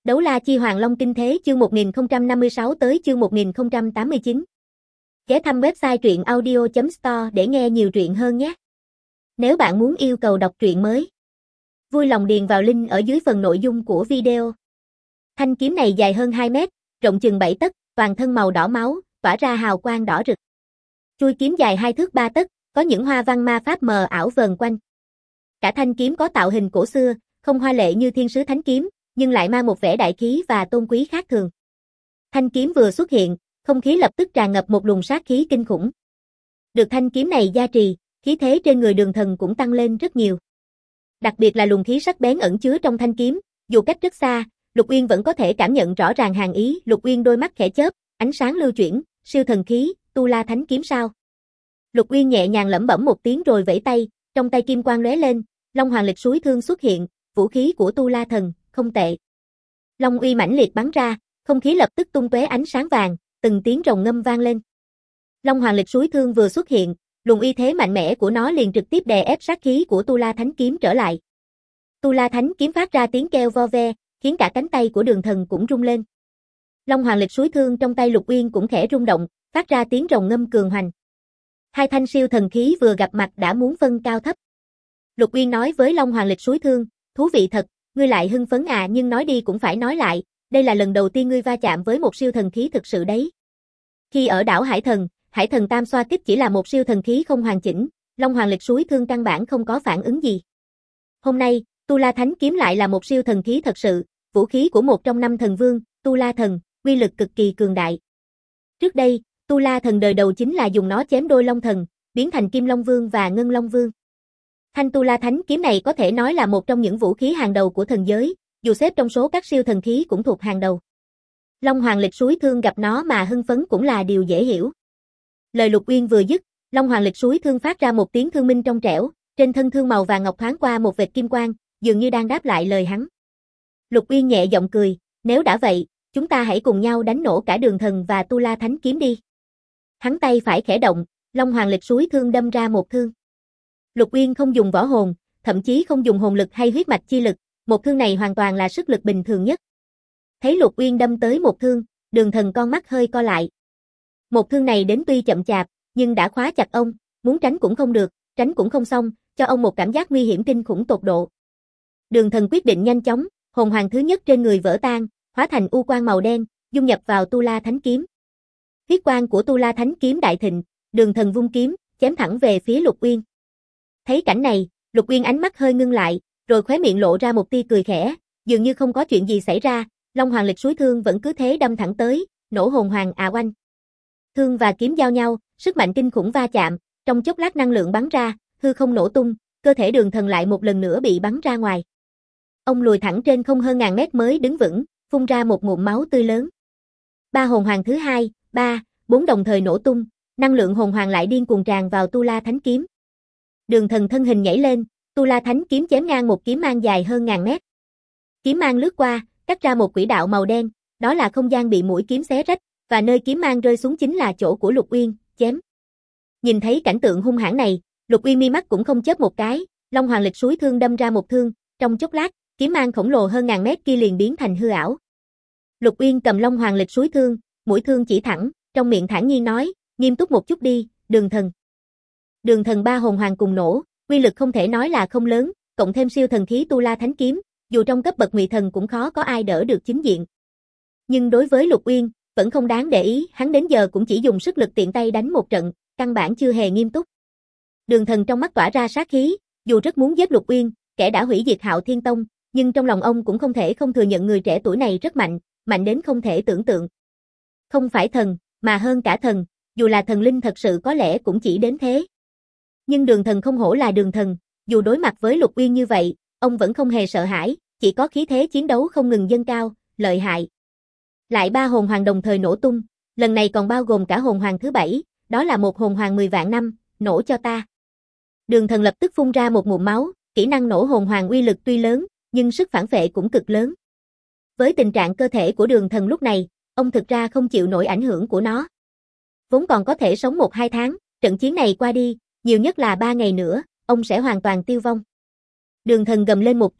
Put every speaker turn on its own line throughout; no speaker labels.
Đấu La Chi Hoàng Long Kinh Thế chương 1056 tới chương 1089. Ghé thăm website truyện audio.store để nghe nhiều truyện hơn nhé. Nếu bạn muốn yêu cầu đọc truyện mới, vui lòng điền vào link ở dưới phần nội dung của video. Thanh kiếm này dài hơn 2 mét, rộng chừng 7 tấc, toàn thân màu đỏ máu, tỏa ra hào quang đỏ rực. Chuôi kiếm dài 2 thước 3 tấc, có những hoa văn ma pháp mờ ảo vờn quanh. Cả thanh kiếm có tạo hình cổ xưa, không hoa lệ như Thiên Sứ Thánh Kiếm, nhưng lại mang một vẻ đại khí và tôn quý khác thường. Thanh kiếm vừa xuất hiện, không khí lập tức tràn ngập một luồng sát khí kinh khủng. Được thanh kiếm này gia trì, khí thế trên người Đường Thần cũng tăng lên rất nhiều. Đặc biệt là luồng khí sắc bén ẩn chứa trong thanh kiếm, dù cách rất xa, Lục Uyên vẫn có thể cảm nhận rõ ràng hàn ý. Lục Uyên đôi mắt khẽ chớp, ánh sáng lưu chuyển, siêu thần khí, Tu La Thánh Kiếm sao? Lục Uyên nhẹ nhàng lẩm bẩm một tiếng rồi vẫy tay, trong tay kim quang lóe lên, Long Hoàng Lịch Suối Thương xuất hiện, vũ khí của Tu La Thần, không tệ. Long uy mãnh liệt bắn ra, không khí lập tức tung tóe ánh sáng vàng, từng tiếng rồng ngâm vang lên. Long Hoàng Lịch Suối Thương vừa xuất hiện, luồng uy thế mạnh mẽ của nó liền trực tiếp đè ép sát khí của Tu La Thánh Kiếm trở lại. Tu La Thánh Kiếm phát ra tiếng kêu vo ve, khiến cả cánh tay của Đường Thần cũng rung lên. Long Hoàng Lịch Suối Thương trong tay Lục Uyên cũng khẽ rung động, phát ra tiếng rồng ngâm cường hoành. Hai thanh siêu thần khí vừa gặp mặt đã muốn phân cao thấp. Lục Uyên nói với Long Hoàng Lịch Suối Thương, thú vị thật, ngươi lại hưng phấn à, nhưng nói đi cũng phải nói lại, đây là lần đầu tiên ngươi va chạm với một siêu thần khí thực sự đấy. Khi ở đảo Hải Thần Tam Xoa Kích chỉ là một siêu thần khí không hoàn chỉnh, Long Hoàng Lịch Suối Thương căn bản không có phản ứng gì. Hôm nay, Tu La Thánh Kiếm lại là một siêu thần khí thật sự, vũ khí của một trong 5 thần vương, Tu La Thần, uy lực cực kỳ cường đại. Trước đây, Tu La Thần đời đầu chính là dùng nó chém đôi Long Thần, biến thành Kim Long Vương và Ngân Long Vương. Thanh Tu La Thánh Kiếm này có thể nói là một trong những vũ khí hàng đầu của thần giới, dù xếp trong số các siêu thần khí cũng thuộc hàng đầu. Long Hoàng Lịch Suối Thương gặp nó mà hưng phấn cũng là điều dễ hiểu. Lời Lục Uyên vừa dứt, Long Hoàng Lịch Suối Thương phát ra một tiếng thương minh trong trẻo, trên thân thương màu vàng ngọc thoáng qua một vệt kim quang, dường như đang đáp lại lời hắn. Lục Uyên nhẹ giọng cười, nếu đã vậy, chúng ta hãy cùng nhau đánh nổ cả Đường Thần và Tu La Thánh Kiếm đi. Hắn tay phải khẽ động, Long Hoàng Lịch Suối Thương đâm ra một thương. Lục Uyên không dùng võ hồn, thậm chí không dùng hồn lực hay huyết mạch chi lực, một thương này hoàn toàn là sức lực bình thường nhất. Thấy Lục Uyên đâm tới một thương, Đường Thần con mắt hơi co lại. Một thương này đến tuy chậm chạp, nhưng đã khóa chặt ông, muốn tránh cũng không được, tránh cũng không xong, cho ông một cảm giác nguy hiểm kinh khủng tột độ. Đường Thần quyết định nhanh chóng, hồn hoàng thứ nhất trên người vỡ tan, hóa thành u quang màu đen, dung nhập vào Tu La Thánh Kiếm. Huyết quang của Tu La Thánh Kiếm đại thịnh, Đường Thần vung kiếm, chém thẳng về phía Lục Uyên. Thấy cảnh này, Lục Uyên ánh mắt hơi ngưng lại, rồi khóe miệng lộ ra một tia cười khẽ, dường như không có chuyện gì xảy ra, Long Hoàng Lịch Suối Thương vẫn cứ thế đâm thẳng tới, nổ hồn hoàng oanh. Thương và kiếm giao nhau, sức mạnh kinh khủng va chạm, trong chốc lát năng lượng bắn ra, hư không nổ tung, cơ thể Đường Thần lại một lần nữa bị bắn ra ngoài. Ông lùi thẳng trên không hơn ngàn mét mới đứng vững, phun ra một ngụm máu tươi lớn. Ba hồn hoàng thứ 2, 3, 4 đồng thời nổ tung, năng lượng hồn hoàng lại điên cuồng tràn vào Tu La Thánh Kiếm. Đường Thần thân hình nhảy lên, Tu La Thánh Kiếm chém ngang một kiếm mang dài hơn ngàn mét. Kiếm mang lướt qua, cắt ra một quỹ đạo màu đen, đó là không gian bị mũi kiếm xé rách, và nơi kiếm mang rơi xuống chính là chỗ của Lục Uyên, chém. Nhìn thấy cảnh tượng hung hãn này, Lục Uyên mi mắt cũng không chớp một cái, Long Hoàng Lịch Suối Thương đâm ra một thương, trong chốc lát, kiếm mang khổng lồ hơn ngàn mét kia liền biến thành hư ảo. Lục Uyên cầm Long Hoàng Lịch Suối Thương, mũi thương chỉ thẳng, trong miệng thản nhiên nói, nghiêm túc một chút đi, Đường Thần. Đường Thần ba hồn hoàng cùng nổ, uy lực không thể nói là không lớn, cộng thêm siêu thần khí Tu La Thánh Kiếm, dù trong cấp bậc ngụy thần cũng khó có ai đỡ được chính diện. Nhưng đối với Lục Uyên, vẫn không đáng để ý, hắn đến giờ cũng chỉ dùng sức lực tiện tay đánh một trận, căn bản chưa hề nghiêm túc. Đường Thần trong mắt tỏa ra sát khí, dù rất muốn giết Lục Uyên, kẻ đã hủy diệt Hạo Thiên Tông, nhưng trong lòng ông cũng không thể không thừa nhận người trẻ tuổi này rất mạnh, mạnh đến không thể tưởng tượng. Không phải thần, mà hơn cả thần, dù là thần linh thật sự có lẽ cũng chỉ đến thế. Nhưng Đường Thần không hổ là Đường Thần, dù đối mặt với Lục Uyên như vậy, ông vẫn không hề sợ hãi, chỉ có khí thế chiến đấu không ngừng dâng cao, lợi hại. Lại ba hồn hoàng đồng thời nổ tung, lần này còn bao gồm cả hồn hoàng thứ 7, đó là một hồn hoàng 10 vạn năm, nổ cho ta. Đường Thần lập tức phun ra một ngụm máu, kỹ năng nổ hồn hoàng uy lực tuy lớn, nhưng sức phản phệ cũng cực lớn. Với tình trạng cơ thể của Đường Thần lúc này, ông thực ra không chịu nổi ảnh hưởng của nó. Vốn còn có thể sống 1-2 tháng, trận chiến này qua đi, nhiều nhất là 3 ngày nữa, ông sẽ hoàn toàn tiêu vong. Đường Thần gầm lên một tiếng,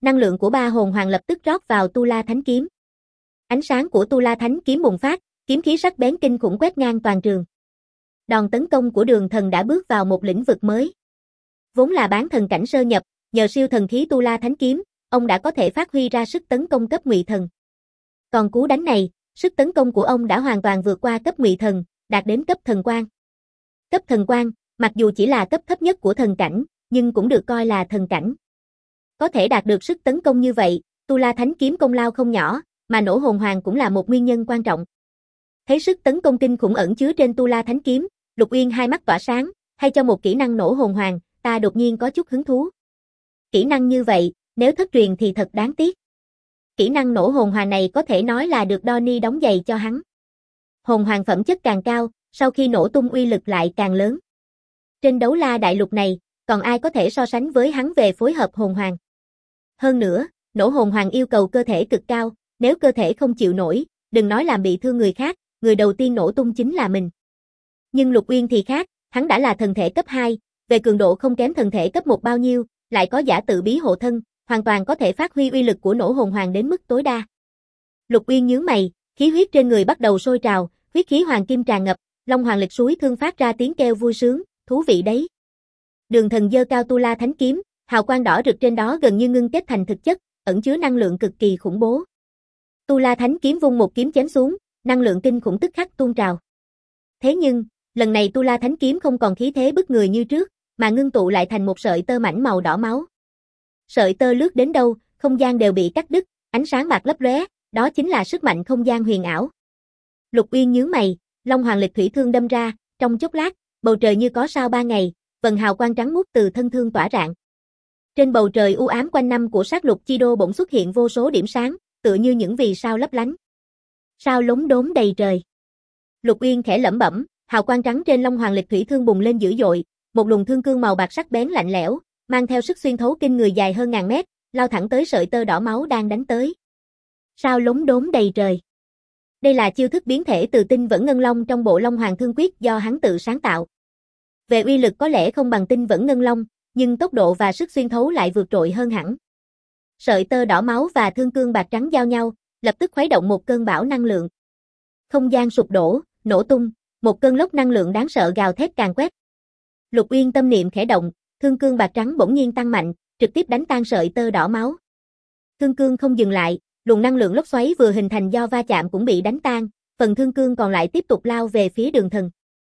Năng lượng của ba hồn hoàng lập tức rót vào Tu La Thánh Kiếm. Ánh sáng của Tu La Thánh Kiếm bùng phát, kiếm khí sắc bén kinh khủng quét ngang toàn trường. Đòn tấn công của Đường Thần đã bước vào một lĩnh vực mới. Vốn là bán thần cảnh sơ nhập, nhờ siêu thần khí Tu La Thánh Kiếm, ông đã có thể phát huy ra sức tấn công cấp Ngụy Thần. Còn cú đánh này, sức tấn công của ông đã hoàn toàn vượt qua cấp Ngụy Thần, đạt đến cấp thần quan. Cấp thần quan, mặc dù chỉ là cấp thấp nhất của thần cảnh, nhưng cũng được coi là thần cảnh. Có thể đạt được sức tấn công như vậy, Tu La Thánh Kiếm công lao không nhỏ, mà nổ hồn hoàng cũng là một nguyên nhân quan trọng. Thấy sức tấn công kinh khủng ẩn chứa trên Tu La Thánh Kiếm, Lục Uyên hai mắt tỏa sáng, hay cho một kỹ năng nổ hồn hoàng, ta đột nhiên có chút hứng thú. Kỹ năng như vậy, nếu thất truyền thì thật đáng tiếc. Kỹ năng nổ hồn hoàng này có thể nói là được Donnie đóng giày cho hắn. Hồn hoàng phẩm chất càng cao, sau khi nổ tung uy lực lại càng lớn. Trên đấu la đại lục này, còn ai có thể so sánh với hắn về phối hợp hồn hoàng. Hơn nữa, nổ hồn hoàng yêu cầu cơ thể cực cao, nếu cơ thể không chịu nổi, đừng nói làm bị thương người khác, người đầu tiên nổ tung chính là mình. Nhưng Lục Uyên thì khác, hắn đã là thần thể cấp 2, về cường độ không kém thần thể cấp 1 bao nhiêu, lại có giả tự bí hộ thân, hoàn toàn có thể phát huy uy lực của nổ hồn hoàng đến mức tối đa. Lục Uyên nhướng mày, khí huyết trên người bắt đầu sôi trào, huyết khí hoàng kim tràn ngập, long hoàng lịch suối thương phát ra tiếng kêu vui sướng, thú vị đấy. Đường Thần giơ cao Tu La Thánh Kiếm, hào quang đỏ rực trên đó gần như ngưng kết thành thực chất, ẩn chứa năng lượng cực kỳ khủng bố. Tu La Thánh Kiếm vung một kiếm chém xuống, năng lượng kinh khủng tức khắc tuôn trào. Thế nhưng, lần này Tu La Thánh Kiếm không còn khí thế bức người như trước, mà ngưng tụ lại thành một sợi tơ mảnh màu đỏ máu. Sợi tơ lướt đến đâu, không gian đều bị cắt đứt, ánh sáng bạc lấp lóe, đó chính là sức mạnh không gian huyền ảo. Lục Uyên nhướng mày, long hoàng lịch thủy thương đâm ra, trong chốc lát, bầu trời như có sao ba ngày, vầng hào quang trắng muốt từ thân thương tỏa rạng. Trên bầu trời u ám quanh năm của sát lục chi đô bỗng xuất hiện vô số điểm sáng, tựa như những vì sao lấp lánh. Sao lốm đốm đầy trời. Lục Uyên khẽ lẩm bẩm, hào quang trắng trên long hoàng lịch thủy thương bùng lên dữ dội, một luồng thương cương màu bạc sắc bén lạnh lẽo, mang theo sức xuyên thấu kinh người dài hơn ngàn mét, lao thẳng tới sợi tơ đỏ máu đang đánh tới. Sao lốm đốm đầy trời. Đây là chiêu thức biến thể từ tinh vẫn ngân long trong bộ Long Hoàng Thương Quyết do hắn tự sáng tạo. Về uy lực có lẽ không bằng tinh vẫn ngân long, nhưng tốc độ và sức xuyên thấu lại vượt trội hơn hẳn. Sợi tơ đỏ máu và thương cương bạc trắng giao nhau, lập tức khuấy động một cơn bão năng lượng. Không gian sụp đổ, nổ tung, một cơn lốc năng lượng đáng sợ gào thét càn quét. Lục Uyên tâm niệm khẽ động, thương cương bạc trắng bỗng nhiên tăng mạnh, trực tiếp đánh tan sợi tơ đỏ máu. Thương cương không dừng lại, luồng năng lượng lốc xoáy vừa hình thành do va chạm cũng bị đánh tan, phần thương cương còn lại tiếp tục lao về phía Đường Thần.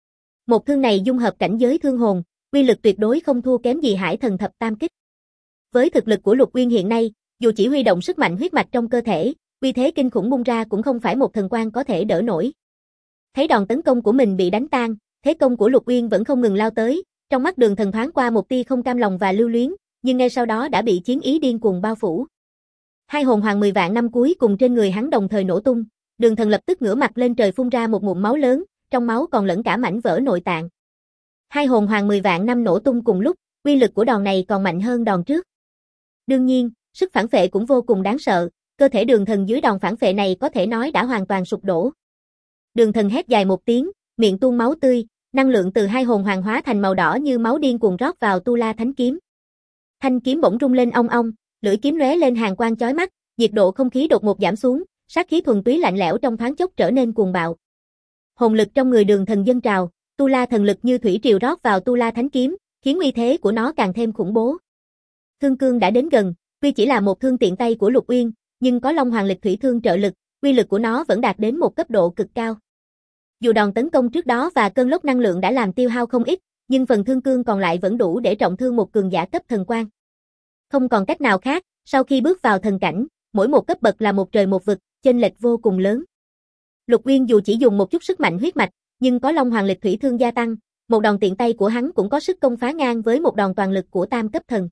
Một thương này dung hợp cảnh giới thương hồn, uy lực tuyệt đối không thua kém gì Hải Thần Thập Tam Kích. Với thực lực của Lục Uyên hiện nay, dù chỉ huy động sức mạnh huyết mạch trong cơ thể, uy thế kinh khủng bung ra cũng không phải một thần quan có thể đỡ nổi. Thấy đòn tấn công của mình bị đánh tan, thế công của Lục Uyên vẫn không ngừng lao tới, trong mắt Đường Thần thoáng qua một tia không cam lòng và lưu luyến, nhưng ngay sau đó đã bị chiến ý điên cuồng bao phủ. Hai hồn hoàng 10 vạn năm cuối cùng trên người hắn đồng thời nổ tung, Đường Thần lập tức ngửa mặt lên trời phun ra một ngụm máu lớn, trong máu còn lẫn cả mảnh vỡ nội tạng. Hai hồn hoàng 10 vạn năm nổ tung cùng lúc, uy lực của đòn này còn mạnh hơn đòn trước. Đương nhiên, sức phản phệ cũng vô cùng đáng sợ, cơ thể Đường Thần dưới đòn phản phệ này có thể nói đã hoàn toàn sụp đổ. Đường Thần hét dài một tiếng, miệng tuôn máu tươi, năng lượng từ hai hồn hoàng hóa thành màu đỏ như máu điên cuồng rót vào Tu La Thánh Kiếm. Thanh kiếm bỗng rung lên ong ong, lưỡi kiếm lóe lên hàn quang chói mắt, nhiệt độ không khí đột ngột giảm xuống, sát khí thuần túy lạnh lẽo trong thoáng chốc trở nên cuồng bạo. Hồn lực trong người Đường Thần dâng trào, Tu La thần lực như thủy triều rót vào Tu La Thánh Kiếm, khiến uy thế của nó càng thêm khủng bố. Thương cương đã đến gần, tuy chỉ là một thương tiện tay của Lục Uyên, nhưng có Long Hoàng lịch thủy thương trợ lực, uy lực của nó vẫn đạt đến một cấp độ cực cao. Dù đòn tấn công trước đó và cơn lốc năng lượng đã làm tiêu hao không ít, nhưng phần thương cương còn lại vẫn đủ để trọng thương một cường giả cấp thần quan. Không còn cách nào khác, sau khi bước vào thần cảnh, mỗi một cấp bậc là một trời một vực, chênh lệch vô cùng lớn. Lục Uyên dù chỉ dùng một chút sức mạnh huyết mạch, nhưng có Long Hoàng lịch thủy thương gia tăng, một đòn tiện tay của hắn cũng có sức công phá ngang với một đòn toàn lực của tam cấp thần.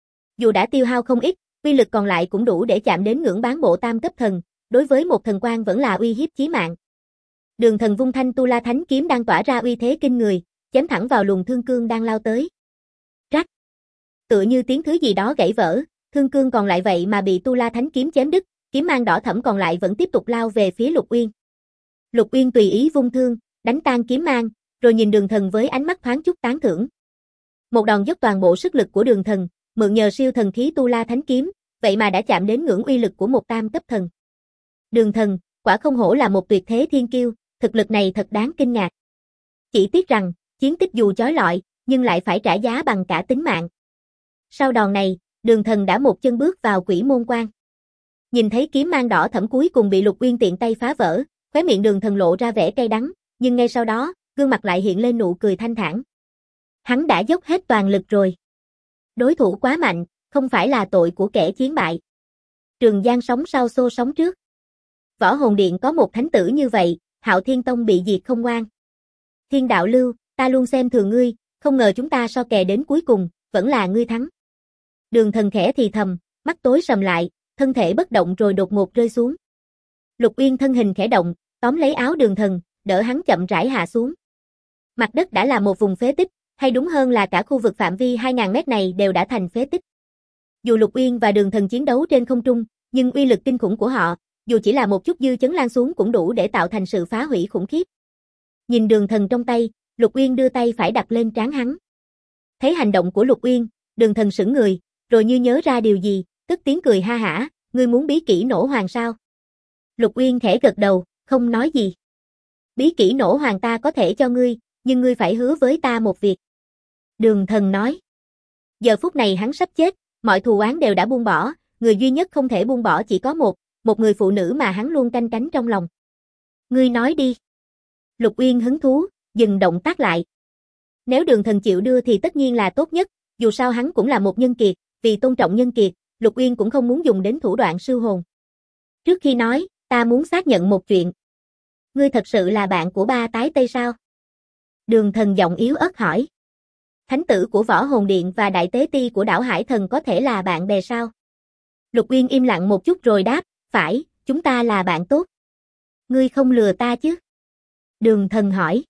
Dù đã tiêu hao không ít, uy lực còn lại cũng đủ để chạm đến ngưỡng bán bộ tam cấp thần, đối với một thần quan vẫn là uy hiếp chí mạng. Đường Thần vung thanh Tu La Thánh Kiếm đang tỏa ra uy thế kinh người, chém thẳng vào luồng thương cương đang lao tới. Rắc! Tựa như tiếng thứ gì đó gãy vỡ, thương cương còn lại vậy mà bị Tu La Thánh Kiếm chém đứt, kiếm mang đỏ thẫm còn lại vẫn tiếp tục lao về phía Lục Uyên. Lục Uyên tùy ý vung thương, đánh tan kiếm mang, rồi nhìn Đường Thần với ánh mắt thoáng chút tán thưởng. Một đòn dốc toàn bộ sức lực của Đường Thần, mượn nhờ siêu thần khí Tu La Thánh Kiếm, vậy mà đã chạm đến ngưỡng uy lực của một tam cấp thần. Đường thần, quả không hổ là một tuyệt thế thiên kiêu, thực lực này thật đáng kinh ngạc. Chỉ tiếc rằng, chiến tích dù chói lọi, nhưng lại phải trả giá bằng cả tính mạng. Sau đòn này, đường thần đã một chân bước vào quỷ môn quan. Nhìn thấy kiếm mang đỏ thẫm cuối cùng bị Lục Uyên tiện tay phá vỡ, khóe miệng đường thần lộ ra vẻ cay đắng, nhưng ngay sau đó, gương mặt lại hiện lên nụ cười thanh thản. Hắn đã dốc hết toàn lực rồi. Đối thủ quá mạnh, không phải là tội của kẻ chiến bại. Trường Giang sống sau xô sống trước. Võ Hồn Điện có một thánh tử như vậy, Hạo Thiên Tông bị diệt không oan. Thiên Đạo Lưu, ta luôn xem thường ngươi, không ngờ chúng ta so kè đến cuối cùng, vẫn là ngươi thắng. Đường thần khẽ thì thầm, mắt tối sầm lại, thân thể bất động rồi đột ngột rơi xuống. Lục Uyên thân hình khẽ động, tóm lấy áo đường thần, đỡ hắn chậm rãi hạ xuống. Mặt đất đã là một vùng phế tích, hay đúng hơn là cả khu vực phạm vi 2.000 mét này đều đã thành phế tích. Dù Lục Uyên và đường thần chiến đấu trên không trung, nhưng uy lực kinh khủng của họ, dù chỉ là một chút dư chấn lan xuống cũng đủ để tạo thành sự phá hủy khủng khiếp. Nhìn đường thần trong tay, Lục Uyên đưa tay phải đặt lên trán hắn. Thấy hành động của Lục Uyên, đường thần sững người, rồi như nhớ ra điều gì, cất tiếng cười ha hả, ngươi muốn bí kỹ nổ hoàng sao? Lục Uyên khẽ gật đầu, không nói gì. Bí kỹ nổ hoàng ta có thể cho ngươi, nhưng ngươi phải hứa với ta một việc. Đường thần nói. Giờ phút này hắn sắp chết, mọi thù oán đều đã buông bỏ, người duy nhất không thể buông bỏ chỉ có một người phụ nữ mà hắn luôn canh cánh trong lòng. Ngươi nói đi. Lục Uyên hứng thú, dừng động tác lại. Nếu đường thần chịu đưa thì tất nhiên là tốt nhất, dù sao hắn cũng là một nhân kiệt, vì tôn trọng nhân kiệt, Lục Uyên cũng không muốn dùng đến thủ đoạn siêu hồn. Trước khi nói, ta muốn xác nhận một chuyện. Ngươi thật sự là bạn của ba tái Tây sao? Đường thần giọng yếu ớt hỏi. Thánh tử của Võ Hồn Điện và đại tế ti của đảo Hải Thần có thể là bạn bè sao? Lục Uyên im lặng một chút rồi đáp, phải, chúng ta là bạn tốt. Ngươi không lừa ta chứ? Đường thần hỏi.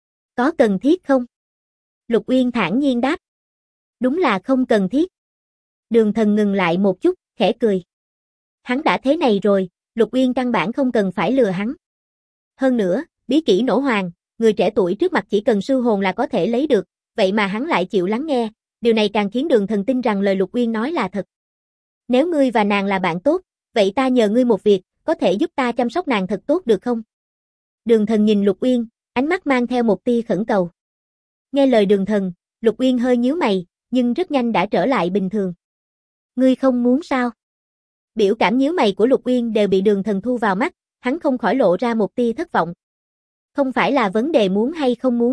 Có cần thiết không? Lục Uyên thản nhiên đáp. Đúng là không cần thiết. Đường thần ngừng lại một chút, khẽ cười. Hắn đã thế này rồi, Lục Uyên căn bản không cần phải lừa hắn. Hơn nữa, bí kỹ nổ hoàng, người trẻ tuổi trước mặt chỉ cần sư hồn là có thể lấy được, vậy mà hắn lại chịu lắng nghe, điều này càng khiến đường thần tin rằng lời Lục Uyên nói là thật. Nếu ngươi và nàng là bạn tốt, vậy ta nhờ ngươi một việc, có thể giúp ta chăm sóc nàng thật tốt được không? Đường thần nhìn Lục Uyên, ánh mắt mang theo một tia khẩn cầu. Nghe lời đường thần, Lục Uyên hơi nhíu mày, nhưng rất nhanh đã trở lại bình thường. Ngươi không muốn sao? Biểu cảm nhíu mày của Lục Uyên đều bị đường thần thu vào mắt, hắn không khỏi lộ ra một tia thất vọng. Không phải là vấn đề muốn hay không muốn.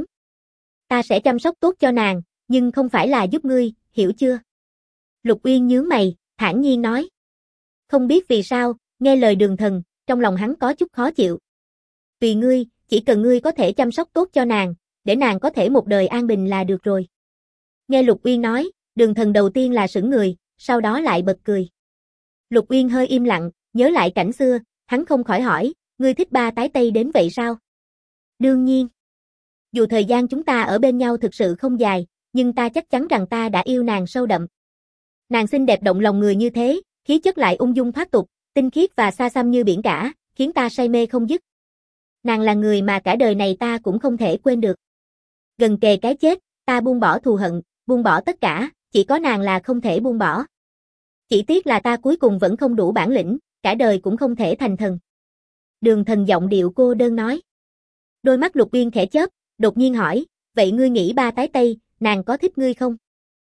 Ta sẽ chăm sóc tốt cho nàng, nhưng không phải là giúp ngươi, hiểu chưa? Lục Uyên nhướng mày, thản nhiên nói. Không biết vì sao, nghe lời đường thần, trong lòng hắn có chút khó chịu. Tùy ngươi, chỉ cần ngươi có thể chăm sóc tốt cho nàng, để nàng có thể một đời an bình là được rồi. Nghe Lục Uyên nói, đường thần đầu tiên là sững người, sau đó lại bật cười. Lục Uyên hơi im lặng, nhớ lại cảnh xưa, hắn không khỏi hỏi, ngươi thích ba tái Tây đến vậy sao? Đương nhiên. Dù thời gian chúng ta ở bên nhau thực sự không dài, nhưng ta chắc chắn rằng ta đã yêu nàng sâu đậm. Nàng xinh đẹp động lòng người như thế, khí chất lại ung dung thoát tục, tinh khiết và xa xăm như biển cả, khiến ta say mê không dứt. Nàng là người mà cả đời này ta cũng không thể quên được. Gần kề cái chết, ta buông bỏ thù hận, buông bỏ tất cả, chỉ có nàng là không thể buông bỏ. Chỉ tiếc là ta cuối cùng vẫn không đủ bản lĩnh, cả đời cũng không thể thành thần. Đường thần giọng điệu cô đơn nói. Đôi mắt Lục Uyên khẽ chớp, đột nhiên hỏi, vậy ngươi nghĩ ba tái Tây, nàng có thích ngươi không?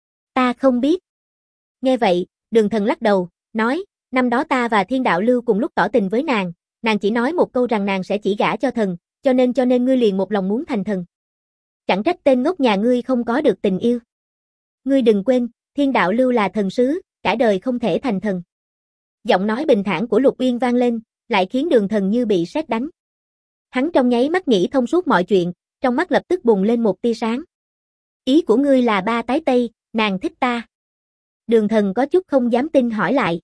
Ta không biết. Nghe vậy, đường thần lắc đầu, nói, năm đó ta và Thiên Đạo Lưu cùng lúc tỏ tình với nàng chỉ nói một câu rằng nàng sẽ chỉ gả cho thần, cho nên ngươi liền một lòng muốn thành thần. Chẳng trách tên ngốc nhà ngươi không có được tình yêu. Ngươi đừng quên, Thiên Đạo Lưu là thần sứ, cả đời không thể thành thần. Giọng nói bình thản của Lục Uyên vang lên, lại khiến đường thần như bị sét đánh. Hắn trong nháy mắt nghĩ thông suốt mọi chuyện, trong mắt lập tức bùng lên một tia sáng. Ý của ngươi là ba tái Tây, nàng thích ta. Đường thần có chút không dám tin hỏi lại.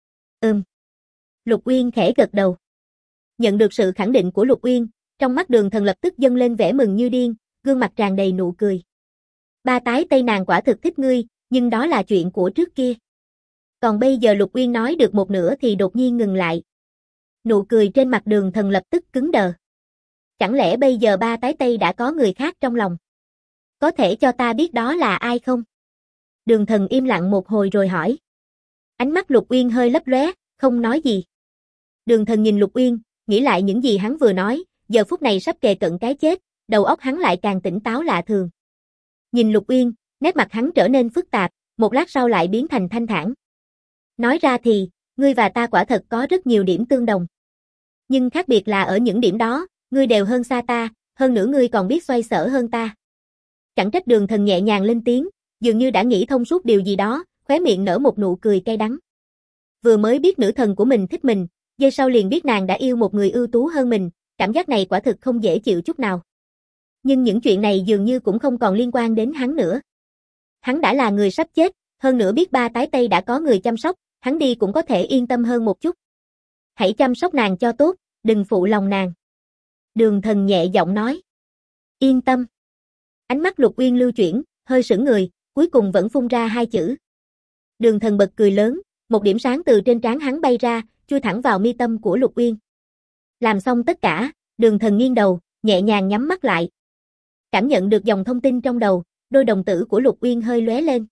Lục Uyên khẽ gật đầu. Nhận được sự khẳng định của Lục Uyên, trong mắt đường thần lập tức dâng lên vẻ mừng như điên, gương mặt tràn đầy nụ cười. Ba tái Tây nàng quả thực thích ngươi, nhưng đó là chuyện của trước kia. Còn bây giờ Lục Uyên nói được một nửa thì đột nhiên ngừng lại. Nụ cười trên mặt đường thần lập tức cứng đờ. Chẳng lẽ bây giờ ba tái Tây đã có người khác trong lòng? Có thể cho ta biết đó là ai không? Đường thần im lặng một hồi rồi hỏi. Ánh mắt Lục Uyên hơi lấp lóe, không nói gì. Đường Thần nhìn Lục Uyên, nghĩ lại những gì hắn vừa nói, giờ phút này sắp kề cận cái chết, đầu óc hắn lại càng tỉnh táo lạ thường. Nhìn Lục Uyên, nét mặt hắn trở nên phức tạp, một lát sau lại biến thành thanh thản. Nói ra thì, ngươi và ta quả thật có rất nhiều điểm tương đồng. Nhưng khác biệt là ở những điểm đó, ngươi đều hơn xa ta, hơn nữa ngươi còn biết xoay sở hơn ta. Chẳng trách Đường Thần nhẹ nhàng lên tiếng, dường như đã nghĩ thông suốt điều gì đó, khóe miệng nở một nụ cười cay đắng. Vừa mới biết nữ thần của mình thích mình, giây sau liền biết nàng đã yêu một người ưu tú hơn mình, cảm giác này quả thực không dễ chịu chút nào. Nhưng những chuyện này dường như cũng không còn liên quan đến hắn nữa. Hắn đã là người sắp chết, hơn nữa biết ba tái tây đã có người chăm sóc, hắn đi cũng có thể yên tâm hơn một chút. Hãy chăm sóc nàng cho tốt, đừng phụ lòng nàng. Đường Thần nhẹ giọng nói. Yên tâm. Ánh mắt Lục Uyên lưu chuyển, hơi sững người, cuối cùng vẫn phun ra hai chữ. Đường Thần bật cười lớn, một điểm sáng từ trên trán hắn bay ra, chui thẳng vào mi tâm của Lục Uyên. Làm xong tất cả, Đường Thần nghiêng đầu, nhẹ nhàng nhắm mắt lại. Cảm nhận được dòng thông tin trong đầu, đôi đồng tử của Lục Uyên hơi lóe lên.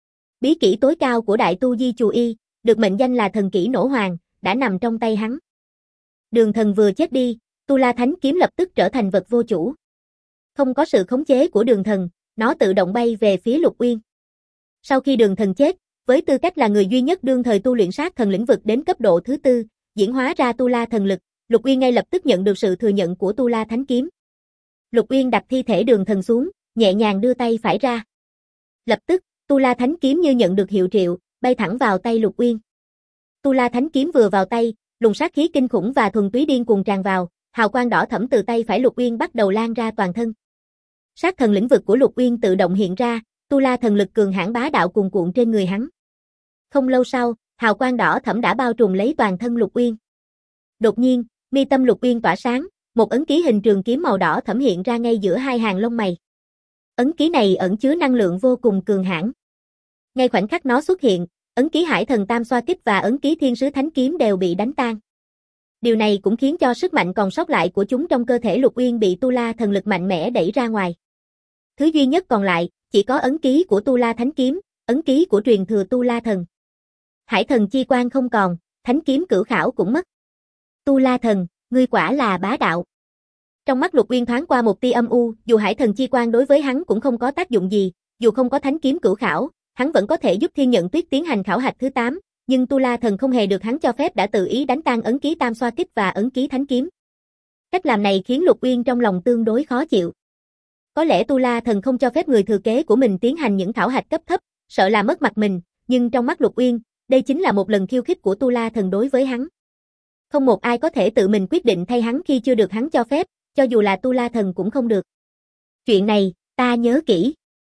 Bí kỹ tối cao của Đại Tu Di Chù Y, được mệnh danh là thần kỹ nổ hoàng, đã nằm trong tay hắn. Đường Thần vừa chết đi, Tu La Thánh kiếm lập tức trở thành vật vô chủ. Không có sự khống chế của Đường Thần, nó tự động bay về phía Lục Uyên. Sau khi Đường Thần chết, với tư cách là người duy nhất đương thời tu luyện sát thần lĩnh vực đến cấp độ thứ 4, diễn hóa ra Tu La thần lực, Lục Uyên ngay lập tức nhận được sự thừa nhận của Tu La Thánh kiếm. Lục Uyên đặt thi thể Đường Thần xuống, nhẹ nhàng đưa tay phải ra. Lập tức, Tu La Thánh kiếm như nhận được hiệu triệu, bay thẳng vào tay Lục Uyên. Tu La Thánh kiếm vừa vào tay, luồng sát khí kinh khủng và thuần túy điên cuồng tràn vào, hào quang đỏ thẫm từ tay phải Lục Uyên bắt đầu lan ra toàn thân. Sát thần lĩnh vực của Lục Uyên tự động hiện ra, Tu La thần lực cường hãn bá đạo cuồn cuộn trên người hắn. Không lâu sau, hào quang đỏ thẫm đã bao trùm lấy toàn thân Lục Uyên. Đột nhiên, mi tâm Lục Uyên tỏa sáng, một ấn ký hình trường kiếm màu đỏ thẫm hiện ra ngay giữa hai hàng lông mày. Ấn ký này ẩn chứa năng lượng vô cùng cường hãn. Ngay khoảnh khắc nó xuất hiện, ấn ký Hải Thần Tam Xoa Kích và ấn ký Thiên Sứ Thánh Kiếm đều bị đánh tan. Điều này cũng khiến cho sức mạnh còn sót lại của chúng trong cơ thể Lục Uyên bị Tu La thần lực mạnh mẽ đẩy ra ngoài. Thứ duy nhất còn lại, chỉ có ấn ký của Tu La Thánh Kiếm, ấn ký của truyền thừa Tu La thần. Hải Thần chi quan không còn, Thánh kiếm cửu khảo cũng mất. Tu La thần, ngươi quả là bá đạo. Trong mắt Lục Uyên thoáng qua một tia âm u, dù Hải Thần chi quan đối với hắn cũng không có tác dụng gì, dù không có Thánh kiếm cửu khảo, hắn vẫn có thể giúp Thiên Nhận Tuyết tiến hành khảo hạch thứ 8, nhưng Tu La thần không hề được hắn cho phép đã tự ý đánh tan ấn ký Tam Xoa Kích và ấn ký Thánh kiếm. Cách làm này khiến Lục Uyên trong lòng tương đối khó chịu. Có lẽ Tu La thần không cho phép người thừa kế của mình tiến hành những khảo hạch cấp thấp, sợ là mất mặt mình, nhưng trong mắt Lục Uyên, đây chính là một lần khiêu khích của Tu La thần đối với hắn. Không một ai có thể tự mình quyết định thay hắn khi chưa được hắn cho phép, cho dù là Tu La thần cũng không được. Chuyện này, ta nhớ kỹ.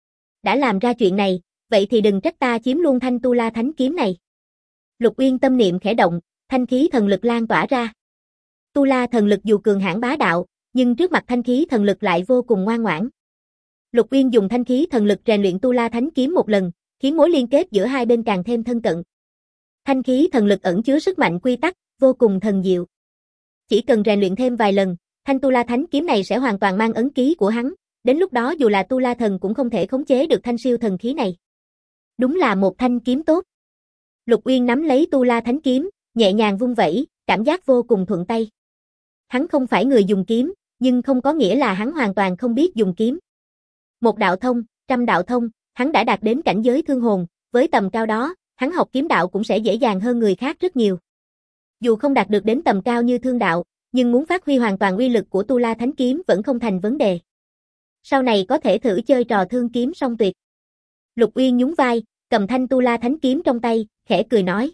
Đã làm ra chuyện này, vậy thì đừng trách ta chiếm luôn thanh Tu La Thánh kiếm này. Lục Uyên tâm niệm khẽ động, thanh khí thần lực lan tỏa ra. Tu La thần lực dù cường hãn bá đạo, nhưng trước mặt thanh khí thần lực lại vô cùng ngoan ngoãn. Lục Uyên dùng thanh khí thần lực rèn luyện Tu La Thánh kiếm một lần, khiến mối liên kết giữa hai bên càng thêm thân cận. Thanh khí thần lực ẩn chứa sức mạnh quy tắc, vô cùng thần diệu. Chỉ cần rèn luyện thêm vài lần, thanh Tu La Thánh kiếm này sẽ hoàn toàn mang ấn ký của hắn, đến lúc đó dù là Tu La thần cũng không thể khống chế được thanh siêu thần khí này. Đúng là một thanh kiếm tốt. Lục Uyên nắm lấy Tu La Thánh kiếm, nhẹ nhàng vung vẩy, cảm giác vô cùng thuận tay. Hắn không phải người dùng kiếm, nhưng không có nghĩa là hắn hoàn toàn không biết dùng kiếm. Một đạo thông, trăm đạo thông, hắn đã đạt đến cảnh giới thương hồn, với tầm cao đó, hắn học kiếm đạo cũng sẽ dễ dàng hơn người khác rất nhiều. Dù không đạt được đến tầm cao như thương đạo, nhưng muốn phát huy hoàn toàn uy lực của Tu La Thánh kiếm vẫn không thành vấn đề. Sau này có thể thử chơi trò thương kiếm song tuyệt. Lục Uyên nhún vai, cầm thanh Tu La Thánh kiếm trong tay, khẽ cười nói.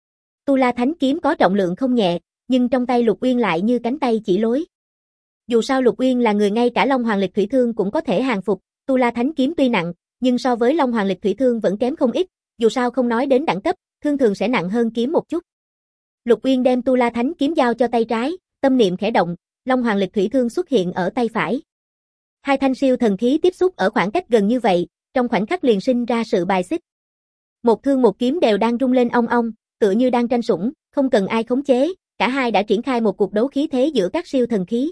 Tu La Thánh kiếm có trọng lượng không nhẹ, nhưng trong tay Lục Uyên lại như cánh tay chỉ lối. Dù sao Lục Uyên là người ngay cả Long Hoàng Lịch Thủy Thương cũng có thể hàng phục, Tu La Thánh kiếm tuy nặng, nhưng so với Long Hoàng Lịch Thủy Thương vẫn kém không ít, dù sao không nói đến đẳng cấp, thương thường sẽ nặng hơn kiếm một chút. Lục Uyên đem Tu La Thánh kiếm giao cho tay trái, tâm niệm khẽ động, Long Hoàng Lịch Thủy Thương xuất hiện ở tay phải. Hai thanh siêu thần khí tiếp xúc ở khoảng cách gần như vậy, trong khoảnh khắc liền sinh ra sự bài xích. Một thương một kiếm đều đang rung lên ong ong, tựa như đang tranh sủng, không cần ai khống chế, cả hai đã triển khai một cuộc đấu khí thế giữa các siêu thần khí.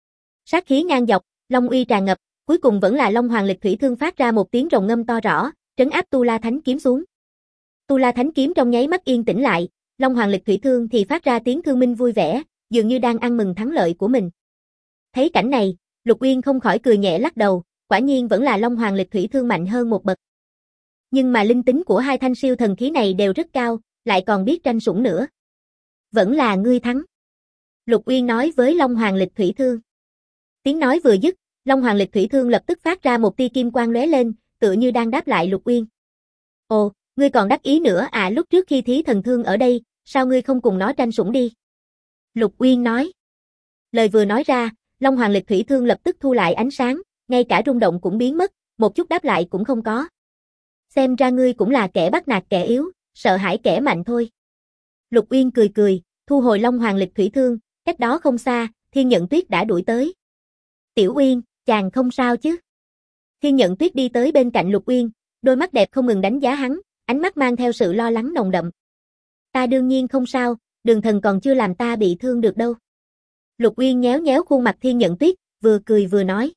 Sát khí ngang dọc, long uy tràn ngập, cuối cùng vẫn là Long Hoàng Lịch Thủy Thương phát ra một tiếng rồng ngâm to rõ, trấn áp Tu La Thánh kiếm xuống. Tu La Thánh Kiếm trong nháy mắt yên tĩnh lại, Long Hoàng Lịch Thủy Thương thì phát ra tiếng thương minh vui vẻ, dường như đang ăn mừng thắng lợi của mình. Thấy cảnh này, Lục Uyên không khỏi cười nhẹ lắc đầu, quả nhiên vẫn là Long Hoàng Lịch Thủy Thương mạnh hơn một bậc. Nhưng mà linh tính của hai thanh siêu thần khí này đều rất cao, lại còn biết tranh sủng nữa. Vẫn là ngươi thắng. Lục Uyên nói với Long Hoàng Lịch Thủy Thương. Tiếng nói vừa dứt, Long Hoàng Lịch Thủy Thương lập tức phát ra một tia kim quang lóe lên, tựa như đang đáp lại Lục Uyên. Ồ, ngươi còn đắc ý nữa à, lúc trước khi Thí Thần Thương ở đây, sao ngươi không cùng nó tranh sủng đi? Lục Uyên nói. Lời vừa nói ra, Long Hoàng Lịch Thủy Thương lập tức thu lại ánh sáng, ngay cả rung động cũng biến mất, một chút đáp lại cũng không có. Xem ra ngươi cũng là kẻ bắt nạt kẻ yếu, sợ hãi kẻ mạnh thôi. Lục Uyên cười cười, thu hồi Long Hoàng Lịch Thủy Thương, cách đó không xa, Thiên Nhận Tuyết đã đuổi tới. Tiểu Uyên, chàng không sao chứ? Thiên Nhận Tuyết đi tới bên cạnh Lục Uyên, đôi mắt đẹp không ngừng đánh giá hắn, ánh mắt mang theo sự lo lắng nồng đậm. Ta đương nhiên không sao, Đường Thần còn chưa làm ta bị thương được đâu. Lục Uyên nhéo nhéo khuôn mặt Thiên Nhận Tuyết, vừa cười vừa nói.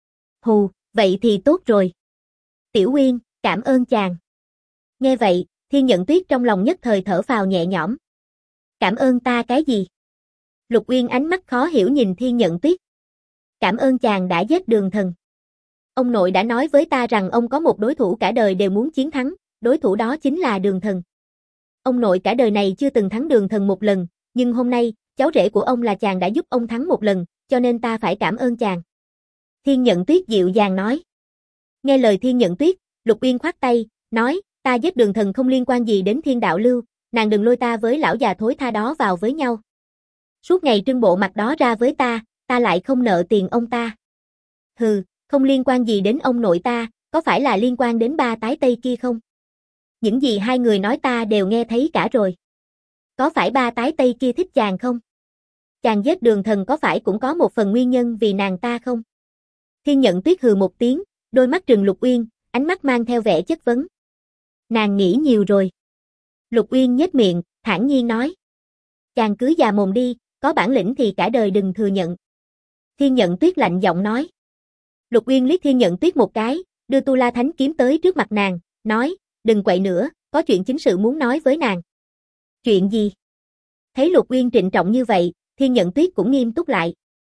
Hù, vậy thì tốt rồi. Tiểu Uyên, cảm ơn chàng. Nghe vậy, Thiên Nhận Tuyết trong lòng nhất thời thở phào nhẹ nhõm. Cảm ơn ta cái gì? Lục Uyên ánh mắt khó hiểu nhìn Thiên Nhận Tuyết. Cảm ơn chàng đã giết Đường Thần. Ông nội đã nói với ta rằng ông có một đối thủ cả đời đều muốn chiến thắng, đối thủ đó chính là Đường Thần. Ông nội cả đời này chưa từng thắng Đường Thần một lần, nhưng hôm nay, cháu rể của ông là chàng đã giúp ông thắng một lần, cho nên ta phải cảm ơn chàng. Thiên Nhận Tuyết dịu dàng nói. Nghe lời Thiên Nhận Tuyết, Lục Uyên khoát tay, nói, ta giết Đường Thần không liên quan gì đến Thiên Đạo Lưu, nàng đừng lôi ta với lão già thối tha đó vào với nhau. Suốt ngày trưng bộ mặt đó ra với ta lại không nợ tiền ông ta. Hừ, không liên quan gì đến ông nội ta, có phải là liên quan đến ba tái tây kia không? Những gì hai người nói ta đều nghe thấy cả rồi. Có phải ba tái tây kia thích chàng không? Chàng giết Đường Thần có phải cũng có một phần nguyên nhân vì nàng ta không? Thiên Nhận Tuyết hừ một tiếng, đôi mắt trừng Lục Uyên, ánh mắt mang theo vẻ chất vấn. Nàng nghĩ nhiều rồi. Lục Uyên nhếch miệng, thản nhiên nói. Chàng cứ già mồm đi, có bản lĩnh thì cả đời đừng thừa nhận. Thiên Nhận Tuyết lạnh giọng nói. Lục Uyên liếc Thiên Nhận Tuyết một cái, đưa Tu La Thánh Kiếm tới trước mặt nàng, nói, đừng quậy nữa, có chuyện chính sự muốn nói với nàng. Chuyện gì? Thấy Lục Uyên trịnh trọng như vậy, Thiên Nhận Tuyết cũng nghiêm túc lại.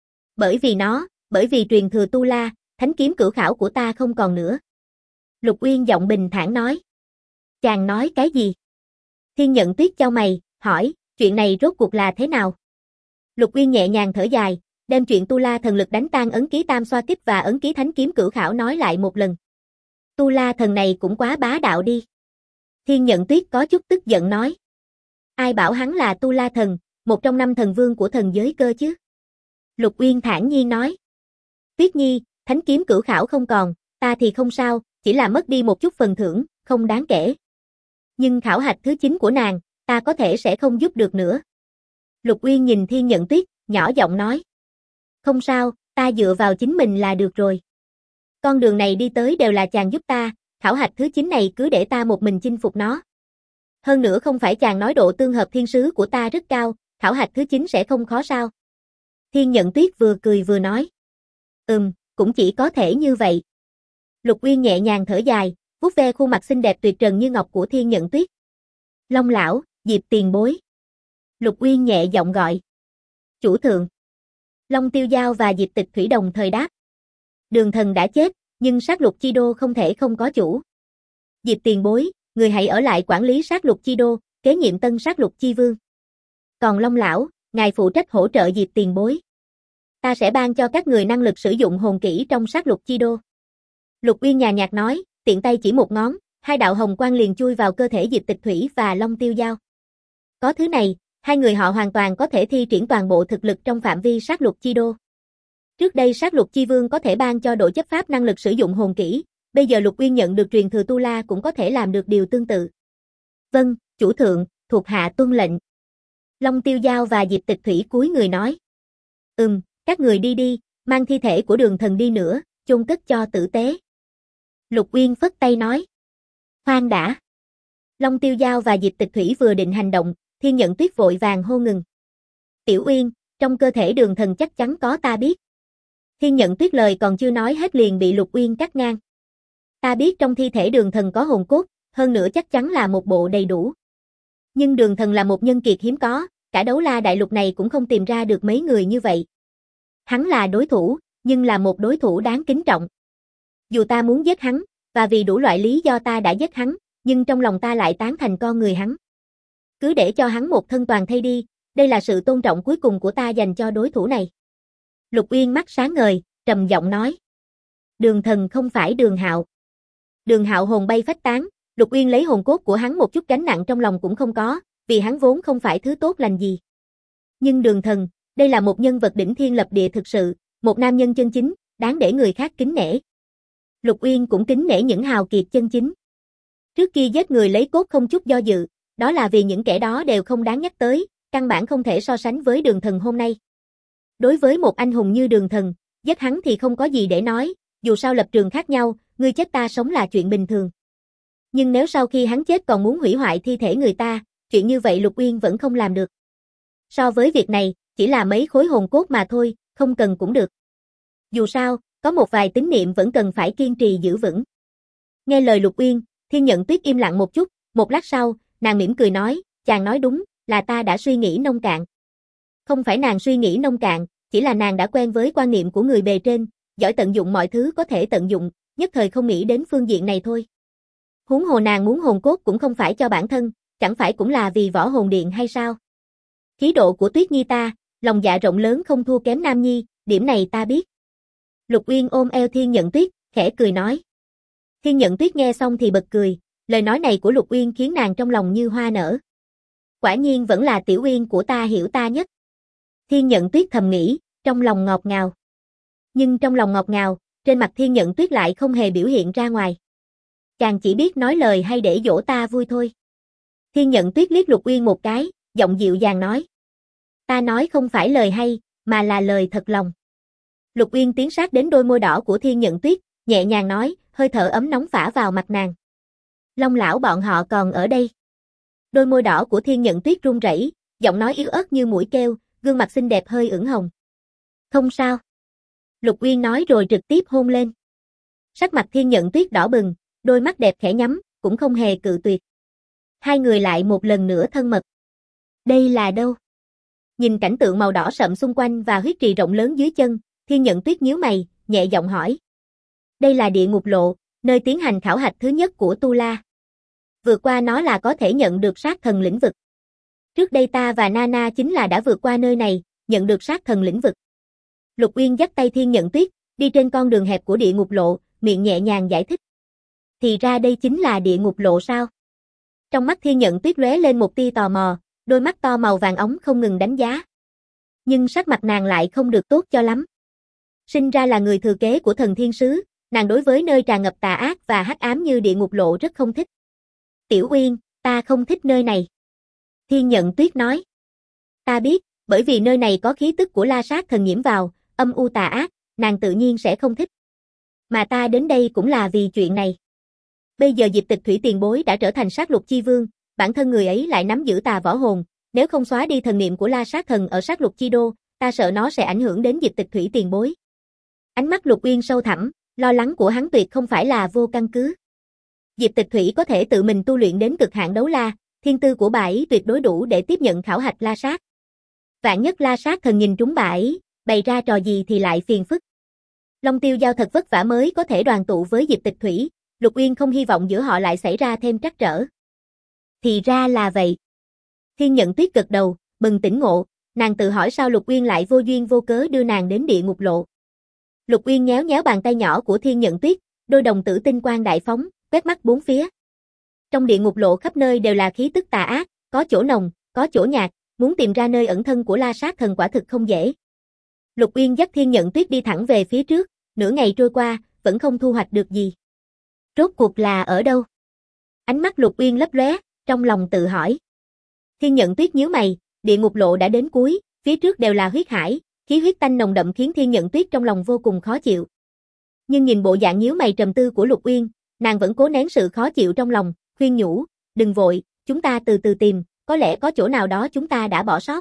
Bởi vì truyền thừa Tu La, Thánh Kiếm cửu khảo của ta không còn nữa. Lục Uyên giọng bình thản nói. Chàng nói cái gì? Thiên Nhận Tuyết chau mày, hỏi, chuyện này rốt cuộc là thế nào? Lục Uyên nhẹ nhàng thở dài, đem chuyện Tu La thần lực đánh tan ấn ký tam xoa kích và ấn ký Thánh Kiếm cửu khảo nói lại một lần. Tu La thần này cũng quá bá đạo đi. Thiên Nhận Tuyết có chút tức giận nói. Ai bảo hắn là Tu La thần, một trong 5 thần vương của thần giới cơ chứ? Lục Uyên thản nhiên nói. Tuyết Nhi, Thánh Kiếm cửu khảo không còn, ta thì không sao, chỉ là mất đi một chút phần thưởng, không đáng kể. Nhưng khảo hạch thứ 9 của nàng, ta có thể sẽ không giúp được nữa. Lục Uyên nhìn Thiên Nhận Tuyết, nhỏ giọng nói. Không sao, ta dựa vào chính mình là được rồi. Con đường này đi tới đều là chàng giúp ta, khảo hạch thứ 9 này cứ để ta một mình chinh phục nó. Hơn nữa không phải chàng nói độ tương hợp thiên sứ của ta rất cao, khảo hạch thứ 9 sẽ không khó sao? Thiên Nhận Tuyết vừa cười vừa nói. Cũng chỉ có thể như vậy. Lục Uyên nhẹ nhàng thở dài, vuốt ve khuôn mặt xinh đẹp tuyệt trần như ngọc của Thiên Nhận Tuyết. Long lão, Diệp tiền bối. Lục Uyên nhẹ giọng gọi. Chủ thượng. Long Tiêu Giao và Diệp Tịch Thủy đồng thời đáp. Đường Thần đã chết, nhưng sát lục chi đô không thể không có chủ. Diệp tiền bối, người hãy ở lại quản lý sát lục chi đô, kế nhiệm tân sát lục chi vương. Còn Long lão, ngài phụ trách hỗ trợ Diệp tiền bối. Ta sẽ ban cho các người năng lực sử dụng hồn kỹ trong sát lục chi đô. Lục Uyên nhàn nhạt nói, tiện tay chỉ một ngón, 2 đạo hồng quang liền chui vào cơ thể Diệp Tịch Thủy và Long Tiêu Giao. Có thứ này, 2 người họ hoàn toàn có thể thi triển toàn bộ thực lực trong phạm vi sát lục chi đô. Trước đây sát lục chi vương có thể ban cho đội chấp pháp năng lực sử dụng hồn kỹ, bây giờ Lục Uyên nhận được truyền thừa Tu La cũng có thể làm được điều tương tự. Vâng, chủ thượng, thuộc hạ tuân lệnh. Long Tiêu Giao và Diệp Tịch Thủy cúi người nói. Các người đi đi, mang thi thể của Đường Thần đi nữa, chôn cất cho tử tế. Lục Uyên phất tay nói. Khoan đã. Long Tiêu Giao và Diệp Tịch Thủy vừa định hành động, Thiên Nhận Tuyết vội vàng hô ngừng. Tiểu Uyên, trong cơ thể Đường Thần chắc chắn có ta biết. Thiên Nhận Tuyết lời còn chưa nói hết liền bị Lục Uyên cắt ngang. Ta biết trong thi thể Đường Thần có hồn cốt, hơn nữa chắc chắn là một bộ đầy đủ. Nhưng Đường Thần là một nhân kiệt hiếm có, cả Đấu La đại lục này cũng không tìm ra được mấy người như vậy. Hắn là đối thủ, nhưng là một đối thủ đáng kính trọng. Dù ta muốn giết hắn, và vì đủ loại lý do ta đã giết hắn, nhưng trong lòng ta lại tán thành con người hắn. Cứ để cho hắn một thân toàn thây đi, đây là sự tôn trọng cuối cùng của ta dành cho đối thủ này. Lục Uyên mắt sáng ngời, trầm giọng nói. Đường Thần không phải Đường Hạo. Đường Hạo hồn bay phách tán, Lục Uyên lấy hồn cốt của hắn một chút gánh nặng trong lòng cũng không có, vì hắn vốn không phải thứ tốt lành gì. Nhưng Đường Thần, đây là một nhân vật đỉnh thiên lập địa thực sự, một nam nhân chân chính, đáng để người khác kính nể. Lục Uyên cũng kính nể những hào kiệt chân chính. Trước kia giết người lấy cốt không chút do dự, đó là vì những kẻ đó đều không đáng nhắc tới, căn bản không thể so sánh với Đường Thần hôm nay. Đối với một anh hùng như Đường Thần, giết hắn thì không có gì để nói, dù sao lập trường khác nhau, ngươi chết ta sống là chuyện bình thường. Nhưng nếu sau khi hắn chết còn muốn hủy hoại thi thể người ta, chuyện như vậy Lục Uyên vẫn không làm được. So với việc này, chỉ là mấy khối hồn cốt mà thôi, không cần cũng được. Dù sao, có một vài tín niệm vẫn cần phải kiên trì giữ vững. Nghe lời Lục Uyên, Thiên Nhận Tuyết im lặng một chút, một lát sau, nàng mỉm cười nói, chàng nói đúng, là ta đã suy nghĩ nông cạn. Không phải nàng suy nghĩ nông cạn, chỉ là nàng đã quen với quan niệm của người bề trên, giỏi tận dụng mọi thứ có thể tận dụng, nhất thời không nghĩ đến phương diện này thôi. Huống hồ nàng muốn hồn cốt cũng không phải cho bản thân, chẳng phải cũng là vì võ hồn điện hay sao? Khí độ của Tuyết Nhi ta, lòng dạ rộng lớn không thua kém Nam Nhi, điểm này ta biết. Lục Uyên ôm eo Thiên Nhận Tuyết, khẽ cười nói. Thiên Nhận Tuyết nghe xong thì bật cười, lời nói này của Lục Uyên khiến nàng trong lòng như hoa nở. Quả nhiên vẫn là Tiểu Uyên của ta hiểu ta nhất. Thiên Nhận Tuyết thầm nghĩ, trong lòng ngọt ngào. Nhưng trong lòng ngọt ngào, trên mặt Thiên Nhận Tuyết lại không hề biểu hiện ra ngoài. Chàng chỉ biết nói lời hay để dỗ ta vui thôi. Thiên Nhận Tuyết liếc Lục Uyên một cái, giọng dịu dàng nói. Ta nói không phải lời hay, mà là lời thật lòng. Lục Uyên tiến sát đến đôi môi đỏ của Thiên Nhận Tuyết, nhẹ nhàng nói, hơi thở ấm nóng phả vào mặt nàng. Long lão bọn họ còn ở đây. Đôi môi đỏ của Thiên Nhận Tuyết run rẩy, giọng nói yếu ớt như mũi kêu, gương mặt xinh đẹp hơi ửng hồng. Không sao. Lục Uyên nói rồi trực tiếp hôn lên. Sắc mặt Thiên Nhận Tuyết đỏ bừng, đôi mắt đẹp khẽ nhắm, cũng không hề cự tuyệt. Hai người lại một lần nữa thân mật. Đây là đâu? Nhìn cảnh tượng màu đỏ sậm xung quanh và huyết trì rộng lớn dưới chân, Thiên Nhận Tuyết nhíu mày, nhẹ giọng hỏi. Đây là địa ngục lộ, nơi tiến hành khảo hạch thứ nhất của Tu La. Vượt qua nó là có thể nhận được sát thần lĩnh vực. Trước đây ta và Nana chính là đã vượt qua nơi này, nhận được sát thần lĩnh vực. Lục Uyên dắt tay Thiên Nhận Tuyết, đi trên con đường hẹp của địa ngục lộ, miệng nhẹ nhàng giải thích. Thì ra đây chính là địa ngục lộ sao? Trong mắt Thiên Nhận Tuyết lóe lên một tia tò mò, đôi mắt to màu vàng óng không ngừng đánh giá. Nhưng sắc mặt nàng lại không được tốt cho lắm. Sinh ra là người thừa kế của thần thiên sứ, nàng đối với nơi tràn ngập tà ác và hắc ám như địa ngục lộ rất không thích. Tiểu Uyên, ta không thích nơi này. Thiên Nhận Tuyết nói. Ta biết, bởi vì nơi này có khí tức của La Sát thần nhiễm vào, âm u tà ác, nàng tự nhiên sẽ không thích. Mà ta đến đây cũng là vì chuyện này. Bây giờ Diệp Tịch Thủy tiền bối đã trở thành sát lục chi vương, bản thân người ấy lại nắm giữ tà võ hồn, nếu không xóa đi thần niệm của La Sát thần ở sát lục chi đô, ta sợ nó sẽ ảnh hưởng đến Diệp Tịch Thủy tiền bối. Ánh mắt Lục Uyên sâu thẳm, lo lắng của hắn tuyệt không phải là vô căn cứ. Diệp Tịch Thủy có thể tự mình tu luyện đến cực hạn đấu la, thiên tư của bà ấy tuyệt đối đủ để tiếp nhận khảo hạch La Sát. Vạn nhất La Sát thần nhìn trúng bà ấy, bày ra trò gì thì lại phiền phức. Long Tiêu Giao thật vất vả mới có thể đoàn tụ với Diệp Tịch Thủy, Lục Uyên không hy vọng giữa họ lại xảy ra thêm trắc trở. Thì ra là vậy. Thiên Nhận Tuyết gật đầu, bừng tỉnh ngộ, nàng tự hỏi sao Lục Uyên lại vô duyên vô cớ đưa nàng đến địa ngục lộ. Lục Uyên nhéo nhéo bàn tay nhỏ của Thiên Nhận Tuyết, đôi đồng tử tinh quang đại phóng, quét mắt bốn phía. Trong địa ngục lộ khắp nơi đều là khí tức tà ác, có chỗ nồng, có chỗ nhạt, muốn tìm ra nơi ẩn thân của La Sát thần quả thực không dễ. Lục Uyên dắt Thiên Nhận Tuyết đi thẳng về phía trước, nửa ngày trôi qua, vẫn không thu hoạch được gì. Rốt cuộc là ở đâu? Ánh mắt Lục Uyên lấp lóe, trong lòng tự hỏi. Thiên Nhận Tuyết nhíu mày, địa ngục lộ đã đến cuối, phía trước đều là huyết hải, khí huyết tanh nồng đậm khiến Thiên Nhận Tuyết trong lòng vô cùng khó chịu. Nhưng nhìn bộ dạng nhíu mày trầm tư của Lục Uyên, nàng vẫn cố nén sự khó chịu trong lòng, khuyên nhủ, đừng vội, chúng ta từ từ tìm, có lẽ có chỗ nào đó chúng ta đã bỏ sót.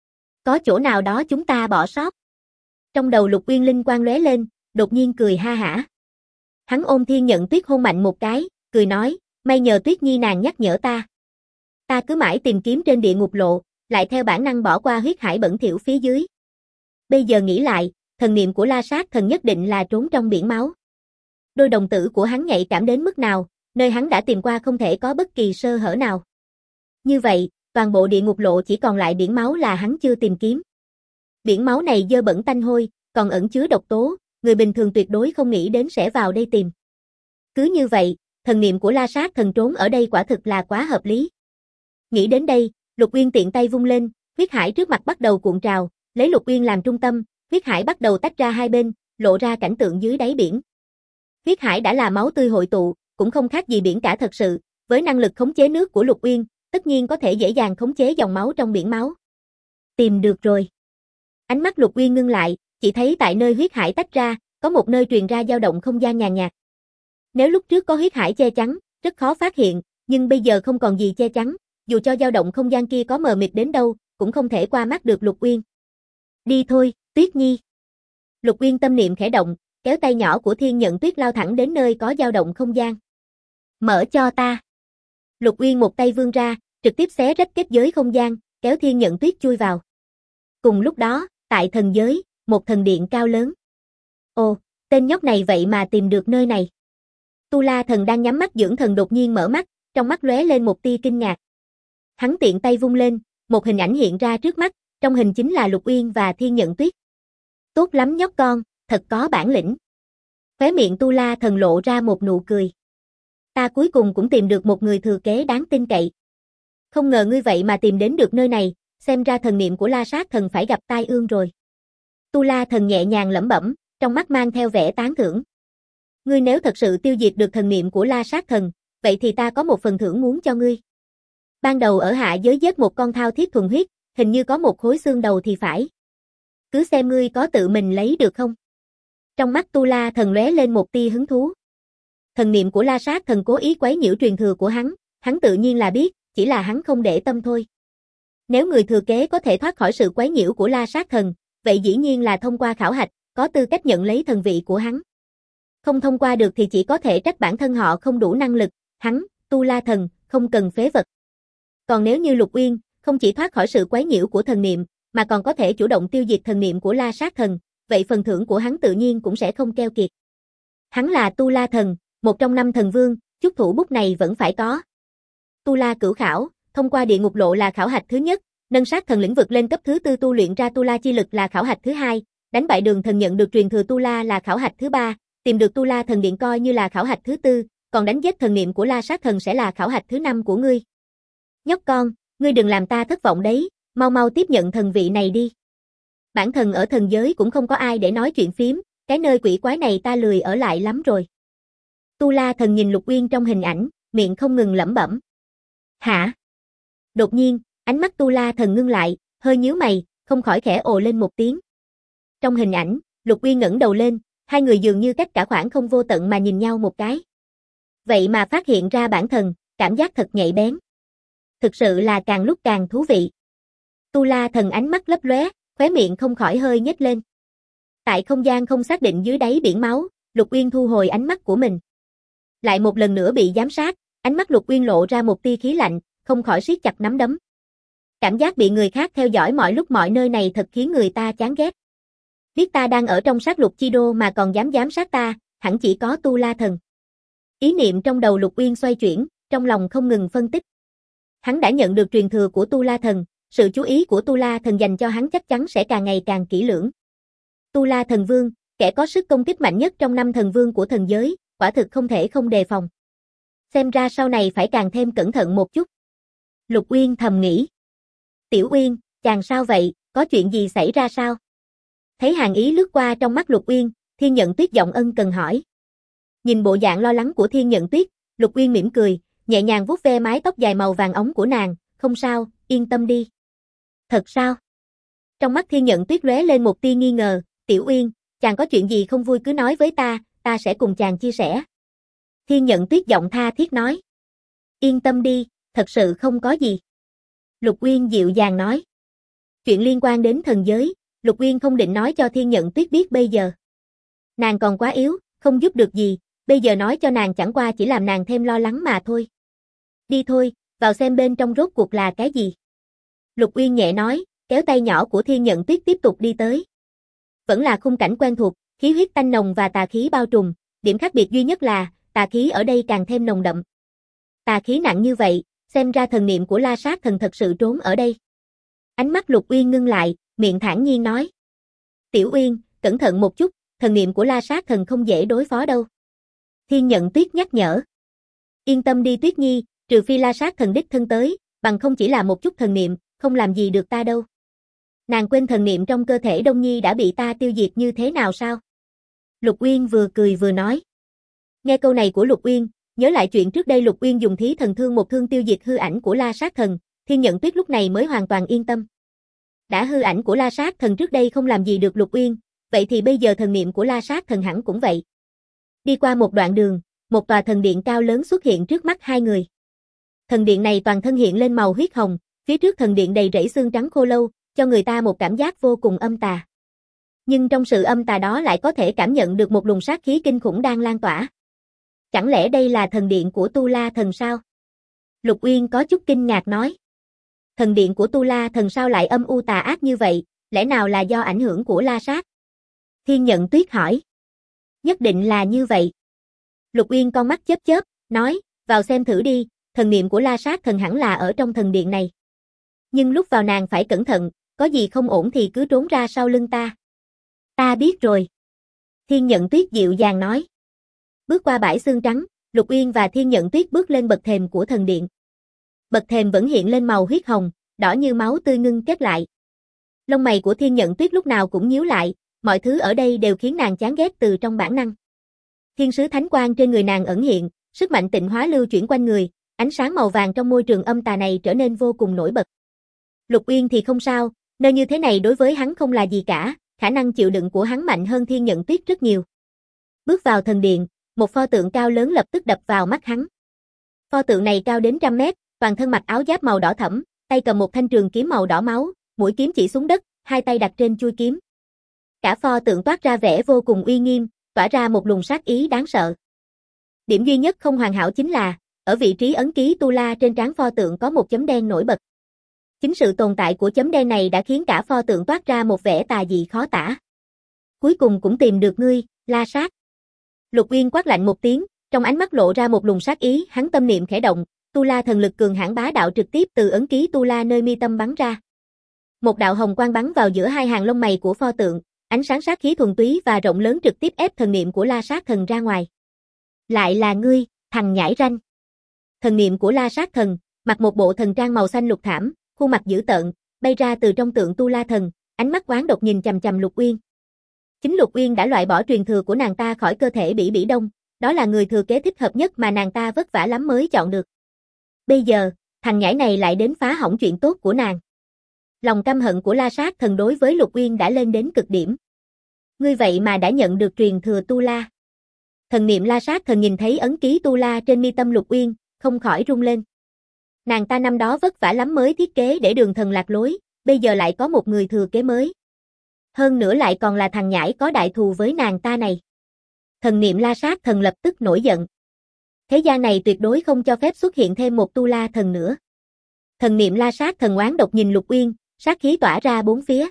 Có chỗ nào đó chúng ta bỏ sót. Trong đầu Lục Uyên linh quang lóe lên, đột nhiên cười ha hả. Hắn ôm Thiên Nhận Tuyết hôn mạnh một cái, cười nói, May nhờ Tuyết Nhi nàng nhắc nhở ta. Ta cứ mãi tìm kiếm trên địa ngục lộ, lại theo bản năng bỏ qua huyết hải bẩn thỉu phía dưới. Bây giờ nghĩ lại, thần niệm của La Sát Thần nhất định là trốn trong biển máu. Đôi đồng tử của hắn nhạy cảm đến mức nào, nơi hắn đã tìm qua không thể có bất kỳ sơ hở nào. Như vậy, toàn bộ địa ngục lộ chỉ còn lại biển máu là hắn chưa tìm kiếm. Biển máu này dơ bẩn tanh hôi, còn ẩn chứa độc tố, người bình thường tuyệt đối không nghĩ đến sẽ vào đây tìm. Cứ như vậy, thần niệm của La Sát Thần trốn ở đây quả thực là quá hợp lý. Nghĩ đến đây, Lục Uyên tiện tay vung lên, huyết hải trước mặt bắt đầu cuộn trào, lấy Lục Uyên làm trung tâm, huyết hải bắt đầu tách ra hai bên, lộ ra cảnh tượng dưới đáy biển. Huyết hải đã là máu tươi hội tụ, cũng không khác gì biển cả thật sự, với năng lực khống chế nước của Lục Uyên, tất nhiên có thể dễ dàng khống chế dòng máu trong biển máu. Tìm được rồi. Ánh mắt Lục Uyên ngưng lại, chỉ thấy tại nơi huyết hải tách ra, có một nơi truyền ra dao động không gian nhàn nhạt. Nếu lúc trước có huyết hải che chắn, rất khó phát hiện, nhưng bây giờ không còn gì che chắn, dù cho dao động không gian kia có mờ mịt đến đâu, cũng không thể qua mắt được Lục Uyên. Đi thôi, Tuyết Nhi. Lục Uyên tâm niệm khẽ động, kéo tay nhỏ của Thiên Nhận Tuyết lao thẳng đến nơi có dao động không gian. Mở cho ta. Lục Uyên một tay vươn ra, trực tiếp xé rách kết giới không gian, kéo Thiên Nhận Tuyết chui vào. Cùng lúc đó, tại thần giới, một thần điện cao lớn. Ồ, tên nhóc này vậy mà tìm được nơi này. Tu La Thần đang nhắm mắt dưỡng thần đột nhiên mở mắt, trong mắt lóe lên một tia kinh ngạc. Hắn tiện tay vung lên, một hình ảnh hiện ra trước mắt, trong hình chính là Lục Uyên và Thiên Nhận Tuyết. Tốt lắm nhóc con, thật có bản lĩnh. Khóe miệng Tu La Thần lộ ra một nụ cười. Ta cuối cùng cũng tìm được một người thừa kế đáng tin cậy. Không ngờ ngươi vậy mà tìm đến được nơi này, xem ra thần niệm của La Sát Thần phải gặp tai ương rồi. Tu La Thần nhẹ nhàng lẩm bẩm, trong mắt mang theo vẻ tán thưởng. Ngươi nếu thật sự tiêu diệt được thần niệm của La Sát Thần, vậy thì ta có một phần thưởng muốn cho ngươi. Ban đầu ở hạ giới giết một con thao thiết thuần huyết, hình như có một khối xương đầu thì phải. Cứ xem ngươi có tự mình lấy được không. Trong mắt Tu La Thần lóe lên một tia hứng thú. Thần niệm của La Sát Thần cố ý quấy nhiễu truyền thừa của hắn tự nhiên là biết, chỉ là hắn không để tâm thôi. Nếu người thừa kế có thể thoát khỏi sự quấy nhiễu của La Sát Thần, vậy dĩ nhiên là thông qua khảo hạch, có tư cách nhận lấy thần vị của hắn. Không thông qua được thì chỉ có thể trách bản thân họ không đủ năng lực, hắn, Tu La Thần, không cần phế vật. Còn nếu như Lục Uyên, không chỉ thoát khỏi sự quấy nhiễu của thần niệm, mà còn có thể chủ động tiêu diệt thần niệm của La Sát Thần, vậy phần thưởng của hắn tự nhiên cũng sẽ không keo kiệt. Hắn là Tu La Thần, một trong 5 thần vương, chút thủ bút này vẫn phải có. Tu La cửu khảo, thông qua địa ngục lộ là khảo hạch thứ nhất, nâng sát thần lĩnh vực lên cấp thứ 4 tu luyện ra Tu La chi lực là khảo hạch thứ 2, đánh bại Đường Thần nhận được truyền thừa Tu La là khảo hạch thứ 3, tìm được Tu La thần điện coi như là khảo hạch thứ 4, còn đánh giết thần niệm của La Sát Thần sẽ là khảo hạch thứ 5 của ngươi. Nhóc con, ngươi đừng làm ta thất vọng đấy, mau mau tiếp nhận thần vị này đi. Bản thân ở thần giới cũng không có ai để nói chuyện phím, cái nơi quỷ quái này ta lười ở lại lắm rồi. Tu La Thần nhìn Lục Uyên trong hình ảnh, miệng không ngừng lẩm bẩm. Hả? Đột nhiên, ánh mắt Tu La Thần ngưng lại, hơi nhíu mày, không khỏi khẽ ồ lên một tiếng. Trong hình ảnh, Lục Uyên ngẩng đầu lên, hai người dường như cách cả khoảng không vô tận mà nhìn nhau một cái. Vậy mà phát hiện ra bản thân, cảm giác thật nhạy bén. Thực sự là càng lúc càng thú vị. Tu La Thần ánh mắt lấp lóe, khóe miệng không khỏi hơi nhếch lên. Tại không gian không xác định dưới đáy biển máu, Lục Uyên thu hồi ánh mắt của mình. Lại một lần nữa bị giám sát, ánh mắt Lục Uyên lộ ra một tia khí lạnh, không khỏi siết chặt nắm đấm. Cảm giác bị người khác theo dõi mọi lúc mọi nơi này thật khiến người ta chán ghét. Biết ta đang ở trong sát lục chi đô mà còn dám giám sát ta, hẳn chỉ có Tu La Thần. Ý niệm trong đầu Lục Uyên xoay chuyển, trong lòng không ngừng phân tích. Hắn đã nhận được truyền thừa của Tu La Thần, sự chú ý của Tu La Thần dành cho hắn chắc chắn sẽ càng ngày càng kỹ lưỡng. Tu La Thần Vương, kẻ có sức công kích mạnh nhất trong 5 thần vương của thần giới, quả thực không thể không đề phòng. Xem ra sau này phải càng thêm cẩn thận một chút. Lục Uyên thầm nghĩ. Tiểu Uyên, chàng sao vậy, có chuyện gì xảy ra sao? Thấy hàn ý lướt qua trong mắt Lục Uyên, Thiên Nhận Tuyết giọng ân cần hỏi. Nhìn bộ dạng lo lắng của Thiên Nhận Tuyết, Lục Uyên mỉm cười, nhẹ nhàng vuốt ve mái tóc dài màu vàng óng của nàng, không sao, yên tâm đi. Thật sao? Trong mắt Thiên Nhận Tuyết lóe lên một tia nghi ngờ, Tiểu Uyên, chàng có chuyện gì không vui cứ nói với ta sẽ cùng chàng chia sẻ. Thiên Nhận Tuyết giọng tha thiết nói. Yên tâm đi, thật sự không có gì. Lục Uyên dịu dàng nói. Chuyện liên quan đến thần giới, Lục Uyên không định nói cho Thiên Nhận Tuyết biết bây giờ. Nàng còn quá yếu, không giúp được gì, bây giờ nói cho nàng chẳng qua chỉ làm nàng thêm lo lắng mà thôi. Đi thôi, vào xem bên trong rốt cuộc là cái gì. Lục Uyên nhẹ nói, kéo tay nhỏ của Thiên Nhận Tuyết tiếp tục đi tới. Vẫn là khung cảnh quen thuộc, khí huyết tanh nồng và tà khí bao trùm, điểm khác biệt duy nhất là, tà khí ở đây càng thêm nồng đậm. Tà khí nặng như vậy, xem ra thần niệm của La Sát Thần thật sự trốn ở đây. Ánh mắt Lục Uyên ngưng lại, miệng thản nhiên nói. Tiểu Uyên, cẩn thận một chút, thần niệm của La Sát Thần không dễ đối phó đâu. Thiên Nhận Tuyết nhắc nhở. Yên tâm đi Tuyết Nhi, trừ phi La Sát Thần đích thân tới, bằng không chỉ là một chút thần niệm, không làm gì được ta đâu. Nàng quên thần niệm trong cơ thể Đông Nhi đã bị ta tiêu diệt như thế nào sao? Lục Uyên vừa cười vừa nói. Nghe câu này của Lục Uyên, nhớ lại chuyện trước đây Lục Uyên dùng thí thần thương một thương tiêu diệt hư ảnh của La Sát Thần, Thiên Nhận Tuyết lúc này mới hoàn toàn yên tâm. Đã hư ảnh của La Sát Thần trước đây không làm gì được Lục Uyên, vậy thì bây giờ thần niệm của La Sát Thần hẳn cũng vậy. Đi qua một đoạn đường, một tòa thần điện cao lớn xuất hiện trước mắt hai người. Thần điện này toàn thân hiện lên màu huyết hồng, phía trước thần điện đầy rẫy xương trắng khô lâu, cho người ta một cảm giác vô cùng âm tà. Nhưng trong sự âm tà đó lại có thể cảm nhận được một luồng sát khí kinh khủng đang lan tỏa. Chẳng lẽ đây là thần điện của Tu La Thần sao? Lục Uyên có chút kinh ngạc nói. Thần điện của Tu La Thần sao lại âm u tà ác như vậy, lẽ nào là do ảnh hưởng của La Sát? Thiên Nhận Tuyết hỏi. Nhất định là như vậy. Lục Uyên con mắt chớp chớp, nói, vào xem thử đi, thần niệm của La Sát Thần hẳn là ở trong thần điện này. Nhưng lúc vào nàng phải cẩn thận, có gì không ổn thì cứ trốn ra sau lưng ta. Ta biết rồi. Thiên Nhận Tuyết dịu dàng nói. Bước qua bãi xương trắng, Lục Uyên và Thiên Nhận Tuyết bước lên bậc thềm của thần điện. Bậc thềm vẫn hiện lên màu huyết hồng, đỏ như máu tươi ngưng kết lại. Lông mày của Thiên Nhận Tuyết lúc nào cũng nhíu lại, mọi thứ ở đây đều khiến nàng chán ghét từ trong bản năng. Thiên sứ thánh quang trên người nàng ẩn hiện, sức mạnh tịnh hóa lưu chuyển quanh người, ánh sáng màu vàng trong môi trường âm tà này trở nên vô cùng nổi bật. Lục Uyên thì không sao, nơi như thế này đối với hắn không là gì cả, khả năng chịu đựng của hắn mạnh hơn Thiên Nhận Tuyết rất nhiều. Bước vào thần điện, một pho tượng cao lớn lập tức đập vào mắt hắn. Pho tượng này cao đến 100 mét, toàn thân mặc áo giáp màu đỏ thẫm, tay cầm một thanh trường kiếm màu đỏ máu, mũi kiếm chỉ xuống đất, hai tay đặt trên chuôi kiếm. Cả pho tượng toát ra vẻ vô cùng uy nghiêm, tỏa ra một luồng sát ý đáng sợ. Điểm duy nhất không hoàn hảo chính là, ở vị trí ấn ký Tu La trên trán pho tượng có một chấm đen nổi bật. Chính sự tồn tại của chấm đen này đã khiến cả pho tượng toát ra một vẻ tà dị khó tả. Cuối cùng cũng tìm được ngươi, La Sát. Lục Uyên quát lạnh một tiếng, trong ánh mắt lộ ra một luồng sát ý, hắn tâm niệm khẽ động, Tu La thần lực cường hãn bá đạo trực tiếp từ ấn ký Tu La nơi mi tâm bắn ra. Một đạo hồng quang bắn vào giữa hai hàng lông mày của pho tượng, ánh sáng sát khí thuần túy và rộng lớn trực tiếp ép thần niệm của La Sát Thần ra ngoài. Lại là ngươi, thằng nhãi ranh. Thần niệm của La Sát Thần, mặc một bộ thần trang màu xanh lục thảm, khuôn mặt dữ tợn, bay ra từ trong tượng Tu La Thần, ánh mắt oán độc nhìn chằm chằm Lục Uyên. Chính Lục Uyên đã loại bỏ truyền thừa của nàng ta khỏi cơ thể Bỉ Bỉ Đông, đó là người thừa kế thích hợp nhất mà nàng ta vất vả lắm mới chọn được. Bây giờ, thằng nhãi này lại đến phá hỏng chuyện tốt của nàng. Lòng căm hận của La Sát Thần đối với Lục Uyên đã lên đến cực điểm. Ngươi vậy mà đã nhận được truyền thừa Tu La. Thần niệm La Sát Thần nhìn thấy ấn ký Tu La trên mi tâm Lục Uyên, không khỏi rung lên. Nàng ta năm đó vất vả lắm mới thiết kế để Đường Thần lạc lối, bây giờ lại có một người thừa kế mới. Hơn nữa lại còn là thằng nhãi có đại thù với nàng ta này. Thần niệm La Sát Thần lập tức nổi giận. Thế gian này tuyệt đối không cho phép xuất hiện thêm một Tu La Thần nữa. Thần niệm La Sát Thần oán độc nhìn Lục Uyên, sát khí tỏa ra bốn phía.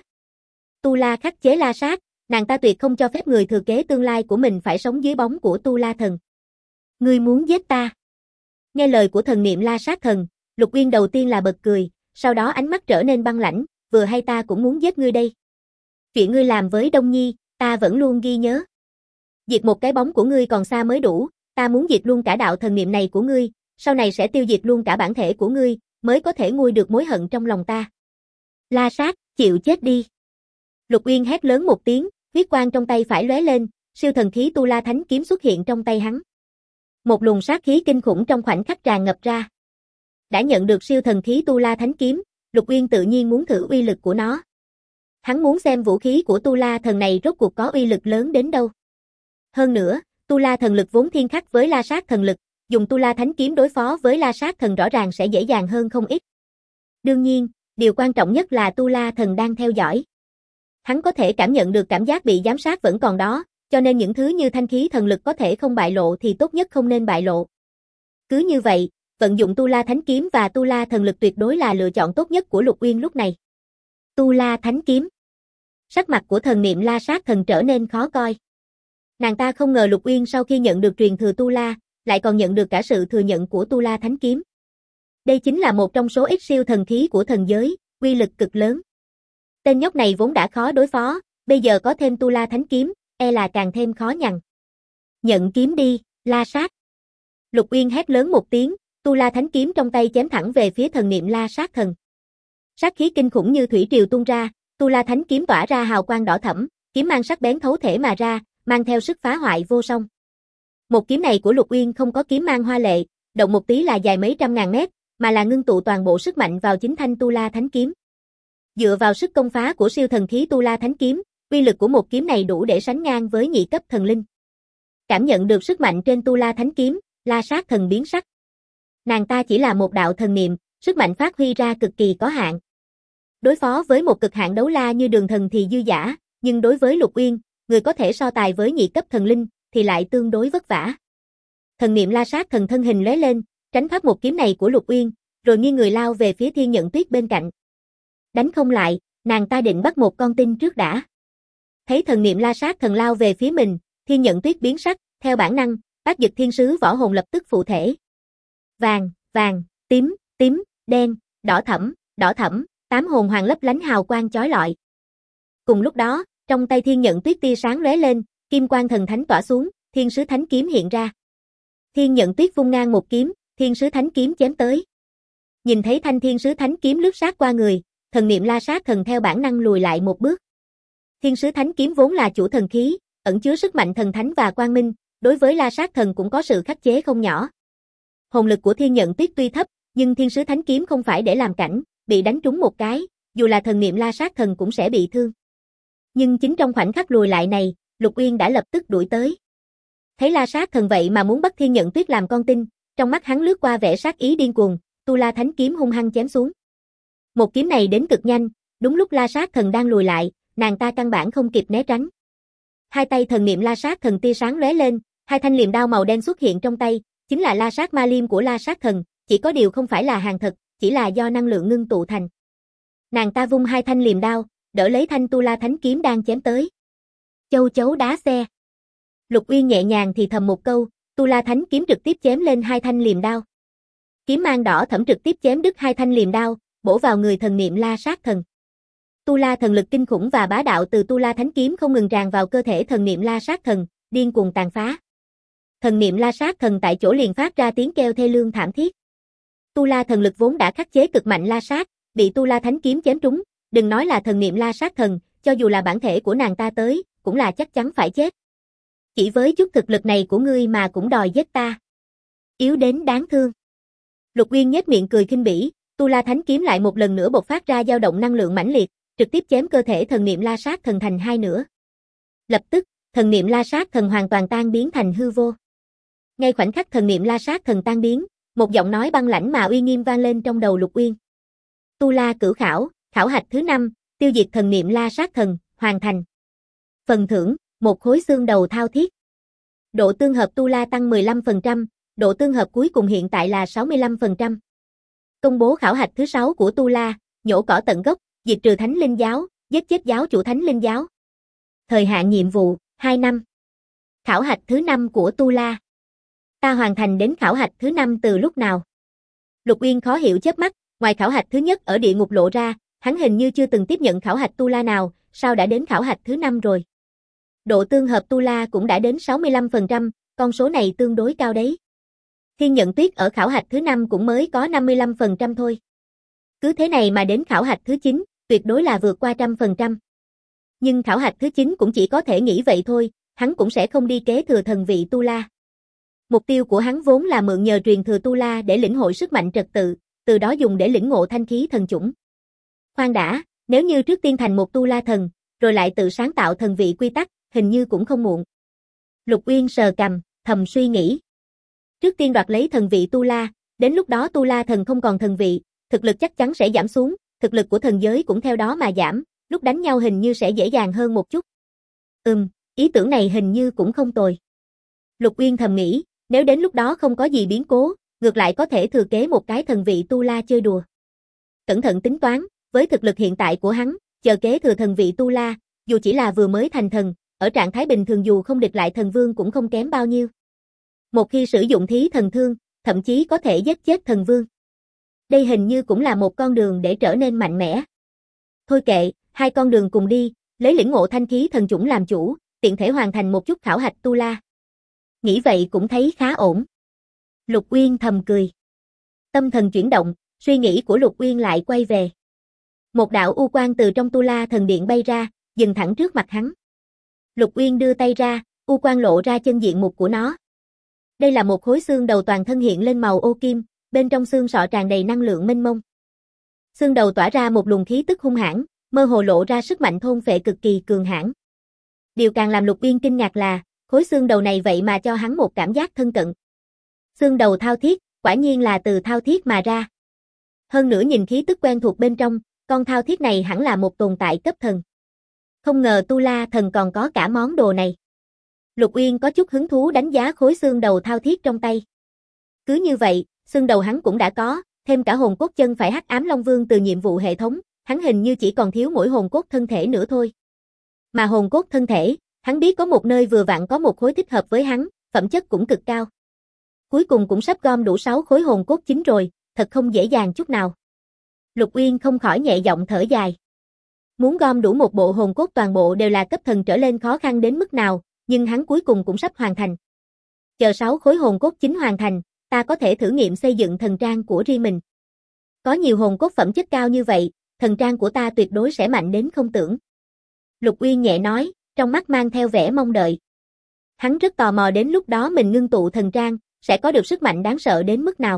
Tu La khắc chế La Sát, nàng ta tuyệt không cho phép người thừa kế tương lai của mình phải sống dưới bóng của Tu La Thần. Ngươi muốn giết ta? Nghe lời của thần niệm La Sát Thần, Lục Uyên đầu tiên là bật cười, sau đó ánh mắt trở nên băng lãnh, vừa hay ta cũng muốn giết ngươi đây. Chuyện ngươi làm với Đông Nhi, ta vẫn luôn ghi nhớ. Diệt một cái bóng của ngươi còn xa mới đủ, ta muốn diệt luôn cả đạo thần niệm này của ngươi, sau này sẽ tiêu diệt luôn cả bản thể của ngươi, mới có thể nguôi được mối hận trong lòng ta. La Sát, chịu chết đi. Lục Uyên hét lớn một tiếng, huyết quang trong tay phải lóe lên, siêu thần khí Tu La Thánh kiếm xuất hiện trong tay hắn. Một luồng sát khí kinh khủng trong khoảnh khắc tràn ngập ra. Đã nhận được siêu thần khí Tu La Thánh kiếm, Lục Uyên tự nhiên muốn thử uy lực của nó. Hắn muốn xem vũ khí của Tu La thần này rốt cuộc có uy lực lớn đến đâu. Hơn nữa, Tu La thần lực vốn thiên khắc với La Sát thần lực, dùng Tu La Thánh kiếm đối phó với La Sát thần rõ ràng sẽ dễ dàng hơn không ít. Đương nhiên, điều quan trọng nhất là Tu La thần đang theo dõi. Hắn có thể cảm nhận được cảm giác bị giám sát vẫn còn đó, cho nên những thứ như thanh khí thần lực có thể không bại lộ thì tốt nhất không nên bại lộ. Cứ như vậy, vận dụng Tu La Thánh Kiếm và Tu La Thần Lực tuyệt đối là lựa chọn tốt nhất của Lục Uyên lúc này. Tu La Thánh Kiếm. Sắc mặt của thần niệm La Sát Thần trở nên khó coi. Nàng ta không ngờ Lục Uyên sau khi nhận được truyền thừa Tu La, lại còn nhận được cả sự thừa nhận của Tu La Thánh Kiếm. Đây chính là một trong số ít siêu thần khí của thần giới, uy lực cực lớn. Tên nhóc này vốn đã khó đối phó, bây giờ có thêm Tu La Thánh Kiếm, e là càng thêm khó nhằn. Nhận kiếm đi, La Sát. Lục Uyên hét lớn một tiếng, Tu La Thánh Kiếm trong tay chém thẳng về phía thần niệm La Sát Thần. Sát khí kinh khủng như thủy triều tuôn ra, Tu La Thánh Kiếm tỏa ra hào quang đỏ thẫm, kiếm mang sắc bén thấu thể mà ra, mang theo sức phá hoại vô song. Một kiếm này của Lục Uyên không có kiếm mang hoa lệ, động một tí là dài mấy trăm ngàn mét, mà là ngưng tụ toàn bộ sức mạnh vào chính thanh Tu La Thánh Kiếm. Dựa vào sức công phá của siêu thần khí Tu La Thánh Kiếm, uy lực của một kiếm này đủ để sánh ngang với nhị cấp thần linh. Cảm nhận được sức mạnh trên Tu La Thánh Kiếm, La Sát Thần biến sắc. Nàng ta chỉ là một đạo thần niệm, sức mạnh phát huy ra cực kỳ có hạn. Đối phó với một cực hạn đấu la như Đường Thần thì dư dả, nhưng đối với Lục Uyên, người có thể so tài với nhị cấp thần linh, thì lại tương đối vất vả. Thần niệm La Sát Thần thân hình lóe lên, tránh thoát một kiếm này của Lục Uyên, rồi nghiêng người lao về phía Thiên Nhận Tuyết bên cạnh. Đánh không lại, nàng ta định bắt một con tin trước đã. Thấy thần niệm La Sát Thần lao về phía mình, Thiên Nhận Tuyết biến sắc, theo bản năng, Bát Dực Thiên Sứ võ hồn lập tức phụ thể. Vàng, vàng, tím, tím, đen, đỏ thẫm, 8 hồn hoàng lấp lánh hào quang chói lọi. Cùng lúc đó, trong tay Thiên Nhận Tuyết tia sáng lóe lên, kim quang thần thánh tỏa xuống, Thiên Sứ Thánh Kiếm hiện ra. Thiên Nhận Tuyết vung ngang một kiếm, Thiên Sứ Thánh Kiếm chém tới. Nhìn thấy thanh Thiên Sứ Thánh Kiếm lướt sát qua người, thần niệm La Sát Thần theo bản năng lùi lại một bước. Thiên Sứ Thánh Kiếm vốn là chủ thần khí, ẩn chứa sức mạnh thần thánh và quang minh, đối với La Sát Thần cũng có sự khắc chế không nhỏ. Hồn lực của Thiên Nhận Tuyết tuy thấp, nhưng Thiên Sứ Thánh Kiếm không phải để làm cảnh, bị đánh trúng một cái, dù là thần niệm La Sát Thần cũng sẽ bị thương. Nhưng chính trong khoảnh khắc lùi lại này, Lục Uyên đã lập tức đuổi tới. Thấy La Sát Thần vậy mà muốn bắt Thiên Nhận Tuyết làm con tin, trong mắt hắn lướt qua vẻ sát ý điên cuồng, Tu La Thánh Kiếm hung hăng chém xuống. Một kiếm này đến cực nhanh, đúng lúc La Sát Thần đang lùi lại, nàng ta căn bản không kịp né tránh. Hai tay thần niệm La Sát Thần tia sáng lóe lên, hai thanh liềm đao màu đen xuất hiện trong tay, chính là La Sát Ma Liêm của La Sát Thần, chỉ có điều không phải là hàng thật, chỉ là do năng lượng ngưng tụ thành. Nàng ta vung hai thanh liềm đao, đỡ lấy thanh Tu La Thánh Kiếm đang chém tới. Châu chấu đá xe. Lục Uyên nhẹ nhàng thì thầm một câu, Tu La Thánh Kiếm trực tiếp chém lên hai thanh liềm đao. Kiếm mang đỏ thẫm trực tiếp chém đứt hai thanh liềm đao, bổ vào người thần niệm La Sát Thần. Tu La thần lực kinh khủng và bá đạo từ Tu La Thánh Kiếm không ngừng tràn vào cơ thể thần niệm La Sát Thần, điên cuồng tàn phá. Thần niệm La Sát Thần tại chỗ liền phát ra tiếng kêu thê lương thảm thiết. Tu La thần lực vốn đã khắc chế cực mạnh La Sát, bị Tu La Thánh Kiếm chém trúng, đừng nói là thần niệm La Sát Thần, cho dù là bản thể của nàng ta tới, cũng là chắc chắn phải chết. Chỉ với chút thực lực này của ngươi mà cũng đòi giết ta. Yếu đến đáng thương. Lục Uyên nhếch miệng cười khinh bỉ, Tu La Thánh Kiếm lại một lần nữa bộc phát ra dao động năng lượng mãnh liệt, trực tiếp chém cơ thể thần niệm La Sát Thần thành hai nửa. Lập tức, thần niệm La Sát Thần hoàn toàn tan biến thành hư vô. Ngay khoảnh khắc thần niệm La Sát Thần tan biến, một giọng nói băng lãnh mà uy nghiêm vang lên trong đầu Lục Uyên. Tu La cửu khảo, khảo hạch thứ 5, tiêu diệt thần niệm La Sát Thần, hoàn thành. Phần thưởng, một khối xương đầu thao thiết. Độ tương hợp Tu La tăng 15%, độ tương hợp cuối cùng hiện tại là 65%. Công bố khảo hạch thứ 6 của Tu La, nhổ cỏ tận gốc, diệt trừ Thánh Linh Giáo, giết chết giáo chủ Thánh Linh Giáo. Thời hạn nhiệm vụ, 2 năm. Khảo hạch thứ 5 của Tu La. Ta hoàn thành đến khảo hạch thứ 5 từ lúc nào? Lục Uyên khó hiểu chớp mắt, ngoài khảo hạch thứ nhất ở địa ngục lộ ra, hắn hình như chưa từng tiếp nhận khảo hạch Tu La nào, sao đã đến khảo hạch thứ 5 rồi? Độ tương hợp Tu La cũng đã đến 65%, con số này tương đối cao đấy. Thiên Nhận Tuyết ở khảo hạch thứ 5 cũng mới có 55% thôi. Cứ thế này mà đến khảo hạch thứ 9, tuyệt đối là vượt qua 100%. Nhưng khảo hạch thứ 9 cũng chỉ có thể nghĩ vậy thôi, hắn cũng sẽ không đi kế thừa thần vị Tu La. Mục tiêu của hắn vốn là mượn nhờ truyền thừa Tu La để lĩnh hội sức mạnh trật tự, từ đó dùng để lĩnh ngộ thanh khí thần chủng. Khoan đã, nếu như trước tiên thành một Tu La thần, rồi lại tự sáng tạo thần vị quy tắc, hình như cũng không muộn. Lục Uyên sờ cằm, thầm suy nghĩ. Trước tiên đoạt lấy thần vị Tu La, đến lúc đó Tu La thần không còn thần vị, thực lực chắc chắn sẽ giảm xuống, thực lực của thần giới cũng theo đó mà giảm, lúc đánh nhau hình như sẽ dễ dàng hơn một chút. Ý tưởng này hình như cũng không tồi. Lục Uyên thầm nghĩ, nếu đến lúc đó không có gì biến cố, ngược lại có thể thừa kế một cái thần vị tu la chơi đùa. Cẩn thận tính toán, với thực lực hiện tại của hắn, chờ kế thừa thần vị tu la, dù chỉ là vừa mới thành thần, ở trạng thái bình thường dù không địch lại thần vương cũng không kém bao nhiêu. Một khi sử dụng thí thần thương, thậm chí có thể giết chết thần vương. Đây hình như cũng là một con đường để trở nên mạnh mẽ. Thôi kệ, hai con đường cùng đi, lấy lĩnh ngộ thanh khí thần chủng làm chủ, tiện thể hoàn thành một chút khảo hạch tu la. Nghĩ vậy cũng thấy khá ổn. Lục Uyên thầm cười. Tâm thần chuyển động, suy nghĩ của Lục Uyên lại quay về. Một đạo u quang từ trong tu la thần điện bay ra, dừng thẳng trước mặt hắn. Lục Uyên đưa tay ra, u quang lộ ra chân diện mục của nó. Đây là một khối xương đầu toàn thân hiện lên màu ô kim, bên trong xương sọ tràn đầy năng lượng mênh mông. Xương đầu tỏa ra một luồng khí tức hung hãn, mơ hồ lộ ra sức mạnh thôn phệ cực kỳ cường hãn. Điều càng làm Lục Uyên kinh ngạc là, khối xương đầu này vậy mà cho hắn một cảm giác thân cận. Xương đầu thao thiết, quả nhiên là từ thao thiết mà ra. Hơn nữa nhìn khí tức quen thuộc bên trong, con thao thiết này hẳn là một tồn tại cấp thần. Không ngờ tu la thần còn có cả món đồ này. Lục Uyên có chút hứng thú đánh giá khối xương đầu thao thiết trong tay. Cứ như vậy, xương đầu hắn cũng đã có, thêm cả hồn cốt chân phải Hắc Ám Long Vương từ nhiệm vụ hệ thống, hắn hình như chỉ còn thiếu mỗi hồn cốt thân thể nữa thôi. Mà hồn cốt thân thể, hắn biết có một nơi vừa vặn có một khối thích hợp với hắn, phẩm chất cũng cực cao. Cuối cùng cũng sắp gom đủ 6 khối hồn cốt chính rồi, thật không dễ dàng chút nào. Lục Uyên không khỏi nhẹ giọng thở dài. Muốn gom đủ một bộ hồn cốt toàn bộ đều là cấp thần trở lên khó khăn đến mức nào, nhưng hắn cuối cùng cũng sắp hoàn thành. Chờ 6 khối hồn cốt chính hoàn thành, ta có thể thử nghiệm xây dựng thần trang của riêng mình. Có nhiều hồn cốt phẩm chất cao như vậy, thần trang của ta tuyệt đối sẽ mạnh đến không tưởng. Lục Uyên nhẹ nói, trong mắt mang theo vẻ mong đợi. Hắn rất tò mò đến lúc đó mình ngưng tụ thần trang, sẽ có được sức mạnh đáng sợ đến mức nào.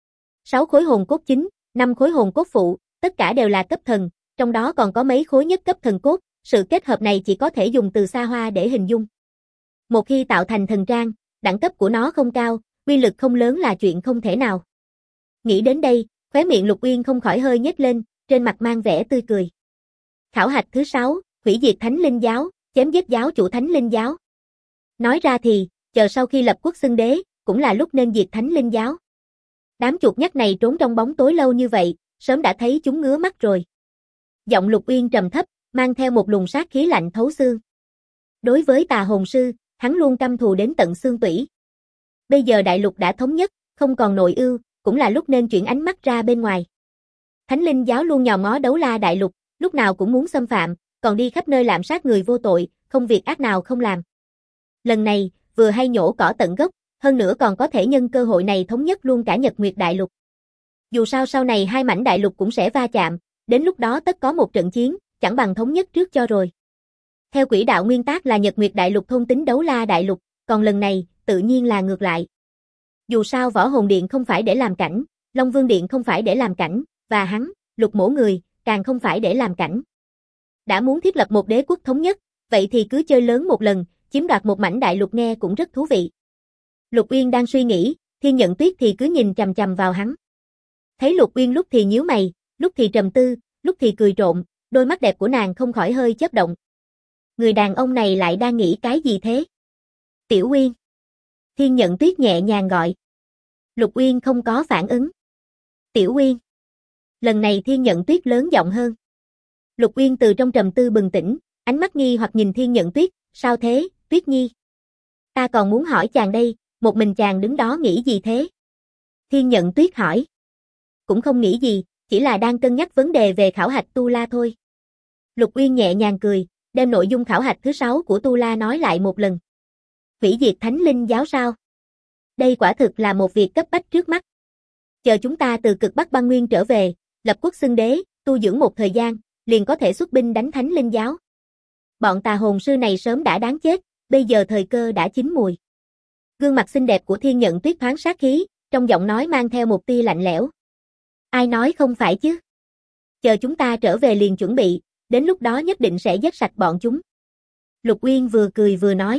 6 khối hồn cốt chính, 5 khối hồn cốt phụ, tất cả đều là cấp thần, trong đó còn có mấy khối nhất cấp thần cốt, sự kết hợp này chỉ có thể dùng từ xa hoa để hình dung. Một khi tạo thành thần trang, đẳng cấp của nó không cao, uy lực không lớn là chuyện không thể nào. Nghĩ đến đây, khóe miệng Lục Uyên không khỏi hơi nhếch lên, trên mặt mang vẻ tươi cười. Khảo hạch thứ 6, hủy diệt Thánh Linh giáo, chém giết giáo chủ Thánh Linh giáo. Nói ra thì, chờ sau khi lập quốc xưng đế, cũng là lúc nên diệt Thánh Linh giáo. Đám chuột nhắt này trốn trong bóng tối lâu như vậy, sớm đã thấy chúng ngứa mắt rồi. Giọng Lục Uyên trầm thấp, mang theo một luồng sát khí lạnh thấu xương. Đối với Tà Hồn sư, hắn luôn căm thù đến tận xương tủy. Bây giờ đại lục đã thống nhất, không còn nội ưu, cũng là lúc nên chuyển ánh mắt ra bên ngoài. Thánh Linh giáo luôn nhòm ngó Đấu La đại lục, lúc nào cũng muốn xâm phạm, còn đi khắp nơi lạm sát người vô tội, không việc ác nào không làm. Lần này, vừa hay nhổ cỏ tận gốc, hơn nữa còn có thể nhân cơ hội này thống nhất luôn cả Nhật Nguyệt đại lục. Dù sao sau này hai mảnh đại lục cũng sẽ va chạm, đến lúc đó tất có một trận chiến, chẳng bằng thống nhất trước cho rồi. Theo quỹ đạo nguyên tắc là Nhật Nguyệt đại lục thôn tính Đấu La đại lục, còn lần này, tự nhiên là ngược lại. Dù sao Võ Hồn Điện không phải để làm cảnh, Long Vương Điện không phải để làm cảnh, và hắn, Lục Mỗ người, càng không phải để làm cảnh. Đã muốn thiết lập một đế quốc thống nhất, vậy thì cứ chơi lớn một lần, chiếm đoạt một mảnh đại lục nghe cũng rất thú vị. Lục Uyên đang suy nghĩ, Thiên Nhận Tuyết thì cứ nhìn chằm chằm vào hắn. Thấy Lục Uyên lúc thì nhíu mày, lúc thì trầm tư, lúc thì cười trộm, đôi mắt đẹp của nàng không khỏi hơi chớp động. Người đàn ông này lại đang nghĩ cái gì thế? Tiểu Uyên. Thiên Nhận Tuyết nhẹ nhàng gọi. Lục Uyên không có phản ứng. Tiểu Uyên. Lần này Thiên Nhận Tuyết lớn giọng hơn. Lục Uyên từ trong trầm tư bừng tỉnh, ánh mắt nghi hoặc nhìn Thiên Nhận Tuyết, sao thế, Tuyết Nhi? Ta còn muốn hỏi chàng đây, một mình chàng đứng đó nghĩ gì thế? Thiên Nhận Tuyết hỏi. Cũng không nghĩ gì, chỉ là đang cân nhắc vấn đề về khảo hạch Tu La thôi. Lục Uyên nhẹ nhàng cười, đem nội dung khảo hạch thứ 6 của Tu La nói lại một lần. Hủy diệt Thánh Linh giáo sao? Đây quả thực là một việc cấp bách trước mắt. Chờ chúng ta từ cực Bắc băng nguyên trở về, lập quốc xưng đế, tu dưỡng một thời gian, liền có thể xuất binh đánh Thánh Linh giáo. Bọn Tà Hồn sư này sớm đã đáng chết, bây giờ thời cơ đã chín mùi. Gương mặt xinh đẹp của Thiên Nhận Tuyết thoáng sát khí, trong giọng nói mang theo một tia lạnh lẽo. Ai nói không phải chứ? Chờ chúng ta trở về liền chuẩn bị, đến lúc đó nhất định sẽ giết sạch bọn chúng. Lục Uyên vừa cười vừa nói.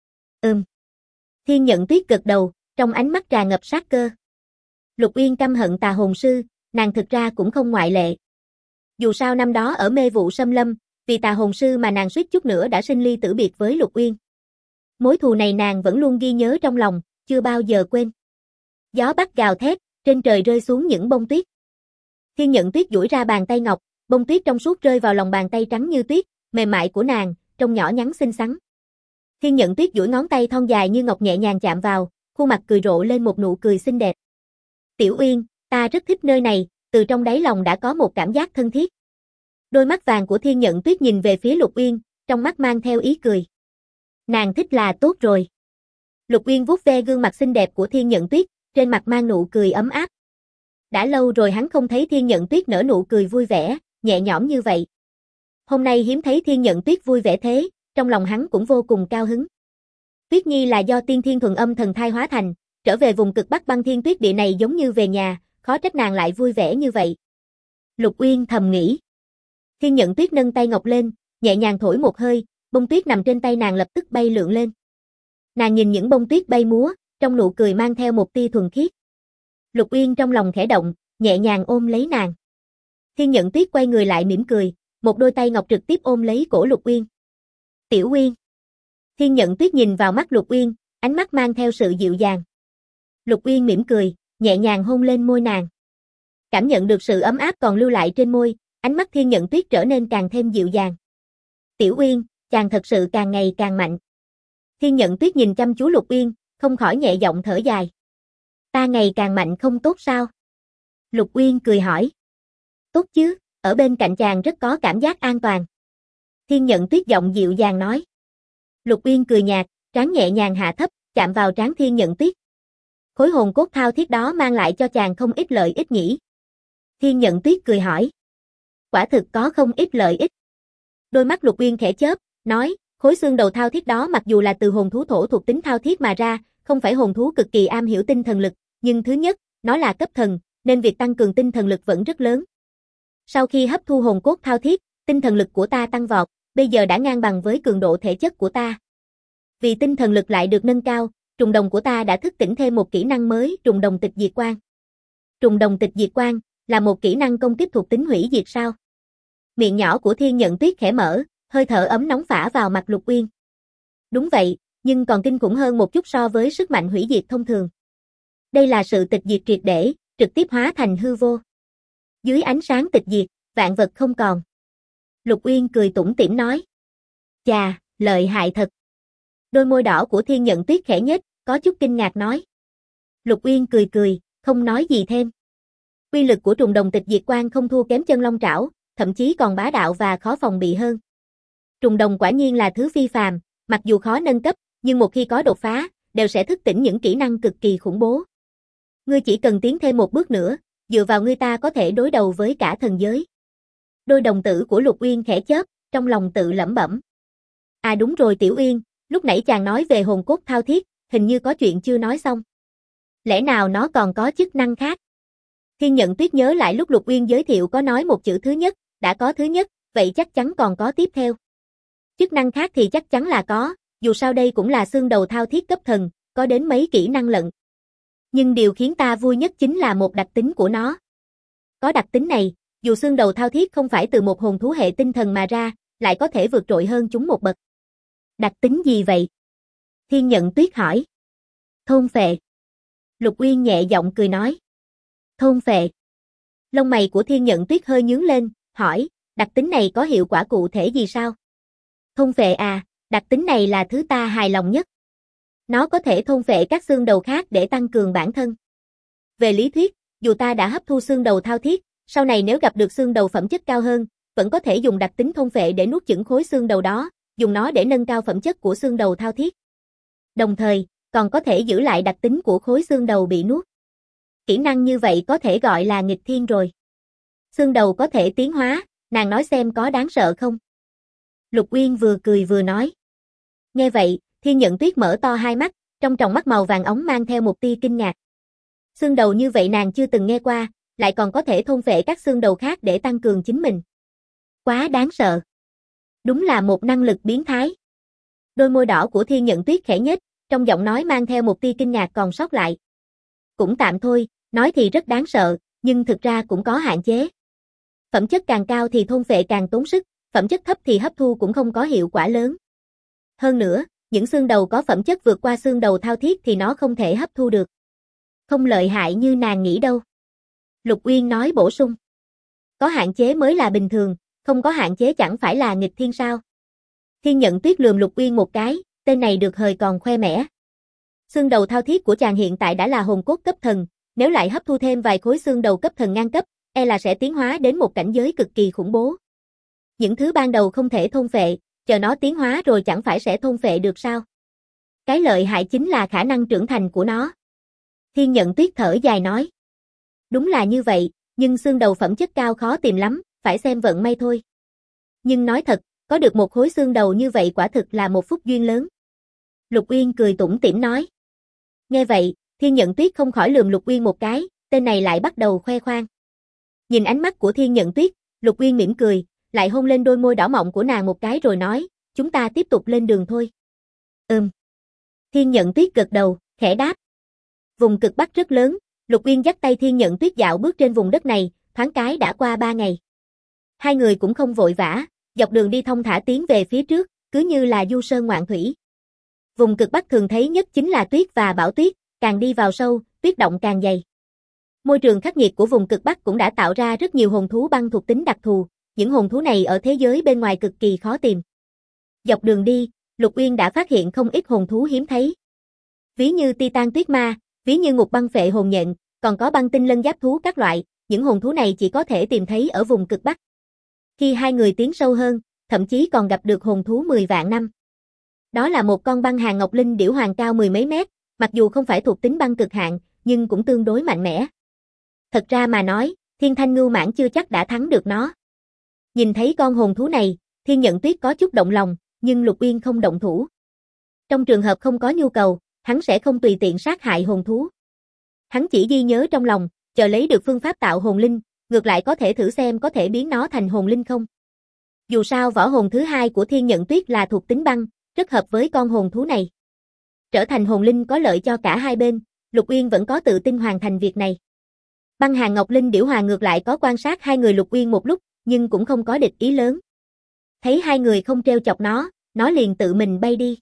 Thiên Nhận Tuyết gật đầu, trong ánh mắt tràn ngập sát cơ. Lục Uyên căm hận Tà Hồn sư, nàng thực ra cũng không ngoại lệ. Dù sao năm đó ở mê vụ xâm lâm, vì Tà Hồn sư mà nàng suýt chút nữa đã sinh ly tử biệt với Lục Uyên. Mối thù này nàng vẫn luôn ghi nhớ trong lòng, chưa bao giờ quên. Gió bắc gào thét, trên trời rơi xuống những bông tuyết. Thiên Nhận Tuyết duỗi ra bàn tay ngọc, bông tuyết trong suốt rơi vào lòng bàn tay trắng như tuyết, mềm mại của nàng, trông nhỏ nhắn xinh xắn. Thiên Nhận Tuyết duỗi ngón tay thon dài như ngọc nhẹ nhàng chạm vào, khuôn mặt cười rộ lên một nụ cười xinh đẹp. Tiểu Uyên, ta rất thích nơi này, từ trong đáy lòng đã có một cảm giác thân thiết. Đôi mắt vàng của Thiên Nhận Tuyết nhìn về phía Lục Uyên, trong mắt mang theo ý cười. Nàng thích là tốt rồi. Lục Uyên vuốt ve gương mặt xinh đẹp của Thiên Nhận Tuyết, trên mặt mang nụ cười ấm áp. Đã lâu rồi hắn không thấy Thiên Nhận Tuyết nở nụ cười vui vẻ, nhẹ nhõm như vậy. Hôm nay hiếm thấy Thiên Nhận Tuyết vui vẻ thế, trong lòng hắn cũng vô cùng cao hứng. Tuyết Nhi là do Tiên Thiên Thuần Âm thần thai hóa thành, trở về vùng cực Bắc Băng Thiên Tuyết Địa này giống như về nhà, khó trách nàng lại vui vẻ như vậy. Lục Uyên thầm nghĩ. Thiên Nhận Tuyết nâng tay ngọc lên, nhẹ nhàng thổi một hơi, bông tuyết nằm trên tay nàng lập tức bay lượn lên. Nàng nhìn những bông tuyết bay múa, trong nụ cười mang theo một tia thuần khiết. Lục Uyên trong lòng khẽ động, nhẹ nhàng ôm lấy nàng. Thiên Nhận Tuyết quay người lại mỉm cười, một đôi tay ngọc trực tiếp ôm lấy cổ Lục Uyên. Tiểu Uyên. Thiên Nhận Tuyết nhìn vào mắt Lục Uyên, ánh mắt mang theo sự dịu dàng. Lục Uyên mỉm cười, nhẹ nhàng hôn lên môi nàng. Cảm nhận được sự ấm áp còn lưu lại trên môi, ánh mắt Thiên Nhận Tuyết trở nên càng thêm dịu dàng. Tiểu Uyên, chàng thật sự càng ngày càng mạnh. Thiên Nhận Tuyết nhìn chăm chú Lục Uyên, không khỏi nhẹ giọng thở dài. Ta ngày càng mạnh không tốt sao? Lục Uyên cười hỏi. Tốt chứ, ở bên cạnh chàng rất có cảm giác an toàn. Thiên Nhận Tuyết giọng dịu dàng nói. Lục Uyên cười nhạt, trán nhẹ nhàng hạ thấp, chạm vào trán Thiên Nhận Tuyết. Khối hồn cốt thao thiết đó mang lại cho chàng không ít lợi ích nhỉ? Thiên Nhận Tuyết cười hỏi. Quả thực có không ít lợi ích. Đôi mắt Lục Uyên khẽ chớp, nói, khối xương đầu thao thiết đó mặc dù là từ hồn thú thổ thuộc tính thao thiết mà ra, không phải hồn thú cực kỳ am hiểu tinh thần lực, nhưng thứ nhất, nó là cấp thần, nên việc tăng cường tinh thần lực vẫn rất lớn. Sau khi hấp thu hồn cốt thao thiết, tinh thần lực của ta tăng vọt, bây giờ đã ngang bằng với cường độ thể chất của ta. Vì tinh thần lực lại được nâng cao, trùng đồng của ta đã thức tỉnh thêm một kỹ năng mới, trùng đồng tịch diệt quang. Trùng đồng tịch diệt quang là một kỹ năng công kích thuộc tính hủy diệt sao? Miệng nhỏ của Thiên Nhận Tuyết khẽ mở, hơi thở ấm nóng phả vào mặt Lục Uyên. Đúng vậy, nhưng còn kinh khủng hơn một chút so với sức mạnh hủy diệt thông thường. Đây là sự tịch diệt triệt để, trực tiếp hóa thành hư vô. Dưới ánh sáng tịch diệt, vạn vật không còn. Lục Uyên cười tủm tỉm nói. Chà, lợi hại thật. Đôi môi đỏ của Thiên Nhận Tuyết khẽ nhếch, có chút kinh ngạc nói. Lục Uyên cười cười, không nói gì thêm. Uy lực của trùng đồng tịch diệt quang không thua kém chân long trảo, thậm chí còn bá đạo và khó phòng bị hơn. Trùng đồng quả nhiên là thứ phi phàm, mặc dù khó nâng cấp, nhưng một khi có đột phá, đều sẽ thức tỉnh những kỹ năng cực kỳ khủng bố. Ngươi chỉ cần tiến thêm một bước nữa, dựa vào ngươi ta có thể đối đầu với cả thần giới. Đôi đồng tử của Lục Uyên khẽ chớp, trong lòng tự lẩm bẩm. À đúng rồi Tiểu Uyên, lúc nãy chàng nói về hồn cốt thao thiết, hình như có chuyện chưa nói xong. Lẽ nào nó còn có chức năng khác? Thiên Nhận Tuyết nhớ lại lúc Lục Uyên giới thiệu có nói một chữ thứ nhất, đã có thứ nhất, vậy chắc chắn còn có tiếp theo. Chức năng khác thì chắc chắn là có, dù sao đây cũng là xương đầu thao thiết cấp thần, có đến mấy kỹ năng lận. Nhưng điều khiến ta vui nhất chính là một đặc tính của nó. Có đặc tính này, dù xương đầu thao thiết không phải từ một hồn thú hệ tinh thần mà ra, lại có thể vượt trội hơn chúng một bậc. Đặc tính gì vậy? Thiên Nhận Tuyết hỏi. Thôn phệ. Lục Uyên nhẹ giọng cười nói. Thôn phệ. Lông mày của Thiên Nhận Tuyết hơi nhướng lên, hỏi, đặc tính này có hiệu quả cụ thể gì sao? Thôn phệ à, đặc tính này là thứ ta hài lòng nhất. Nó có thể thôn phệ các xương đầu khác để tăng cường bản thân. Về lý thuyết, dù ta đã hấp thu xương đầu thao thiết, sau này nếu gặp được xương đầu phẩm chất cao hơn, vẫn có thể dùng đặc tính thôn phệ để nuốt chửng khối xương đầu đó, dùng nó để nâng cao phẩm chất của xương đầu thao thiết. Đồng thời, còn có thể giữ lại đặc tính của khối xương đầu bị nuốt. Kỹ năng như vậy có thể gọi là nghịch thiên rồi. Xương đầu có thể tiến hóa, nàng nói xem có đáng sợ không? Lục Uyên vừa cười vừa nói. Nghe vậy, Thiên Nhận Tuyết mở to hai mắt, trong tròng mắt màu vàng óng mang theo một tia kinh ngạc. Xương đầu như vậy nàng chưa từng nghe qua, lại còn có thể thôn phệ các xương đầu khác để tăng cường chính mình. Quá đáng sợ. Đúng là một năng lực biến thái. Đôi môi đỏ của Thiên Nhận Tuyết khẽ nhếch, trong giọng nói mang theo một tia kinh ngạc còn sót lại. Cũng tạm thôi, nói thì rất đáng sợ, nhưng thực ra cũng có hạn chế. Phẩm chất càng cao thì thôn phệ càng tốn sức, phẩm chất thấp thì hấp thu cũng không có hiệu quả lớn. Hơn nữa, những xương đầu có phẩm chất vượt qua xương đầu thao thiết thì nó không thể hấp thu được. Không lợi hại như nàng nghĩ đâu. Lục Uyên nói bổ sung. Có hạn chế mới là bình thường, không có hạn chế chẳng phải là nghịch thiên sao. Thiên Nhận Tuyết lườm Lục Uyên một cái, tên này được hời còn khoe mẽ. Xương đầu thao thiết của chàng hiện tại đã là hồn cốt cấp thần, nếu lại hấp thu thêm vài khối xương đầu cấp thần ngang cấp, e là sẽ tiến hóa đến một cảnh giới cực kỳ khủng bố. Những thứ ban đầu không thể thôn phệ, chờ nó tiến hóa rồi chẳng phải sẽ thôn phệ được sao? Cái lợi hại chính là khả năng trưởng thành của nó. Thiên Nhận Tuyết thở dài nói. Đúng là như vậy, nhưng xương đầu phẩm chất cao khó tìm lắm, phải xem vận may thôi. Nhưng nói thật, có được một khối xương đầu như vậy quả thực là một phúc duyên lớn. Lục Uyên cười tủm tỉm nói. Nghe vậy, Thiên Nhận Tuyết không khỏi lườm Lục Uyên một cái, tên này lại bắt đầu khoe khoang. Nhìn ánh mắt của Thiên Nhận Tuyết, Lục Uyên mỉm cười, lại hôn lên đôi môi đỏ mọng của nàng một cái rồi nói, chúng ta tiếp tục lên đường thôi. Thiên Nhận Tuyết gật đầu, khẽ đáp. Vùng cực Bắc rất lớn, Lục Uyên dắt tay Thiên Nhận Tuyết dạo bước trên vùng đất này, thoáng cái đã qua 3 ngày. Hai người cũng không vội vã, dọc đường đi thong thả tiến về phía trước, cứ như là du sơn ngoạn thủy. Vùng cực Bắc thường thấy nhất chính là tuyết và bão tuyết, càng đi vào sâu, tuyết động càng dày. Môi trường khắc nghiệt của vùng cực Bắc cũng đã tạo ra rất nhiều hồn thú băng thuộc tính đặc thù, những hồn thú này ở thế giới bên ngoài cực kỳ khó tìm. Dọc đường đi, Lục Uyên đã phát hiện không ít hồn thú hiếm thấy. Ví như Titan tuyết ma, ví như ngục băng phệ hồn nhện, còn có băng tinh lân giáp thú các loại, những hồn thú này chỉ có thể tìm thấy ở vùng cực Bắc. Khi hai người tiến sâu hơn, thậm chí còn gặp được hồn thú 10 vạn năm. Đó là một con băng hàng ngọc linh điểu hoàng cao mười mấy mét, mặc dù không phải thuộc tính băng cực hạn, nhưng cũng tương đối mạnh mẽ. Thật ra mà nói, Thiên Thanh Ngưu Mãng chưa chắc đã thắng được nó. Nhìn thấy con hồn thú này, Thiên Nhận Tuyết có chút động lòng, nhưng Lục Uyên không động thủ. Trong trường hợp không có nhu cầu, hắn sẽ không tùy tiện sát hại hồn thú. Hắn chỉ ghi nhớ trong lòng, chờ lấy được phương pháp tạo hồn linh, ngược lại có thể thử xem có thể biến nó thành hồn linh không. Dù sao võ hồn thứ hai của Thiên Nhận Tuyết là thuộc tính băng, rất hợp với con hồn thú này. Trở thành hồn linh có lợi cho cả hai bên, Lục Uyên vẫn có tự tin hoàn thành việc này. Băng hàng ngọc linh điểu hoàng ngược lại có quan sát hai người Lục Uyên một lúc, nhưng cũng không có địch ý lớn. Thấy hai người không trêu chọc nó liền tự mình bay đi.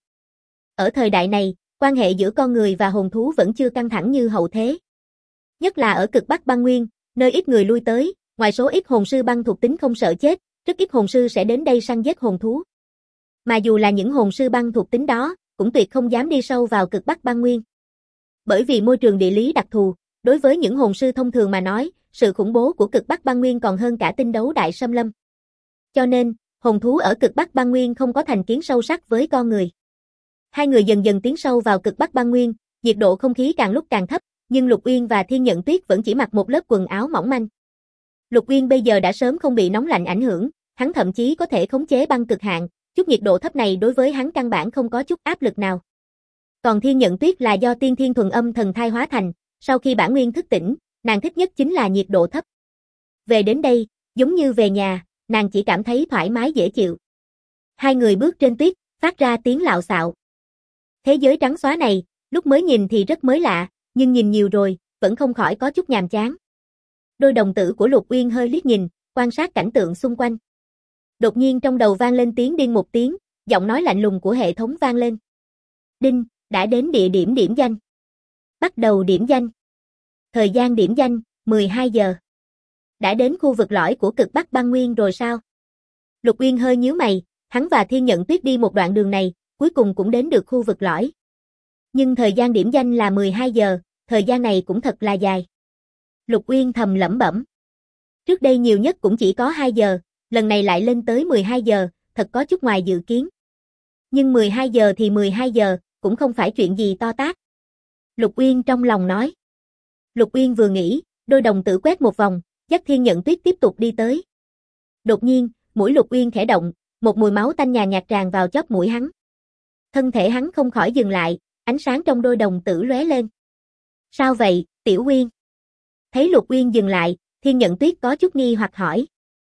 Ở thời đại này, quan hệ giữa con người và hồn thú vẫn chưa căng thẳng như hậu thế. Nhất là ở cực Bắc băng nguyên, nơi ít người lui tới, ngoài số ít hồn sư băng thuộc tính không sợ chết, rất ít hồn sư sẽ đến đây săn giết hồn thú. Mà dù là những hồn sư băng thuộc tính đó, cũng tuyệt không dám đi sâu vào cực Bắc băng nguyên. Bởi vì môi trường địa lý đặc thù, đối với những hồn sư thông thường mà nói, sự khủng bố của cực Bắc băng nguyên còn hơn cả tinh đấu đại xâm lâm. Cho nên, hồn thú ở cực Bắc băng nguyên không có thành kiến sâu sắc với con người. Hai người dần dần tiến sâu vào cực Bắc băng nguyên, nhiệt độ không khí càng lúc càng thấp, nhưng Lục Uyên và Thiên Nhận Tuyết vẫn chỉ mặc một lớp quần áo mỏng manh. Lục Uyên bây giờ đã sớm không bị nóng lạnh ảnh hưởng, hắn thậm chí có thể khống chế băng cực hạn, chút nhiệt độ thấp này đối với hắn căn bản không có chút áp lực nào. Còn Thiên Nhận Tuyết là do tiên thiên thuần âm thần thai hóa thành, sau khi bản nguyên thức tỉnh, nàng thích nhất chính là nhiệt độ thấp. Về đến đây, giống như về nhà, nàng chỉ cảm thấy thoải mái dễ chịu. Hai người bước trên tuyết, phát ra tiếng lạo xạo. Thế giới trắng xóa này, lúc mới nhìn thì rất mới lạ, nhưng nhìn nhiều rồi, vẫn không khỏi có chút nhàm chán. Đôi đồng tử của Lục Uyên hơi liếc nhìn, quan sát cảnh tượng xung quanh. Đột nhiên trong đầu vang lên tiếng điên một tiếng, giọng nói lạnh lùng của hệ thống vang lên. Đinh, đã đến địa điểm điểm danh. Bắt đầu điểm danh. Thời gian điểm danh, 12 giờ. Đã đến khu vực lõi của cực Bắc băng nguyên rồi sao? Lục Uyên hơi nhíu mày, hắn và Thiên Nhận Tuyết đi một đoạn đường này, cuối cùng cũng đến được khu vực lõi. Nhưng thời gian điểm danh là 12 giờ, thời gian này cũng thật là dài. Lục Uyên thầm lẩm bẩm. Trước đây nhiều nhất cũng chỉ có 2 giờ, lần này lại lên tới 12 giờ, thật có chút ngoài dự kiến. Nhưng 12 giờ thì 12 giờ, cũng không phải chuyện gì to tát. Lục Uyên trong lòng nói. Lục Uyên vừa nghĩ, đôi đồng tử quét một vòng, dắt Thiên Nhận Tuyết tiếp tục đi tới. Đột nhiên, mũi Lục Uyên khẽ động, một mùi máu tanh nhàn nhạt tràn vào chóp mũi hắn. Thân thể hắn không khỏi dừng lại, ánh sáng trong đôi đồng tử lóe lên. Sao vậy, Tiểu Uyên? Thấy Lục Uyên dừng lại, Thiên Nhận Tuyết có chút nghi hoặc hỏi.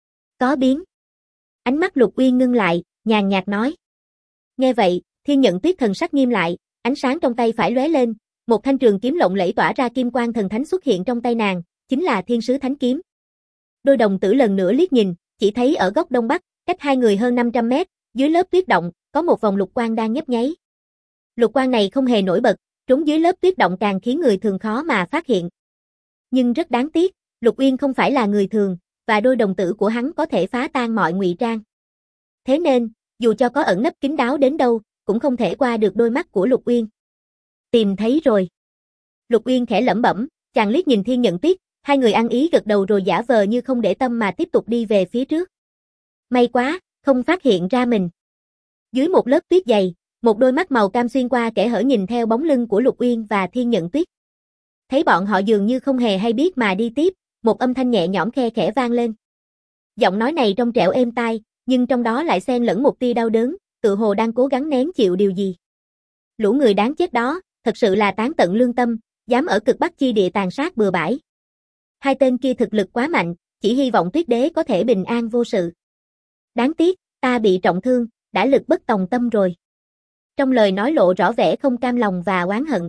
Có biến. Ánh mắt Lục Uyên ngưng lại, nhàn nhạt nói. Nghe vậy, Thiên Nhận Tuyết thần sắc nghiêm lại, ánh sáng trong tay phải lóe lên, một thanh trường kiếm lộng lẫy tỏa ra kim quang thần thánh xuất hiện trong tay nàng, chính là Thiên Sứ Thánh Kiếm. Đôi đồng tử lần nữa liếc nhìn, chỉ thấy ở góc đông bắc, cách hai người hơn 500 mét, dưới lớp tuyết động, có một vòng lục quang đang nhấp nháy. Lục quang này không hề nổi bật, Trốn dưới lớp tuyết động càng khiến người thường khó mà phát hiện. Nhưng rất đáng tiếc, Lục Uyên không phải là người thường, và đôi đồng tử của hắn có thể phá tan mọi ngụy trang. Thế nên, dù cho có ẩn nấp kín đáo đến đâu, cũng không thể qua được đôi mắt của Lục Uyên. Tìm thấy rồi. Lục Uyên khẽ lẩm bẩm, chàng liếc nhìn Thiên Nhận Tuyết, hai người ăn ý gật đầu rồi giả vờ như không để tâm mà tiếp tục đi về phía trước. May quá, không phát hiện ra mình. Dưới một lớp tuyết dày, một đôi mắt màu cam xuyên qua kẽ hở nhìn theo bóng lưng của Lục Uyên và Thiên Nhận Tuyết. Thấy bọn họ dường như không hề hay biết mà đi tiếp, một âm thanh nhẹ nhõm khe khẽ vang lên. Giọng nói này trong trẻo êm tai, nhưng trong đó lại xen lẫn một tia đau đớn, tự hồ đang cố gắng nén chịu điều gì. Lũ người đáng chết đó, thật sự là tán tận lương tâm, dám ở cực Bắc chi địa tàn sát bừa bãi. Hai tên kia thực lực quá mạnh, chỉ hy vọng Tuyết Đế có thể bình an vô sự. Đáng tiếc, ta bị trọng thương, đã lực bất tòng tâm rồi. Trong lời nói lộ rõ vẻ không cam lòng và oán hận.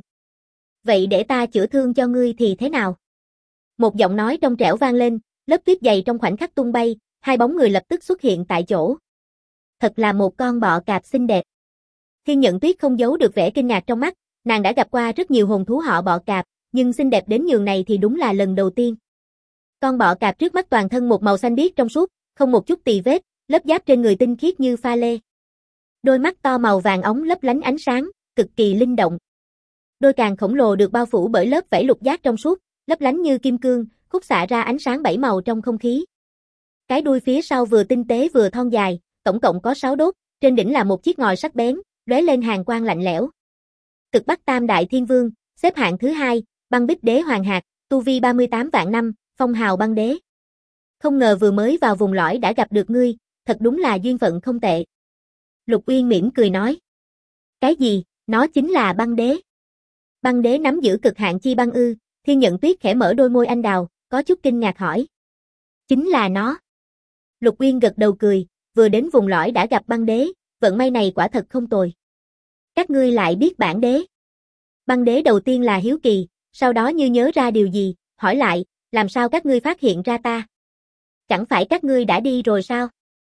Vậy để ta chữa thương cho ngươi thì thế nào? Một giọng nói trong trẻo vang lên, lớp tuyết dày trong khoảnh khắc tung bay, hai bóng người lập tức xuất hiện tại chỗ. Thật là một con bọ cạp xinh đẹp. Thiên Nhận Tuyết không giấu được vẻ kinh ngạc trong mắt, nàng đã gặp qua rất nhiều hồn thú họ bọ cạp, nhưng xinh đẹp đến nhường này thì đúng là lần đầu tiên. Con bọ cạp trước mắt toàn thân một màu xanh biếc trong suốt, không một chút tì vết, lớp giáp trên người tinh khiết như pha lê. Đôi mắt to màu vàng óng lấp lánh ánh sáng, cực kỳ linh động. Đôi càng khổng lồ được bao phủ bởi lớp vảy lục giác trong suốt, lấp lánh như kim cương, khúc xạ ra ánh sáng bảy màu trong không khí. Cái đuôi phía sau vừa tinh tế vừa thon dài, tổng cộng có 6 đốt, trên đỉnh là một chiếc ngòi sắc bén, lóe lên hàn quang lạnh lẽo. Cực Bắc Tam Đại Thiên Vương, xếp hạng thứ 2, Băng Bích Đế Hoàng Hạc, tu vi 38 vạn năm, phong hào băng đế. Không ngờ vừa mới vào vùng lõi đã gặp được ngươi, thật đúng là duyên phận không tệ. Lục Uyên mỉm cười nói. Cái gì, nó chính là băng đế. Băng đế nắm giữ cực hạn chi băng ư? Thiên Nhận Tuyết khẽ mở đôi môi anh đào, có chút kinh ngạc hỏi. Chính là nó. Lục Uyên gật đầu cười, vừa đến vùng lõi đã gặp băng đế, vận may này quả thật không tồi. Các ngươi lại biết bản đế. Băng đế đầu tiên là hiếu kỳ, sau đó như nhớ ra điều gì, hỏi lại, làm sao các ngươi phát hiện ra ta? Chẳng phải các ngươi đã đi rồi sao?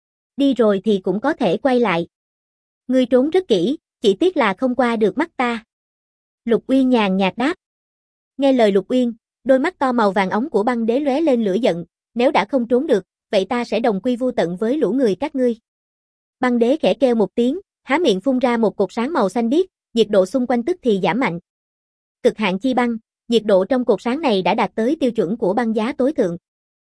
Đi rồi thì cũng có thể quay lại. Ngươi trốn rất kỹ, chỉ tiếc là không qua được mắt ta. Lục Uyên nhàn nhạt đáp. Nghe lời Lục Uyên, đôi mắt to màu vàng óng của băng đế lóe lên lửa giận, nếu đã không trốn được, vậy ta sẽ đồng quy vu tận với lũ người các ngươi. Băng đế khẽ kêu một tiếng, há miệng phun ra một cột sáng màu xanh biếc, nhiệt độ xung quanh tức thì giảm mạnh. Cực hạn chi băng, nhiệt độ trong cột sáng này đã đạt tới tiêu chuẩn của băng giá tối thượng.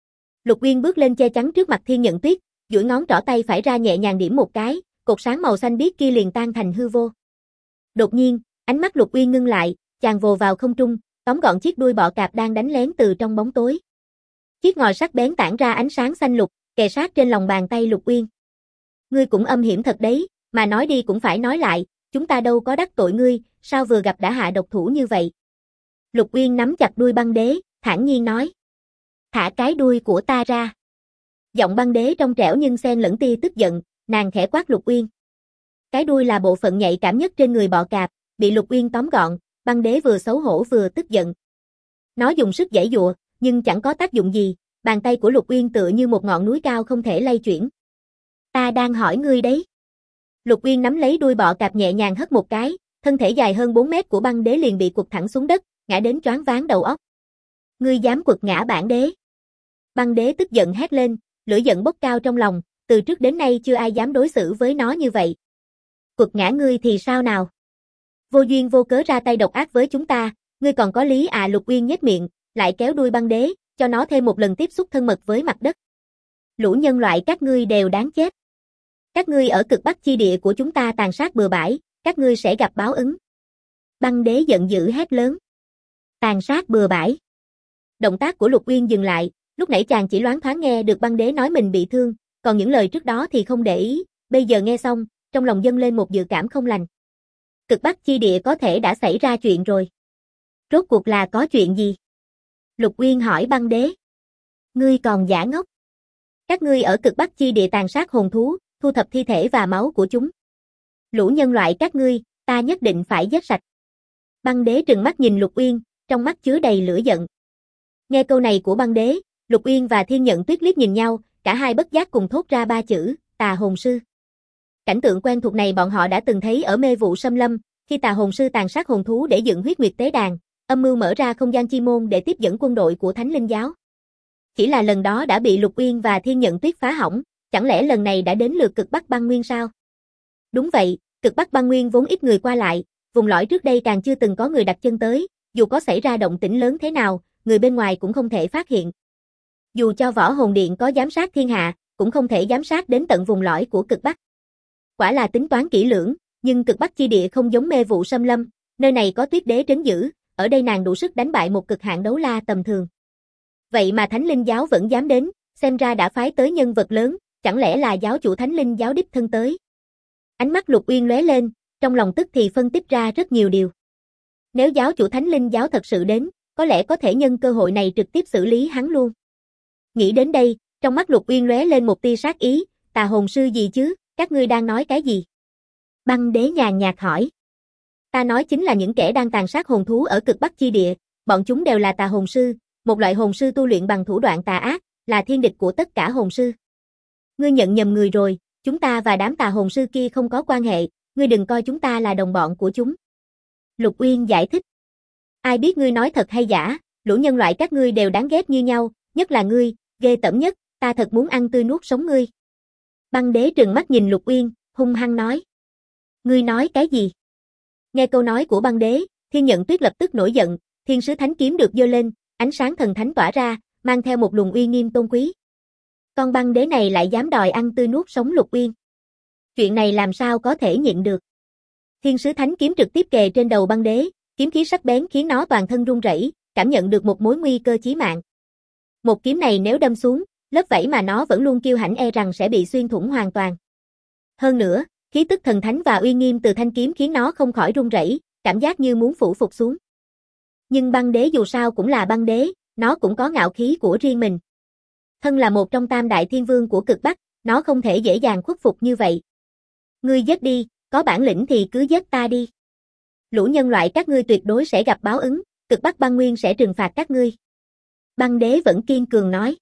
Lục Uyên bước lên che chắn trước mặt Thiên Nhận Tuyết, duỗi ngón trỏ tay phải ra nhẹ nhàng điểm một cái, cột sáng màu xanh biếc kia liền tan thành hư vô. Đột nhiên, ánh mắt Lục Uyên ngưng lại, chàng vồ vào không trung, tóm gọn chiếc đuôi bọ cạp đang đánh lén từ trong bóng tối. Chiếc ngòi sắc bén tản ra ánh sáng xanh lục, kề sát trên lòng bàn tay Lục Uyên. Ngươi cũng âm hiểm thật đấy, mà nói đi cũng phải nói lại, chúng ta đâu có đắc tội ngươi, sao vừa gặp đã hạ độc thủ như vậy? Lục Uyên nắm chặt đuôi băng đế, thản nhiên nói. Thả cái đuôi của ta ra. Giọng băng đế trong trẻo nhưng xen lẫn tia tức giận, nàng khẽ quát Lục Uyên. Cái đuôi là bộ phận nhạy cảm nhất trên người bọ cạp, bị Lục Uyên tóm gọn, băng đế vừa xấu hổ vừa tức giận. Nó dùng sức giãy giụa, nhưng chẳng có tác dụng gì, bàn tay của Lục Uyên tựa như một ngọn núi cao không thể lay chuyển. Ta đang hỏi ngươi đấy. Lục Uyên nắm lấy đuôi bọ cạp nhẹ nhàng hất một cái, thân thể dài hơn 4 mét của băng đế liền bị quật thẳng xuống đất, ngã đến choáng váng đầu óc. Ngươi dám quật ngã bản đế? Băng đế tức giận hét lên, lửa giận bốc cao trong lòng, từ trước đến nay chưa ai dám đối xử với nó như vậy. Quật ngã ngươi thì sao nào? Vô duyên vô cớ ra tay độc ác với chúng ta, ngươi còn có lý à? Lục Uyên nhếch miệng, lại kéo đuôi băng đế, cho nó thêm một lần tiếp xúc thân mật với mặt đất. Lũ nhân loại các ngươi đều đáng chết. Các ngươi ở cực Bắc chi địa của chúng ta tàn sát bừa bãi, các ngươi sẽ gặp báo ứng. Băng đế giận dữ hét lớn. Tàn sát bừa bãi. Động tác của Lục Uyên dừng lại, lúc nãy chàng chỉ loáng thoáng nghe được băng đế nói mình bị thương, còn những lời trước đó thì không để ý, bây giờ nghe xong, trong lòng dâng lên một dự cảm không lành. Cực Bắc chi địa có thể đã xảy ra chuyện rồi. Rốt cuộc là có chuyện gì? Lục Uyên hỏi băng đế. Ngươi còn giả ngốc. Các ngươi ở cực Bắc chi địa tàn sát hồn thú, thu thập thi thể và máu của chúng. Lũ nhân loại các ngươi, ta nhất định phải giết sạch. Băng đế trừng mắt nhìn Lục Uyên, trong mắt chứa đầy lửa giận. Nghe câu này của băng đế, Lục Uyên và Thiên Nhận Tuyết liếc nhìn nhau, cả hai bất giác cùng thốt ra ba chữ, Tà Hồn Sư. Cảnh tượng quen thuộc này bọn họ đã từng thấy ở Mê Vụ Xâm Lâm, Khi tà hồn sư tàn sát hồn thú để dựng huyết nguyệt tế đàn, âm mưu mở ra không gian chi môn để tiếp dẫn quân đội của Thánh Linh giáo. Chỉ là lần đó đã bị Lục Uyên và Thiên Nhận Tuyết phá hỏng, chẳng lẽ lần này đã đến lượt cực Bắc băng nguyên sao? Đúng vậy, cực Bắc băng nguyên vốn ít người qua lại, vùng lõi trước đây càng chưa từng có người đặt chân tới, dù có xảy ra động tĩnh lớn thế nào, người bên ngoài cũng không thể phát hiện. Dù cho Võ Hồn Điện có giám sát thiên hạ, cũng không thể giám sát đến tận vùng lõi của cực Bắc. Quả là tính toán kỹ lưỡng, nhưng cực Bắc chi địa không giống mê vụ xâm lâm, nơi này có Tuyết Đế trấn giữ, ở đây nàng đủ sức đánh bại một cực hạn đấu la tầm thường. Vậy mà Thánh Linh giáo vẫn dám đến, xem ra đã phái tới nhân vật lớn, chẳng lẽ là giáo chủ Thánh Linh giáo đích thân tới. Ánh mắt Lục Uyên lóe lên, trong lòng tức thì phân tích ra rất nhiều điều. Nếu giáo chủ Thánh Linh giáo thật sự đến, có lẽ có thể nhân cơ hội này trực tiếp xử lý hắn luôn. Nghĩ đến đây, trong mắt Lục Uyên lóe lên một tia sát ý, tà hồn sư gì chứ, các ngươi đang nói cái gì? Băng đế nhàn nhạt hỏi. Ta nói chính là những kẻ đang tàn sát hồn thú ở cực Bắc chi địa, bọn chúng đều là tà hồn sư, một loại hồn sư tu luyện bằng thủ đoạn tà ác, là thiên địch của tất cả hồn sư. Ngươi nhận nhầm người rồi, chúng ta và đám tà hồn sư kia không có quan hệ, ngươi đừng coi chúng ta là đồng bọn của chúng. Lục Uyên giải thích. Ai biết ngươi nói thật hay giả, lũ nhân loại các ngươi đều đáng ghét như nhau, nhất là ngươi, ghê tởm nhất, ta thật muốn ăn tươi nuốt sống ngươi. Băng đế trừng mắt nhìn Lục Uyên, hung hăng nói. Ngươi nói cái gì? Nghe câu nói của băng đế, Thiên Nhận Tuyết lập tức nổi giận, thiên sứ thánh kiếm được giơ lên, ánh sáng thần thánh tỏa ra, mang theo một luồng uy nghiêm tôn quý. Con băng đế này lại dám đòi ăn tươi nuốt sống Lục Uyên. Chuyện này làm sao có thể nhịn được. Thiên sứ thánh kiếm trực tiếp kề trên đầu băng đế, kiếm khí sắc bén khiến nó toàn thân run rẩy, cảm nhận được một mối nguy cơ chí mạng. Một kiếm này nếu đâm xuống, lớp vảy mà nó vẫn luôn kiêu hãnh e rằng sẽ bị xuyên thủng hoàn toàn. Hơn nữa, khí tức thần thánh và uy nghiêm từ thanh kiếm khiến nó không khỏi run rẩy, cảm giác như muốn phủ phục xuống. Nhưng băng đế dù sao cũng là băng đế, nó cũng có ngạo khí của riêng mình. Thân là một trong tam đại thiên vương của cực Bắc, nó không thể dễ dàng khuất phục như vậy. Ngươi giết đi, có bản lĩnh thì cứ giết ta đi. Lũ nhân loại các ngươi tuyệt đối sẽ gặp báo ứng, cực Bắc băng nguyên sẽ trừng phạt các ngươi. Băng đế vẫn kiên cường nói.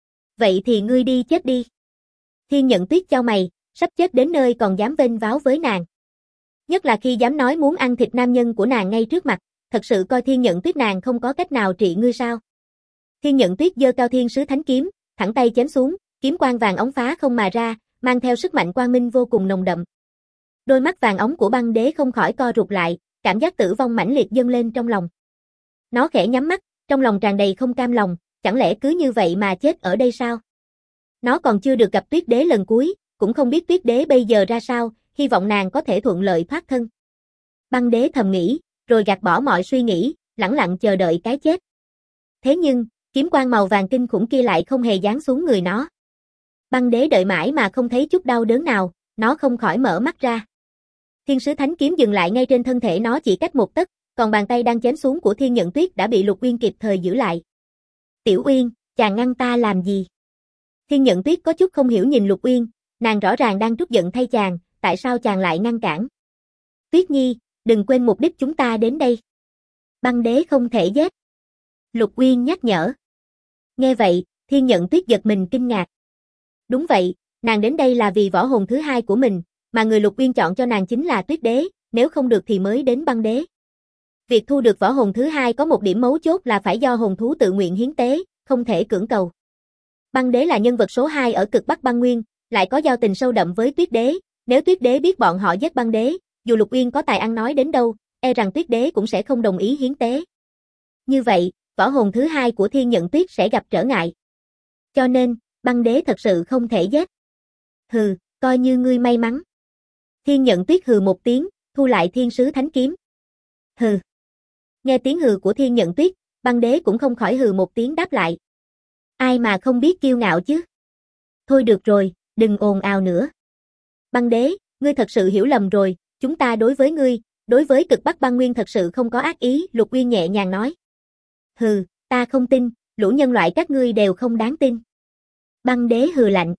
Vậy thì ngươi đi chết đi. Thiên Nhận Tuyết chau mày, sắp chết đến nơi còn dám vênh váo với nàng. Nhất là khi dám nói muốn ăn thịt nam nhân của nàng ngay trước mặt, thật sự coi Thiên Nhận Tuyết nàng không có cách nào trị ngươi sao. Thiên Nhận Tuyết giơ cao thiên sứ thánh kiếm, thẳng tay chém xuống, kiếm quang vàng óng phá không mà ra, mang theo sức mạnh quang minh vô cùng nồng đậm. Đôi mắt vàng óng của băng đế không khỏi co rụt lại, cảm giác tử vong mãnh liệt dâng lên trong lòng. Nó khẽ nhắm mắt, trong lòng tràn đầy không cam lòng, chẳng lẽ cứ như vậy mà chết ở đây sao? Nó còn chưa được gặp Tuyết Đế lần cuối, cũng không biết Tuyết Đế bây giờ ra sao, hy vọng nàng có thể thuận lợi thoát thân. Băng đế thầm nghĩ, rồi gạt bỏ mọi suy nghĩ, lẳng lặng chờ đợi cái chết. Thế nhưng, kiếm quang màu vàng kinh khủng kia lại không hề giáng xuống người nó. Băng đế đợi mãi mà không thấy chút đau đớn nào, nó không khỏi mở mắt ra. Thiên sứ thánh kiếm dừng lại ngay trên thân thể nó chỉ cách một tấc, còn bàn tay đang chém xuống của Thiên Nhận Tuyết đã bị Lục Uyên kịp thời giữ lại. Tiểu Uyên, chàng ngăn ta làm gì? Thiên Nhận Tuyết có chút không hiểu nhìn Lục Uyên, nàng rõ ràng đang trút giận thay chàng, tại sao chàng lại ngăn cản? Tuyết Nhi, đừng quên mục đích chúng ta đến đây. Băng đế không thể giết. Lục Uyên nhắc nhở. Nghe vậy, Thiên Nhận Tuyết giật mình kinh ngạc. Đúng vậy, nàng đến đây là vì võ hồn thứ hai của mình, mà người Lục Uyên chọn cho nàng chính là Tuyết Đế, nếu không được thì mới đến băng đế. Việc thu được võ hồn thứ hai có một điểm mấu chốt là phải do hồn thú tự nguyện hiến tế, không thể cưỡng cầu. Băng đế là nhân vật số 2 ở cực Bắc băng nguyên, lại có giao tình sâu đậm với Tuyết Đế, nếu Tuyết Đế biết bọn họ giết băng đế, dù Lục Uyên có tài ăn nói đến đâu, e rằng Tuyết Đế cũng sẽ không đồng ý hiến tế. Như vậy, võ hồn thứ hai của Thiên Nhận Tuyết sẽ gặp trở ngại. Cho nên, băng đế thật sự không thể giết. Hừ, coi như ngươi may mắn. Thiên Nhận Tuyết hừ một tiếng, thu lại thiên sứ thánh kiếm. Hừ. Nghe tiếng hừ của Thiên Nhận Tuyết, băng đế cũng không khỏi hừ một tiếng đáp lại. Ai mà không biết kiêu ngạo chứ. Thôi được rồi, đừng ồn ào nữa. Băng đế, ngươi thật sự hiểu lầm rồi, chúng ta đối với ngươi, đối với cực Bắc băng nguyên thật sự không có ác ý, Lục Uyên nhẹ nhàng nói. Hừ, ta không tin, lũ nhân loại các ngươi đều không đáng tin. Băng đế hừ lạnh.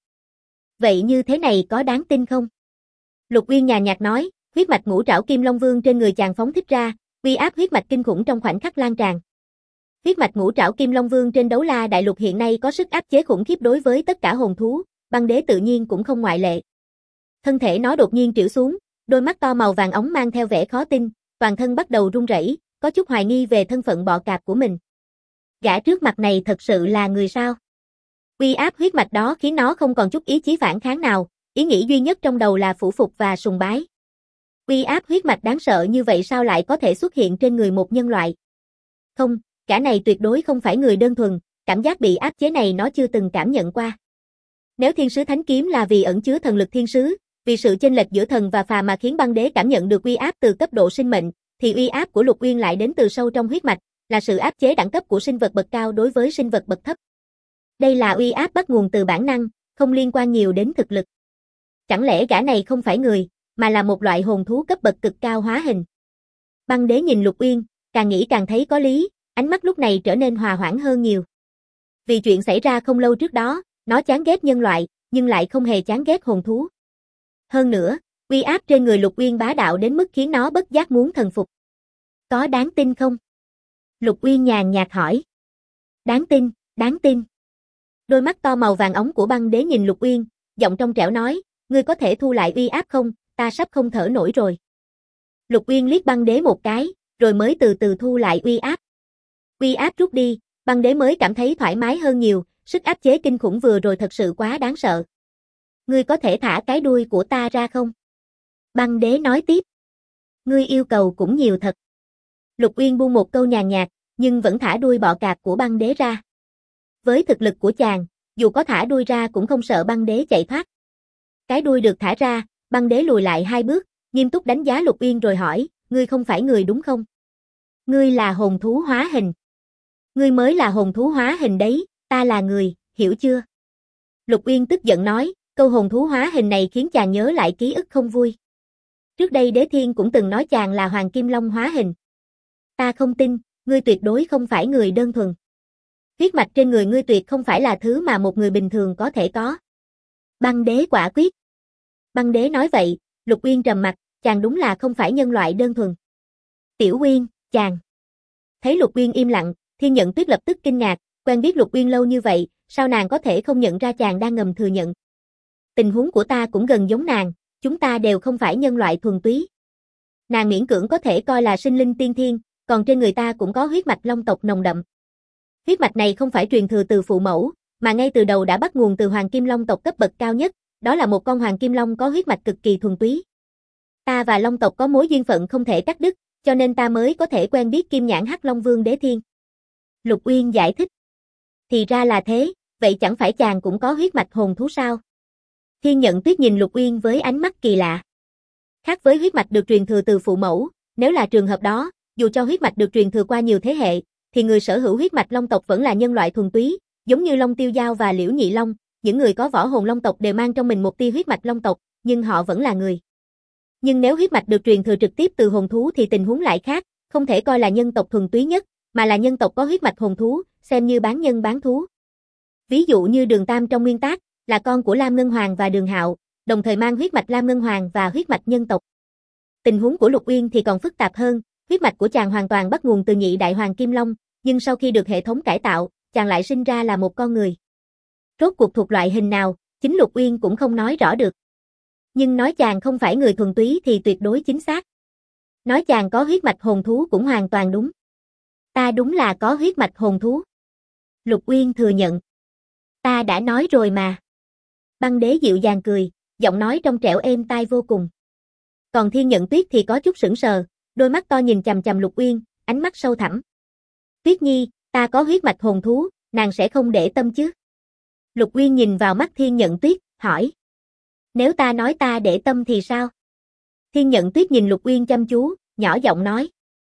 Vậy như thế này có đáng tin không? Lục Uyên nhàn nhạt nói, huyết mạch ngũ trảo kim long vương trên người chàng phóng thích ra, uy áp huyết mạch kinh khủng trong khoảnh khắc lan tràn. Huyết mạch ngũ trảo kim long vương trên đấu la đại lục hiện nay có sức áp chế khủng khiếp đối với tất cả hồn thú, băng đế tự nhiên cũng không ngoại lệ. Thân thể nó đột nhiên trĩu xuống, đôi mắt to màu vàng óng mang theo vẻ khó tin, toàn thân bắt đầu run rẩy, có chút hoài nghi về thân phận bọ cạp của mình. Gã trước mặt này thật sự là người sao? Uy áp huyết mạch đó khiến nó không còn chút ý chí phản kháng nào, ý nghĩ duy nhất trong đầu là phủ phục và sùng bái. Uy áp huyết mạch đáng sợ như vậy sao lại có thể xuất hiện trên người một nhân loại? Không, gã này tuyệt đối không phải người đơn thuần, cảm giác bị áp chế này nó chưa từng cảm nhận qua. Nếu thiên sứ thánh kiếm là vì ẩn chứa thần lực thiên sứ, vì sự chênh lệch giữa thần và phàm mà khiến băng đế cảm nhận được uy áp từ cấp độ sinh mệnh, thì uy áp của Lục Uyên lại đến từ sâu trong huyết mạch, là sự áp chế đẳng cấp của sinh vật bậc cao đối với sinh vật bậc thấp. Đây là uy áp bắt nguồn từ bản năng, không liên quan nhiều đến thực lực. Chẳng lẽ gã này không phải người, mà là một loại hồn thú cấp bậc cực cao hóa hình? Băng đế nhìn Lục Uyên, càng nghĩ càng thấy có lý, ánh mắt lúc này trở nên hòa hoãn hơn nhiều. Vì chuyện xảy ra không lâu trước đó, nó chán ghét nhân loại, nhưng lại không hề chán ghét hồn thú. Hơn nữa, uy áp trên người Lục Uyên bá đạo đến mức khiến nó bất giác muốn thần phục. Có đáng tin không? Lục Uyên nhàn nhạt hỏi. Đáng tin, đáng tin. Đôi mắt to màu vàng óng của băng đế nhìn Lục Uyên, giọng trong trẻo nói, ngươi có thể thu lại uy áp không, ta sắp không thở nổi rồi. Lục Uyên liếc băng đế một cái, rồi mới từ từ thu lại uy áp. Uy áp rút đi, băng đế mới cảm thấy thoải mái hơn nhiều, sức áp chế kinh khủng vừa rồi thật sự quá đáng sợ. Ngươi có thể thả cái đuôi của ta ra không? Băng đế nói tiếp. Ngươi yêu cầu cũng nhiều thật. Lục Uyên buông một câu nhàn nhạt, nhưng vẫn thả đuôi bọ cạp của băng đế ra. Với thực lực của chàng, dù có thả đuôi ra cũng không sợ băng đế chạy thoát. Cái đuôi được thả ra, băng đế lùi lại 2 bước, nghiêm túc đánh giá Lục Uyên rồi hỏi, ngươi không phải người đúng không? Ngươi là hồn thú hóa hình. Ngươi mới là hồn thú hóa hình đấy, ta là người, hiểu chưa? Lục Uyên tức giận nói, câu hồn thú hóa hình này khiến chàng nhớ lại ký ức không vui. Trước đây Đế Thiên cũng từng nói chàng là Hoàng Kim Long hóa hình. Ta không tin, ngươi tuyệt đối không phải người đơn thuần. Huyết mạch trên người ngươi tuyệt không phải là thứ mà một người bình thường có thể có. Băng đế quả quyết. Băng đế nói vậy, Lục Uyên trầm mặt, chàng đúng là không phải nhân loại đơn thuần. Tiểu Uyên, chàng. Thấy Lục Uyên im lặng, Thiên Nhận Tuyết lập tức kinh ngạc, quen biết Lục Uyên lâu như vậy, sao nàng có thể không nhận ra chàng đang ngầm thừa nhận. Tình huống của ta cũng gần giống nàng, chúng ta đều không phải nhân loại thuần túy. Nàng miễn cưỡng có thể coi là sinh linh tiên thiên, còn trên người ta cũng có huyết mạch long tộc nồng đậm. Huyết mạch này không phải truyền thừa từ phụ mẫu, mà ngay từ đầu đã bắt nguồn từ Hoàng Kim Long tộc cấp bậc cao nhất, đó là một con Hoàng Kim Long có huyết mạch cực kỳ thuần túy. Ta và Long tộc có mối duyên phận không thể cắt đứt, cho nên ta mới có thể quen biết Kim Nhãn Hắc Long Vương Đế Thiên. Lục Uyên giải thích. Thì ra là thế, vậy chẳng phải chàng cũng có huyết mạch hồn thú sao? Thiên Nhận Tuyết nhìn Lục Uyên với ánh mắt kỳ lạ. Khác với huyết mạch được truyền thừa từ phụ mẫu, nếu là trường hợp đó, dù cho huyết mạch được truyền thừa qua nhiều thế hệ, thì người sở hữu huyết mạch long tộc vẫn là nhân loại thuần túy, giống như Long Tiêu Dao và Liễu Nhị Long, những người có võ hồn long tộc đều mang trong mình một tia huyết mạch long tộc, nhưng họ vẫn là người. Nhưng nếu huyết mạch được truyền thừa trực tiếp từ hồn thú thì tình huống lại khác, không thể coi là nhân tộc thuần túy nhất, mà là nhân tộc có huyết mạch hồn thú, xem như bán nhân bán thú. Ví dụ như Đường Tam trong nguyên tác, là con của Lam Ngân Hoàng và Đường Hạo, đồng thời mang huyết mạch Lam Ngân Hoàng và huyết mạch nhân tộc. Tình huống của Lục Uyên thì còn phức tạp hơn, huyết mạch của chàng hoàn toàn bắt nguồn từ nhị đại Hoàng Kim Long, nhưng sau khi được hệ thống cải tạo, chàng lại sinh ra là một con người. Rốt cuộc thuộc loại hình nào, chính Lục Uyên cũng không nói rõ được. Nhưng nói chàng không phải người thuần túy thì tuyệt đối chính xác. Nói chàng có huyết mạch hồn thú cũng hoàn toàn đúng. Ta đúng là có huyết mạch hồn thú. Lục Uyên thừa nhận. Ta đã nói rồi mà. Băng đế dịu dàng cười, giọng nói trong trẻo êm tai vô cùng. Còn Thiên Nhận Tuyết thì có chút sững sờ, đôi mắt to nhìn chằm chằm Lục Uyên, ánh mắt sâu thẳm. Tuyết Nhi, ta có huyết mạch hồn thú, nàng sẽ không để tâm chứ? Lục Uyên nhìn vào mắt Thiên Nhận Tuyết, hỏi. Nếu ta nói ta để tâm thì sao? Thiên Nhận Tuyết nhìn Lục Uyên chăm chú, nhỏ giọng nói.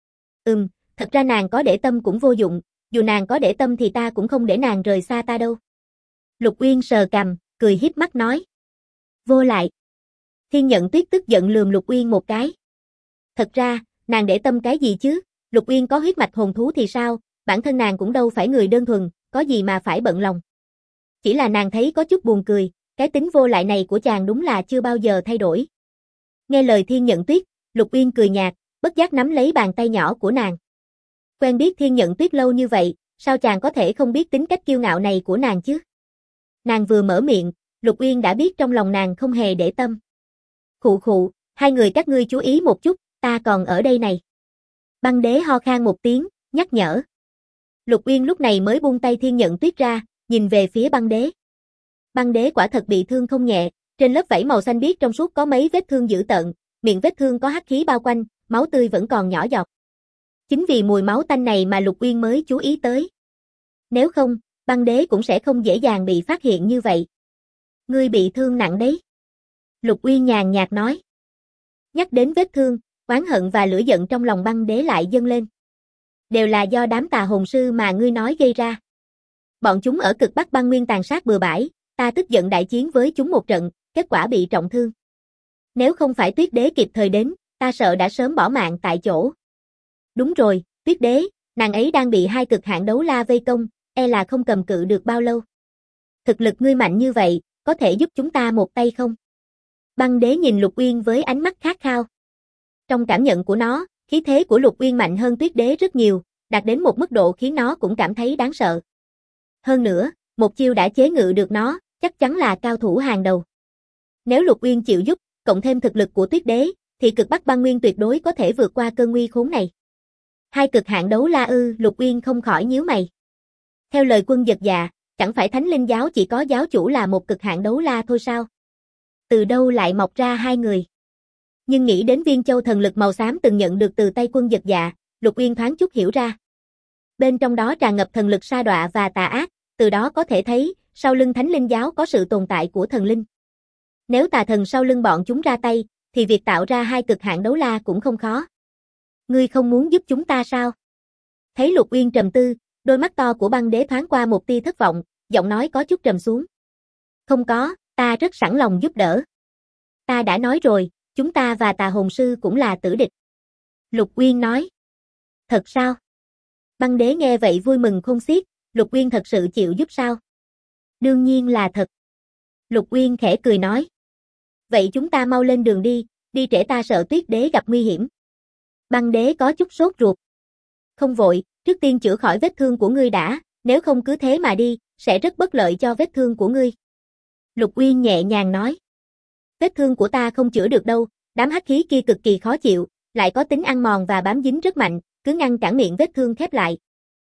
Thật ra nàng có để tâm cũng vô dụng, dù nàng có để tâm thì ta cũng không để nàng rời xa ta đâu. Lục Uyên sờ cằm, cười híp mắt nói. Vô lại. Thiên Nhận Tuyết tức giận lườm Lục Uyên một cái. Thật ra, nàng để tâm cái gì chứ? Lục Uyên có huyết mạch hồn thú thì sao? Bản thân nàng cũng đâu phải người đơn thuần, có gì mà phải bận lòng. Chỉ là nàng thấy có chút buồn cười, cái tính vô lại này của chàng đúng là chưa bao giờ thay đổi. Nghe lời Thiên Nhận Tuyết, Lục Uyên cười nhạt, bất giác nắm lấy bàn tay nhỏ của nàng. Quen biết Thiên Nhận Tuyết lâu như vậy, sao chàng có thể không biết tính cách kiêu ngạo này của nàng chứ? Nàng vừa mở miệng, Lục Uyên đã biết trong lòng nàng không hề để tâm. Khụ khụ, hai người các ngươi chú ý một chút, ta còn ở đây này. Băng đế ho khan một tiếng, nhắc nhở. Lục Uyên lúc này mới buông tay thiên nhận tuyết ra, nhìn về phía băng đế. Băng đế quả thật bị thương không nhẹ, trên lớp vảy màu xanh biếc trong suốt có mấy vết thương dữ tợn, miệng vết thương có hắc khí bao quanh, máu tươi vẫn còn nhỏ giọt. Chính vì mùi máu tanh này mà Lục Uyên mới chú ý tới. Nếu không, băng đế cũng sẽ không dễ dàng bị phát hiện như vậy. Ngươi bị thương nặng đấy. Lục Uyên nhàn nhạt nói. Nhắc đến vết thương, oán hận và lửa giận trong lòng băng đế lại dâng lên. Đều là do đám tà hồn sư mà ngươi nói gây ra. Bọn chúng ở cực Bắc băng nguyên tàn sát bừa bãi, ta tức giận đại chiến với chúng một trận, kết quả bị trọng thương. Nếu không phải Tuyết đế kịp thời đến, ta sợ đã sớm bỏ mạng tại chỗ. Đúng rồi, Tuyết đế, nàng ấy đang bị hai cực hạn đấu la vây công, e là không cầm cự được bao lâu. Thực lực ngươi mạnh như vậy, có thể giúp chúng ta một tay không? Băng đế nhìn Lục Uyên với ánh mắt khát khao. Trong cảm nhận của nó, khí thế của Lục Uyên mạnh hơn Tuyết đế rất nhiều, đạt đến một mức độ khiến nó cũng cảm thấy đáng sợ. Hơn nữa, một chiêu đã chế ngự được nó, chắc chắn là cao thủ hàng đầu. Nếu Lục Uyên chịu giúp, cộng thêm thực lực của Tuyết đế, thì cực Bắc băng nguyên tuyệt đối có thể vượt qua cơn nguy khốn này. Hai cực hạn đấu la ư? Lục Uyên không khỏi nhíu mày. Theo lời Quân Dật Dạ, chẳng phải Thánh Linh giáo chỉ có giáo chủ là một cực hạn đấu la thôi sao? Từ đâu lại mọc ra hai người? Nhưng nghĩ đến viên châu thần lực màu xám từng nhận được từ tay Quân Dật Dạ, Lục Uyên thoáng chút hiểu ra. Bên trong đó tràn ngập thần lực sa đọa và tà ác, từ đó có thể thấy, sau lưng Thánh Linh giáo có sự tồn tại của thần linh. Nếu tà thần sau lưng bọn chúng ra tay, thì việc tạo ra hai cực hạn đấu la cũng không khó. Ngươi không muốn giúp chúng ta sao? Thấy Lục Uyên trầm tư, đôi mắt to của băng đế thoáng qua một tia thất vọng, giọng nói có chút trầm xuống. Không có, ta rất sẵn lòng giúp đỡ. Ta đã nói rồi, chúng ta và tà hồn sư cũng là tử địch. Lục Uyên nói. Thật sao? Băng đế nghe vậy vui mừng khôn xiết, Lục Uyên thật sự chịu giúp sao? Đương nhiên là thật. Lục Uyên khẽ cười nói. Vậy chúng ta mau lên đường đi trễ ta sợ Tuyết đế gặp nguy hiểm. Băng đế có chút sốt ruột. Không vội, trước tiên chữa khỏi vết thương của ngươi đã, nếu không cứ thế mà đi, sẽ rất bất lợi cho vết thương của ngươi. Lục Uyên nhẹ nhàng nói. Vết thương của ta không chữa được đâu, đám hắc khí kia cực kỳ khó chịu, lại có tính ăn mòn và bám dính rất mạnh, cứ ngăn cản miệng vết thương khép lại.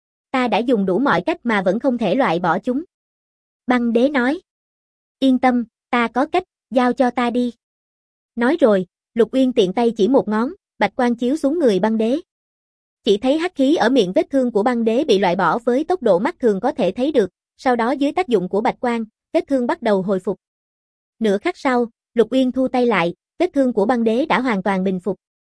Ta đã dùng đủ mọi cách mà vẫn không thể loại bỏ chúng. Băng đế nói. Yên tâm, ta có cách, giao cho ta đi. Nói rồi, Lục Uyên tiện tay chỉ một ngón, bạch quang chiếu xuống người băng đế. Chỉ thấy hắc khí ở miệng vết thương của băng đế bị loại bỏ với tốc độ mắt thường có thể thấy được, sau đó dưới tác dụng của bạch quang, vết thương bắt đầu hồi phục. Nửa khắc sau, Lục Uyên thu tay lại, vết thương của băng đế đã hoàn toàn bình phục.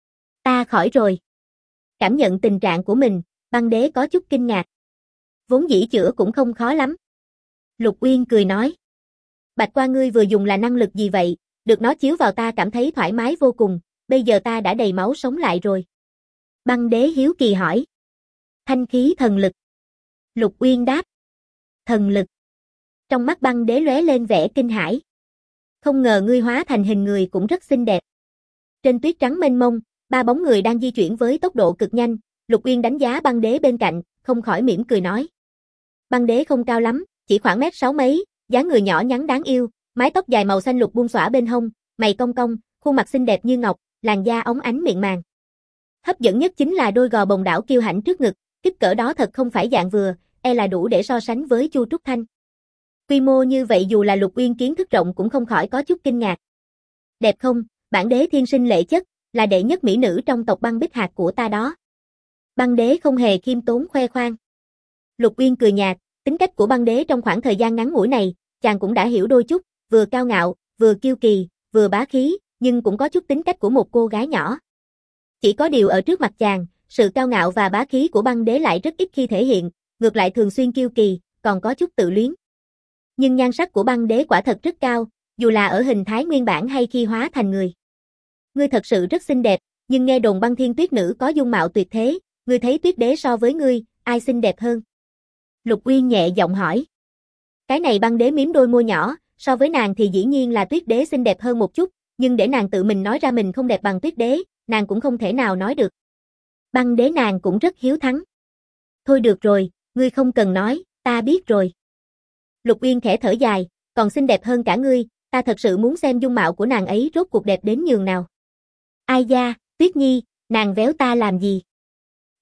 Ta khỏi rồi. Cảm nhận tình trạng của mình, băng đế có chút kinh ngạc. Vốn dĩ chữa cũng không khó lắm. Lục Uyên cười nói. Bạch quang ngươi vừa dùng là năng lực gì vậy, được nó chiếu vào ta cảm thấy thoải mái vô cùng, bây giờ ta đã đầy máu sống lại rồi. Băng đế hiếu kỳ hỏi. Thanh khí thần lực. Lục Uyên đáp. Thần lực. Trong mắt băng đế lóe lên vẻ kinh hãi. Không ngờ ngươi hóa thành hình người cũng rất xinh đẹp. Trên tuyết trắng mênh mông, ba bóng người đang di chuyển với tốc độ cực nhanh, Lục Uyên đánh giá băng đế bên cạnh, không khỏi mỉm cười nói. Băng đế không cao lắm, chỉ khoảng mét 6 mấy, dáng người nhỏ nhắn đáng yêu, mái tóc dài màu xanh lục buông xõa bên hông, mày cong cong, khuôn mặt xinh đẹp như ngọc, làn da óng ánh mịn màng. Hấp dẫn nhất chính là đôi gò bồng đảo kiêu hãnh trước ngực, kích cỡ đó thật không phải dạng vừa, e là đủ để so sánh với Chu Trúc Thanh. Quy mô như vậy dù là Lục Uyên kiến thức rộng cũng không khỏi có chút kinh ngạc. Đẹp không, bản đế thiên sinh lệ chất, là đệ nhất mỹ nữ trong tộc băng bích hạt của ta đó. Băng đế không hề khiêm tốn khoe khoang. Lục Uyên cười nhạt, tính cách của băng đế trong khoảng thời gian ngắn ngủi này, chàng cũng đã hiểu đôi chút, vừa cao ngạo, vừa kiêu kỳ, vừa bá khí, nhưng cũng có chút tính cách của một cô gái nhỏ. Chỉ có điều ở trước mặt chàng, sự cao ngạo và bá khí của băng đế lại rất ít khi thể hiện, ngược lại thường xuyên kiêu kỳ, còn có chút tự luyến. Nhưng nhan sắc của băng đế quả thật rất cao, dù là ở hình thái nguyên bản hay khi hóa thành người. Ngươi thật sự rất xinh đẹp, nhưng nghe đồn băng thiên tuyết nữ có dung mạo tuyệt thế, ngươi thấy tuyết đế so với ngươi, ai xinh đẹp hơn? Lục Uyên nhẹ giọng hỏi. Cái này băng đế mím đôi môi nhỏ, so với nàng thì dĩ nhiên là tuyết đế xinh đẹp hơn một chút, nhưng để nàng tự mình nói ra mình không đẹp bằng tuyết đế, nàng cũng không thể nào nói được. Băng đế nàng cũng rất hiếu thắng. Thôi được rồi, ngươi không cần nói, ta biết rồi. Lục Uyên khẽ thở dài, còn xinh đẹp hơn cả ngươi, ta thật sự muốn xem dung mạo của nàng ấy rốt cuộc đẹp đến nhường nào. Ai da, Tuyết Nhi, nàng véo ta làm gì?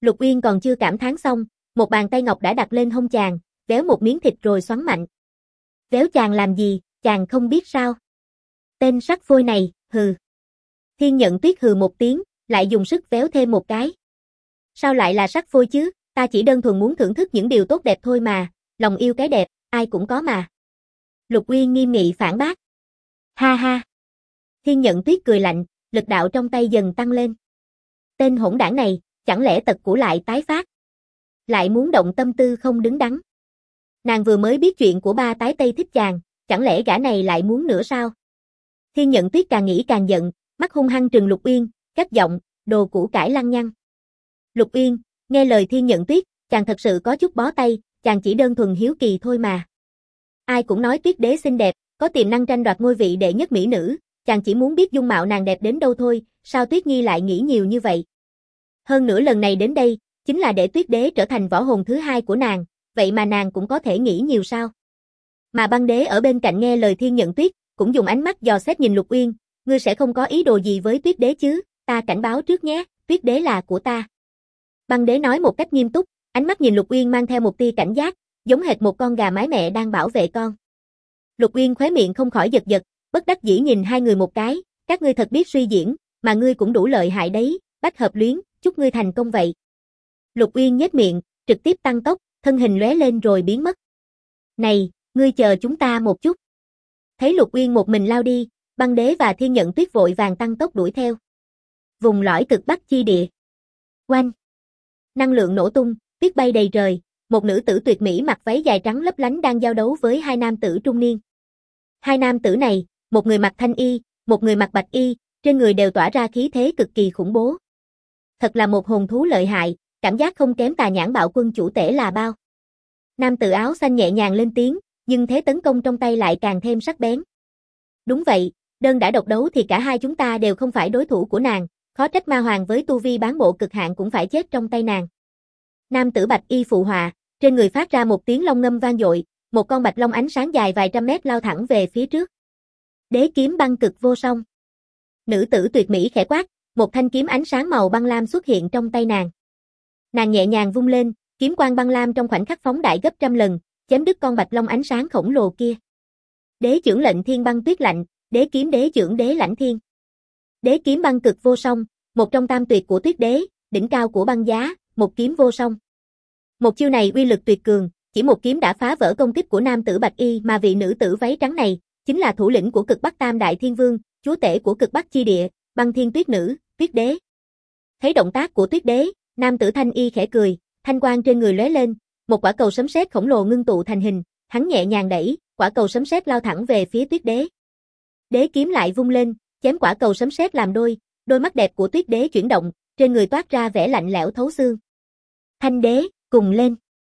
Lục Uyên còn chưa cảm thán xong, một bàn tay ngọc đã đặt lên hông chàng, véo một miếng thịt rồi xoắn mạnh. Véo chàng làm gì, chàng không biết sao? Tên sắc phôi này, hừ. Thiên Nhận Tuyết hừ một tiếng, lại dùng sức véo thêm một cái. Sao lại là sắc phôi chứ, ta chỉ đơn thuần muốn thưởng thức những điều tốt đẹp thôi mà, lòng yêu cái đẹp, ai cũng có mà. Lục Uyên nghiêm nghị phản bác. Ha ha. Thiên Nhận Tuyết cười lạnh, lực đạo trong tay dần tăng lên. Tên hỗn đảng này, chẳng lẽ tật cũ lại tái phát? Lại muốn động tâm tư không đứng đắn. Nàng vừa mới biết chuyện của ba tái tây thích chàng, chẳng lẽ gã này lại muốn nữa sao? Thiên Nhận Tuyết càng nghĩ càng giận, mắt hung hăng trừng Lục Uyên, cất giọng, đồ củ cải lăng nhăng. Lục Uyên, nghe lời Thiên Nhận Tuyết, chàng thật sự có chút bó tay, chàng chỉ đơn thuần hiếu kỳ thôi mà. Ai cũng nói Tuyết đế xinh đẹp, có tiềm năng tranh đoạt ngôi vị đệ nhất mỹ nữ, chàng chỉ muốn biết dung mạo nàng đẹp đến đâu thôi, sao Tuyết Nhi lại nghĩ nhiều như vậy? Hơn nữa lần này đến đây, chính là để Tuyết đế trở thành võ hồn thứ hai của nàng, vậy mà nàng cũng có thể nghĩ nhiều sao? Mà Băng đế ở bên cạnh nghe lời Thiên Nhận Tuyết, cũng dùng ánh mắt dò xét nhìn Lục Uyên, ngươi sẽ không có ý đồ gì với Tuyết đế chứ, ta cảnh báo trước nhé, Tuyết đế là của ta. Băng đế nói một cách nghiêm túc, ánh mắt nhìn Lục Uyên mang theo một tia cảnh giác, giống hệt một con gà mái mẹ đang bảo vệ con. Lục Uyên khóe miệng không khỏi giật giật, bất đắc dĩ nhìn hai người một cái, các ngươi thật biết suy diễn, mà ngươi cũng đủ lợi hại đấy, bách hợp luyến, chúc ngươi thành công vậy. Lục Uyên nhếch miệng, trực tiếp tăng tốc, thân hình lóe lên rồi biến mất. Này, ngươi chờ chúng ta một chút. Thấy Lục Uyên một mình lao đi, Băng đế và Thiên Nhận Tuyết vội vàng tăng tốc đuổi theo. Vùng lõi cực bắc chi địa. Oanh! Năng lượng nổ tung, tuyết bay đầy trời, một nữ tử tuyệt mỹ mặc váy dài trắng lấp lánh đang giao đấu với hai nam tử trung niên. Hai nam tử này, một người mặc thanh y, một người mặc bạch y, trên người đều tỏa ra khí thế cực kỳ khủng bố. Thật là một hồn thú lợi hại, cảm giác không kém Tà Nhãn Bạo Quân chủ tể là bao. Nam tử áo xanh nhẹ nhàng lên tiếng, nhưng thế tấn công trong tay lại càng thêm sắc bén. Đúng vậy, đơn đã độc đấu thì cả hai chúng ta đều không phải đối thủ của nàng, khó trách ma hoàng với tu vi bán bộ cực hạn cũng phải chết trong tay nàng. Nam tử bạch y phụ họa, trên người phát ra một tiếng long ngâm vang dội, một con bạch long ánh sáng dài vài trăm mét lao thẳng về phía trước. Đế kiếm băng cực vô song. Nữ tử tuyệt mỹ khẽ quát, một thanh kiếm ánh sáng màu băng lam xuất hiện trong tay nàng. Nàng nhẹ nhàng vung lên, kiếm quang băng lam trong khoảnh khắc phóng đại gấp trăm lần, chém đứt con bạch long ánh sáng khổng lồ kia. Đế chưởng lệnh thiên băng tuyết lạnh, đế kiếm đế chưởng đế lãnh thiên. Đế kiếm băng cực vô song, một trong tam tuyệt của Tuyết đế, đỉnh cao của băng giá, một kiếm vô song. Một chiêu này uy lực tuyệt cường, chỉ một kiếm đã phá vỡ công kích của nam tử bạch y, mà vị nữ tử váy trắng này chính là thủ lĩnh của Cực Bắc Tam Đại Thiên Vương, chúa tể của Cực Bắc chi địa, Băng Thiên Tuyết Nữ, Tuyết đế. Thấy động tác của Tuyết đế, nam tử thanh y khẽ cười, thanh quang trên người lóe lên, một quả cầu sấm sét khổng lồ ngưng tụ thành hình, hắn nhẹ nhàng đẩy, quả cầu sấm sét lao thẳng về phía Tuyết đế. Đế kiếm lại vung lên, chém quả cầu sấm sét làm đôi, đôi mắt đẹp của Tuyết đế chuyển động, trên người toát ra vẻ lạnh lẽo thấu xương. Thanh đế, cùng lên.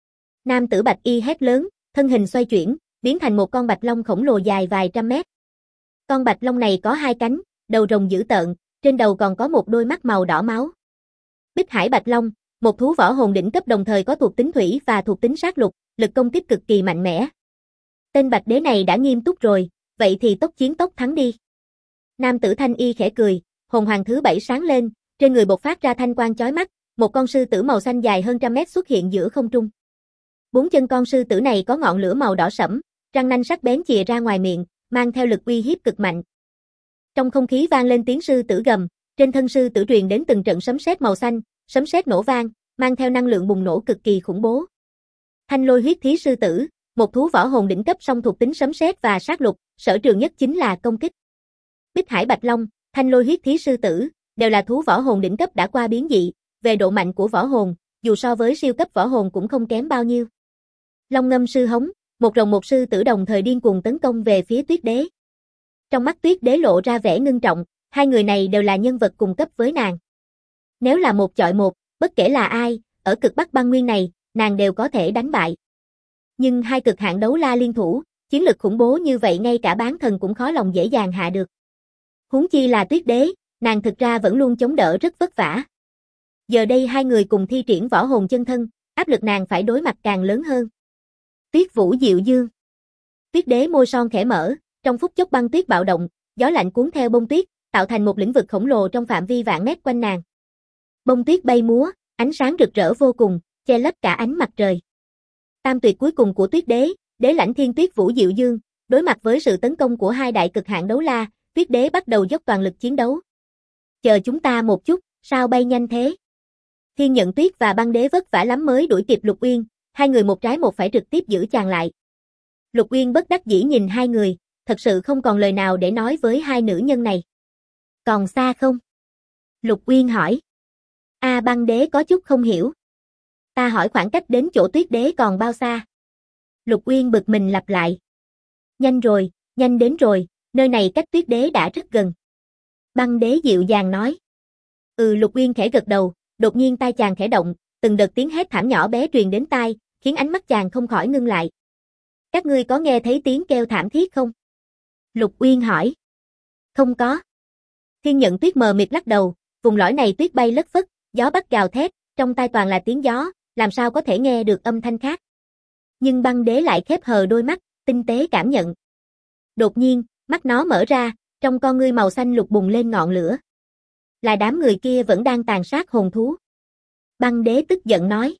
Nam tử bạch y hét lớn, thân hình xoay chuyển, biến thành một con bạch long khổng lồ dài vài trăm mét. Con bạch long này có hai cánh, đầu rồng dữ tợn, trên đầu còn có một đôi mắt màu đỏ máu. Bích Hải Bạch Long, một thú võ hồn đỉnh cấp đồng thời có thuộc tính thủy và thuộc tính sát lục, lực công kích cực kỳ mạnh mẽ. Tên bạch đế này đã nghiêm túc rồi, vậy thì tốc chiến tốc thắng đi. Nam tử thanh y khẽ cười, hồn hoàng thứ 7 sáng lên, trên người bộc phát ra thanh quang chói mắt, một con sư tử màu xanh dài hơn trăm mét xuất hiện giữa không trung. Bốn chân con sư tử này có ngọn lửa màu đỏ sẫm, răng nanh sắc bén chìa ra ngoài miệng, mang theo lực uy hiếp cực mạnh. Trong không khí vang lên tiếng sư tử gầm, trên thân sư tử truyền đến từng trận sấm sét màu xanh, sấm sét nổ vang, mang theo năng lượng bùng nổ cực kỳ khủng bố. Thanh Lôi Huyết Thí sư tử, một thú võ hồn đỉnh cấp song thuộc tính sấm sét và sát lục, sở trường nhất chính là công kích. Bích Hải Bạch Long, Thanh Lôi Huyết Thí sư tử, đều là thú võ hồn đỉnh cấp đã qua biến dị, về độ mạnh của võ hồn, dù so với siêu cấp võ hồn cũng không kém bao nhiêu. Long ngâm sư hống, một rồng một sư tử đồng thời điên cuồng tấn công về phía Tuyết đế. Trong mắt Tuyết đế lộ ra vẻ ngưng trọng, hai người này đều là nhân vật cùng cấp với nàng. Nếu là một chọi một, bất kể là ai, ở cực Bắc băng nguyên này, nàng đều có thể đánh bại. Nhưng hai cực hạn đấu la liên thủ, chiến lực khủng bố như vậy ngay cả bán thần cũng khó lòng dễ dàng hạ được. Huống chi là Tuyết đế, nàng thực ra vẫn luôn chống đỡ rất vất vả. Giờ đây hai người cùng thi triển võ hồn chân thân, áp lực nàng phải đối mặt càng lớn hơn. Tuyết Vũ Diệu Dương. Tuyết đế môi son khẽ mở, trong phút chốc băng tuyết bạo động, gió lạnh cuốn theo bông tuyết, tạo thành một lĩnh vực khổng lồ trong phạm vi vạn mét quanh nàng. Bông tuyết bay múa, Ánh sáng rực rỡ vô cùng, che lấp cả ánh mặt trời. Tam tuyệt cuối cùng của Tuyết Đế, Đế Lãnh Thiên Tuyết Vũ Diệu Dương, đối mặt với sự tấn công của hai đại cực hạn đấu la, Tuyết Đế bắt đầu dốc toàn lực chiến đấu. Chờ chúng ta một chút, sao bay nhanh thế? Thiên Nhận Tuyết và Băng Đế vất vả lắm mới đuổi kịp Lục Uyên, hai người một trái một phải trực tiếp giữ chàng lại. Lục Uyên bất đắc dĩ nhìn hai người, thật sự không còn lời nào để nói với hai nữ nhân này. Còn xa không? Lục Uyên hỏi. Băng Đế có chút không hiểu. Ta hỏi khoảng cách đến chỗ Tuyết Đế còn bao xa? Lục Uyên bực mình lặp lại. Nhanh rồi, nhanh đến rồi, nơi này cách Tuyết Đế đã rất gần. Băng Đế dịu dàng nói. Lục Uyên khẽ gật đầu, đột nhiên tai chàng khẽ động, từng đợt tiếng hét thảm nhỏ bé truyền đến tai, khiến ánh mắt chàng không khỏi ngưng lại. Các ngươi có nghe thấy tiếng kêu thảm thiết không? Lục Uyên hỏi. Không có. Thiên Nhận Tuyết mờ mịt lắc đầu, vùng lõi này tuyết bay lất phất, gió bắc gào thét, trong tai toàn là tiếng gió, làm sao có thể nghe được âm thanh khác. Nhưng Băng Đế lại khép hờ đôi mắt, tinh tế cảm nhận. Đột nhiên, mắt nó mở ra, trong con ngươi màu xanh lục bùng lên ngọn lửa. Là đám người kia vẫn đang tàn sát hồn thú. Băng Đế tức giận nói.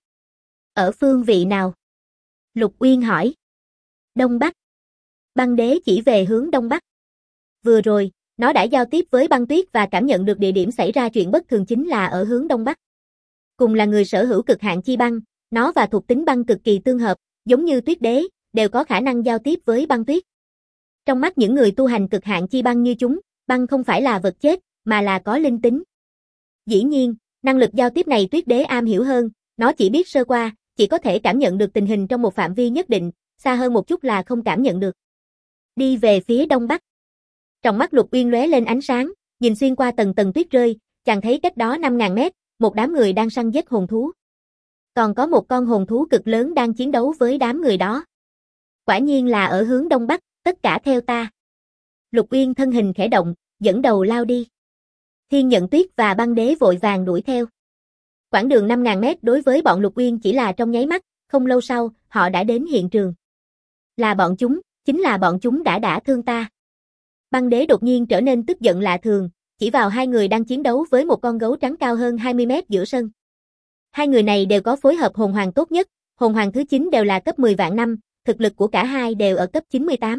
Ở phương vị nào? Lục Uyên hỏi. Đông Bắc. Băng Đế chỉ về hướng Đông Bắc. Vừa rồi, nó đã giao tiếp với Băng Tuyết và cảm nhận được địa điểm xảy ra chuyện bất thường chính là ở hướng Đông Bắc. Cùng là người sở hữu cực hạn chi băng, nó và thuộc tính băng cực kỳ tương hợp, giống như Tuyết Đế, đều có khả năng giao tiếp với Băng Tuyết. Trong mắt những người tu hành cực hạn chi băng như chúng, băng không phải là vật chết, mà là có linh tính. Dĩ nhiên, năng lực giao tiếp này Tuyết Đế am hiểu hơn, nó chỉ biết sơ qua, chỉ có thể cảm nhận được tình hình trong một phạm vi nhất định, xa hơn một chút là không cảm nhận được. Đi về phía Đông Bắc. Trong mắt Lục Uyên lóe lên ánh sáng, nhìn xuyên qua tầng tầng tuyết rơi, chàng thấy cách đó 5.000 mét, một đám người đang săn giết hồn thú. Còn có một con hồn thú cực lớn đang chiến đấu với đám người đó. Quả nhiên là ở hướng Đông Bắc, tất cả theo ta. Lục Uyên thân hình khẽ động, dẫn đầu lao đi. Thiên Nhận Tuyết và Băng Đế vội vàng đuổi theo. Quãng đường 5.000 mét đối với bọn Lục Uyên chỉ là trong nháy mắt, không lâu sau, họ đã đến hiện trường. Là bọn chúng, chính là bọn chúng đã thương ta. Băng Đế đột nhiên trở nên tức giận lạ thường, chỉ vào hai người đang chiến đấu với một con gấu trắng cao hơn 20 mét giữa sân. Hai người này đều có phối hợp hồn hoàng tốt nhất, hồn hoàng thứ 9 đều là cấp 10 vạn năm, thực lực của cả hai đều ở cấp 98.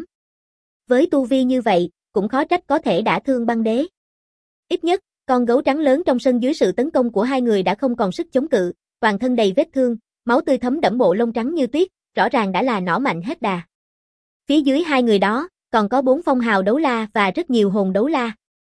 Với tu vi như vậy, cũng khó trách có thể đả thương Băng Đế. Ít nhất, con gấu trắng lớn trong sân dưới sự tấn công của hai người đã không còn sức chống cự, toàn thân đầy vết thương, máu tươi thấm đẫm bộ lông trắng như tuyết, rõ ràng đã là nỏ mạnh hết đà. Phía dưới hai người đó, còn có 4 phong hào đấu la và rất nhiều hồn đấu la.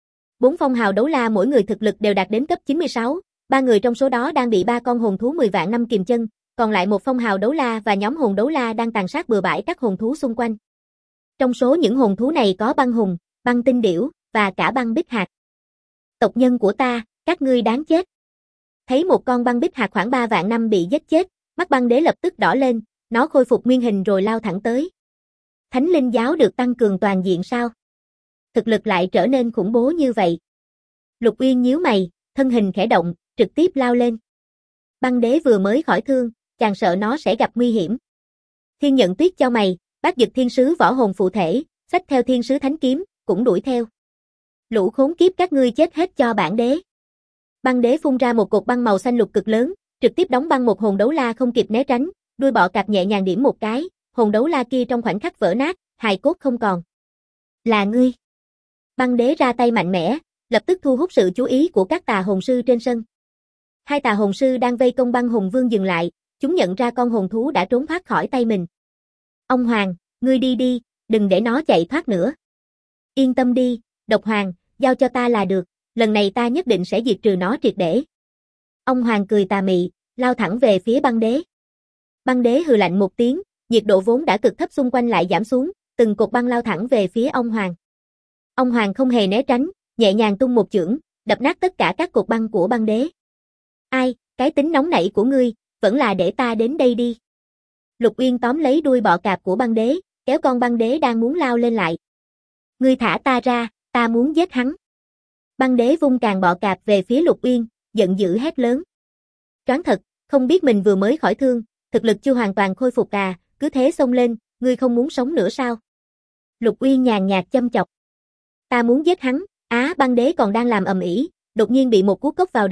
4 phong hào đấu la mỗi người thực lực đều đạt đến cấp 96, 3 người trong số đó đang bị 3 con hồn thú 10 vạn năm kìm chân, còn lại một phong hào đấu la và nhóm hồn đấu la đang tàn sát bừa bãi các hồn thú xung quanh. Trong số những hồn thú này có băng hùng, băng tinh điểu và cả băng bích hạc. Tộc nhân của ta, các ngươi đáng chết. Thấy một con băng bích hạc khoảng 3 vạn năm bị giết chết, mắt Băng Đế lập tức đỏ lên, nó khôi phục nguyên hình rồi lao thẳng tới. Thánh linh giáo được tăng cường toàn diện sao? Thực lực lại trở nên khủng bố như vậy. Lục Uyên nhíu mày, thân hình khẽ động, trực tiếp lao lên. Băng Đế vừa mới khỏi thương, chàng sợ nó sẽ gặp nguy hiểm. Thiên Nhận Tuyết cho mày, Bát Dực Thiên Sứ võ hồn phụ thể, xách theo Thiên Sứ Thánh Kiếm, cũng đuổi theo. Lũ khốn kiếp các ngươi chết hết cho bản đế. Băng Đế phun ra một cột băng màu xanh lục cực lớn, trực tiếp đóng băng một hồn đấu la không kịp né tránh, đuôi bọ cạp nhẹ nhàng điểm một cái, hồn đấu la kia trong khoảnh khắc vỡ nát, hài cốt không còn. Là ngươi. Băng Đế ra tay mạnh mẽ, lập tức thu hút sự chú ý của các tà hồn sư trên sân. Hai tà hồn sư đang vây công băng hùng vương dừng lại, chúng nhận ra con hồn thú đã trốn thoát khỏi tay mình. Ông Hoàng, ngươi đi đi, đừng để nó chạy thoát nữa. Yên tâm đi, Độc Hoàng, giao cho ta là được, lần này ta nhất định sẽ diệt trừ nó triệt để. Ông Hoàng cười tà mị, lao thẳng về phía Băng Đế. Băng Đế hừ lạnh một tiếng, nhiệt độ vốn đã cực thấp xung quanh lại giảm xuống, từng cột băng lao thẳng về phía ông Hoàng. Ông Hoàng không hề né tránh, nhẹ nhàng tung một chưởng, đập nát tất cả các cột băng của Băng Đế. Ai, cái tính nóng nảy của ngươi, vẫn là để ta đến đây đi. Lục Uyên tóm lấy đuôi bọ cạp của Băng Đế, kéo con Băng Đế đang muốn lao lên lại. Ngươi thả ta ra, ta muốn giết hắn. Băng Đế vung càng bọ cạp về phía Lục Uyên, giận dữ hét lớn. Choáng thật, không biết mình vừa mới khỏi thương, thực lực chưa hoàn toàn khôi phục à, cứ thế xông lên, ngươi không muốn sống nữa sao? Lục Uyên nhàn nhạt châm chọc. Ta muốn giết hắn, Băng Đế còn đang làm ầm ĩ, đột nhiên bị một cú cốc vào đầu,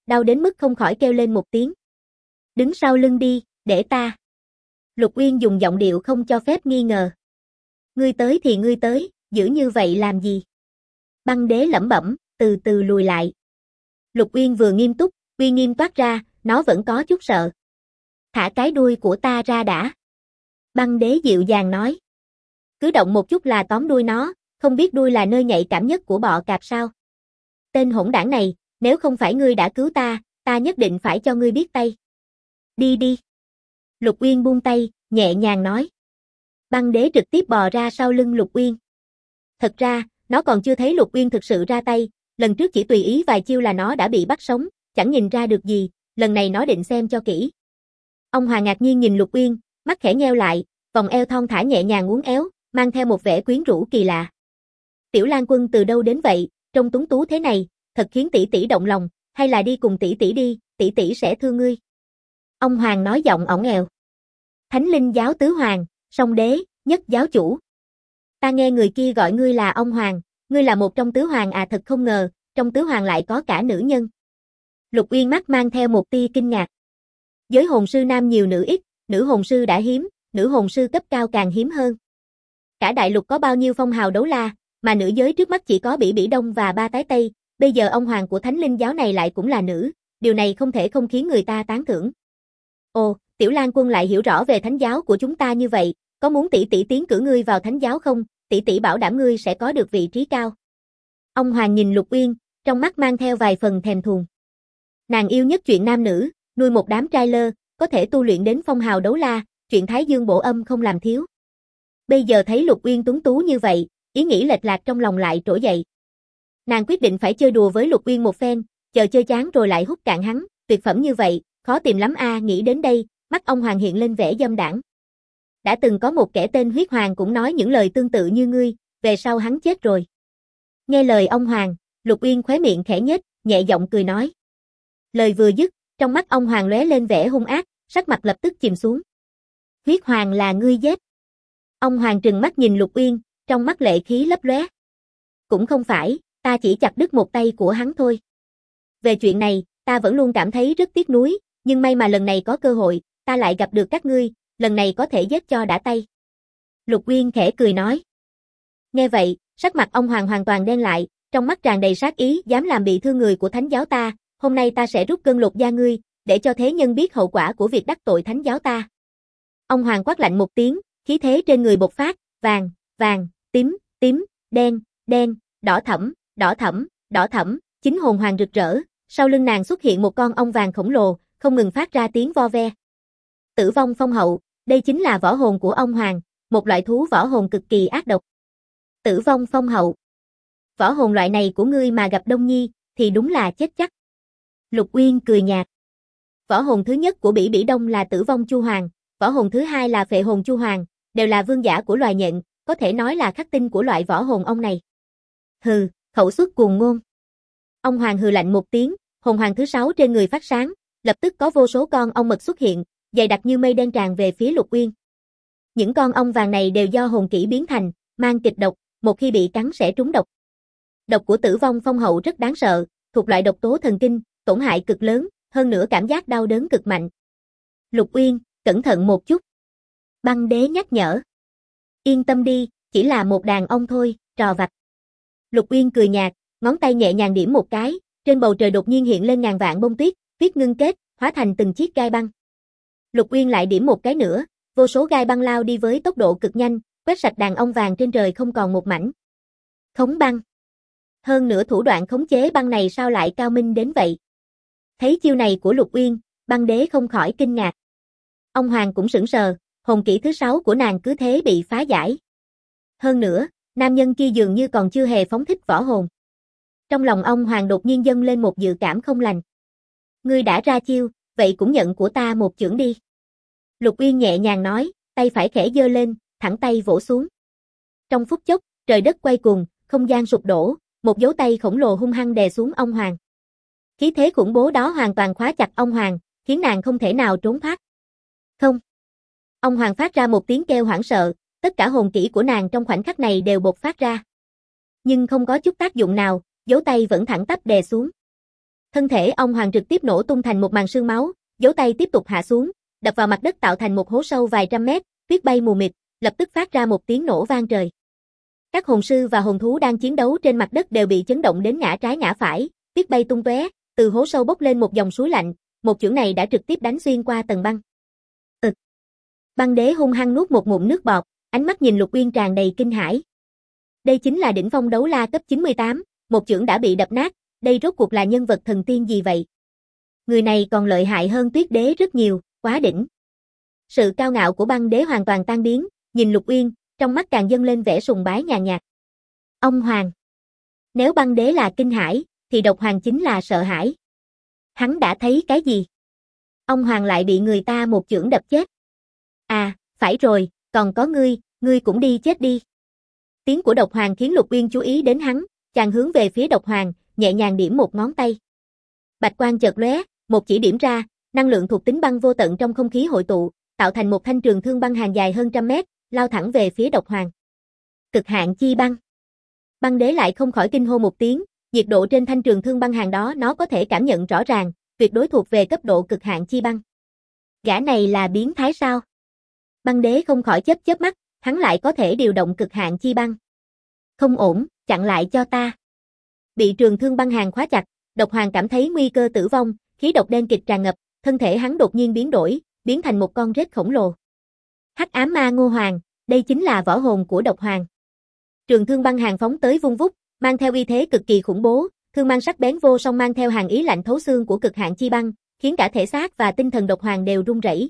đau đến mức không khỏi kêu lên một tiếng. Đứng sau lưng đi, để ta. Lục Uyên dùng giọng điệu không cho phép nghi ngờ. Ngươi tới thì ngươi tới, giữ như vậy làm gì? Băng đế lẩm bẩm, từ từ lùi lại. Lục Uyên vừa nghiêm túc, uy nghiêm toát ra, nó vẫn có chút sợ. Thả cái đuôi của ta ra đã. Băng đế dịu dàng nói. Cứ động một chút là tóm đuôi nó, không biết đuôi là nơi nhạy cảm nhất của bọ cạp sao? Tên hỗn đảng này, nếu không phải ngươi đã cứu ta nhất định phải cho ngươi biết tay. Đi đi. Lục Uyên buông tay, nhẹ nhàng nói. Băng đế trực tiếp bò ra sau lưng Lục Uyên. Thật ra, nó còn chưa thấy Lục Uyên thực sự ra tay, lần trước chỉ tùy ý vài chiêu là nó đã bị bắt sống, chẳng nhìn ra được gì, lần này nó định xem cho kỹ. Ông Hoàng ngạc nhiên nhìn Lục Uyên, mắt khẽ nheo lại, vòng eo thon thả nhẹ nhàng uốn éo, mang theo một vẻ quyến rũ kỳ lạ. Tiểu Lan Quân từ đâu đến vậy, trông tuấn tú thế này, thật khiến tỷ tỷ động lòng, hay là đi cùng tỷ tỷ đi, tỷ tỷ sẽ thương ngươi. Ông Hoàng nói giọng ỏng èo. Thánh Linh giáo tứ hoàng, Song đế, Nhất giáo chủ. Ta nghe người kia gọi ngươi là ông Hoàng, ngươi là một trong tứ hoàng à, thật không ngờ, trong tứ hoàng lại có cả nữ nhân. Lục Uyên mắt mang theo một tia kinh ngạc. Giới hồn sư nam nhiều nữ ít, nữ hồn sư đã hiếm, nữ hồn sư cấp cao càng hiếm hơn. Cả đại lục có bao nhiêu phong hào đấu la, mà nữ giới trước mắt chỉ có Bỉ Bỉ Đông và Ba Tái Tây, bây giờ ông Hoàng của Thánh Linh giáo này lại cũng là nữ, điều này không thể không khiến người ta tán thưởng. Ồ, Tiểu Lan Quân lại hiểu rõ về thánh giáo của chúng ta như vậy, có muốn tỷ tỷ tiến cử ngươi vào thánh giáo không? Tỷ tỷ bảo đảm ngươi sẽ có được vị trí cao. Ông Hoàng nhìn Lục Uyên, trong mắt mang theo vài phần thèm thuồng. Nàng yêu nhất chuyện nam nữ, nuôi một đám trai lơ, có thể tu luyện đến phong hào đấu la, chuyện Thái Dương bổ âm không làm thiếu. Bây giờ thấy Lục Uyên tuấn tú như vậy, ý nghĩ lệch lạc trong lòng lại trỗi dậy. Nàng quyết định phải chơi đùa với Lục Uyên một phen, chờ chơi chán rồi lại hút cạn hắn, tuyệt phẩm như vậy, khó tìm lắm a. Nghĩ đến đây, mắt ông Hoàng hiện lên vẻ dâm đãng. Đã từng có một kẻ tên Huyết Hoàng cũng nói những lời tương tự như ngươi, về sau hắn chết rồi. Nghe lời ông Hoàng, Lục Uyên khóe miệng khẽ nhếch, nhẹ giọng cười nói. Lời vừa dứt, trong mắt ông Hoàng lóe lên vẻ hung ác, sắc mặt lập tức chìm xuống. Huyết Hoàng là ngươi giết. Ông Hoàng trừng mắt nhìn Lục Uyên, trong mắt lệ khí lấp lóe. Cũng không phải, ta chỉ chặt đứt một tay của hắn thôi. Về chuyện này, ta vẫn luôn cảm thấy rất tiếc nuối, nhưng may mà lần này có cơ hội, ta lại gặp được các ngươi, lần này có thể giết cho đã tay. Lục Uyên khẽ cười nói. Nghe vậy, sắc mặt ông Hoàng hoàn toàn đen lại, trong mắt tràn đầy sát ý, dám làm bị thương người của thánh giáo ta, hôm nay ta sẽ rút cân lột da ngươi, để cho thế nhân biết hậu quả của việc đắc tội thánh giáo ta. Ông Hoàng quát lạnh một tiếng, khí thế trên người bộc phát, vàng, vàng, tím, tím, đen, đen, đỏ thẫm, đỏ thẫm, đỏ thẫm, chính hồn hoàng rực rỡ, sau lưng nàng xuất hiện một con ong vàng khổng lồ, không ngừng phát ra tiếng vo ve. Tử vong phong hậu, đây chính là võ hồn của ông Hoàng, một loại thú võ hồn cực kỳ ác độc. Tử vong phong hậu. Võ hồn loại này của ngươi mà gặp Đông Nhi, thì đúng là chết chắc. Lục Uyên cười nhạt. Võ hồn thứ nhất của Bỉ Bỉ Đông là Tử vong Chu Hoàng, võ hồn thứ hai là Phệ hồn Chu Hoàng, đều là vương giả của loài nhện, có thể nói là khắc tinh của loại võ hồn ông này. Hừ, khẩu xuất cuồng ngôn. Ông Hoàng hừ lạnh một tiếng, hồn hoàng thứ 6 trên người phát sáng, lập tức có vô số con ong mật xuất hiện, dày đặc như mây đen tràn về phía Lục Uyên. Những con ong vàng này đều do hồn kỹ biến thành, mang kịch độc, một khi bị cắn sẽ trúng độc. Độc của Tử vong phong hậu rất đáng sợ, thuộc loại độc tố thần kinh, tổn hại cực lớn, hơn nữa cảm giác đau đớn cực mạnh. Lục Uyên, cẩn thận một chút. Băng đế nhắc nhở. Yên tâm đi, chỉ là một đàn ong thôi, trò vặt. Lục Uyên cười nhạt, ngón tay nhẹ nhàng điểm một cái, trên bầu trời đột nhiên hiện lên ngàn vạn bông tuyết, tuyết ngưng kết, hóa thành từng chiếc gai băng. Lục Uyên lại điểm một cái nữa, vô số gai băng lao đi với tốc độ cực nhanh, quét sạch đàn ong vàng trên trời không còn một mảnh. Khống băng. Hơn nữa thủ đoạn khống chế băng này sao lại cao minh đến vậy? Thấy chiêu này của Lục Uyên, băng đế không khỏi kinh ngạc. Ông Hoàng cũng sững sờ, hồn kỹ thứ 6 của nàng cứ thế bị phá giải. Hơn nữa, nam nhân kia dường như còn chưa hề phóng thích võ hồn. Trong lòng ông Hoàng đột nhiên dâng lên một dự cảm không lành. Ngươi đã ra chiêu, vậy cũng nhận của ta một chưởng đi. Lục Uyên nhẹ nhàng nói, tay phải khẽ giơ lên, thẳng tay vỗ xuống. Trong phút chốc, trời đất quay cuồng, không gian sụp đổ, một dấu tay khổng lồ hung hăng đè xuống ông Hoàng. Khí thế khủng bố đó hoàn toàn khóa chặt ông Hoàng, khiến nàng không thể nào trốn thoát. Không. Ông Hoàng phát ra một tiếng kêu hoảng sợ, tất cả hồn kỹ của nàng trong khoảnh khắc này đều bộc phát ra. Nhưng không có chút tác dụng nào, dấu tay vẫn thẳng tắp đè xuống. Thân thể ông hoàng trực tiếp nổ tung thành một màn sương máu, dấu tay tiếp tục hạ xuống, đập vào mặt đất tạo thành một hố sâu vài trăm mét, tuyết bay mù mịt, lập tức phát ra một tiếng nổ vang trời. Các hồn sư và hồn thú đang chiến đấu trên mặt đất đều bị chấn động đến ngã trái ngã phải, tuyết bay tung tóe, từ hố sâu bốc lên một dòng suối lạnh, một chưởng này đã trực tiếp đánh xuyên qua tầng băng. Băng đế hung hăng nuốt một ngụm nước bọt, ánh mắt nhìn Lục Uyên tràn đầy kinh hãi. Đây chính là đỉnh phong đấu la cấp 98, một chưởng đã bị đập nát, đây rốt cuộc là nhân vật thần tiên gì vậy? Người này còn lợi hại hơn Tuyết đế rất nhiều, quá đỉnh. Sự cao ngạo của băng đế hoàn toàn tan biến, nhìn Lục Uyên, trong mắt càng dâng lên vẻ sùng bái nhàn nhạt. Ông hoàng. Nếu băng đế là kinh hãi, thì độc hoàng chính là sợ hãi. Hắn đã thấy cái gì? Ông hoàng lại bị người ta một chưởng đập chết. À, phải rồi, còn có ngươi cũng đi chết đi. Tiếng của độc hoàng khiến Lục Uyên chú ý đến hắn, chàng hướng về phía độc hoàng, nhẹ nhàng điểm một ngón tay. Bạch quang chợt lóe, một chỉ điểm ra, năng lượng thuộc tính băng vô tận trong không khí hội tụ, tạo thành một thanh trường thương băng hàng dài hơn trăm mét, lao thẳng về phía độc hoàng. Cực hạn chi băng. Băng đế lại không khỏi kinh hô một tiếng, nhiệt độ trên thanh trường thương băng hàng đó nó có thể cảm nhận rõ ràng, tuyệt đối thuộc về cấp độ cực hạn chi băng. Gã này là biến thái sao? Băng đế không khỏi chớp mắt, hắn lại có thể điều động cực hạn chi băng. Không ổn, chặn lại cho ta. Bị trường thương băng hàng khóa chặt, độc hoàng cảm thấy nguy cơ tử vong, khí độc đen kịt tràn ngập, thân thể hắn đột nhiên biến đổi, biến thành một con rết khổng lồ. Hắc ám ma ngô hoàng, đây chính là võ hồn của độc hoàng. Trường thương băng hàng phóng tới vung vút, mang theo uy thế cực kỳ khủng bố, thương mang sắc bén vô song mang theo hàn ý lạnh thấu xương của cực hạn chi băng, khiến cả thể xác và tinh thần độc hoàng đều run rẩy.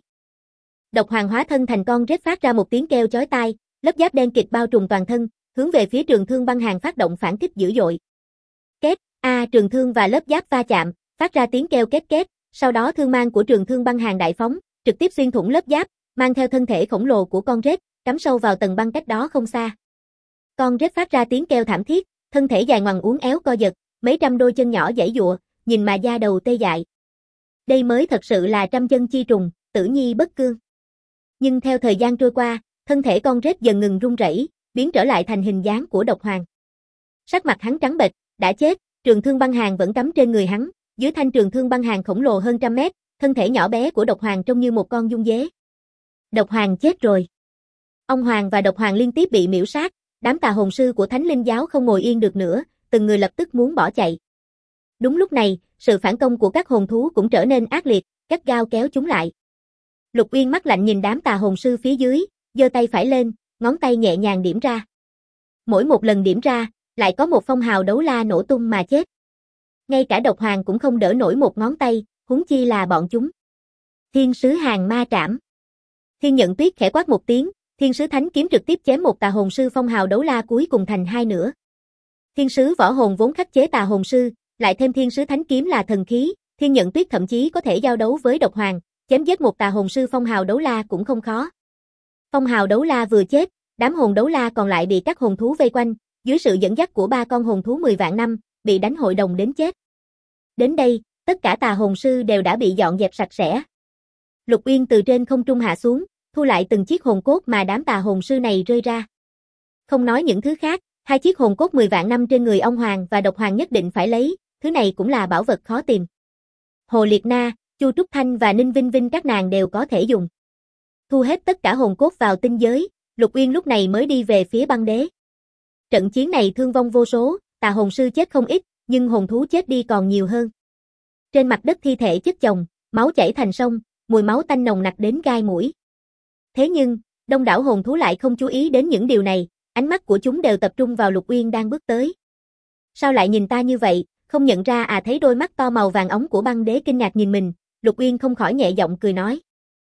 Độc hoàng hóa thân thành con rết phát ra một tiếng kêu chói tai, lớp giáp đen kịt bao trùm toàn thân, hướng về phía trường thương băng hàng phát động phản kích dữ dội. Két, trường thương và lớp giáp va chạm, phát ra tiếng kêu két két, sau đó thương mang của trường thương băng hàng đại phóng, trực tiếp xuyên thủng lớp giáp, mang theo thân thể khổng lồ của con rết, cắm sâu vào tầng băng cách đó không xa. Con rết phát ra tiếng kêu thảm thiết, thân thể dài ngoằng uốn éo co giật, mấy trăm đôi chân nhỏ giãy giụa, nhìn mà da đầu tê dại. Đây mới thật sự là trăm chân chi trùng, tử nhi bất cương. Nhưng theo thời gian trôi qua, thân thể con rết dần ngừng run rẩy, biến trở lại thành hình dáng của độc hoàng. Sắc mặt hắn trắng bệch, đã chết, trường thương băng hàng vẫn cắm trên người hắn, dưới thanh trường thương băng hàng khổng lồ hơn trăm mét, thân thể nhỏ bé của độc hoàng trông như một con dung dế. Độc hoàng chết rồi. Ông hoàng và độc hoàng liên tiếp bị miễu sát, đám tà hồn sư của Thánh Linh giáo không ngồi yên được nữa, từng người lập tức muốn bỏ chạy. Đúng lúc này, sự phản công của các hồn thú cũng trở nên ác liệt, gắt gao kéo chúng lại. Lục Uyên mắt lạnh nhìn đám tà hồn sư phía dưới, giơ tay phải lên, ngón tay nhẹ nhàng điểm ra. Mỗi một lần điểm ra, lại có một phong hào đấu la nổ tung mà chết. Ngay cả độc hoàng cũng không đỡ nổi một ngón tay, huống chi là bọn chúng. Thiên sứ hàng ma trảm. Thiên Nhận Tuyết khẽ quát một tiếng, thiên sứ thánh kiếm trực tiếp chém một tà hồn sư phong hào đấu la cuối cùng thành hai nửa. Thiên sứ võ hồn vốn khắc chế tà hồn sư, lại thêm thiên sứ thánh kiếm là thần khí, Thiên Nhận Tuyết thậm chí có thể giao đấu với độc hoàng, chém giết một tà hồn sư phong hào đấu la cũng không khó. Phong hào đấu la vừa chết, đám hồn đấu la còn lại bị các hồn thú vây quanh, dưới sự dẫn dắt của ba con hồn thú 10 vạn năm, bị đánh hội đồng đến chết. Đến đây, tất cả tà hồn sư đều đã bị dọn dẹp sạch sẽ. Lục Uyên từ trên không trung hạ xuống, thu lại từng chiếc hồn cốt mà đám tà hồn sư này rơi ra. Không nói những thứ khác, hai chiếc hồn cốt 10 vạn năm trên người ông hoàng và độc hoàng nhất định phải lấy, thứ này cũng là bảo vật khó tìm. Hồ Liệt Na, Chu Trúc Thanh và Ninh Vinh Vinh các nàng đều có thể dùng. Thu hết tất cả hồn cốt vào tinh giới, Lục Uyên lúc này mới đi về phía băng đế. Trận chiến này thương vong vô số, tà hồn sư chết không ít, nhưng hồn thú chết đi còn nhiều hơn. Trên mặt đất thi thể chất chồng, máu chảy thành sông, mùi máu tanh nồng nặc đến gai mũi. Thế nhưng, đông đảo hồn thú lại không chú ý đến những điều này, ánh mắt của chúng đều tập trung vào Lục Uyên đang bước tới. Sao lại nhìn ta như vậy, không nhận ra thấy đôi mắt to màu vàng óng của băng đế kinh ngạc nhìn mình, Lục Uyên không khỏi nhẹ giọng cười nói.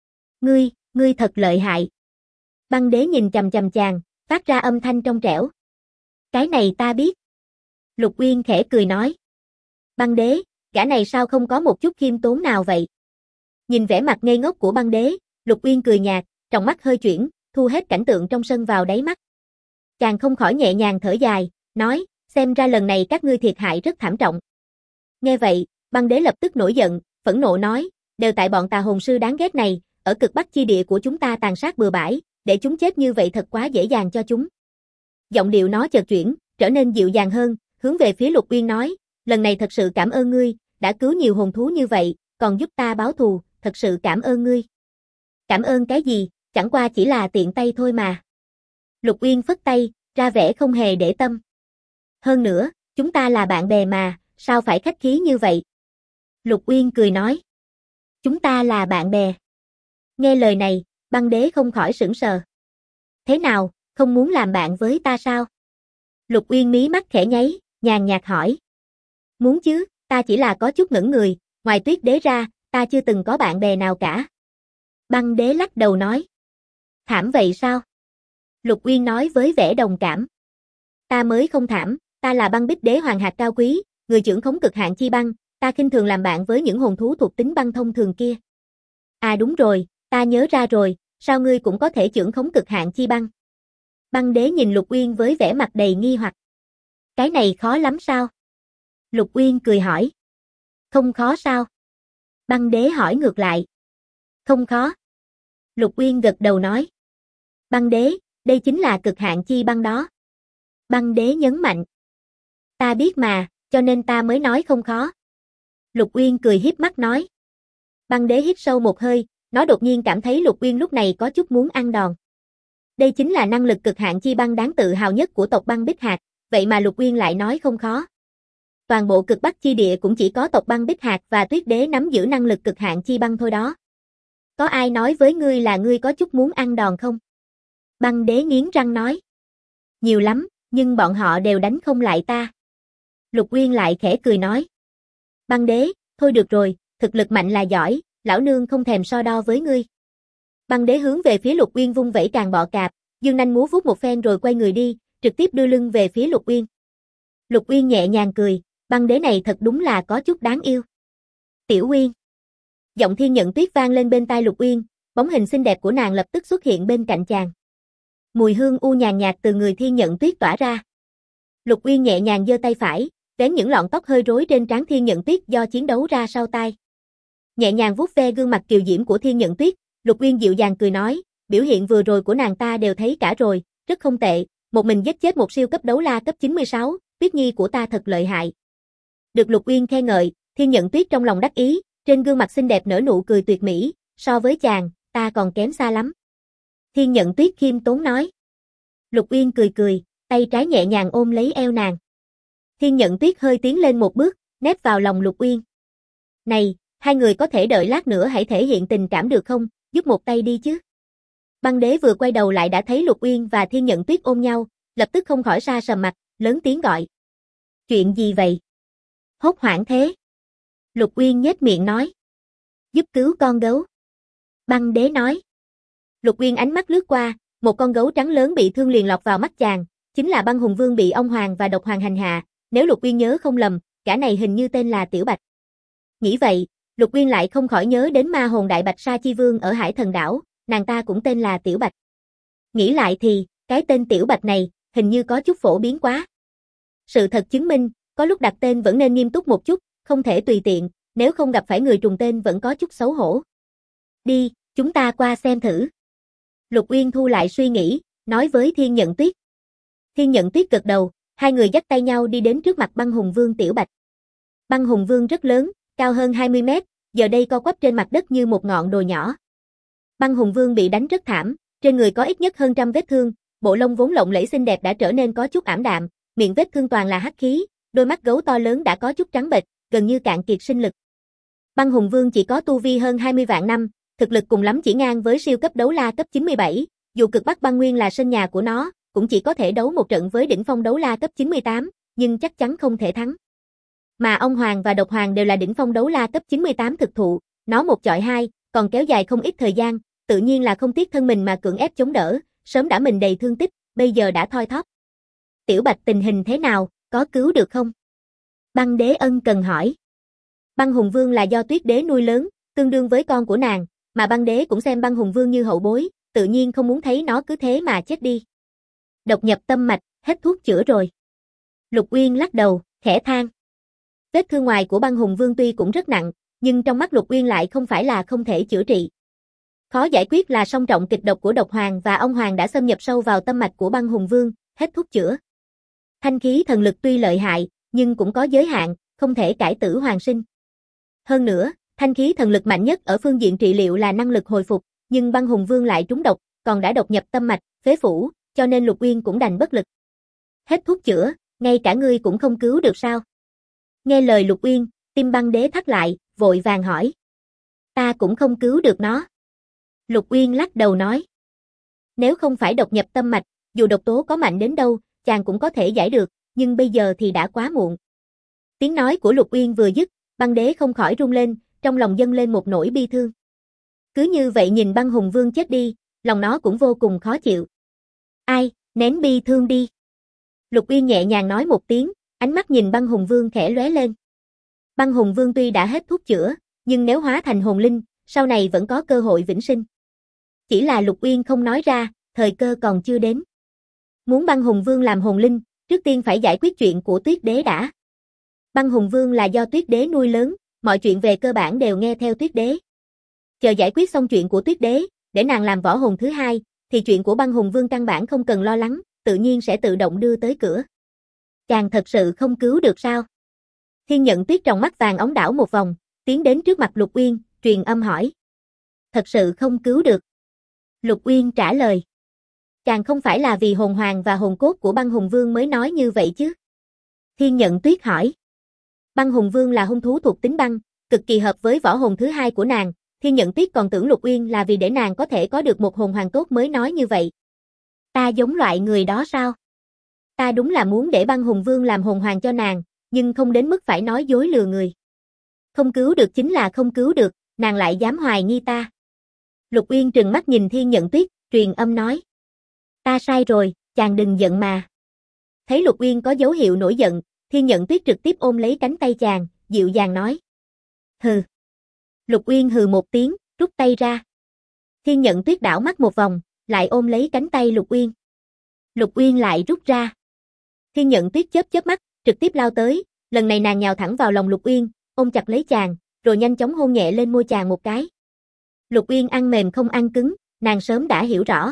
Ngươi thật lợi hại. Băng đế nhìn chằm chằm chàng, phát ra âm thanh trong trẻo. Cái này ta biết. Lục Uyên khẽ cười nói. Băng đế, gã này sao không có một chút khiêm tốn nào vậy? Nhìn vẻ mặt ngây ngốc của băng đế, Lục Uyên cười nhạt, trong mắt hơi chuyển, thu hết cảnh tượng trong sân vào đáy mắt. Chàng không khỏi nhẹ nhàng thở dài, nói, xem ra lần này các ngươi thiệt hại rất thảm trọng. Nghe vậy, băng đế lập tức nổi giận, phẫn nộ nói, đều tại bọn tà hồn sư đáng ghét này, ở cực bắc chi địa của chúng ta tàn sát bừa bãi, để chúng chết như vậy thật quá dễ dàng cho chúng. Giọng điệu nó chợt chuyển, trở nên dịu dàng hơn, hướng về phía Lục Uyên nói, lần này thật sự cảm ơn ngươi, đã cứu nhiều hồn thú như vậy, còn giúp ta báo thù, thật sự cảm ơn ngươi. Cảm ơn cái gì, chẳng qua chỉ là tiện tay thôi mà. Lục Uyên phất tay, ra vẻ không hề để tâm. Hơn nữa, chúng ta là bạn bè mà, sao phải khách khí như vậy? Lục Uyên cười nói. Chúng ta là bạn bè. Nghe lời này, Băng Đế không khỏi sửng sờ. Thế nào, không muốn làm bạn với ta sao? Lục Uyên mí mắt khẽ nháy, nhàn nhạt hỏi. Muốn chứ, ta chỉ là có chút ngẩn người, ngoài Tuyết Đế ra, ta chưa từng có bạn bè nào cả. Băng Đế lắc đầu nói. Thảm vậy sao? Lục Uyên nói với vẻ đồng cảm. Ta mới không thảm, ta là Băng Bích Đế Hoàng hạt cao quý, người trưởng khống cực hạn chi băng, ta khinh thường làm bạn với những hồn thú thuộc tính băng thông thường kia. À đúng rồi, ta nhớ ra rồi, sao ngươi cũng có thể trưởng khống cực hạn chi băng? Băng Đế nhìn Lục Uyên với vẻ mặt đầy nghi hoặc. Cái này khó lắm sao? Lục Uyên cười hỏi. Không khó sao? Băng Đế hỏi ngược lại. Không khó. Lục Uyên gật đầu nói. Băng Đế, đây chính là cực hạn chi băng đó. Băng Đế nhấn mạnh. Ta biết mà, cho nên ta mới nói không khó. Lục Uyên cười híp mắt nói. Băng Đế hít sâu một hơi, nó đột nhiên cảm thấy Lục Uyên lúc này có chút muốn ăn đòn. Đây chính là năng lực cực hạn chi băng đáng tự hào nhất của tộc băng Bích Hạc, vậy mà Lục Uyên lại nói không khó. Toàn bộ cực Bắc chi địa cũng chỉ có tộc băng Bích Hạc và Tuyết Đế nắm giữ năng lực cực hạn chi băng thôi đó. Có ai nói với ngươi là ngươi có chút muốn ăn đòn không? Băng Đế nghiến răng nói. Nhiều lắm, nhưng bọn họ đều đánh không lại ta. Lục Uyên lại khẽ cười nói. Băng Đế, thôi được rồi, thực lực mạnh là giỏi, lão nương không thèm so đo với ngươi. Băng Đế hướng về phía Lục Uyên vung vẩy càng bọ cạp, dương nanh múa vuốt một phen rồi quay người đi, trực tiếp đưa lưng về phía Lục Uyên. Lục Uyên nhẹ nhàng cười, Băng Đế này thật đúng là có chút đáng yêu. Tiểu Uyên. Giọng Thiên Nhận Tuyết vang lên bên tai Lục Uyên, bóng hình xinh đẹp của nàng lập tức xuất hiện bên cạnh chàng. Mùi hương u nhàn nhạt từ người Thiên Nhận Tuyết tỏa ra. Lục Uyên nhẹ nhàng giơ tay phải, vén những lọn tóc hơi rối trên trán Thiên Nhận Tuyết do chiến đấu ra sau tai. Nhẹ nhàng vuốt ve gương mặt kiều diễm của Thiên Nhận Tuyết, Lục Uyên dịu dàng cười nói, biểu hiện vừa rồi của nàng ta đều thấy cả rồi, rất không tệ, một mình giết chết một siêu cấp đấu la cấp 96, Tuyết Nhi của ta thật lợi hại. Được Lục Uyên khen ngợi, Thiên Nhận Tuyết trong lòng đắc ý, trên gương mặt xinh đẹp nở nụ cười tuyệt mỹ, so với chàng, ta còn kém xa lắm. Thiên Nhận Tuyết khiêm tốn nói. Lục Uyên cười cười, tay trái nhẹ nhàng ôm lấy eo nàng. Thiên Nhận Tuyết hơi tiến lên một bước, nép vào lòng Lục Uyên. Này, hai người có thể đợi lát nữa hãy thể hiện tình cảm được không, giúp một tay đi chứ. Băng Đế vừa quay đầu lại đã thấy Lục Uyên và Thiên Nhận Tuyết ôm nhau, lập tức không khỏi sa sầm mặt, lớn tiếng gọi. Chuyện gì vậy? Hốt hoảng thế. Lục Uyên nhếch miệng nói. Giúp cứu con gấu. Băng Đế nói. Lục Uyên ánh mắt lướt qua, một con gấu trắng lớn bị thương liền lọt vào mắt chàng, chính là Băng Hùng Vương bị ông Hoàng và Độc Hoàng hành hạ, nếu Lục Uyên nhớ không lầm, gã này hình như tên là Tiểu Bạch. Nghĩ vậy, Lục Uyên lại không khỏi nhớ đến ma hồn đại bạch Sa Chi Vương ở Hải Thần Đảo, nàng ta cũng tên là Tiểu Bạch. Nghĩ lại thì, cái tên Tiểu Bạch này, hình như có chút phổ biến quá. Sự thật chứng minh, có lúc đặt tên vẫn nên nghiêm túc một chút, không thể tùy tiện, nếu không gặp phải người trùng tên vẫn có chút xấu hổ. Đi, chúng ta qua xem thử. Lục Uyên thu lại suy nghĩ, nói với Thiên Nhận Tuyết. Thiên Nhận Tuyết gật đầu, hai người dắt tay nhau đi đến trước mặt Băng Hùng Vương Tiểu Bạch. Băng Hùng Vương rất lớn, cao hơn 20 mét, giờ đây co quắp trên mặt đất như một ngọn đồi nhỏ. Băng Hùng Vương bị đánh rất thảm, trên người có ít nhất hơn trăm vết thương, bộ lông vốn lộng lẫy xinh đẹp đã trở nên có chút ảm đạm, miệng vết thương toàn là hắc khí, đôi mắt gấu to lớn đã có chút trắng bệch, gần như cạn kiệt sinh lực. Băng Hùng Vương chỉ có tu vi hơn 20 vạn năm, thực lực cùng lắm chỉ ngang với siêu cấp đấu la cấp 97, dù cực Bắc Băng Nguyên là sân nhà của nó, cũng chỉ có thể đấu một trận với đỉnh phong đấu la cấp 98, nhưng chắc chắn không thể thắng. Mà ông Hoàng và Độc Hoàng đều là đỉnh phong đấu la cấp 98 thực thụ, nó một chọi hai, còn kéo dài không ít thời gian, tự nhiên là không tiếc thân mình mà cưỡng ép chống đỡ, sớm đã mình đầy thương tích, bây giờ đã thoi thóp. Tiểu Bạch tình hình thế nào, có cứu được không? Băng Đế ân cần hỏi. Băng Hùng Vương là do Tuyết Đế nuôi lớn, tương đương với con của nàng, mà Băng Đế cũng xem Băng Hùng Vương như hậu bối, tự nhiên không muốn thấy nó cứ thế mà chết đi. Độc nhập tâm mạch, hết thuốc chữa rồi. Lục Uyên lắc đầu, khẽ than. Vết thương ngoài của Băng Hùng Vương tuy cũng rất nặng, nhưng trong mắt Lục Uyên lại không phải là không thể chữa trị. Khó giải quyết là song trọng kịch độc của Độc Hoàng và ông Hoàng đã xâm nhập sâu vào tâm mạch của Băng Hùng Vương, hết thuốc chữa. Thanh khí thần lực tuy lợi hại, nhưng cũng có giới hạn, không thể cải tử hoàn sinh. Hơn nữa, thanh khí thần lực mạnh nhất ở phương diện trị liệu là năng lực hồi phục, nhưng Băng Hùng Vương lại trúng độc, còn đã độc nhập tâm mạch, phế phủ, cho nên Lục Uyên cũng đành bất lực. Hết thuốc chữa, ngay cả ngươi cũng không cứu được sao? Nghe lời Lục Uyên, tim Băng Đế thắt lại, vội vàng hỏi. Ta cũng không cứu được nó. Lục Uyên lắc đầu nói. Nếu không phải độc nhập tâm mạch, dù độc tố có mạnh đến đâu, chàng cũng có thể giải được, nhưng bây giờ thì đã quá muộn. Tiếng nói của Lục Uyên vừa dứt, Băng Đế không khỏi run lên, trong lòng dâng lên một nỗi bi thương. Cứ như vậy nhìn Băng Hùng Vương chết đi, lòng nó cũng vô cùng khó chịu. Ai, nén bi thương đi. Lục Uyên nhẹ nhàng nói một tiếng, ánh mắt nhìn Băng Hùng Vương khẽ lóe lên. Băng Hùng Vương tuy đã hết thuốc chữa, nhưng nếu hóa thành hồn linh, sau này vẫn có cơ hội vĩnh sinh. Chỉ là Lục Uyên không nói ra, thời cơ còn chưa đến. Muốn Băng Hùng Vương làm hồn linh, trước tiên phải giải quyết chuyện của Tuyết Đế đã. Băng Hùng Vương là do Tuyết Đế nuôi lớn, mọi chuyện về cơ bản đều nghe theo Tuyết Đế. Chờ giải quyết xong chuyện của Tuyết Đế, để nàng làm võ hồn thứ hai, thì chuyện của Băng Hùng Vương căn bản không cần lo lắng, tự nhiên sẽ tự động đưa tới cửa. Chàng thật sự không cứu được sao? Thiên Nhận Tuyết trong mắt vàng óng đảo một vòng, tiến đến trước mặt Lục Uyên, truyền âm hỏi. Thật sự không cứu được. Lục Uyên trả lời. Chàng không phải là vì hồn hoàng và hồn cốt của Băng Hùng Vương mới nói như vậy chứ? Thiên Nhận Tuyết hỏi. Băng Hùng Vương là hung thú thuộc tính băng, cực kỳ hợp với võ hồn thứ hai của nàng, Thiên Nhận Tuyết còn tưởng Lục Uyên là vì để nàng có thể có được một hồn hoàng tốt mới nói như vậy. Ta giống loại người đó sao? Ta đúng là muốn để Băng Hùng Vương làm hồn hoàng cho nàng, nhưng không đến mức phải nói dối lừa người. Không cứu được chính là không cứu được, nàng lại dám hoài nghi ta. Lục Uyên trừng mắt nhìn Thiên Nhận Tuyết, truyền âm nói. Ta sai rồi, chàng đừng giận mà. Thấy Lục Uyên có dấu hiệu nổi giận, Thiên Nhận Tuyết trực tiếp ôm lấy cánh tay chàng, dịu dàng nói. Hừ. Lục Uyên hừ một tiếng, rút tay ra. Thiên Nhận Tuyết đảo mắt một vòng, lại ôm lấy cánh tay Lục Uyên. Lục Uyên lại rút ra. Thiên Nhận Tuyết chớp chớp mắt, trực tiếp lao tới, lần này nàng nhào thẳng vào lòng Lục Uyên, ôm chặt lấy chàng, rồi nhanh chóng hôn nhẹ lên môi chàng một cái. Lục Uyên ăn mềm không ăn cứng, nàng sớm đã hiểu rõ.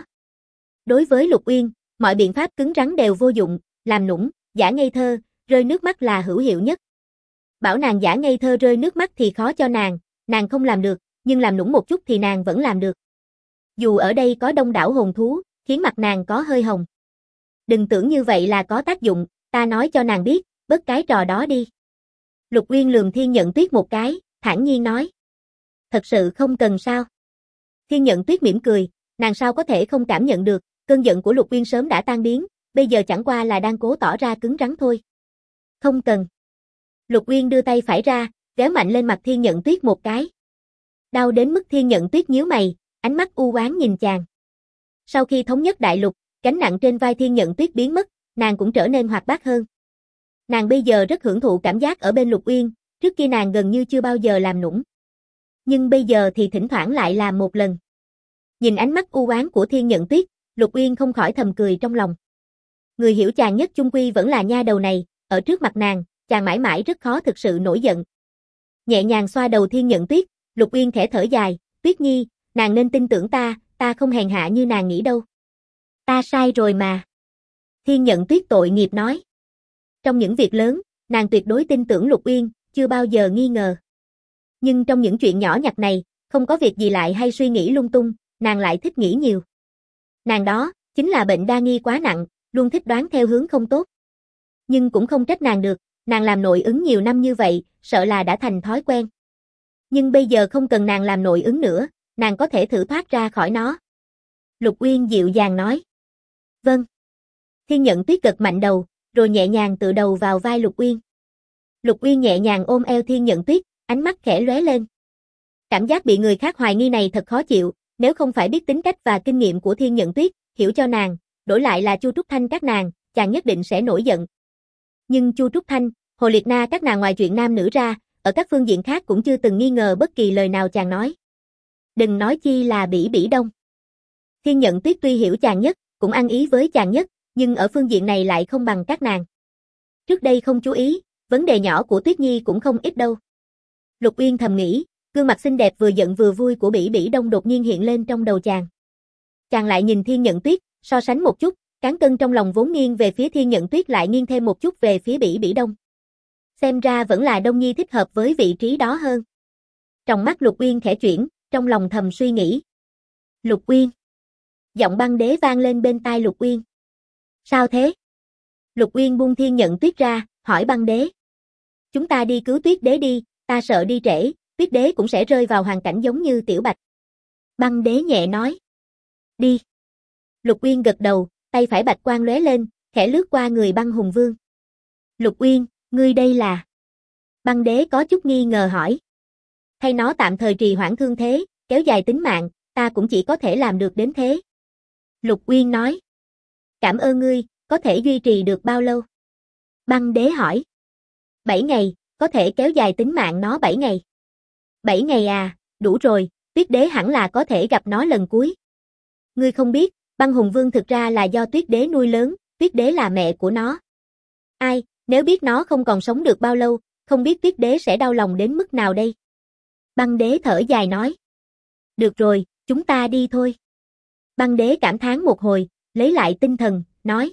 Đối với Lục Uyên, mọi biện pháp cứng rắn đều vô dụng, làm nũng, giả ngây thơ, rơi nước mắt là hữu hiệu nhất. Bảo nàng giả ngây thơ rơi nước mắt thì khó cho nàng không làm được, nhưng làm nũng một chút thì nàng vẫn làm được. Dù ở đây có đông đảo hồn thú, khiến mặt nàng có hơi hồng. Đừng tưởng như vậy là có tác dụng, ta nói cho nàng biết, bớt cái trò đó đi. Lục Uyên lườm Thiên Nhận Tuyết một cái, thản nhiên nói. Thật sự không cần sao? Thiên Nhận Tuyết mỉm cười, nàng sao có thể không cảm nhận được, cơn giận của Lục Uyên sớm đã tan biến, bây giờ chẳng qua là đang cố tỏ ra cứng rắn thôi. Không cần. Lục Uyên đưa tay phải ra, véo mạnh lên mặt Thiên Nhận Tuyết một cái. Đau đến mức Thiên Nhận Tuyết nhíu mày, ánh mắt u oán nhìn chàng. Sau khi thống nhất đại lục, gánh nặng trên vai Thiên Nhận Tuyết biến mất, nàng cũng trở nên hoạt bát hơn. Nàng bây giờ rất hưởng thụ cảm giác ở bên Lục Uyên, trước kia nàng gần như chưa bao giờ làm nũng. Nhưng bây giờ thì thỉnh thoảng lại làm một lần. Nhìn ánh mắt u oán của Thiên Nhận Tuyết, Lục Uyên không khỏi thầm cười trong lòng. Người hiểu chàng nhất chung quy vẫn là nha đầu này, ở trước mặt nàng, chàng mãi mãi rất khó thực sự nổi giận. Nhẹ nhàng xoa đầu Thiên Nhận Tuyết, Lục Uyên khẽ thở dài, Tuyết Nhi, nàng nên tin tưởng ta không hèn hạ như nàng nghĩ đâu. Ta sai rồi mà. Thiên Nhận Tuyết tội nghiệp nói. Trong những việc lớn, nàng tuyệt đối tin tưởng Lục Uyên, chưa bao giờ nghi ngờ. Nhưng trong những chuyện nhỏ nhặt này, không có việc gì lại hay suy nghĩ lung tung, nàng lại thích nghĩ nhiều. Nàng đó, chính là bệnh đa nghi quá nặng, luôn thích đoán theo hướng không tốt. Nhưng cũng không trách nàng được, nàng làm nội ứng nhiều năm như vậy, sợ là đã thành thói quen. Nhưng bây giờ không cần nàng làm nội ứng nữa, nàng có thể thử thoát ra khỏi nó. Lục Uyên dịu dàng nói. Vâng. Thiên Nhận Tuyết gật mạnh đầu, rồi nhẹ nhàng tựa đầu vào vai Lục Uyên. Lục Uyên nhẹ nhàng ôm eo Thiên Nhận Tuyết, ánh mắt khẽ lóe lên. Cảm giác bị người khác hoài nghi này thật khó chịu, nếu không phải biết tính cách và kinh nghiệm của Thiên Nhận Tuyết, hiểu cho nàng, đổi lại là Chu Trúc Thanh các nàng, chàng nhất định sẽ nổi giận. Nhưng Chu Trúc Thanh, Hồ Liệt Na các nàng ngoài chuyện nam nữ ra, ở các phương diện khác cũng chưa từng nghi ngờ bất kỳ lời nào chàng nói. Đừng nói chi là Bỉ Bỉ Đông. Thiên Nhận Tuyết tuy hiểu chàng nhất, cũng ăn ý với chàng nhất, nhưng ở phương diện này lại không bằng các nàng. Trước đây không chú ý, vấn đề nhỏ của Tuyết Nhi cũng không ít đâu. Lục Uyên thầm nghĩ, gương mặt xinh đẹp vừa giận vừa vui của Bỉ Bỉ Đông đột nhiên hiện lên trong đầu chàng. Chàng lại nhìn Thiên Nhận Tuyết, so sánh một chút, cán cân trong lòng vốn nghiêng về phía Thiên Nhận Tuyết lại nghiêng thêm một chút về phía Bỉ Bỉ Đông. Xem ra vẫn là Đông Nhi thích hợp với vị trí đó hơn. Trong mắt Lục Uyên khẽ chuyển, trong lòng thầm suy nghĩ. Lục Uyên. Giọng băng đế vang lên bên tai Lục Uyên. Sao thế? Lục Uyên buông thiên nhận tuyết ra, hỏi băng đế. Chúng ta đi cứu tuyết đế đi, ta sợ đi trễ, tuyết đế cũng sẽ rơi vào hoàn cảnh giống như Tiểu Bạch. Băng đế nhẹ nói. Đi. Lục Uyên gật đầu, tay phải bạch quang lóe lên, khẽ lướt qua người băng hùng vương. Lục Uyên, ngươi đây là? Băng đế có chút nghi ngờ hỏi. Thay nó tạm thời trì hoãn thương thế, kéo dài tính mạng, ta cũng chỉ có thể làm được đến thế. Lục Uyên nói. Cảm ơn ngươi, có thể duy trì được bao lâu? Băng đế hỏi. 7 ngày, có thể kéo dài tính mạng nó 7 ngày. 7 ngày à, đủ rồi, tuyết đế hẳn là có thể gặp nó lần cuối. Ngươi không biết, băng hùng vương thực ra là do tuyết đế nuôi lớn, tuyết đế là mẹ của nó. Ai, nếu biết nó không còn sống được bao lâu, không biết tuyết đế sẽ đau lòng đến mức nào đây? Băng đế thở dài nói. Được rồi, chúng ta đi thôi. Băng đế cảm thán một hồi, lấy lại tinh thần, nói.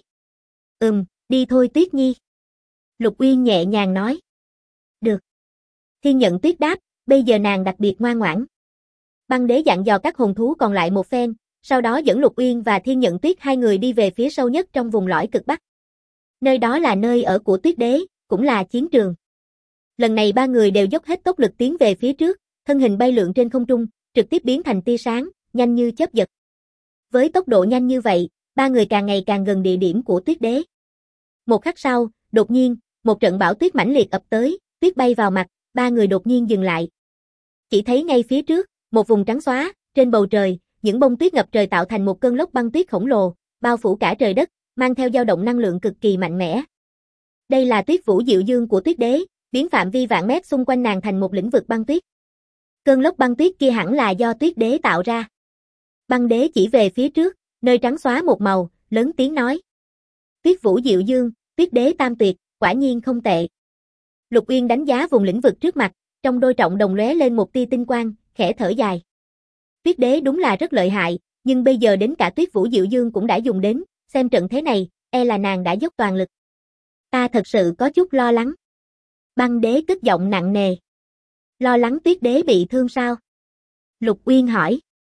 Đi thôi Tuyết Nhi. Lục Uyên nhẹ nhàng nói. Được. Thiên nhận tuyết đáp, bây giờ nàng đặc biệt ngoan ngoãn. Băng đế dặn dò các hồn thú còn lại một phen, sau đó dẫn Lục Uyên và Thiên nhận tuyết hai người đi về phía sâu nhất trong vùng lõi cực Bắc. Nơi đó là nơi ở của tuyết đế, cũng là chiến trường. Lần này ba người đều dốc hết tốc lực tiến về phía trước, thân hình bay lượn trên không trung, trực tiếp biến thành tia sáng, nhanh như chớp giật. Với tốc độ nhanh như vậy, ba người càng ngày càng gần địa điểm của tuyết đế. Một khắc sau, đột nhiên, một trận bão tuyết mãnh liệt ập tới, tuyết bay vào mặt, ba người đột nhiên dừng lại. Chỉ thấy ngay phía trước, một vùng trắng xóa, trên bầu trời, những bông tuyết ngập trời tạo thành một cơn lốc băng tuyết khổng lồ, bao phủ cả trời đất, mang theo dao động năng lượng cực kỳ mạnh mẽ. Đây là tuyết vũ diệu dương của tuyết đế, biến phạm vi vạn mét xung quanh nàng thành một lĩnh vực băng tuyết. Cơn lốc băng tuyết kia hẳn là do tuyết đế tạo ra. Băng đế chỉ về phía trước, nơi trắng xóa một màu, lớn tiếng nói. Tuyết vũ diệu dương, tuyết đế tam tuyệt, quả nhiên không tệ. Lục Uyên đánh giá vùng lĩnh vực trước mặt, trong đôi trọng đồng lóe lên một tia tinh quang, khẽ thở dài. Tuyết đế đúng là rất lợi hại, nhưng bây giờ đến cả tuyết vũ diệu dương cũng đã dùng đến, xem trận thế này, e là nàng đã dốc toàn lực. Ta thật sự có chút lo lắng. Băng đế cất giọng nặng nề. Lo lắng tuyết đế bị thương sao? Lục Uyên hỏi.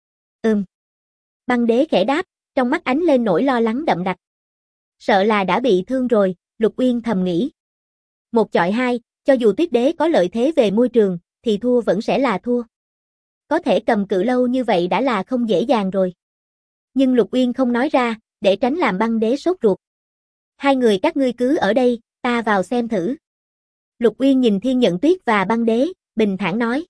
Băng đế khẽ đáp, trong mắt ánh lên nỗi lo lắng đậm đặc. Sợ là đã bị thương rồi, Lục Uyên thầm nghĩ. 1-2, cho dù tuyết đế có lợi thế về môi trường, thì thua vẫn sẽ là thua. Có thể cầm cự lâu như vậy đã là không dễ dàng rồi. Nhưng Lục Uyên không nói ra, để tránh làm băng đế sốt ruột. Hai người các ngươi cứ ở đây, ta vào xem thử. Lục Uyên nhìn Thiên nhận tuyết và băng đế, bình thản nói.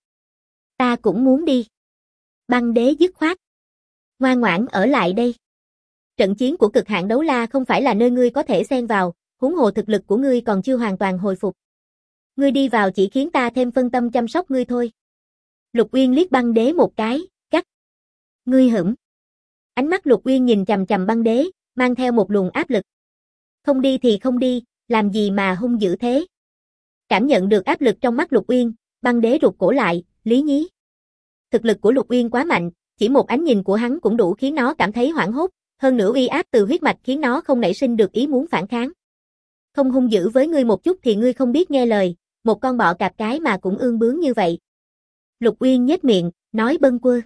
Ta cũng muốn đi. Băng đế dứt khoát. Ngoan ngoãn ở lại đây. Trận chiến của cực hạn đấu la không phải là nơi ngươi có thể xen vào, huống hồ thực lực của ngươi còn chưa hoàn toàn hồi phục. Ngươi đi vào chỉ khiến ta thêm phân tâm chăm sóc ngươi thôi. Lục Uyên liếc băng đế một cái, cắt. Ngươi hửng. Ánh mắt Lục Uyên nhìn chằm chằm băng đế, mang theo một luồng áp lực. Không đi thì không đi, làm gì mà hung dữ thế? Cảm nhận được áp lực trong mắt Lục Uyên, băng đế rụt cổ lại, lý nhí. Thực lực của Lục Uyên quá mạnh, chỉ một ánh nhìn của hắn cũng đủ khiến nó cảm thấy hoảng hốt, hơn nữa uy áp từ huyết mạch khiến nó không nảy sinh được ý muốn phản kháng. Không hung dữ với ngươi một chút thì ngươi không biết nghe lời, một con bọ cạp cái mà cũng ương bướng như vậy. Lục Uyên nhếch miệng, nói bâng quơ.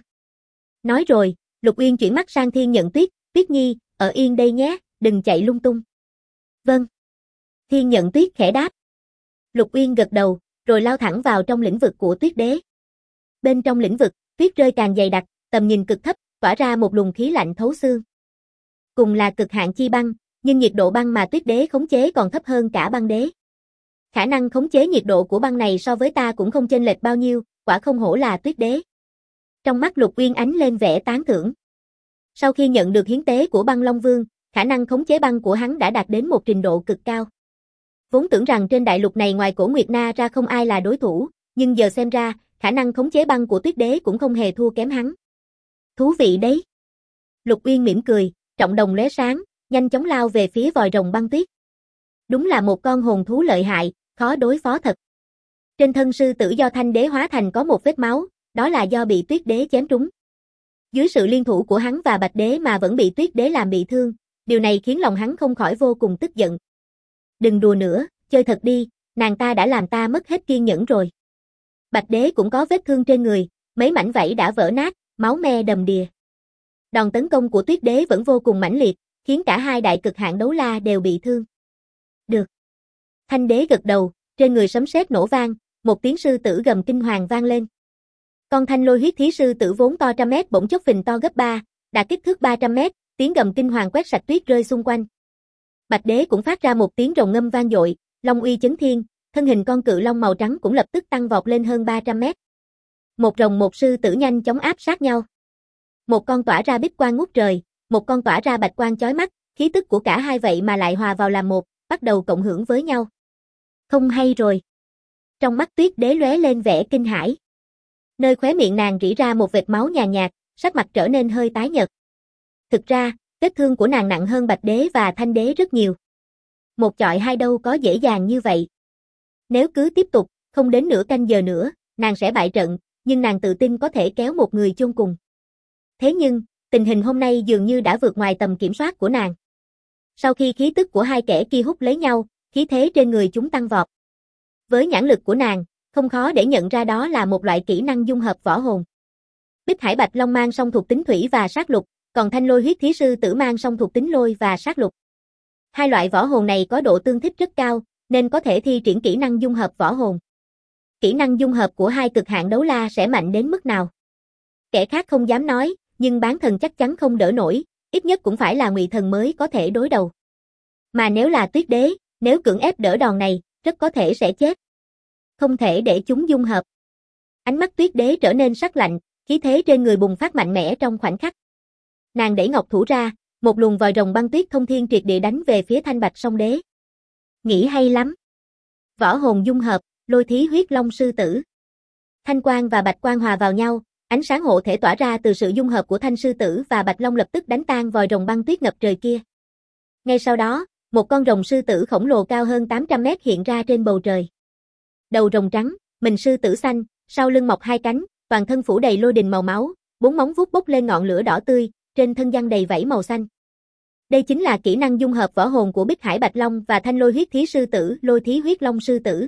Nói rồi, Lục Uyên chuyển mắt sang Thiên nhận tuyết, Tuyết Nhi, ở yên đây nhé, đừng chạy lung tung. Vâng. Thiên nhận tuyết khẽ đáp. Lục Uyên gật đầu, rồi lao thẳng vào trong lĩnh vực của tuyết đế. Bên trong lĩnh vực, tuyết rơi càng dày đặc, tầm nhìn cực thấp, tỏa ra một luồng khí lạnh thấu xương. Cùng là cực hạn chi băng, nhưng nhiệt độ băng mà tuyết đế khống chế còn thấp hơn cả băng đế. Khả năng khống chế nhiệt độ của băng này so với ta cũng không chênh lệch bao nhiêu, quả không hổ là tuyết đế. Trong mắt Lục Uyên ánh lên vẻ tán thưởng. Sau khi nhận được hiến tế của băng Long Vương, khả năng khống chế băng của hắn đã đạt đến một trình độ cực cao. Vốn tưởng rằng trên đại lục này ngoài Cổ Nguyệt Na ra không ai là đối thủ, nhưng giờ xem ra, khả năng khống chế băng của tuyết đế cũng không hề thua kém hắn. Thú vị đấy. Lục Uyên mỉm cười, trọng đồng lóe sáng, nhanh chóng lao về phía vòi rồng băng tuyết. Đúng là một con hồn thú lợi hại, khó đối phó thật. Trên thân sư tử do thanh đế hóa thành có một vết máu, đó là do bị tuyết đế chém trúng. Dưới sự liên thủ của hắn và bạch đế mà vẫn bị tuyết đế làm bị thương, điều này khiến lòng hắn không khỏi vô cùng tức giận. Đừng đùa nữa, chơi thật đi, nàng ta đã làm ta mất hết kiên nhẫn rồi. Bạch Đế cũng có vết thương trên người, mấy mảnh vảy đã vỡ nát, máu me đầm đìa. Đòn tấn công của Tuyết Đế vẫn vô cùng mãnh liệt, khiến cả hai đại cực hạn đấu la đều bị thương. Được. Thanh Đế gật đầu, trên người sấm sét nổ vang, một tiếng sư tử gầm kinh hoàng vang lên. Con thanh lôi huyết thí sư tử vốn to trăm mét bỗng chốc phình to gấp 3, đạt kích thước 300 mét, tiếng gầm kinh hoàng quét sạch tuyết rơi xung quanh. Bạch Đế cũng phát ra một tiếng rồng ngâm vang dội, long uy chấn thiên, thân hình con cự long màu trắng cũng lập tức tăng vọt lên hơn 300 mét. Một rồng một sư tử nhanh chóng áp sát nhau. Một con tỏa ra bích quang ngút trời, một con tỏa ra bạch quang chói mắt, khí tức của cả hai vậy mà lại hòa vào làm một, bắt đầu cộng hưởng với nhau. Không hay rồi. Trong mắt Tuyết Đế lóe lên vẻ kinh hãi. Nơi khóe miệng nàng rỉ ra một vệt máu nhàn nhạt, sắc mặt trở nên hơi tái nhợt. Thực ra, vết thương của nàng nặng hơn Bạch Đế và Thanh Đế rất nhiều. Một chọi hai đâu có dễ dàng như vậy. Nếu cứ tiếp tục, không đến nửa canh giờ nữa, nàng sẽ bại trận, nhưng nàng tự tin có thể kéo một người chôn cùng. Thế nhưng, tình hình hôm nay dường như đã vượt ngoài tầm kiểm soát của nàng. Sau khi khí tức của hai kẻ kia hút lấy nhau, khí thế trên người chúng tăng vọt. Với nhãn lực của nàng, không khó để nhận ra đó là một loại kỹ năng dung hợp võ hồn. Bích Hải Bạch Long mang song thuộc tính thủy và sát lục, còn Thanh Lôi huyết thí sư tử mang song thuộc tính lôi và sát lục. Hai loại võ hồn này có độ tương thích rất cao, nên có thể thi triển kỹ năng dung hợp võ hồn. Kỹ năng dung hợp của hai cực hạn đấu la sẽ mạnh đến mức nào? Kẻ khác không dám nói, nhưng bán thần chắc chắn không đỡ nổi, ít nhất cũng phải là ngụy thần mới có thể đối đầu. Mà nếu là Tuyết Đế, nếu cưỡng ép đỡ đòn này, rất có thể sẽ chết. Không thể để chúng dung hợp. Ánh mắt Tuyết Đế trở nên sắc lạnh, khí thế trên người bùng phát mạnh mẽ trong khoảnh khắc. Nàng đẩy ngọc thủ ra, một luồng vòi rồng băng tuyết thông thiên triệt địa đánh về phía Thanh Bạch Song Đế. Nghĩ hay lắm. Võ hồn dung hợp, Lôi Thí Huyết Long sư tử. Thanh quang và bạch quang hòa vào nhau, ánh sáng hộ thể tỏa ra từ sự dung hợp của thanh sư tử và bạch long lập tức đánh tan vòi rồng băng tuyết ngập trời kia. Ngay sau đó, một con rồng sư tử khổng lồ cao hơn 800 mét hiện ra trên bầu trời. Đầu rồng trắng, mình sư tử xanh, sau lưng mọc hai cánh, toàn thân phủ đầy lôi đình màu máu, bốn móng vuốt bốc lên ngọn lửa đỏ tươi, trên thân giăng đầy vảy màu xanh. Đây chính là kỹ năng dung hợp võ hồn của Bích Hải Bạch Long và Thanh Lôi huyết thí sư tử, Lôi Thí Huyết Long sư tử.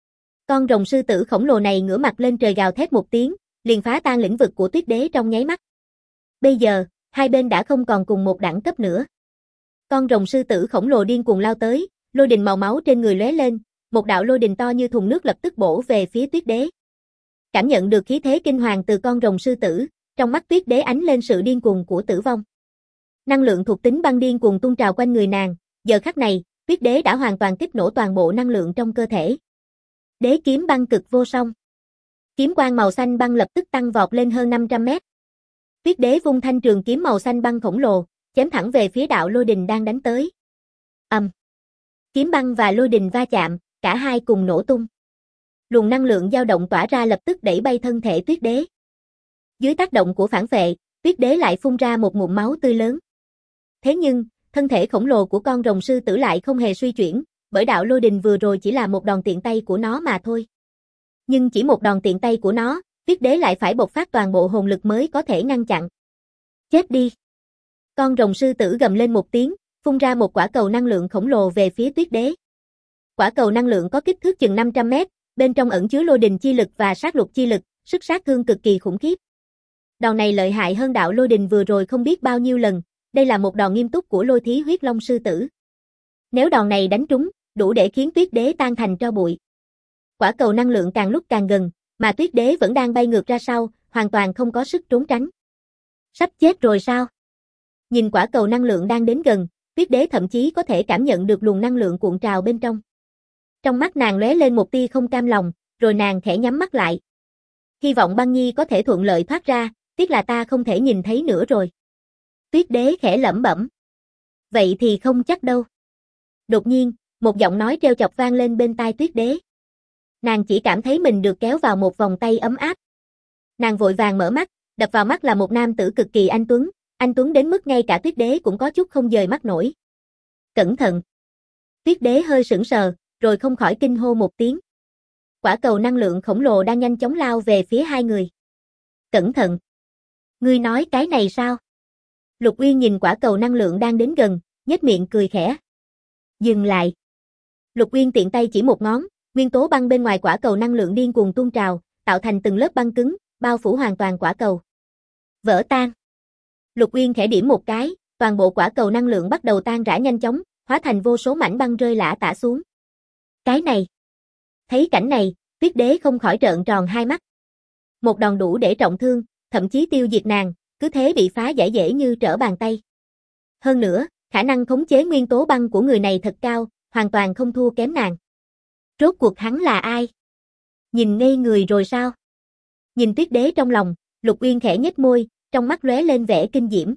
Con rồng sư tử khổng lồ này ngửa mặt lên trời gào thét một tiếng, liền phá tan lĩnh vực của Tuyết Đế trong nháy mắt. Bây giờ, hai bên đã không còn cùng một đẳng cấp nữa. Con rồng sư tử khổng lồ điên cuồng lao tới, lôi đình màu máu trên người lóe lên, một đạo lôi đình to như thùng nước lập tức bổ về phía Tuyết Đế. Cảm nhận được khí thế kinh hoàng từ con rồng sư tử, trong mắt Tuyết Đế ánh lên sự điên cuồng của tử vong. Năng lượng thuộc tính băng điên cuồng tuôn trào quanh người nàng, giờ khắc này, Tuyết Đế đã hoàn toàn kích nổ toàn bộ năng lượng trong cơ thể. Đế kiếm băng cực vô song. Kiếm quang màu xanh băng lập tức tăng vọt lên hơn 500 mét. Tuyết Đế vung thanh trường kiếm màu xanh băng khổng lồ, chém thẳng về phía đạo lôi đình đang đánh tới. Kiếm băng và lôi đình va chạm, cả hai cùng nổ tung. Luồng năng lượng dao động tỏa ra lập tức đẩy bay thân thể Tuyết Đế. Dưới tác động của phản vệ, Tuyết Đế lại phun ra một ngụm máu tươi lớn. Thế nhưng, thân thể khổng lồ của con rồng sư tử lại không hề suy chuyển, bởi đạo lôi đình vừa rồi chỉ là một đòn tiện tay của nó mà thôi. Nhưng chỉ một đòn tiện tay của nó, Tuyết Đế lại phải bộc phát toàn bộ hồn lực mới có thể ngăn chặn. Chết đi! Con rồng sư tử gầm lên một tiếng, phun ra một quả cầu năng lượng khổng lồ về phía Tuyết Đế. Quả cầu năng lượng có kích thước chừng 500 mét, bên trong ẩn chứa lôi đình chi lực và sát lục chi lực, sức sát thương cực kỳ khủng khiếp. Đòn này lợi hại hơn đạo lôi đình vừa rồi không biết bao nhiêu lần, đây là một đòn nghiêm túc của Lôi Thí Huyết Long sư tử. Nếu đòn này đánh trúng, đủ để khiến Tuyết Đế tan thành tro bụi. Quả cầu năng lượng càng lúc càng gần, mà Tuyết Đế vẫn đang bay ngược ra sau, hoàn toàn không có sức trốn tránh. Sắp chết rồi sao? Nhìn quả cầu năng lượng đang đến gần, Tuyết Đế thậm chí có thể cảm nhận được luồng năng lượng cuộn trào bên trong. Trong mắt nàng lóe lên một tia không cam lòng, rồi nàng khẽ nhắm mắt lại. Hy vọng Băng Nhi có thể thuận lợi thoát ra, tiếc là ta không thể nhìn thấy nữa rồi. Tuyết Đế khẽ lẩm bẩm. Vậy thì không chắc đâu. Đột nhiên, một giọng nói trêu chọc vang lên bên tai Tuyết Đế. Nàng chỉ cảm thấy mình được kéo vào một vòng tay ấm áp. Nàng vội vàng mở mắt, đập vào mắt là một nam tử cực kỳ anh tuấn đến mức ngay cả Tuyết Đế cũng có chút không dời mắt nổi. Cẩn thận! Tuyết Đế hơi sững sờ, rồi không khỏi kinh hô một tiếng. Quả cầu năng lượng khổng lồ đang nhanh chóng lao về phía hai người. Cẩn thận! Ngươi nói cái này sao? Lục Uyên nhìn quả cầu năng lượng đang đến gần, nhếch miệng cười khẽ. Dừng lại! Lục Uyên tiện tay chỉ một ngón, nguyên tố băng bên ngoài quả cầu năng lượng điên cuồng tuôn trào, tạo thành từng lớp băng cứng, bao phủ hoàn toàn quả cầu. Vỡ tan. Lục Uyên khẽ điểm một cái, toàn bộ quả cầu năng lượng bắt đầu tan rã nhanh chóng, hóa thành vô số mảnh băng rơi lả tả xuống. Cái này. Thấy cảnh này, Tuyết Đế không khỏi trợn tròn hai mắt. Một đòn đủ để trọng thương, thậm chí tiêu diệt nàng, cứ thế bị phá giải dễ như trở bàn tay. Hơn nữa, khả năng khống chế nguyên tố băng của người này thật cao, hoàn toàn không thua kém nàng. Rốt cuộc hắn là ai? Nhìn ngây người rồi sao? Nhìn Tuyết Đế trong lòng, Lục Uyên khẽ nhếch môi, trong mắt lóe lên vẻ kinh diễm.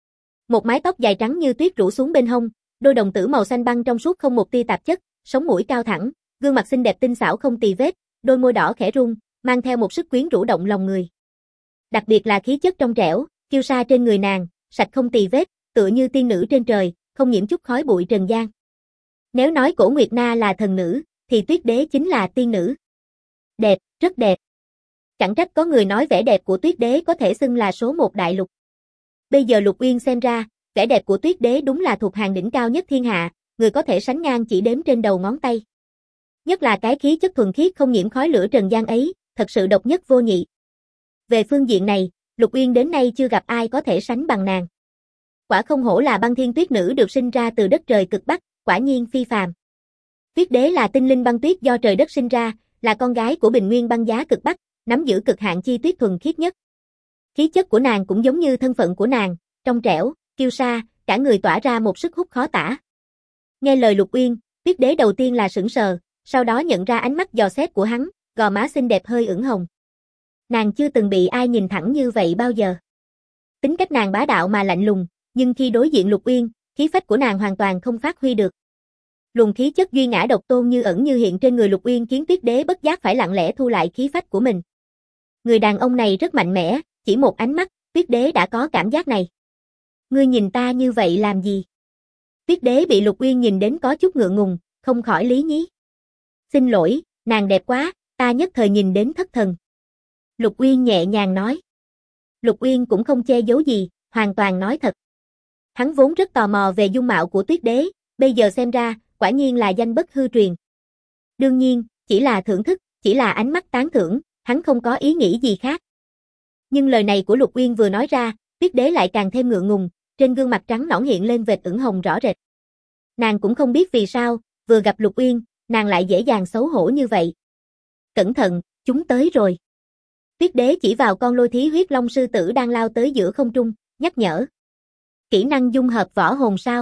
Một mái tóc dài trắng như tuyết rủ xuống bên hông, đôi đồng tử màu xanh băng trong suốt không một tia tạp chất, sống mũi cao thẳng, gương mặt xinh đẹp tinh xảo không tì vết, đôi môi đỏ khẽ rung, mang theo một sức quyến rũ động lòng người. Đặc biệt là khí chất trong trẻo, kiêu sa trên người nàng, sạch không tì vết, tựa như tiên nữ trên trời, không nhiễm chút khói bụi trần gian. Nếu nói Cổ Nguyệt Na là thần nữ, thì Tuyết Đế chính là tiên nữ. Đẹp, rất đẹp. Chẳng trách có người nói vẻ đẹp của Tuyết Đế có thể xưng là số một đại lục. Bây giờ Lục Uyên xem ra, vẻ đẹp của Tuyết Đế đúng là thuộc hàng đỉnh cao nhất thiên hạ, người có thể sánh ngang chỉ đếm trên đầu ngón tay. Nhất là cái khí chất thuần khiết không nhiễm khói lửa trần gian ấy, thật sự độc nhất vô nhị. Về phương diện này, Lục Uyên đến nay chưa gặp ai có thể sánh bằng nàng. Quả không hổ là băng thiên tuyết nữ được sinh ra từ đất trời cực Bắc, quả nhiên phi phàm. Tuyết Đế là tinh linh băng tuyết do trời đất sinh ra, là con gái của bình nguyên băng giá cực Bắc, nắm giữ cực hạn chi tuyết thuần khiết nhất. Khí chất của nàng cũng giống như thân phận của nàng, trong trẻo, kiêu sa, cả người tỏa ra một sức hút khó tả. Nghe lời Lục Uyên, Tuyết Đế đầu tiên là sững sờ, sau đó nhận ra ánh mắt dò xét của hắn, gò má xinh đẹp hơi ửng hồng. Nàng chưa từng bị ai nhìn thẳng như vậy bao giờ. Tính cách nàng bá đạo mà lạnh lùng, nhưng khi đối diện Lục Uyên, khí phách của nàng hoàn toàn không phát huy được. Luồng khí chất duy ngã độc tôn như ẩn như hiện trên người Lục Uyên khiến Tuyết Đế bất giác phải lặng lẽ thu lại khí phách của mình. Người đàn ông này rất mạnh mẽ, chỉ một ánh mắt, Tuyết Đế đã có cảm giác này. Ngươi nhìn ta như vậy làm gì? Tuyết Đế bị Lục Uyên nhìn đến có chút ngượng ngùng, không khỏi lý nhí. Xin lỗi, nàng đẹp quá, ta nhất thời nhìn đến thất thần. Lục Uyên nhẹ nhàng nói. Lục Uyên cũng không che giấu gì, hoàn toàn nói thật. Hắn vốn rất tò mò về dung mạo của Tuyết Đế, bây giờ xem ra, quả nhiên là danh bất hư truyền. Đương nhiên, chỉ là thưởng thức, chỉ là ánh mắt tán thưởng, hắn không có ý nghĩ gì khác. Nhưng lời này của Lục Uyên vừa nói ra, Tuyết Đế lại càng thêm ngượng ngùng, trên gương mặt trắng nõn hiện lên vệt ửng hồng rõ rệt. Nàng cũng không biết vì sao, vừa gặp Lục Uyên, nàng lại dễ dàng xấu hổ như vậy. Cẩn thận, chúng tới rồi. Tuyết Đế chỉ vào con lôi thí huyết long sư tử đang lao tới giữa không trung, nhắc nhở. Kỹ năng dung hợp võ hồn sao?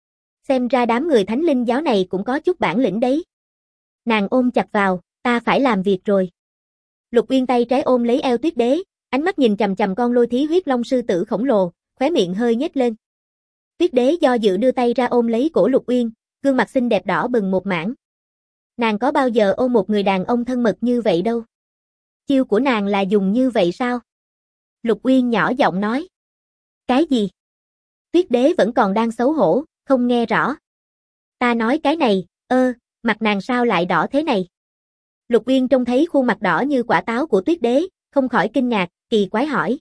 Xem ra đám người thánh linh giáo này cũng có chút bản lĩnh đấy. Nàng ôm chặt vào, ta phải làm việc rồi. Lục Uyên tay trái ôm lấy eo Tuyết Đế, ánh mắt nhìn chằm chằm con lôi thí huyết long sư tử khổng lồ, khóe miệng hơi nhếch lên. Tuyết Đế do dự đưa tay ra ôm lấy cổ Lục Uyên, gương mặt xinh đẹp đỏ bừng một mảng. Nàng có bao giờ ôm một người đàn ông thân mật như vậy đâu. Chiêu của nàng là dùng như vậy sao? Lục Uyên nhỏ giọng nói. Cái gì? Tuyết Đế vẫn còn đang xấu hổ, không nghe rõ. Ta nói cái này, mặt nàng sao lại đỏ thế này? Lục Uyên trông thấy khuôn mặt đỏ như quả táo của Tuyết Đế, không khỏi kinh ngạc, kỳ quái hỏi.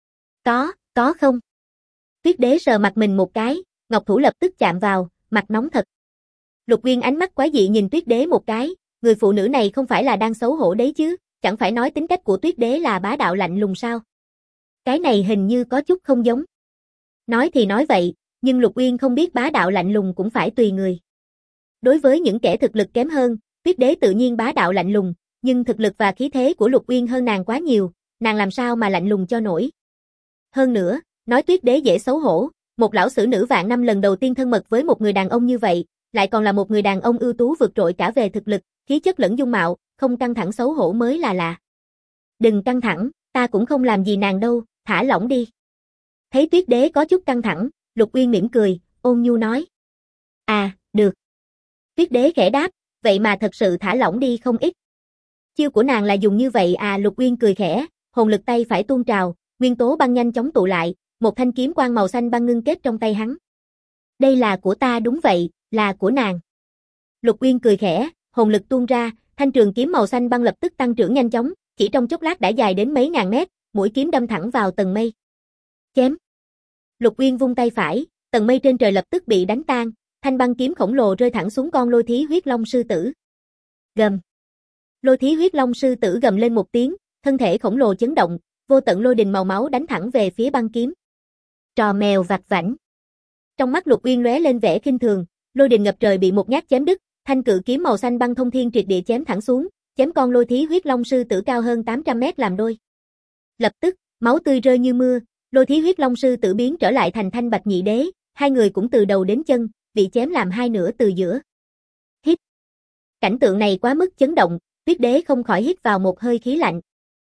Có không? Tuyết Đế sờ mặt mình một cái, ngọc thủ lập tức chạm vào, mặt nóng thật. Lục Uyên ánh mắt quái dị nhìn Tuyết Đế một cái, người phụ nữ này không phải là đang xấu hổ đấy chứ, chẳng phải nói tính cách của Tuyết Đế là bá đạo lạnh lùng sao? Cái này hình như có chút không giống. Nói thì nói vậy, nhưng Lục Uyên không biết bá đạo lạnh lùng cũng phải tùy người. Đối với những kẻ thực lực kém hơn, Tuyết Đế tự nhiên bá đạo lạnh lùng, nhưng thực lực và khí thế của Lục Uyên hơn nàng quá nhiều, nàng làm sao mà lạnh lùng cho nổi. Hơn nữa, nói Tuyết Đế dễ xấu hổ, một lão sử nữ vạn năm lần đầu tiên thân mật với một người đàn ông như vậy, lại còn là một người đàn ông ưu tú vượt trội cả về thực lực, khí chất lẫn dung mạo, không căng thẳng xấu hổ mới là lạ. Đừng căng thẳng, ta cũng không làm gì nàng đâu, thả lỏng đi. Thấy Tuyết Đế có chút căng thẳng, Lục Uyên mỉm cười, ôn nhu nói. À, được. Tuyết Đế khẽ đáp, vậy mà thật sự thả lỏng đi không ít. Chiêu của nàng là dùng như vậy à? Lục Uyên cười khẽ, hồn lực tay phải tuôn trào, nguyên tố băng nhanh chóng tụ lại, một thanh kiếm quang màu xanh băng ngưng kết trong tay hắn. Đây là của ta. Đúng vậy, là của nàng. Lục Uyên cười khẽ, hồn lực tuôn ra, thanh trường kiếm màu xanh băng lập tức tăng trưởng nhanh chóng, chỉ trong chốc lát đã dài đến mấy ngàn mét, mũi kiếm đâm thẳng vào tầng mây. Chém. Lục Uyên vung tay phải, tầng mây trên trời lập tức bị đánh tan, thanh băng kiếm khổng lồ rơi thẳng xuống con lôi thí huyết long sư tử. Gầm. Lôi thí huyết long sư tử gầm lên một tiếng, thân thể khổng lồ chấn động, vô tận lôi đình màu máu đánh thẳng về phía băng kiếm. Trò mèo vặt vãnh. Trong mắt Lục Uyên lóe lên vẻ khinh thường, lôi đình ngập trời bị một nhát chém đứt, thanh cự kiếm màu xanh băng thông thiên triệt địa chém thẳng xuống, chém con lôi thí huyết long sư tử cao hơn 800 mét làm đôi. Lập tức, máu tươi rơi như mưa, lôi thí huyết long sư tử biến trở lại thành Thanh Bạch Nhị Đế, hai người cũng từ đầu đến chân, bị chém làm hai nửa từ giữa. Hít. Cảnh tượng này quá mức chấn động, Tuyết Đế không khỏi hít vào một hơi khí lạnh.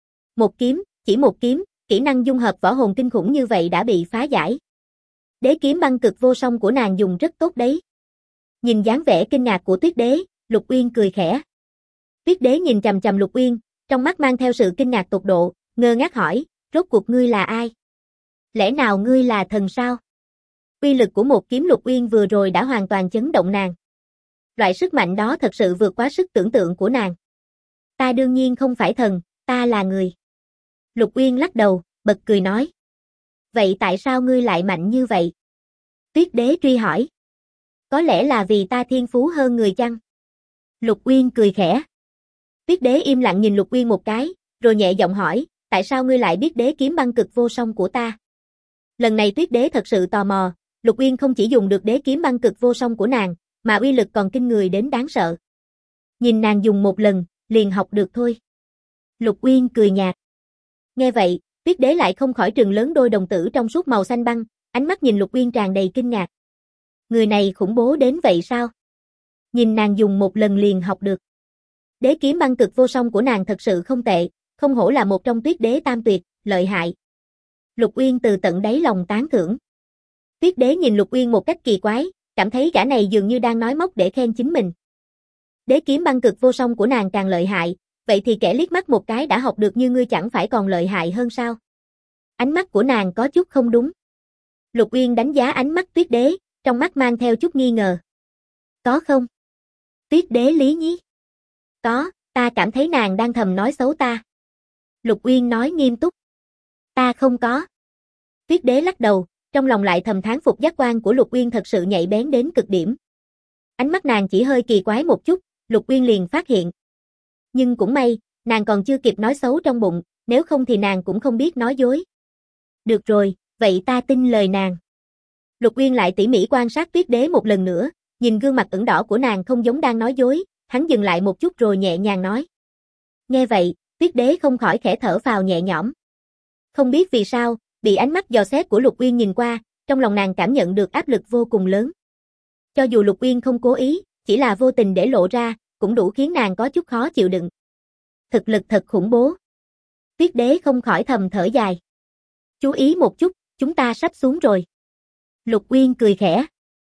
Một kiếm, chỉ một kiếm, kỹ năng dung hợp võ hồn kinh khủng như vậy đã bị phá giải. Đế kiếm băng cực vô song của nàng dùng rất tốt đấy. Nhìn dáng vẻ kinh ngạc của Tuyết Đế, Lục Uyên cười khẽ. Tuyết Đế nhìn chằm chằm Lục Uyên, trong mắt mang theo sự kinh ngạc tột độ, ngơ ngác hỏi, rốt cuộc ngươi là ai? Lẽ nào ngươi là thần sao? Uy lực của một kiếm Lục Uyên vừa rồi đã hoàn toàn chấn động nàng. Loại sức mạnh đó thật sự vượt quá sức tưởng tượng của nàng. Ta đương nhiên không phải thần, ta là người. Lục Uyên lắc đầu, bật cười nói. Vậy tại sao ngươi lại mạnh như vậy? Tuyết Đế truy hỏi. Có lẽ là vì ta thiên phú hơn người chăng? Lục Uyên cười khẽ. Tuyết Đế im lặng nhìn Lục Uyên một cái, rồi nhẹ giọng hỏi, tại sao ngươi lại biết đế kiếm băng cực vô song của ta? Lần này Tuyết Đế thật sự tò mò, Lục Uyên không chỉ dùng được đế kiếm băng cực vô song của nàng, mà uy lực còn kinh người đến đáng sợ. Nhìn nàng dùng một lần, liền học được thôi. Lục Uyên cười nhạt. Nghe vậy, Tuyết Đế lại không khỏi trừng lớn đôi đồng tử trong suốt màu xanh băng, ánh mắt nhìn Lục Uyên tràn đầy kinh ngạc. Người này khủng bố đến vậy sao? Nhìn nàng dùng một lần liền học được. Đế kiếm băng cực vô song của nàng thật sự không tệ, không hổ là một trong Tuyết Đế tam tuyệt, lợi hại. Lục Uyên từ tận đáy lòng tán thưởng. Tuyết Đế nhìn Lục Uyên một cách kỳ quái, cảm thấy gã này dường như đang nói móc để khen chính mình. Đế kiếm băng cực vô song của nàng càng lợi hại, vậy thì kẻ liếc mắt một cái đã học được như ngươi chẳng phải còn lợi hại hơn sao? Ánh mắt của nàng có chút không đúng. Lục Uyên đánh giá ánh mắt Tuyết Đế, trong mắt mang theo chút nghi ngờ. Có không? Tuyết Đế lý nhí. Có, ta cảm thấy nàng đang thầm nói xấu ta. Lục Uyên nói nghiêm túc. Ta không có. Tuyết Đế lắc đầu, trong lòng lại thầm thán phục giác quan của Lục Uyên thật sự nhạy bén đến cực điểm. Ánh mắt nàng chỉ hơi kỳ quái một chút, Lục Uyên liền phát hiện. Nhưng cũng may, nàng còn chưa kịp nói xấu trong bụng, nếu không thì nàng cũng không biết nói dối. Được rồi, vậy ta tin lời nàng. Lục Uyên lại tỉ mỉ quan sát Tuyết Đế một lần nữa, nhìn gương mặt ửng đỏ của nàng không giống đang nói dối, hắn dừng lại một chút rồi nhẹ nhàng nói. Nghe vậy, Tuyết Đế không khỏi khẽ thở phào nhẹ nhõm. Không biết vì sao, bị ánh mắt dò xét của Lục Uyên nhìn qua, trong lòng nàng cảm nhận được áp lực vô cùng lớn. Cho dù Lục Uyên không cố ý, chỉ là vô tình để lộ ra, cũng đủ khiến nàng có chút khó chịu đựng. Thực lực thật khủng bố. Tuyết Đế không khỏi thầm thở dài. Chú ý một chút, chúng ta sắp xuống rồi. Lục Uyên cười khẽ.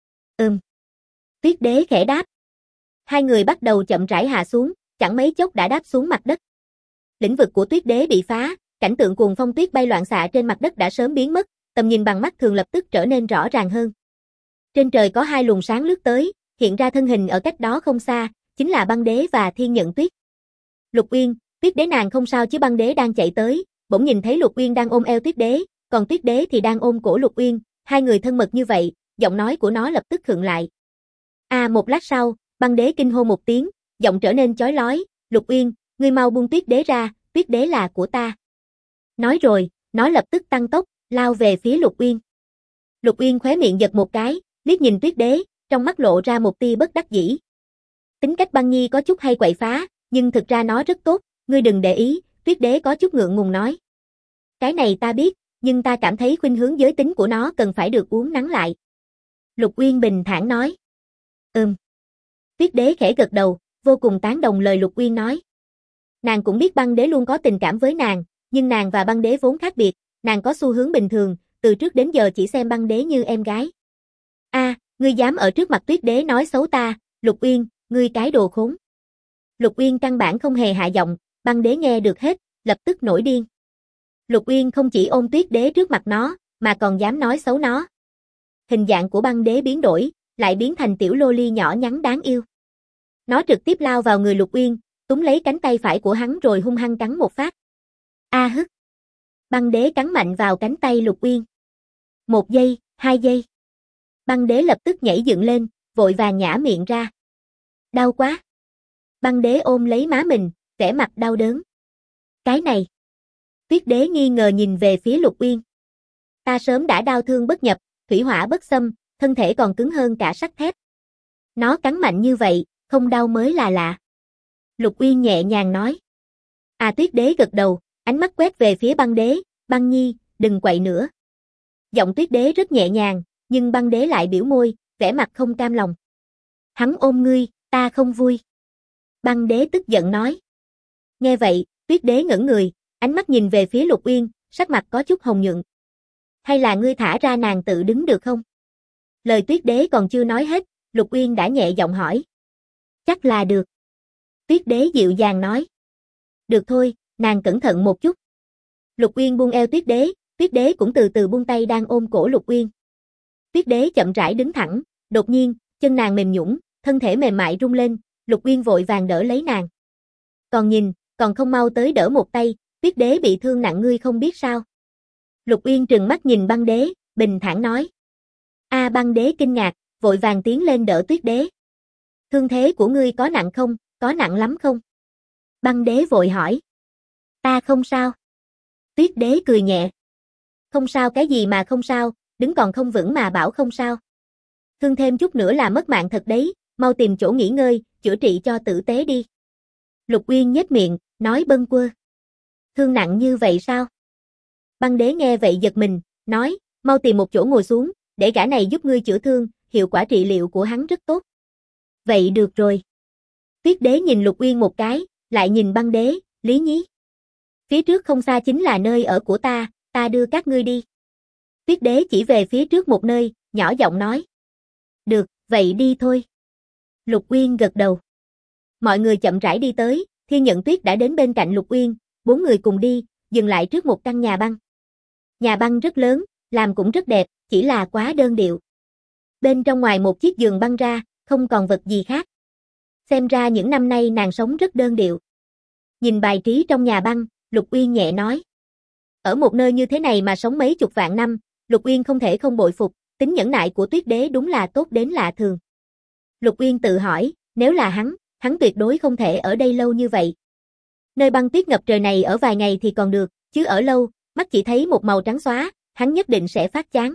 Tuyết Đế khẽ đáp. Hai người bắt đầu chậm rãi hạ xuống, chẳng mấy chốc đã đáp xuống mặt đất. Lĩnh vực của Tuyết Đế bị phá, cảnh tượng cuồng phong tuyết bay loạn xạ trên mặt đất đã sớm biến mất, tầm nhìn bằng mắt thường lập tức trở nên rõ ràng hơn. Trên trời có hai luồng sáng lướt tới, hiện ra thân hình ở cách đó không xa, chính là Băng Đế và Thiên Nhận Tuyết. Lục Uyên, Tuyết Đế nàng không sao chứ? Băng Đế đang chạy tới, bỗng nhìn thấy Lục Uyên đang ôm eo Tuyết Đế, còn Tuyết Đế thì đang ôm cổ Lục Uyên, hai người thân mật như vậy, giọng nói của nó lập tức khựng lại. Một lát sau, Băng Đế kinh hô một tiếng, giọng trở nên chói lói, Lục Uyên, ngươi mau buông Tuyết Đế ra, Tuyết Đế là của ta. Nói rồi, nó lập tức tăng tốc, lao về phía Lục Uyên. Lục Uyên khóe miệng giật một cái, liếc nhìn Tuyết Đế, trong mắt lộ ra một tia bất đắc dĩ. Tính cách Băng Nhi có chút hay quậy phá, nhưng thực ra nó rất tốt, ngươi đừng để ý, Tuyết Đế có chút ngượng ngùng nói. Cái này ta biết, nhưng ta cảm thấy khuynh hướng giới tính của nó cần phải được uốn nắn lại. Lục Uyên bình thản nói. Tuyết Đế khẽ gật đầu, vô cùng tán đồng lời Lục Uyên nói. Nàng cũng biết Băng Đế luôn có tình cảm với nàng, nhưng nàng và Băng Đế vốn khác biệt, nàng có xu hướng bình thường, từ trước đến giờ chỉ xem Băng Đế như em gái. Ngươi dám ở trước mặt Tuyết Đế nói xấu ta, Lục Uyên, ngươi cái đồ khốn. Lục Uyên căn bản không hề hạ giọng, Băng Đế nghe được hết, lập tức nổi điên. Lục Uyên không chỉ ôm Tuyết Đế trước mặt nó, mà còn dám nói xấu nó. Hình dạng của Băng Đế biến đổi, lại biến thành tiểu lô ly nhỏ nhắn đáng yêu. Nó trực tiếp lao vào người Lục Uyên, túm lấy cánh tay phải của hắn rồi hung hăng cắn một phát. Hức. Băng Đế cắn mạnh vào cánh tay Lục Uyên. 1 giây, 2 giây. Băng Đế lập tức nhảy dựng lên, vội vàng nhả miệng ra. Đau quá. Băng Đế ôm lấy má mình, vẻ mặt đau đớn. Cái này, Tuyết đế nghi ngờ nhìn về phía Lục Uyên. Ta sớm đã đao thương bất nhập, thủy hỏa bất xâm, thân thể còn cứng hơn cả sắt thép. Nó cắn mạnh như vậy, không đau mới là lạ. Lục Uyên nhẹ nhàng nói. Tuyết đế gật đầu, ánh mắt quét về phía Băng đế, Băng nhi, đừng quậy nữa. Giọng Tuyết đế rất nhẹ nhàng, nhưng Băng đế lại biểu môi, vẻ mặt không cam lòng. Hắn ôm ngươi, ta không vui. Băng đế tức giận nói. Nghe vậy, Tuyết đế ngẩn người, ánh mắt nhìn về phía Lục Uyên, sắc mặt có chút hồng nhuận. Hay là ngươi thả ra nàng tự đứng được không? Lời Tuyết đế còn chưa nói hết, Lục Uyên đã nhẹ giọng hỏi. Chắc là được. Tuyết đế dịu dàng nói. Được thôi, nàng cẩn thận một chút. Lục Uyên buông eo Tuyết đế cũng từ từ buông tay đang ôm cổ Lục Uyên. Tuyết đế chậm rãi đứng thẳng, đột nhiên, chân nàng mềm nhũn, thân thể mềm mại rung lên, Lục Uyên vội vàng đỡ lấy nàng. Còn nhìn, còn không mau tới đỡ một tay, Tuyết đế bị thương nặng ngươi không biết sao. Lục Uyên trừng mắt nhìn Băng đế, bình thản nói. Băng đế kinh ngạc, vội vàng tiến lên đỡ Tuyết đế. Thương thế của ngươi có nặng không, có nặng lắm không? Băng đế vội hỏi. Ta không sao. Tuyết đế cười nhẹ. Không sao cái gì mà không sao, đứng còn không vững mà bảo không sao. Thương thêm chút nữa là mất mạng thật đấy, mau tìm chỗ nghỉ ngơi, chữa trị cho tử tế đi. Lục Uyên nhếch miệng, nói bâng quơ. Thương nặng như vậy sao? Băng đế nghe vậy giật mình, nói, mau tìm một chỗ ngồi xuống, để gã này giúp ngươi chữa thương, hiệu quả trị liệu của hắn rất tốt. Vậy được rồi. Tuyết đế nhìn Lục Uyên một cái, lại nhìn Băng đế, Lý nhí. Phía trước không xa chính là nơi ở của ta đưa các ngươi đi. Tuyết đế chỉ về phía trước một nơi, nhỏ giọng nói. Được, vậy đi thôi. Lục Uyên gật đầu. Mọi người chậm rãi đi tới, Thiên Nhận Tuyết đã đến bên cạnh Lục Uyên, 4 người cùng đi, dừng lại trước một căn nhà băng. Nhà băng rất lớn, làm cũng rất đẹp, chỉ là quá đơn điệu. Bên trong ngoài một chiếc giường băng ra, không còn vật gì khác. Xem ra những năm nay nàng sống rất đơn điệu. Nhìn bài trí trong nhà băng, Lục Uyên nhẹ nói. Ở một nơi như thế này mà sống mấy chục vạn năm, Lục Uyên không thể không bội phục, tính nhẫn nại của Tuyết đế đúng là tốt đến lạ thường. Lục Uyên tự hỏi, nếu là hắn tuyệt đối không thể ở đây lâu như vậy. Nơi băng tuyết ngập trời này ở vài ngày thì còn được, chứ ở lâu, mắt chỉ thấy một màu trắng xóa, hắn nhất định sẽ phát chán.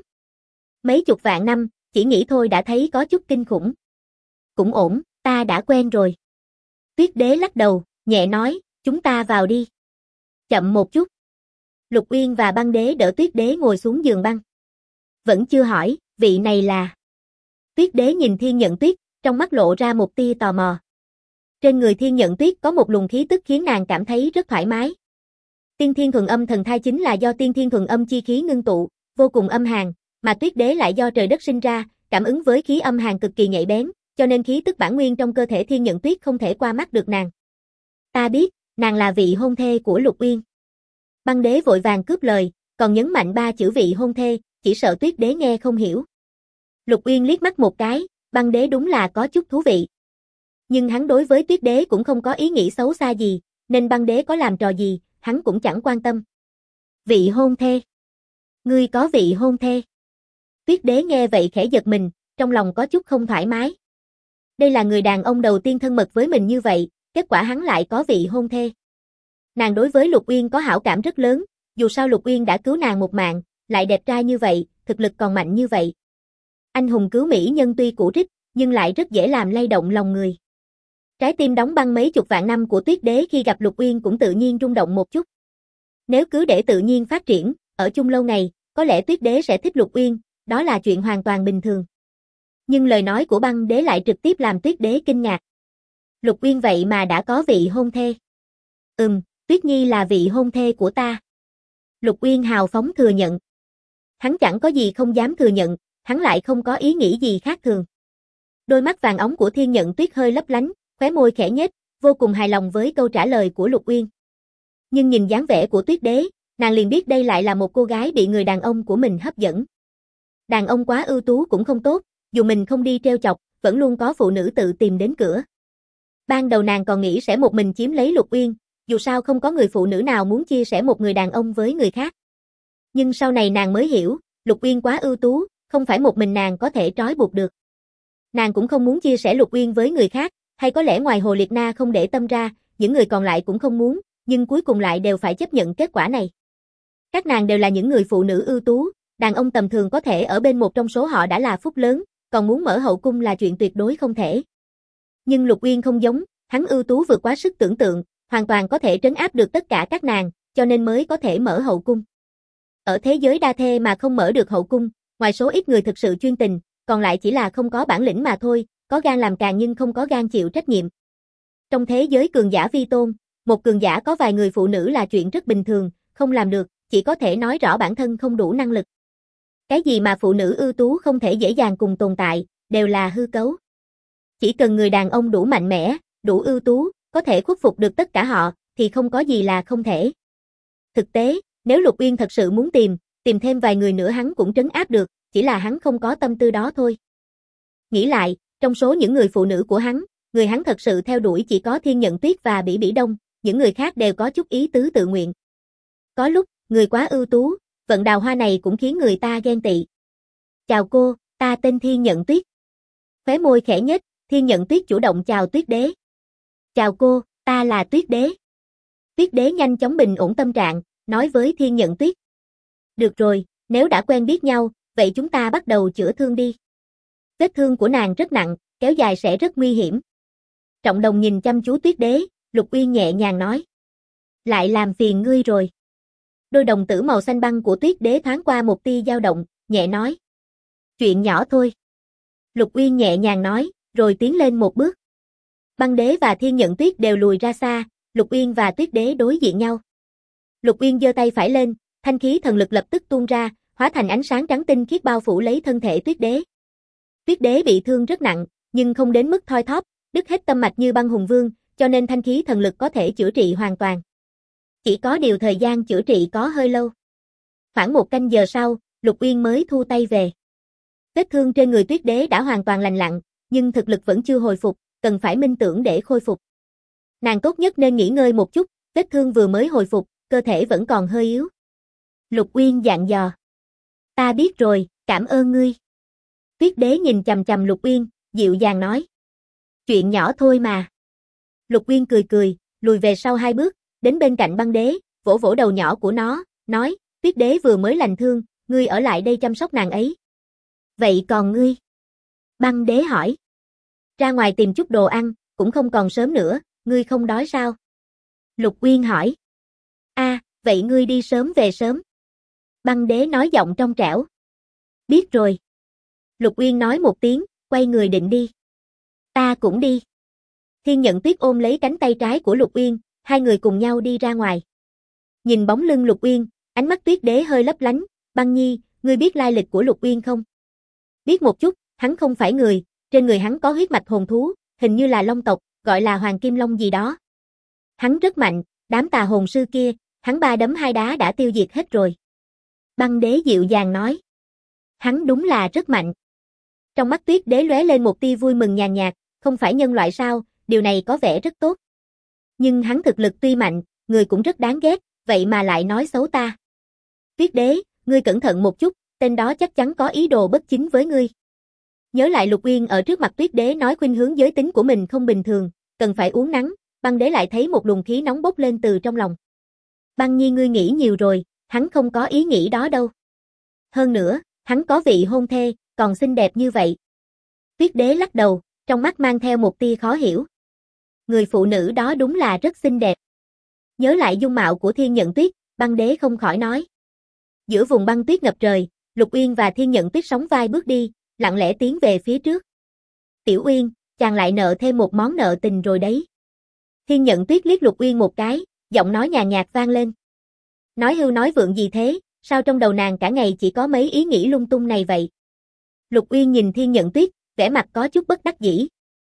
Mấy chục vạn năm, chỉ nghĩ thôi đã thấy có chút kinh khủng. Cũng ổn, ta đã quen rồi. Tuyết đế lắc đầu, nhẹ nói, chúng ta vào đi. Chậm một chút. Lục Uyên và Băng đế đỡ Tuyết đế ngồi xuống giường băng. Vẫn chưa hỏi, vị này là. Tuyết đế nhìn Thiên Nhận Tuyết, trong mắt lộ ra một tia tò mò. Trên người Thiên Nhận Tuyết có một luồng khí tức khiến nàng cảm thấy rất thoải mái. Tiên Thiên Thuần Âm Thần Thai chính là do Tiên Thiên Thuần Âm chi khí ngưng tụ, vô cùng âm hàn, mà Tuyết đế lại do trời đất sinh ra, cảm ứng với khí âm hàn cực kỳ nhạy bén, cho nên khí tức bản nguyên trong cơ thể Thiên Nhận Tuyết không thể qua mắt được nàng. Ta biết, nàng là vị hôn thê của Lục Uyên. Băng đế vội vàng cướp lời, còn nhấn mạnh 3 chữ vị hôn thê, chỉ sợ Tuyết đế nghe không hiểu. Lục Uyên liếc mắt một cái, Băng đế đúng là có chút thú vị. Nhưng hắn đối với Tuyết đế cũng không có ý nghĩ xấu xa gì, nên Băng đế có làm trò gì, hắn cũng chẳng quan tâm. Vị hôn thê. Ngươi có vị hôn thê. Tuyết đế nghe vậy khẽ giật mình, trong lòng có chút không thoải mái. Đây là người đàn ông đầu tiên thân mật với mình như vậy, kết quả hắn lại có vị hôn thê. Nàng đối với Lục Uyên có hảo cảm rất lớn, dù sao Lục Uyên đã cứu nàng một mạng, lại đẹp trai như vậy, thực lực còn mạnh như vậy. Anh hùng cứu mỹ nhân tuy cũ rích, nhưng lại rất dễ làm lay động lòng người. Trái tim đóng băng mấy chục vạn năm của Tuyết đế khi gặp Lục Uyên cũng tự nhiên rung động một chút. Nếu cứ để tự nhiên phát triển, ở chung lâu ngày, có lẽ Tuyết đế sẽ thích Lục Uyên, đó là chuyện hoàn toàn bình thường. Nhưng lời nói của Băng đế lại trực tiếp làm Tuyết đế kinh ngạc. Lục Uyên vậy mà đã có vị hôn thê. Tuyết Nhi là vị hôn thê của ta. Lục Uyên hào phóng thừa nhận. Hắn chẳng có gì không dám thừa nhận, hắn lại không có ý nghĩ gì khác thường. Đôi mắt vàng óng của Thiên Nhận Tuyết hơi lấp lánh, khóe môi khẽ nhếch, vô cùng hài lòng với câu trả lời của Lục Uyên. Nhưng nhìn dáng vẻ của Tuyết đế, nàng liền biết đây lại là một cô gái bị người đàn ông của mình hấp dẫn. Đàn ông quá ưu tú cũng không tốt, dù mình không đi trêu chọc, vẫn luôn có phụ nữ tự tìm đến cửa. Ban đầu nàng còn nghĩ sẽ một mình chiếm lấy Lục Uyên, dù sao không có người phụ nữ nào muốn chia sẻ một người đàn ông với người khác. Nhưng sau này nàng mới hiểu, Lục Uyên quá ưu tú, không phải một mình nàng có thể trói buộc được. Nàng cũng không muốn chia sẻ Lục Uyên với người khác, hay có lẽ ngoài Hồ Liệt Na không để tâm ra, những người còn lại cũng không muốn, nhưng cuối cùng lại đều phải chấp nhận kết quả này. Các nàng đều là những người phụ nữ ưu tú, đàn ông tầm thường có thể ở bên một trong số họ đã là phúc lớn, còn muốn mở hậu cung là chuyện tuyệt đối không thể. Nhưng Lục Uyên không giống, hắn ưu tú vượt quá sức tưởng tượng, hoàn toàn có thể trấn áp được tất cả các nàng, cho nên mới có thể mở hậu cung. Ở thế giới đa thê mà không mở được hậu cung, ngoài số ít người thực sự chuyên tình, còn lại chỉ là không có bản lĩnh mà thôi, có gan làm càng nhưng không có gan chịu trách nhiệm. Trong thế giới cường giả vi tôn, một cường giả có vài người phụ nữ là chuyện rất bình thường, không làm được, chỉ có thể nói rõ bản thân không đủ năng lực. Cái gì mà phụ nữ ưu tú không thể dễ dàng cùng tồn tại, đều là hư cấu. Chỉ cần người đàn ông đủ mạnh mẽ, đủ ưu tú, có thể khuất phục được tất cả họ, thì không có gì là không thể. Thực tế, nếu Lục Uyên thật sự muốn tìm thêm vài người nữa hắn cũng trấn áp được, chỉ là hắn không có tâm tư đó thôi. Nghĩ lại, trong số những người phụ nữ của hắn, người hắn thật sự theo đuổi chỉ có Thiên Nhận Tuyết và Bỉ Bỉ Đông, những người khác đều có chút ý tứ tự nguyện. Có lúc, người quá ưu tú, vận đào hoa này cũng khiến người ta ghen tị. Chào cô, ta tên Thiên Nhận Tuyết. Khóe môi khẽ nhếch, Thiên Nhận Tuyết chủ động chào Tuyết Đế. Chào cô, ta là Tuyết Đế. Tuyết Đế nhanh chóng bình ổn tâm trạng, nói với Thiên Nhận Tuyết. Được rồi, nếu đã quen biết nhau, vậy chúng ta bắt đầu chữa thương đi. Vết thương của nàng rất nặng, kéo dài sẽ rất nguy hiểm. Trọng Đồng nhìn chăm chú Tuyết Đế, Lục Uyên nhẹ nhàng nói. Lại làm phiền ngươi rồi. Đôi đồng tử màu xanh băng của Tuyết Đế thoáng qua một tia dao động, nhẹ nói. Chuyện nhỏ thôi. Lục Uyên nhẹ nhàng nói, rồi tiến lên một bước. Băng Đế và Thiên Nhận Tuyết đều lùi ra xa, Lục Uyên và Tuyết Đế đối diện nhau. Lục Uyên giơ tay phải lên, thanh khí thần lực lập tức tuôn ra, hóa thành ánh sáng trắng tinh khiết bao phủ lấy thân thể Tuyết Đế. Tuyết Đế bị thương rất nặng, nhưng không đến mức thoi thóp, đứt hết tâm mạch như Băng Hùng Vương, cho nên thanh khí thần lực có thể chữa trị hoàn toàn. Chỉ có điều thời gian chữa trị có hơi lâu. Khoảng 1 canh giờ sau, Lục Uyên mới thu tay về. Vết thương trên người Tuyết Đế đã hoàn toàn lành lặn, nhưng thực lực vẫn chưa hồi phục, cần phải minh tưởng để khôi phục. Nàng tốt nhất nên nghỉ ngơi một chút, vết thương vừa mới hồi phục, cơ thể vẫn còn hơi yếu. Lục Uyên dặn dò. Ta biết rồi, cảm ơn ngươi. Tuyết Đế nhìn chằm chằm Lục Uyên, dịu dàng nói. Chuyện nhỏ thôi mà. Lục Uyên cười cười, lùi về sau 2 bước, đến bên cạnh Băng Đế, vỗ vỗ đầu nhỏ của nó, nói, Tuyết Đế vừa mới lành thương, ngươi ở lại đây chăm sóc nàng ấy. Vậy còn ngươi? Băng Đế hỏi. Ra ngoài tìm chút đồ ăn, cũng không còn sớm nữa, ngươi không đói sao? Lục Uyên hỏi. Vậy ngươi đi sớm về sớm. Băng Đế nói giọng trong trẻo. Biết rồi. Lục Uyên nói một tiếng, quay người định đi. Ta cũng đi. Thiên Nhận Tuyết ôm lấy cánh tay trái của Lục Uyên, hai người cùng nhau đi ra ngoài. Nhìn bóng lưng Lục Uyên, ánh mắt Tuyết Đế hơi lấp lánh, Băng Nhi, ngươi biết lai lịch của Lục Uyên không? Biết một chút, hắn không phải người, trên người hắn có huyết mạch hồn thú, hình như là long tộc, gọi là Hoàng Kim Long gì đó. Hắn rất mạnh, đám tà hồn sư kia, hắn 3 đấm 2 đá đã tiêu diệt hết rồi. Băng Đế dịu dàng nói. Hắn đúng là rất mạnh. Trong mắt Tuyết Đế lóe lên một tia vui mừng nhàn nhạt, không phải nhân loại sao, điều này có vẻ rất tốt. Nhưng hắn thực lực tuy mạnh, người cũng rất đáng ghét, vậy mà lại nói xấu ta. Tuyết Đế, ngươi cẩn thận một chút, tên đó chắc chắn có ý đồ bất chính với ngươi. Nhớ lại Lục Uyên ở trước mặt Tuyết Đế nói khuynh hướng giới tính của mình không bình thường, cần phải uống nắng, Băng Đế lại thấy một luồng khí nóng bốc lên từ trong lòng. Băng Nhi ngươi nghĩ nhiều rồi, hắn không có ý nghĩ đó đâu. Hơn nữa, hắn có vị hôn thê, còn xinh đẹp như vậy. Tuyết Đế lắc đầu, trong mắt mang theo một tia khó hiểu. Người phụ nữ đó đúng là rất xinh đẹp. Nhớ lại dung mạo của Thiên Nhận Tuyết, Băng Đế không khỏi nói. Giữa vùng băng tuyết ngập trời, Lục Uyên và Thiên Nhận Tuyết sóng vai bước đi, lặng lẽ tiến về phía trước. Tiểu Uyên, chàng lại nợ thêm một món nợ tình rồi đấy. Thiên Nhận Tuyết liếc Lục Uyên một cái, giọng nói nhàn nhạt vang lên. Nói hưu nói vượng gì thế, sao trong đầu nàng cả ngày chỉ có mấy ý nghĩ lung tung này vậy? Lục Uyên nhìn Thiên Nhận Tuyết, vẻ mặt có chút bất đắc dĩ.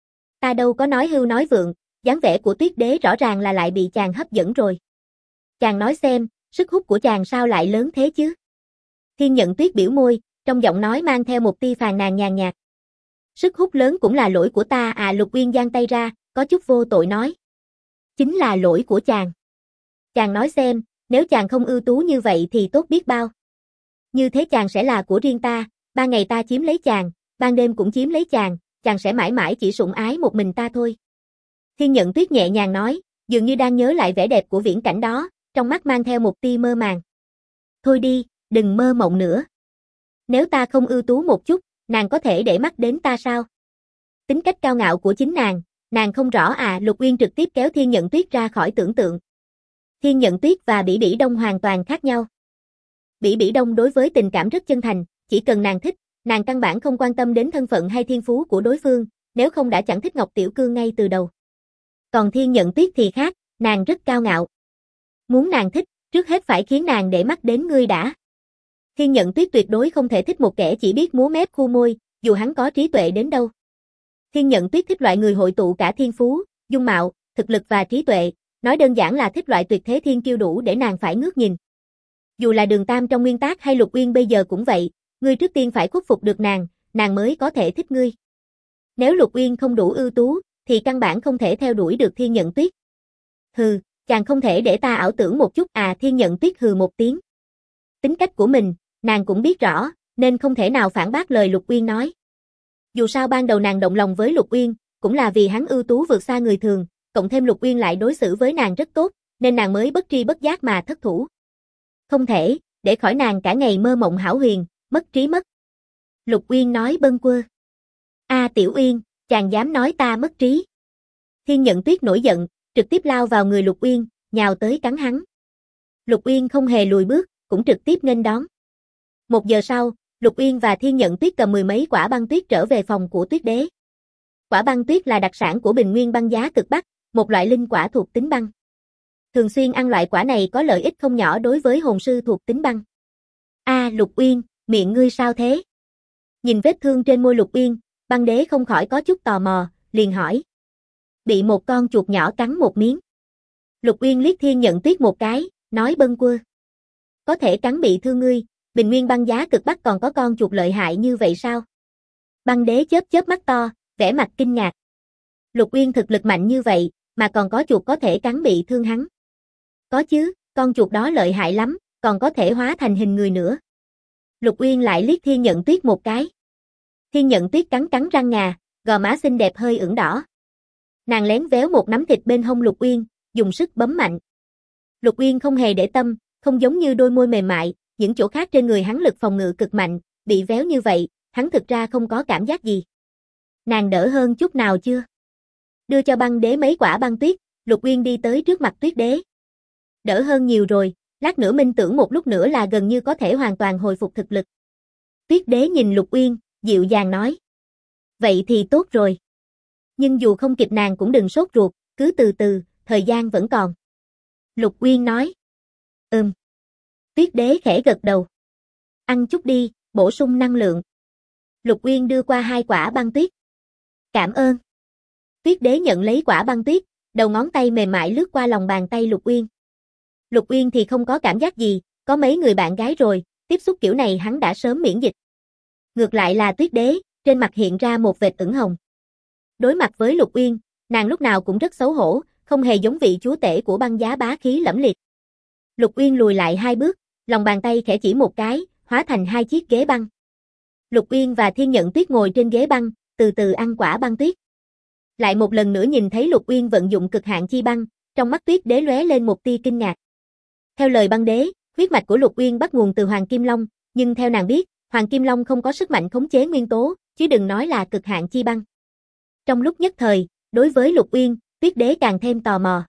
Ta đâu có nói hưu nói vượng, dáng vẻ của Tuyết Đế rõ ràng là lại bị chàng hấp dẫn rồi. Chàng nói xem, sức hút của chàng sao lại lớn thế chứ? Thiên Nhận Tuyết biểu môi, trong giọng nói mang theo một tia phàn nàn nhàn nhạt. Sức hút lớn cũng là lỗi của ta à? Lục Uyên giang tay ra, có chút vô tội nói. Chính là lỗi của chàng. Chàng nói xem, nếu chàng không ưu tú như vậy thì tốt biết bao. Như thế chàng sẽ là của riêng ta, ban ngày ta chiếm lấy chàng, ban đêm cũng chiếm lấy chàng sẽ mãi mãi chỉ sủng ái một mình ta thôi. Thiên Nhận Tuyết nhẹ nhàng nói, dường như đang nhớ lại vẻ đẹp của viễn cảnh đó, trong mắt mang theo một tia mơ màng. Thôi đi, đừng mơ mộng nữa. Nếu ta không ưu tú một chút, nàng có thể để mắt đến ta sao? Tính cách cao ngạo của chính nàng không rõ à? Lục Uyên trực tiếp kéo Thiên Nhận Tuyết ra khỏi tưởng tượng. Thiên Nhận Tuyết và Bỉ Bỉ Đông hoàn toàn khác nhau. Bỉ Bỉ Đông đối với tình cảm rất chân thành, chỉ cần nàng thích, nàng căn bản không quan tâm đến thân phận hay thiên phú của đối phương, nếu không đã chẳng thích Ngọc Tiểu Cương ngay từ đầu. Còn Thiên Nhận Tuyết thì khác, nàng rất cao ngạo. Muốn nàng thích, trước hết phải khiến nàng để mắt đến ngươi đã. Thiên Nhận Tuyết tuyệt đối không thể thích một kẻ chỉ biết múa mép khu môi, dù hắn có trí tuệ đến đâu. Thiên Nhận Tuyết thích loại người hội tụ cả thiên phú, dung mạo, thực lực và trí tuệ, nói đơn giản là thích loại tuyệt thế thiên kiêu đủ để nàng phải ngước nhìn. Dù là Đường Tam trong nguyên tác hay Lục Uyên bây giờ cũng vậy, ngươi trước tiên phải khuất phục được nàng mới có thể thích ngươi. Nếu Lục Uyên không đủ ưu tú, thì căn bản không thể theo đuổi được Thiên Nhận Tuyết. Hừ, chàng không thể để ta ảo tưởng một chút à? Thiên Nhận Tuyết hừ một tiếng. Tính cách của mình, nàng cũng biết rõ, nên không thể nào phản bác lời Lục Uyên nói. Dù sao ban đầu nàng động lòng với Lục Uyên, cũng là vì hắn ưu tú vượt xa người thường, cộng thêm Lục Uyên lại đối xử với nàng rất tốt, nên nàng mới bất tri bất giác mà thất thủ. Không thể, để khỏi nàng cả ngày mơ mộng hão huyền, mất trí mất. Lục Uyên nói bâng quơ. Tiểu Uyên, chàng dám nói ta mất trí. Thiên Nhận Tuyết nổi giận, trực tiếp lao vào người Lục Uyên, nhào tới cắn hắn. Lục Uyên không hề lùi bước, cũng trực tiếp nghênh đón. 1 giờ sau, Lục Uyên và Thiên Nhận Tuyết cầm 10 mấy quả băng tuyết trở về phòng của Tuyết Đế. Quả băng tuyết là đặc sản của Bình Nguyên băng giá cực Bắc, một loại linh quả thuộc tính băng. Thường xuyên ăn loại quả này có lợi ích không nhỏ đối với hồn sư thuộc tính băng. Lục Uyên, miệng ngươi sao thế? Nhìn vết thương trên môi Lục Uyên, Băng Đế không khỏi có chút tò mò, liền hỏi. Bị một con chuột nhỏ cắn một miếng. Lục Uyên liếc Thiên Nhận Tuyết một cái, nói bâng quơ. Có thể cắn bị thương ngươi, Bình Nguyên băng giá cực Bắc còn có con chuột lợi hại như vậy sao? Băng Đế chớp chớp mắt to, vẻ mặt kinh ngạc. Lục Uyên thực lực mạnh như vậy, mà còn có chuột có thể cắn bị thương hắn. Có chứ, con chuột đó lợi hại lắm, còn có thể hóa thành hình người nữa. Lục Uyên lại liếc Thiên Nhận Tuyết một cái. Thiên Nhận Tuyết cắn cắn răng ngà, gò má xinh đẹp hơi ửng đỏ. Nàng lén véo một nắm thịt bên hông Lục Uyên, dùng sức bấm mạnh. Lục Uyên không hề để tâm, không giống như đôi môi mềm mại, những chỗ khác trên người hắn lực phòng ngự cực mạnh, bị véo như vậy, hắn thực ra không có cảm giác gì. Nàng đỡ hơn chút nào chưa? Đưa cho Băng Đế mấy quả băng tuyết, Lục Uyên đi tới trước mặt Tuyết Đế. Đỡ hơn nhiều rồi, lát nữa minh tưởng một lúc nữa là gần như có thể hoàn toàn hồi phục thực lực. Tuyết Đế nhìn Lục Uyên, dịu dàng nói. Vậy thì tốt rồi. Nhưng dù không kịp nàng cũng đừng sốt ruột, cứ từ từ, thời gian vẫn còn. Lục Uyên nói. Tuyết Đế khẽ gật đầu. Ăn chút đi, bổ sung năng lượng. Lục Uyên đưa qua 2 quả băng tuyết. Cảm ơn. Tuyết Đế nhận lấy quả băng tuyết, đầu ngón tay mềm mại lướt qua lòng bàn tay Lục Uyên. Lục Uyên thì không có cảm giác gì, có mấy người bạn gái rồi, tiếp xúc kiểu này hắn đã sớm miễn dịch. Ngược lại là Tuyết Đế, trên mặt hiện ra một vệt ửng hồng. Đối mặt với Lục Uyên, nàng lúc nào cũng rất xấu hổ, không hề giống vị chúa tể của băng giá bá khí lẫm liệt. Lục Uyên lùi lại 2 bước, lòng bàn tay khẽ chỉ một cái, hóa thành 2 chiếc ghế băng. Lục Uyên và Thiên Nhận Tuyết ngồi trên ghế băng, từ từ ăn quả băng tuyết. Lại một lần nữa nhìn thấy Lục Uyên vận dụng cực hạn chi băng, trong mắt Tuyết Đế lóe lên một tia kinh ngạc. Theo lời Băng Đế, huyết mạch của Lục Uyên bắt nguồn từ Hoàng Kim Long, nhưng theo nàng biết, Hoàng Kim Long không có sức mạnh khống chế nguyên tố, chứ đừng nói là cực hạn chi băng. Trong lúc nhất thời, đối với Lục Uyên, Tuyết Đế càng thêm tò mò.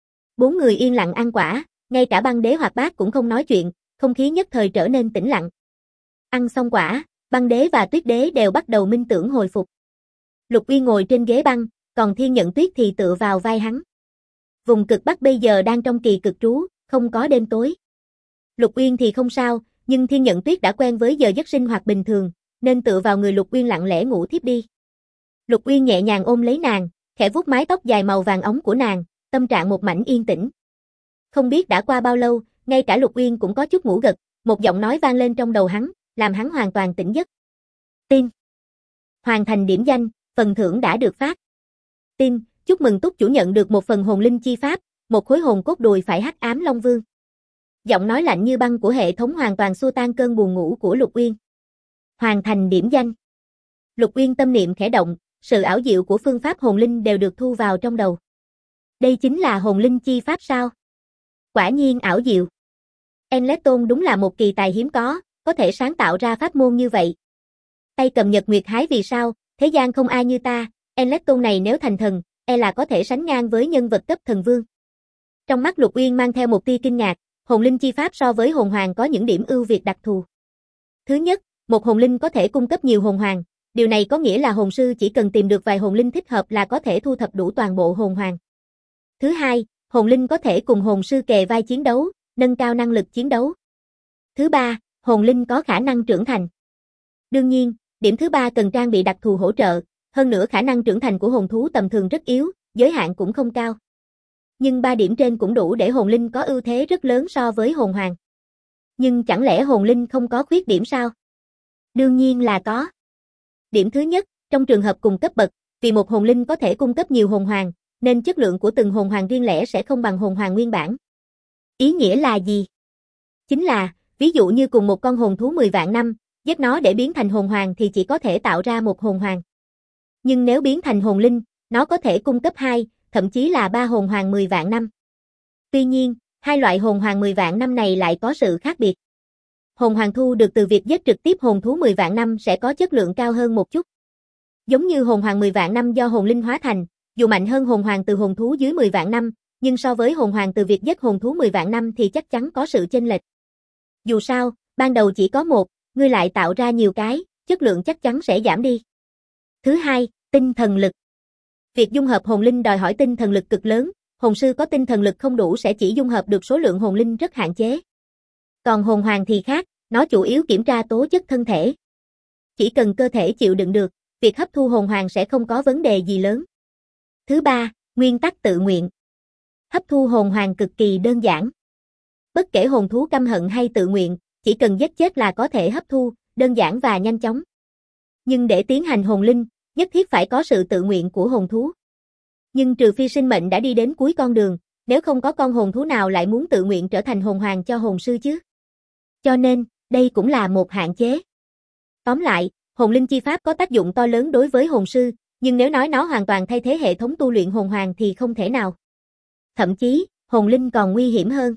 4 người yên lặng ăn quả, ngay cả Băng Đế hoạt bát cũng không nói chuyện, không khí nhất thời trở nên tĩnh lặng. Ăn xong quả, Băng Đế và Tuyết Đế đều bắt đầu minh tưởng hồi phục. Lục Uyên ngồi trên ghế băng, còn Thiên Nhận Tuyết thì tựa vào vai hắn. Vùng cực Bắc bây giờ đang trong kỳ cực trú, không có đêm tối. Lục Uyên thì không sao, nhưng Thiên Nhận Tuyết đã quen với giờ giấc sinh hoạt bình thường, nên tựa vào người Lục Uyên lặng lẽ ngủ thiếp đi. Lục Uyên nhẹ nhàng ôm lấy nàng, khẽ vuốt mái tóc dài màu vàng óng của nàng, tâm trạng một mảnh yên tĩnh. Không biết đã qua bao lâu, ngay cả Lục Uyên cũng có chút ngủ gật, một giọng nói vang lên trong đầu hắn, làm hắn hoàn toàn tỉnh giấc. Tin. Hoàn thành điểm danh, phần thưởng đã được phát. Tin, chúc mừng túc chủ nhận được một phần hồn linh chi pháp, một khối hồn cốt đùi phải hắc ám long vương. Giọng nói lạnh như băng của hệ thống hoàn toàn xua tan cơn buồn ngủ của Lục Uyên. Hoàn thành điểm danh. Lục Uyên tâm niệm khẽ động, sự ảo diệu của phương pháp hồn linh đều được thu vào trong đầu. Đây chính là hồn linh chi pháp sao? Quả nhiên ảo diệu. Enleton đúng là một kỳ tài hiếm có thể sáng tạo ra pháp môn như vậy. Tay cầm nhật nguyệt hái vì sao, thế gian không ai như ta, Enleton này nếu thành thần, là có thể sánh ngang với nhân vật cấp thần vương. Trong mắt Lục Uyên mang theo một tia kinh ngạc, hồn linh chi pháp so với hồn hoàng có những điểm ưu việt đặc thù. Thứ nhất, một hồn linh có thể cung cấp nhiều hồn hoàng, điều này có nghĩa là hồn sư chỉ cần tìm được vài hồn linh thích hợp là có thể thu thập đủ toàn bộ hồn hoàng. Thứ hai, hồn linh có thể cùng hồn sư kề vai chiến đấu, nâng cao năng lực chiến đấu. Thứ ba, hồn linh có khả năng trưởng thành. Đương nhiên, điểm thứ ba cần trang bị đặc thù hỗ trợ, hơn nữa khả năng trưởng thành của hồn thú tầm thường rất yếu, giới hạn cũng không cao. Nhưng ba điểm trên cũng đủ để hồn linh có ưu thế rất lớn so với hồn hoàng. Nhưng chẳng lẽ hồn linh không có khuyết điểm sao? Đương nhiên là có. Điểm thứ nhất, trong trường hợp cùng cấp bậc, vì một hồn linh có thể cung cấp nhiều hồn hoàng, nên chất lượng của từng hồn hoàng riêng lẻ sẽ không bằng hồn hoàng nguyên bản. Ý nghĩa là gì? Chính là, ví dụ như cùng một con hồn thú 10 vạn năm, giết nó để biến thành hồn hoàng thì chỉ có thể tạo ra một hồn hoàng. Nhưng nếu biến thành hồn linh, nó có thể cung cấp 2, thậm chí là 3 hồn hoàng 10 vạn năm. Tuy nhiên, hai loại hồn hoàng 10 vạn năm này lại có sự khác biệt. Hồn hoàng thu được từ việc giết trực tiếp hồn thú 10 vạn năm sẽ có chất lượng cao hơn một chút. Giống như hồn hoàng 10 vạn năm do hồn linh hóa thành, dù mạnh hơn hồn hoàng từ hồn thú dưới 10 vạn năm, nhưng so với hồn hoàng từ việc giết hồn thú 10 vạn năm thì chắc chắn có sự chênh lệch. Dù sao, ban đầu chỉ có một, ngươi lại tạo ra nhiều cái, chất lượng chắc chắn sẽ giảm đi. Thứ hai, tinh thần lực. Việc dung hợp hồn linh đòi hỏi tinh thần lực cực lớn, hồn sư có tinh thần lực không đủ sẽ chỉ dung hợp được số lượng hồn linh rất hạn chế. Còn hồn hoàng thì khác, nó chủ yếu kiểm tra tố chất thân thể. Chỉ cần cơ thể chịu đựng được, việc hấp thu hồn hoàng sẽ không có vấn đề gì lớn. Thứ ba, nguyên tắc tự nguyện. Hấp thu hồn hoàng cực kỳ đơn giản. Bất kể hồn thú căm hận hay tự nguyện, chỉ cần giết chết là có thể hấp thu, đơn giản và nhanh chóng. Nhưng để tiến hành hồn linh, nhất thiết phải có sự tự nguyện của hồn thú. Nhưng trừ phi sinh mệnh đã đi đến cuối con đường, nếu không có con hồn thú nào lại muốn tự nguyện trở thành hồn hoàng cho hồn sư chứ. Cho nên, đây cũng là một hạn chế. Tóm lại, hồn linh chi pháp có tác dụng to lớn đối với hồn sư, nhưng nếu nói nó hoàn toàn thay thế hệ thống tu luyện hồn hoàng thì không thể nào. Thậm chí, hồn linh còn nguy hiểm hơn.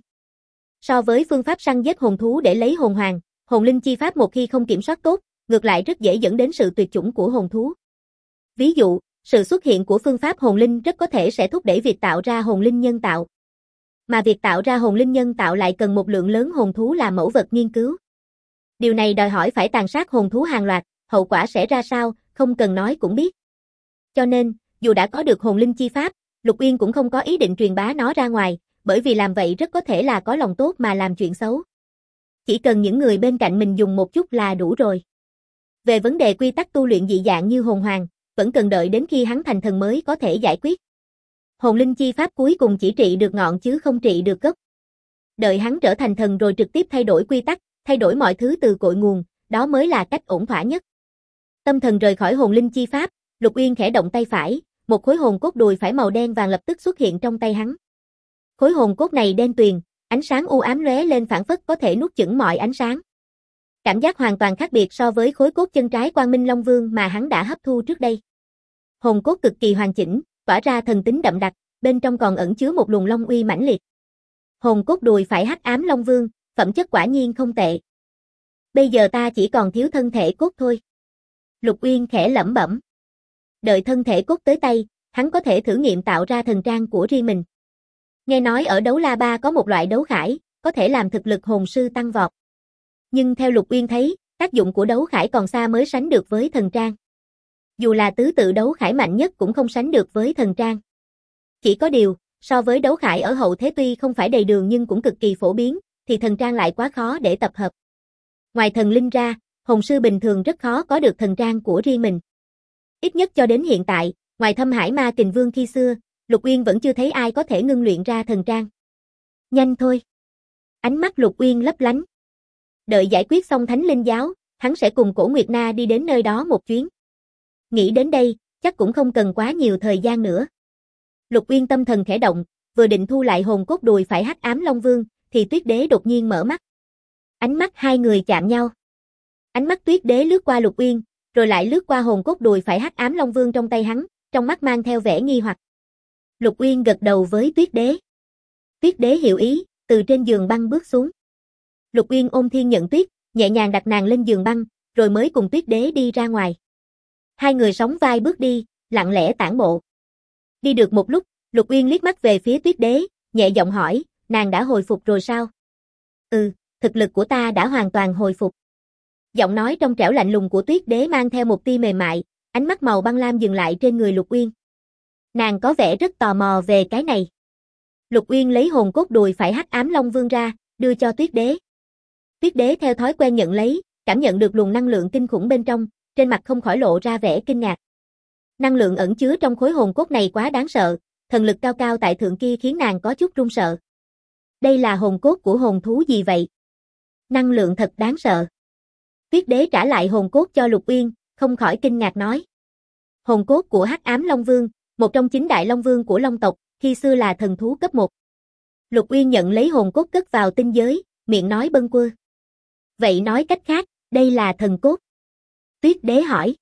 So với phương pháp săn giết hồn thú để lấy hồn hoàng, hồn linh chi pháp một khi không kiểm soát tốt, ngược lại rất dễ dẫn đến sự tuyệt chủng của hồn thú. Ví dụ, sự xuất hiện của phương pháp hồn linh rất có thể sẽ thúc đẩy việc tạo ra hồn linh nhân tạo. Mà việc tạo ra hồn linh nhân tạo lại cần một lượng lớn hồn thú làm mẫu vật nghiên cứu. Điều này đòi hỏi phải tàn sát hồn thú hàng loạt, hậu quả sẽ ra sao, không cần nói cũng biết. Cho nên, dù đã có được hồn linh chi pháp, Lục Uyên cũng không có ý định truyền bá nó ra ngoài, bởi vì làm vậy rất có thể là có lòng tốt mà làm chuyện xấu. Chỉ cần những người bên cạnh mình dùng một chút là đủ rồi. Về vấn đề quy tắc tu luyện dị dạng như hồn hoàng, vẫn cần đợi đến khi hắn thành thần mới có thể giải quyết. Hồn linh chi pháp cuối cùng chỉ trị được ngọn chứ không trị được gốc. Đợi hắn trở thành thần rồi trực tiếp thay đổi quy tắc, thay đổi mọi thứ từ cội nguồn, đó mới là cách ổn thỏa nhất. Tâm thần rời khỏi hồn linh chi pháp, Lục Uyên khẽ động tay phải, một khối hồn cốt đùi phải màu đen vàng lập tức xuất hiện trong tay hắn. Khối hồn cốt này đen tuyền, ánh sáng u ám lóe lên phảng phất có thể nuốt chửng mọi ánh sáng. Cảm giác hoàn toàn khác biệt so với khối cốt chân trái Quang Minh Long Vương mà hắn đã hấp thu trước đây. Hồn cốt cực kỳ hoàn chỉnh, tỏa ra thần tính đậm đặc, bên trong còn ẩn chứa một luồng long uy mãnh liệt. Hồn cốt đùi phải Hắc Ám Long Vương, phẩm chất quả nhiên không tệ. Bây giờ ta chỉ còn thiếu thân thể cốt thôi. Lục Uyên khẽ lẩm bẩm. Đợi thân thể cốt tới tay, hắn có thể thử nghiệm tạo ra thần trang của riêng mình. Nghe nói ở đấu la ba có một loại đấu khải, có thể làm thực lực hồn sư tăng vọt. Nhưng theo Lục Uyên thấy, tác dụng của đấu khải còn xa mới sánh được với thần trang. Dù là tứ tự đấu khải mạnh nhất cũng không sánh được với thần trang. Chỉ có điều, so với đấu khải ở hậu thế tuy không phải đầy đường nhưng cũng cực kỳ phổ biến, thì thần trang lại quá khó để tập hợp. Ngoài thần linh ra, hồn sư bình thường rất khó có được thần trang của riêng mình. Ít nhất cho đến hiện tại, ngoài Thâm Hải Ma Kình Vương khi xưa, Lục Uyên vẫn chưa thấy ai có thể ngưng luyện ra thần trang. Nhanh thôi. Ánh mắt Lục Uyên lấp lánh. Đợi giải quyết xong Thánh Linh Giáo, hắn sẽ cùng Cổ Nguyệt Na đi đến nơi đó một chuyến. Nghĩ đến đây, chắc cũng không cần quá nhiều thời gian nữa. Lục Uyên tâm thần khẽ động, vừa định thu lại hồn cốt đùi phải Hắc Ám Long Vương, thì Tuyết Đế đột nhiên mở mắt. Ánh mắt hai người chạm nhau. Ánh mắt Tuyết Đế lướt qua Lục Uyên, rồi lại lướt qua hồn cốt đùi phải Hắc Ám Long Vương trong tay hắn, trong mắt mang theo vẻ nghi hoặc. Lục Uyên gật đầu với Tuyết Đế. Tuyết Đế hiểu ý, từ trên giường băng bước xuống. Lục Uyên ôm Thiên Nhận Tuyết, nhẹ nhàng đặt nàng lên giường băng, rồi mới cùng Tuyết Đế đi ra ngoài. Hai người sóng vai bước đi, lặng lẽ tản bộ. Đi được một lúc, Lục Uyên liếc mắt về phía Tuyết Đế, nhẹ giọng hỏi, nàng đã hồi phục rồi sao? Ừ, thực lực của ta đã hoàn toàn hồi phục. Giọng nói trong trẻo lạnh lùng của Tuyết Đế mang theo một tia mềm mại, ánh mắt màu băng lam dừng lại trên người Lục Uyên. Nàng có vẻ rất tò mò về cái này. Lục Uyên lấy hồn cốt đùi phải Hắc Ám Long Vương ra, đưa cho Tuyết Đế. Tuyết Đế theo thói quen nhận lấy, cảm nhận được luồng năng lượng kinh khủng bên trong, trên mặt không khỏi lộ ra vẻ kinh ngạc. Năng lượng ẩn chứa trong khối hồn cốt này quá đáng sợ, thần lực cao cao tại thượng kia khiến nàng có chút run sợ. Đây là hồn cốt của hồn thú gì vậy? Năng lượng thật đáng sợ. Tuyết Đế trả lại hồn cốt cho Lục Uyên, không khỏi kinh ngạc nói. Hồn cốt của Hắc Ám Long Vương, một trong 9 đại long vương của Long tộc, khi xưa là thần thú cấp 1. Lục Uyên nhận lấy hồn cốt cất vào tinh giới, miệng nói bâng quơ. Vậy nói cách khác, đây là thần cốt. Tuyết Đế hỏi.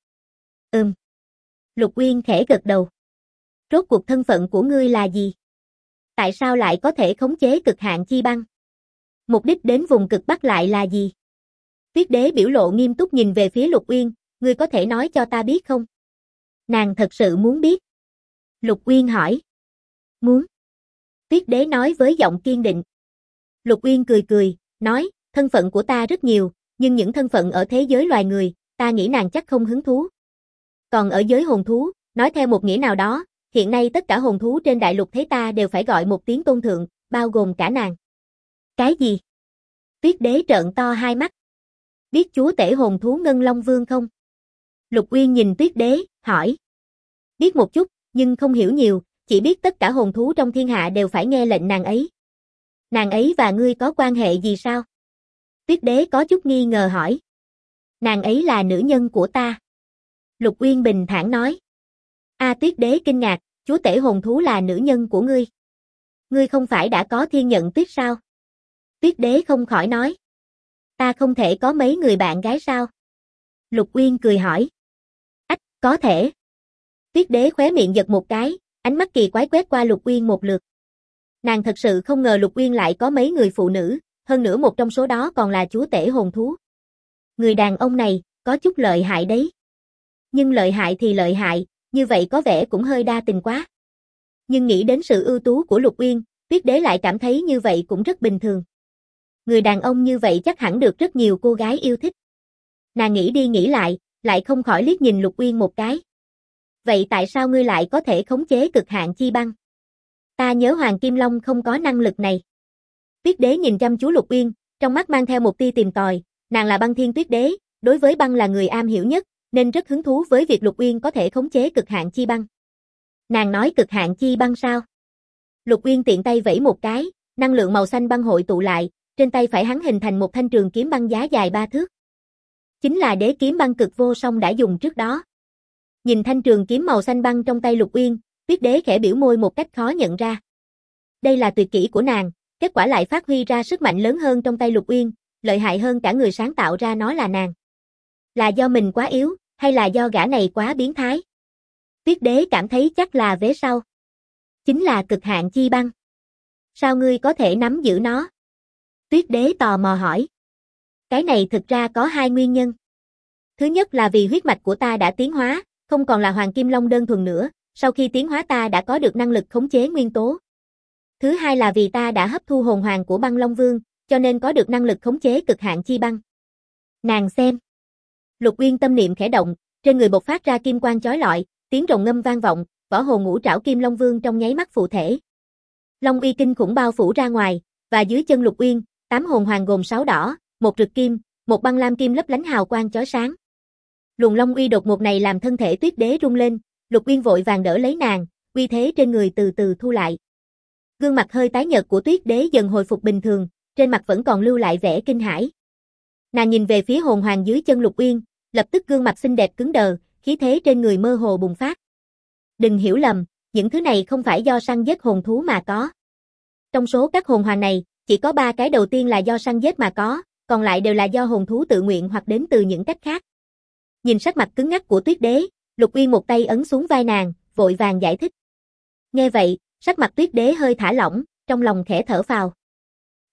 Lục Uyên khẽ gật đầu. Rốt cuộc thân phận của ngươi là gì? Tại sao lại có thể khống chế cực hạn chi băng? Mục đích đến vùng cực Bắc lại là gì? Tuyết Đế biểu lộ nghiêm túc nhìn về phía Lục Uyên, ngươi có thể nói cho ta biết không? Nàng thật sự muốn biết. Lục Uyên hỏi. Muốn. Tuyết Đế nói với giọng kiên định. Lục Uyên cười cười, nói, thân phận của ta rất nhiều, nhưng những thân phận ở thế giới loài người, ta nghĩ nàng chắc không hứng thú. Còn ở giới hồn thú, nói theo một nghĩa nào đó, hiện nay tất cả hồn thú trên đại lục thế ta đều phải gọi một tiếng tôn thượng, bao gồm cả nàng. Cái gì? Tuyết Đế trợn to hai mắt. Biết chúa tể hồn thú Ngân Long Vương không? Lục Uyên nhìn Tuyết Đế, hỏi. Biết một chút, nhưng không hiểu nhiều, chỉ biết tất cả hồn thú trong thiên hạ đều phải nghe lệnh nàng ấy. Nàng ấy và ngươi có quan hệ gì sao? Tuyết Đế có chút nghi ngờ hỏi. Nàng ấy là nữ nhân của ta. Lục Uyên bình thản nói. Tuyết Đế kinh ngạc, chúa tể hồn thú là nữ nhân của ngươi. Ngươi không phải đã có Thiên Nhận Tuyết sao? Tuyết Đế không khỏi nói. Ta không thể có mấy người bạn gái sao? Lục Uyên cười hỏi. Có thể. Tuyết Đế khóe miệng giật một cái, ánh mắt kỳ quái quét qua Lục Uyên một lượt. Nàng thật sự không ngờ Lục Uyên lại có mấy người phụ nữ, hơn nữa một trong số đó còn là chúa tể hồn thú. Người đàn ông này, có chút lợi hại đấy. Nhưng lợi hại thì lợi hại, như vậy có vẻ cũng hơi đa tình quá. Nhưng nghĩ đến sự ưu tú của Lục Uyên, Tuyết Đế lại cảm thấy như vậy cũng rất bình thường. Người đàn ông như vậy chắc hẳn được rất nhiều cô gái yêu thích. Nàng nghĩ đi nghĩ lại không khỏi liếc nhìn Lục Uyên một cái. Vậy tại sao ngươi lại có thể khống chế cực hạn chi băng? Ta nhớ Hoàng Kim Long không có năng lực này. Tuyết Đế nhìn chăm chú Lục Uyên, trong mắt mang theo một tia tìm tòi, nàng là Băng Thiên Tuyết Đế, đối với băng là người am hiểu nhất, nên rất hứng thú với việc Lục Uyên có thể khống chế cực hạn chi băng. Nàng nói cực hạn chi băng sao? Lục Uyên tiện tay vẫy một cái, năng lượng màu xanh băng hội tụ lại, trên tay phải hắn hình thành một thanh trường kiếm băng giá dài 3 thước. Chính là đế kiếm băng cực vô song đã dùng trước đó. Nhìn thanh trường kiếm màu xanh băng trong tay Lục Uyên, Tuyết Đế khẽ biểu môi một cách khó nhận ra. Đây là tuyệt kỹ của nàng, kết quả lại phát huy ra sức mạnh lớn hơn trong tay Lục Uyên, lợi hại hơn cả người sáng tạo ra nó là nàng. Là do mình quá yếu, hay là do gã này quá biến thái? Tuyết Đế cảm thấy chắc là vế sau. Chính là cực hạn chi băng. Sao ngươi có thể nắm giữ nó? Tuyết Đế tò mò hỏi. Cái này thực ra có 2 nguyên nhân. Thứ nhất là vì huyết mạch của ta đã tiến hóa, không còn là Hoàng Kim Long đơn thuần nữa, sau khi tiến hóa ta đã có được năng lực khống chế nguyên tố. Thứ hai là vì ta đã hấp thu hồn hoàng của Băng Long Vương, cho nên có được năng lực khống chế cực hạn chi băng. Nàng xem. Lục Uyên tâm niệm khẽ động, trên người bộc phát ra kim quang chói lọi, tiếng rồng ngâm vang vọng, võ hồn ngũ trảo Kim Long Vương trong nháy mắt phụ thể. Long uy kinh khủng bao phủ ra ngoài, và dưới chân Lục Uyên, 8 hồn hoàng gồm 6 đỏ, 1 rực kim, 1 băng lam kim lấp lánh hào quang chói sáng. Luồng long uy đột ngột này làm thân thể Tuyết Đế rung lên, Lục Uyên vội vàng đỡ lấy nàng, uy thế trên người từ từ thu lại. Gương mặt hơi tái nhợt của Tuyết Đế dần hồi phục bình thường, trên mặt vẫn còn lưu lại vẻ kinh hãi. Nàng nhìn về phía hồn hoàng dưới chân Lục Uyên, lập tức gương mặt xinh đẹp cứng đờ, khí thế trên người mơ hồ bùng phát. Đừng hiểu lầm, những thứ này không phải do săn giết hồn thú mà có. Trong số các hồn hoàng này, chỉ có 3 cái đầu tiên là do săn giết mà có, còn lại đều là do hồn thú tự nguyện hoặc đến từ những cách khác. Nhìn sắc mặt cứng ngắc của Tuyết Đế, Lục Uyên một tay ấn xuống vai nàng, vội vàng giải thích. Nghe vậy, sắc mặt Tuyết Đế hơi thả lỏng, trong lòng khẽ thở phào.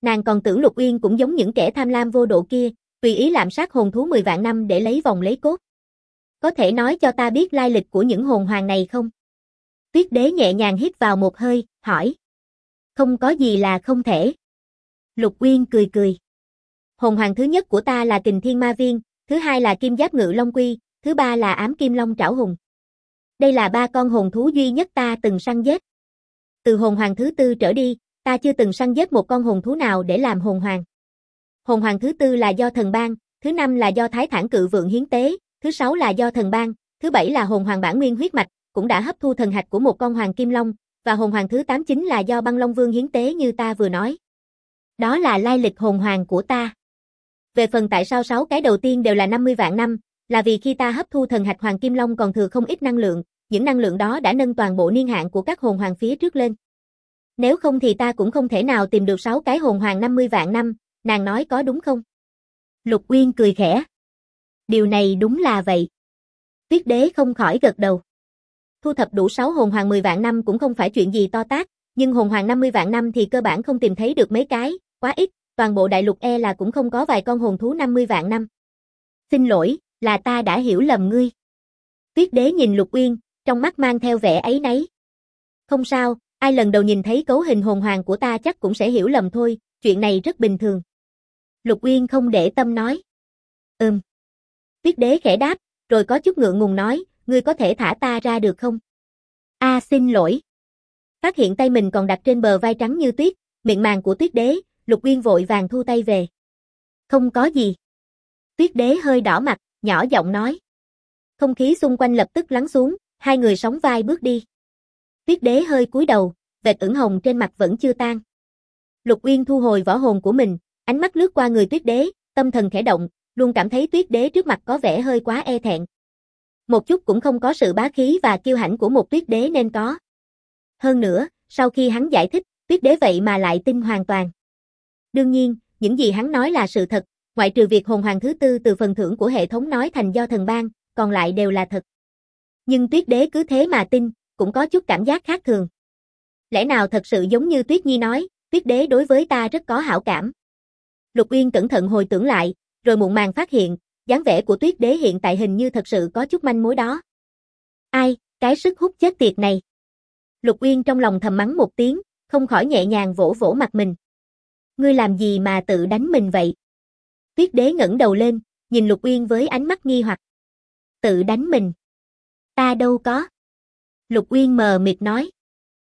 Nàng còn tưởng Lục Uyên cũng giống những kẻ tham lam vô độ kia, tùy ý lạm sát hồn thú 10 vạn năm để lấy vòng lấy cốt. Có thể nói cho ta biết lai lịch của những hồn hoàng này không? Tuyết đế nhẹ nhàng hít vào một hơi, hỏi. Không có gì là không thể. Lục Uyên cười cười. Hồn hoàng thứ nhất của ta là Kình Thiên Ma Viên, thứ hai là Kim Giáp Ngự Long Quy, thứ ba là Ám Kim Long Trảo Hùng. Đây là 3 con hồn thú duy nhất ta từng săn giết. Từ hồn hoàng thứ 4 trở đi, ta chưa từng săn giết một con hồn thú nào để làm hồn hoàng. Hồn hoàng thứ 4 là do thần ban, thứ 5 là do Thái Thản Cự Vượng hiến tế, thứ 6 là do thần ban, thứ 7 là hồn hoàng bản nguyên huyết mạch, cũng đã hấp thu thần hạch của một con hoàng kim long, và hồn hoàng thứ 8 chính là do Băng Long Vương hiến tế như ta vừa nói. Đó là lai lịch hồn hoàng của ta. Về phần tại sao 6 cái đầu tiên đều là 50 vạn năm, là vì khi ta hấp thu thần hạch hoàng kim long còn thừa không ít năng lượng, những năng lượng đó đã nâng toàn bộ niên hạn của các hồn hoàng phía trước lên. Nếu không thì ta cũng không thể nào tìm được 6 cái hồn hoàng 50 vạn năm, nàng nói có đúng không? Lục Uyên cười khẽ. Điều này đúng là vậy. Tuyết đế không khỏi gật đầu. Thu thập đủ 6 hồn hoàng 10 vạn năm cũng không phải chuyện gì to tát, nhưng hồn hoàng 50 vạn năm thì cơ bản không tìm thấy được mấy cái, quá ít, toàn bộ đại lục là cũng không có vài con hồn thú 50 vạn năm. Xin lỗi, là ta đã hiểu lầm ngươi. Tuyết đế nhìn Lục Uyên, trong mắt mang theo vẻ áy náy. Không sao, ai lần đầu nhìn thấy cấu hình hồn hoàng của ta chắc cũng sẽ hiểu lầm thôi, chuyện này rất bình thường. Lục Uyên không để tâm nói. Tuyết đế khẽ đáp, rồi có chút ngượng ngùng nói, ngươi có thể thả ta ra được không? Xin lỗi. Phát hiện tay mình còn đặt trên bờ vai trắng như tuyết, miệng màng của Tuyết đế, Lục Uyên vội vàng thu tay về. Không có gì. Tuyết đế hơi đỏ mặt, nhỏ giọng nói. Không khí xung quanh lập tức lắng xuống, hai người sóng vai bước đi. Tuyết đế hơi cúi đầu, vệt ửng hồng trên mặt vẫn chưa tan. Lục Uyên thu hồi võ hồn của mình, ánh mắt lướt qua người Tuyết đế, tâm thần khẽ động, luôn cảm thấy Tuyết đế trước mặt có vẻ hơi quá e thẹn. Một chút cũng không có sự bá khí và kiêu hãnh của một Tuyết đế nên có. Hơn nữa, sau khi hắn giải thích, Tuyết đế vậy mà lại tin hoàn toàn. Đương nhiên, những gì hắn nói là sự thật, ngoại trừ việc hồn hoàng thứ 4 từ phần thưởng của hệ thống nói thành do thần ban, còn lại đều là thật. Nhưng Tuyết đế cứ thế mà tin, cũng có chút cảm giác khác thường. Lẽ nào thật sự giống như Tuyết Nhi nói, Tuyết đế đối với ta rất có hảo cảm. Lục Uyên cẩn thận hồi tưởng lại, rồi muộn màng phát hiện, dáng vẻ của Tuyết đế hiện tại hình như thật sự có chút manh mối đó. Ai, cái sức hút chết tiệt này. Lục Uyên trong lòng thầm mắng một tiếng, không khỏi nhẹ nhàng vỗ vỗ mặt mình. Ngươi làm gì mà tự đánh mình vậy? Tuyết đế ngẩng đầu lên, nhìn Lục Uyên với ánh mắt nghi hoặc. Tự đánh mình? Ta đâu có. Lục Uyên mờ mịt nói.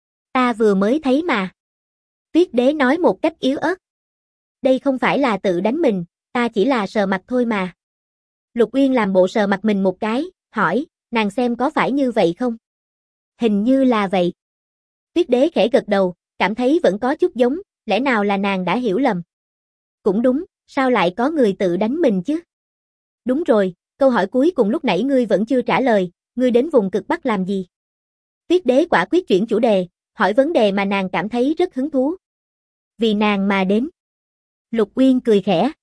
Ta vừa mới thấy mà. Tuyết đế nói một cách yếu ớt. Đây không phải là tự đánh mình, ta chỉ là sờ mặt thôi mà. Lục Uyên làm bộ sờ mặt mình một cái, hỏi, nàng xem có phải như vậy không? Hình như là vậy. Tuyết đế khẽ gật đầu, cảm thấy vẫn có chút giống, lẽ nào là nàng đã hiểu lầm. Cũng đúng, sao lại có người tự đánh mình chứ? Đúng rồi, câu hỏi cuối cùng lúc nãy ngươi vẫn chưa trả lời, ngươi đến vùng cực Bắc làm gì? Tuyết đế quả quyết chuyển chủ đề, hỏi vấn đề mà nàng cảm thấy rất hứng thú. Vì nàng mà đến. Lục Uyên cười khẽ.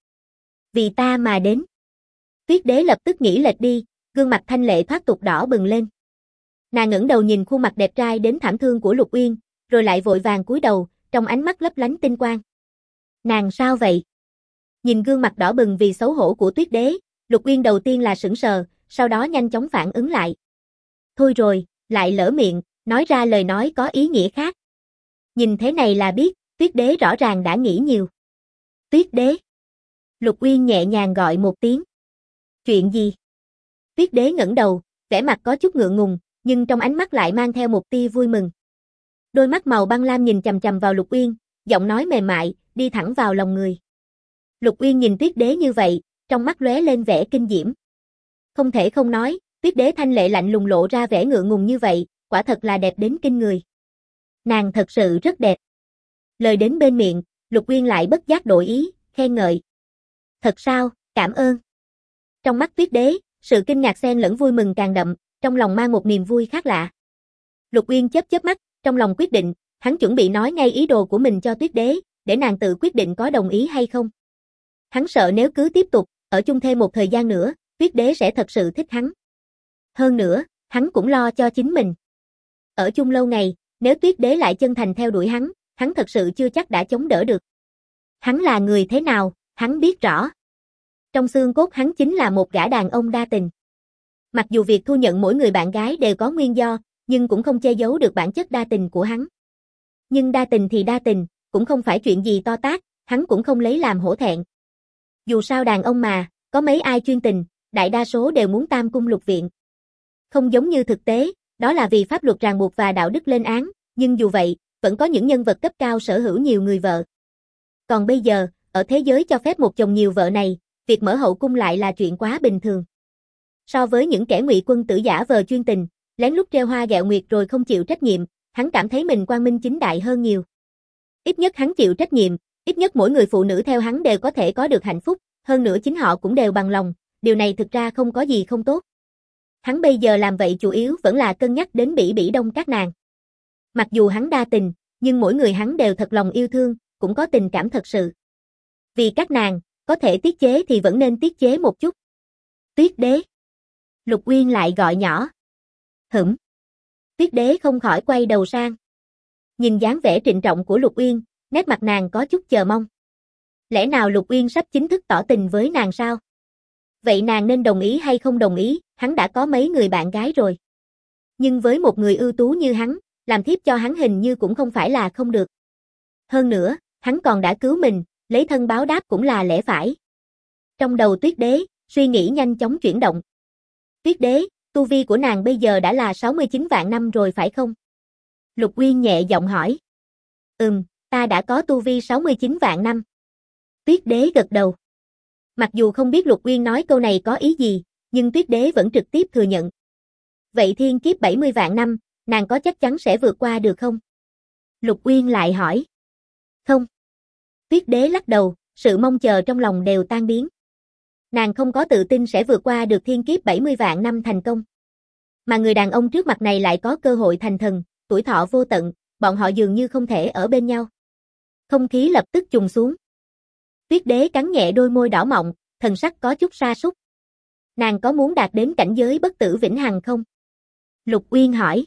Vì ta mà đến. Tuyết đế lập tức nghĩ lệch đi, gương mặt thanh lệ thoát tục đỏ bừng lên. Nàng ngẩng đầu nhìn khuôn mặt đẹp trai đến thảm thương của Lục Uyên, rồi lại vội vàng cúi đầu, trong ánh mắt lấp lánh tinh quang. Nàng sao vậy? Nhìn gương mặt đỏ bừng vì xấu hổ của Tuyết đế, Lục Uyên đầu tiên là sững sờ, sau đó nhanh chóng phản ứng lại. Thôi rồi, lại lỡ miệng, nói ra lời nói có ý nghĩa khác. Nhìn thế này là biết, Tuyết đế rõ ràng đã nghĩ nhiều. Tuyết đế. Lục Uyên nhẹ nhàng gọi một tiếng. Chuyện gì? Tuyết đế ngẩng đầu, vẻ mặt có chút ngượng ngùng, nhưng trong ánh mắt lại mang theo một tia vui mừng. Đôi mắt màu băng lam nhìn chằm chằm vào Lục Uyên, giọng nói mềm mại, đi thẳng vào lòng người. Lục Uyên nhìn Tuyết đế như vậy, trong mắt lóe lên vẻ kinh diễm. Không thể không nói, Tuyết đế thanh lệ lạnh lùng lộ ra vẻ ngượng ngùng như vậy, quả thật là đẹp đến kinh người. Nàng thật sự rất đẹp. Lời đến bên miệng, Lục Uyên lại bất giác đổi ý, khen ngợi. Thật sao, cảm ơn. Trong mắt Tuyết đế, sự kinh ngạc xen lẫn vui mừng càng đậm, trong lòng mang một niềm vui khác lạ. Lục Uyên chớp chớp mắt, trong lòng quyết định, hắn chuẩn bị nói ngay ý đồ của mình cho Tuyết đế, để nàng tự quyết định có đồng ý hay không. Hắn sợ nếu cứ tiếp tục, ở chung thêm một thời gian nữa, Tuyết đế sẽ thật sự thích hắn. Hơn nữa, hắn cũng lo cho chính mình. Ở chung lâu ngày, nếu Tuyết đế lại chân thành theo đuổi hắn thật sự chưa chắc đã chống đỡ được. Hắn là người thế nào, hắn biết rõ. Trong xương cốt hắn chính là một gã đàn ông đa tình. Mặc dù việc thu nhận mỗi người bạn gái đều có nguyên do, nhưng cũng không che giấu được bản chất đa tình của hắn. Nhưng đa tình thì đa tình, cũng không phải chuyện gì to tát, hắn cũng không lấy làm hổ thẹn. Dù sao đàn ông mà, có mấy ai chuyên tình, đại đa số đều muốn tam cung lục viện. Không giống như thực tế, đó là vì pháp luật ràng buộc và đạo đức lên án, nhưng dù vậy, vẫn có những nhân vật cấp cao sở hữu nhiều người vợ. Còn bây giờ, ở thế giới cho phép một chồng nhiều vợ này, việc mở hậu cung lại là chuyện quá bình thường. So với những kẻ ngụy quân tử giả vờ chuyên tình, lén lút treo hoa ghẹo nguyệt rồi không chịu trách nhiệm, hắn cảm thấy mình quang minh chính đại hơn nhiều. Ít nhất hắn chịu trách nhiệm, ít nhất mỗi người phụ nữ theo hắn đều có thể có được hạnh phúc, hơn nữa chính họ cũng đều bằng lòng, điều này thực ra không có gì không tốt. Hắn bây giờ làm vậy chủ yếu vẫn là cân nhắc đến bỉ bỉ đông các nàng. Mặc dù hắn đa tình, nhưng mỗi người hắn đều thật lòng yêu thương, cũng có tình cảm thật sự. Vì các nàng, có thể tiết chế thì vẫn nên tiết chế một chút. Tuyết đế. Lục Uyên lại gọi nhỏ. Hửm. Tuyết đế không khỏi quay đầu sang. Nhìn dáng vẻ trịnh trọng của Lục Uyên, nét mặt nàng có chút chờ mong. Lẽ nào Lục Uyên sắp chính thức tỏ tình với nàng sao? Vậy nàng nên đồng ý hay không đồng ý, hắn đã có mấy người bạn gái rồi. Nhưng với một người ưu tú như hắn, làm thiếp cho hắn hình như cũng không phải là không được. Hơn nữa, hắn còn đã cứu mình, lấy thân báo đáp cũng là lẽ phải. Trong đầu Tuyết đế, suy nghĩ nhanh chóng chuyển động. Tuyết đế, tu vi của nàng bây giờ đã là 69 vạn năm rồi phải không? Lục Uyên nhẹ giọng hỏi. Ta đã có tu vi 69 vạn năm. Tuyết đế gật đầu. Mặc dù không biết Lục Uyên nói câu này có ý gì, nhưng Tuyết đế vẫn trực tiếp thừa nhận. Vậy thiên kiếp 70 vạn năm, nàng có chắc chắn sẽ vượt qua được không? Lục Uyên lại hỏi. Không. Tuyết đế lắc đầu, sự mong chờ trong lòng đều tan biến. Nàng không có tự tin sẽ vượt qua được thiên kiếp 70 vạn năm thành công. Mà người đàn ông trước mặt này lại có cơ hội thành thần, tuổi thọ vô tận, bọn họ dường như không thể ở bên nhau. Không khí lập tức trùng xuống. Tuyết đế cắn nhẹ đôi môi đỏ mọng, thần sắc có chút sa sút. Nàng có muốn đạt đến cảnh giới bất tử vĩnh hằng không? Lục Uyên hỏi.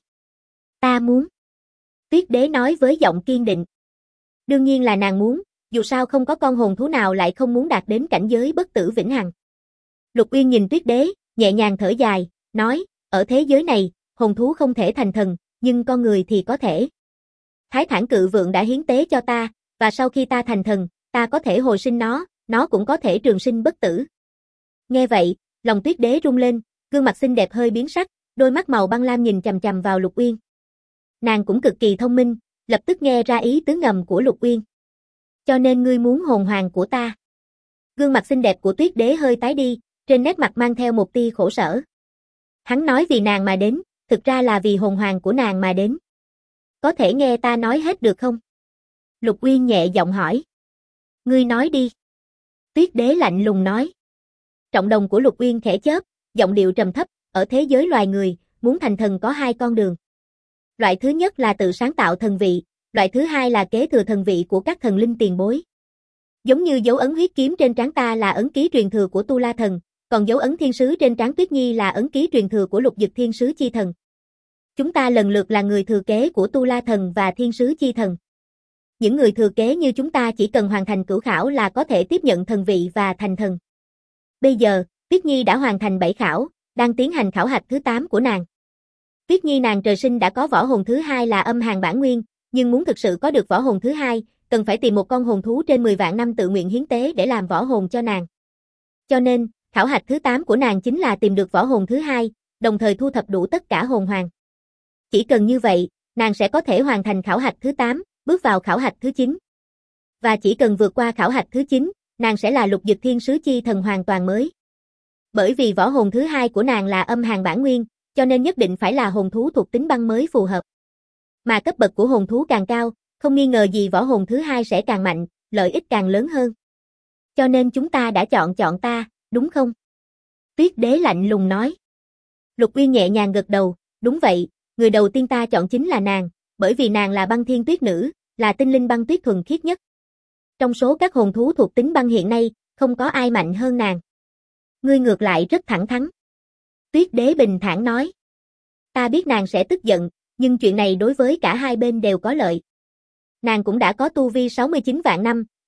Ta muốn. Tuyết đế nói với giọng kiên định. Đương nhiên là nàng muốn, dù sao không có con hồn thú nào lại không muốn đạt đến cảnh giới bất tử vĩnh hằng. Lục Uyên nhìn Tuyết đế, nhẹ nhàng thở dài, nói, ở thế giới này, hồn thú không thể thành thần, nhưng con người thì có thể. Thái Thản Cự Vượn đã hiến tế cho ta, và sau khi ta thành thần, ta có thể hồi sinh nó cũng có thể trường sinh bất tử. Nghe vậy, lòng Tuyết đế rung lên, gương mặt xinh đẹp hơi biến sắc, đôi mắt màu băng lam nhìn chằm chằm vào Lục Uyên. Nàng cũng cực kỳ thông minh, lập tức nghe ra ý tứ ngầm của Lục Uyên. Cho nên ngươi muốn hồn hoàng của ta. Gương mặt xinh đẹp của Tuyết đế hơi tái đi, trên nét mặt mang theo một tia khổ sở. Hắn nói vì nàng mà đến, thực ra là vì hồn hoàng của nàng mà đến. Có thể nghe ta nói hết được không? Lục Uyên nhẹ giọng hỏi. Ngươi nói đi. Tuyết đế lạnh lùng nói. Trọng đồng của Lục Uyên khẽ chớp, giọng điệu trầm thấp, ở thế giới loài người, muốn thành thần có hai con đường. Loại thứ nhất là tự sáng tạo thần vị, loại thứ hai là kế thừa thần vị của các thần linh tiền bối. Giống như dấu ấn huyết kiếm trên trán ta là ấn ký truyền thừa của Tu La Thần, còn dấu ấn thiên sứ trên trán Tuyết Nhi là ấn ký truyền thừa của Lục Dực Thiên Sứ Chi Thần. Chúng ta lần lượt là người thừa kế của Tu La Thần và Thiên Sứ Chi Thần. Những người thừa kế như chúng ta chỉ cần hoàn thành cửu khảo là có thể tiếp nhận thần vị và thành thần. Bây giờ, Tuyết Nhi đã hoàn thành 7 khảo, đang tiến hành khảo hạch thứ 8 của nàng. Tuyết Nhi nàng trời sinh đã có võ hồn thứ hai là âm hàn bản nguyên, nhưng muốn thực sự có được võ hồn thứ hai, cần phải tìm một con hồn thú trên 10 vạn năm tự nguyện hiến tế để làm võ hồn cho nàng. Cho nên, khảo hạch thứ 8 của nàng chính là tìm được võ hồn thứ hai, đồng thời thu thập đủ tất cả hồn hoàng. Chỉ cần như vậy, nàng sẽ có thể hoàn thành khảo hạch thứ 8, bước vào khảo hạch thứ 9. Và chỉ cần vượt qua khảo hạch thứ 9, nàng sẽ là Lục Dực Thiên Sứ Chi Thần hoàn toàn mới. Bởi vì võ hồn thứ hai của nàng là âm hàn bản nguyên, cho nên nhất định phải là hồn thú thuộc tính băng mới phù hợp. Mà cấp bậc của hồn thú càng cao, không nghi ngờ gì võ hồn thứ hai sẽ càng mạnh, lợi ích càng lớn hơn. Cho nên chúng ta đã chọn ta, đúng không? Tuyết đế lạnh lùng nói. Lục Uyên nhẹ nhàng gật đầu, đúng vậy, người đầu tiên ta chọn chính là nàng, bởi vì nàng là băng thiên tuyết nữ, là tinh linh băng tuyết thuần khiết nhất. Trong số các hồn thú thuộc tính băng hiện nay, không có ai mạnh hơn nàng. Ngươi ngược lại rất thẳng thắn. Tuyết đế bình thản nói. Ta biết nàng sẽ tức giận, nhưng chuyện này đối với cả hai bên đều có lợi. Nàng cũng đã có tu vi 69 vạn năm,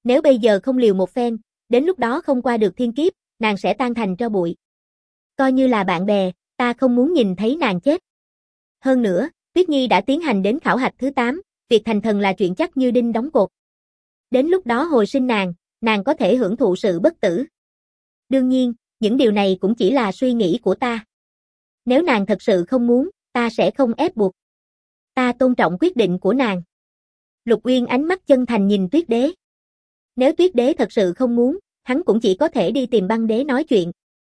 Nếu bây giờ không liều một phen, đến lúc đó không qua được thiên kiếp, nàng sẽ tan thành tro bụi. Coi như là bạn bè, ta không muốn nhìn thấy nàng chết. Hơn nữa, Tuyết Nhi đã tiến hành đến khảo hạch thứ 8, việc thành thần là chuyện chắc như đinh đóng cột. Đến lúc đó hồi sinh nàng có thể hưởng thụ sự bất tử. Đương nhiên, những điều này cũng chỉ là suy nghĩ của ta. Nếu nàng thật sự không muốn, ta sẽ không ép buộc. Ta tôn trọng quyết định của nàng. Lục Uyên ánh mắt chân thành nhìn Tuyết Đế. Nếu Tuyết Đế thật sự không muốn, hắn cũng chỉ có thể đi tìm Băng Đế nói chuyện.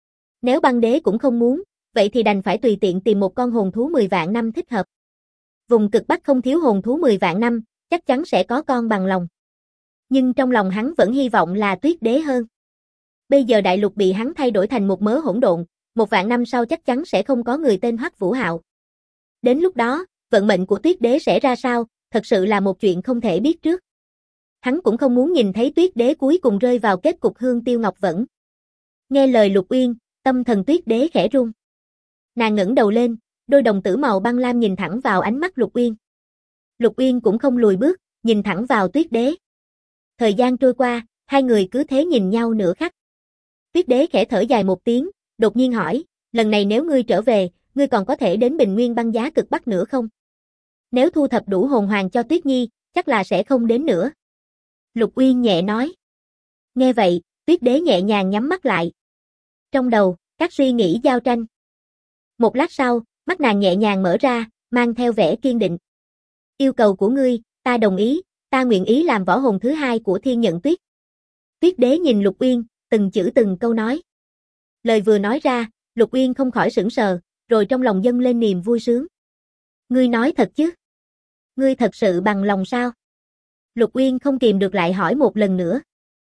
Nếu Băng Đế cũng không muốn, vậy thì đành phải tùy tiện tìm một con hồn thú 10 vạn năm thích hợp. Vùng cực Bắc không thiếu hồn thú 10 vạn năm, chắc chắn sẽ có con bằng lòng. Nhưng trong lòng hắn vẫn hy vọng là Tuyết Đế hơn. Bây giờ đại lục bị hắn thay đổi thành một mớ hỗn độn, 1 vạn năm sau chắc chắn sẽ không có người tên Hoắc Vũ Hạo. Đến lúc đó, vận mệnh của Tuyết Đế sẽ ra sao, thật sự là một chuyện không thể biết trước. Hắn cũng không muốn nhìn thấy Tuyết Đế cuối cùng rơi vào kết cục hương tiêu ngọc vẫn. Nghe lời Lục Uyên, tâm thần Tuyết Đế khẽ run. Nàng ngẩng đầu lên, đôi đồng tử màu băng lam nhìn thẳng vào ánh mắt Lục Uyên. Lục Uyên cũng không lùi bước, nhìn thẳng vào Tuyết Đế. Thời gian trôi qua, hai người cứ thế nhìn nhau nửa khắc. Tuyết Đế khẽ thở dài một tiếng, đột nhiên hỏi, lần này nếu ngươi trở về, ngươi còn có thể đến Bình Nguyên băng giá cực Bắc nữa không? Nếu thu thập đủ hồn hoàng cho Tuyết Nhi, chắc là sẽ không đến nữa. Lục Uyên nhẹ nói. Nghe vậy, Tuyết Đế nhẹ nhàng nhắm mắt lại. Trong đầu, các suy nghĩ giao tranh. Một lát sau, mắt nàng nhẹ nhàng mở ra, mang theo vẻ kiên định. Yêu cầu của ngươi, ta đồng ý, ta nguyện ý làm võ hồn thứ 2 của Thiên Nhận Tuyết. Tuyết Đế nhìn Lục Uyên, từng chữ từng câu nói. Lời vừa nói ra, Lục Uyên không khỏi sững sờ, rồi trong lòng dâng lên niềm vui sướng. Ngươi nói thật chứ? Ngươi thật sự bằng lòng sao? Lục Uyên không kìm được lại hỏi một lần nữa.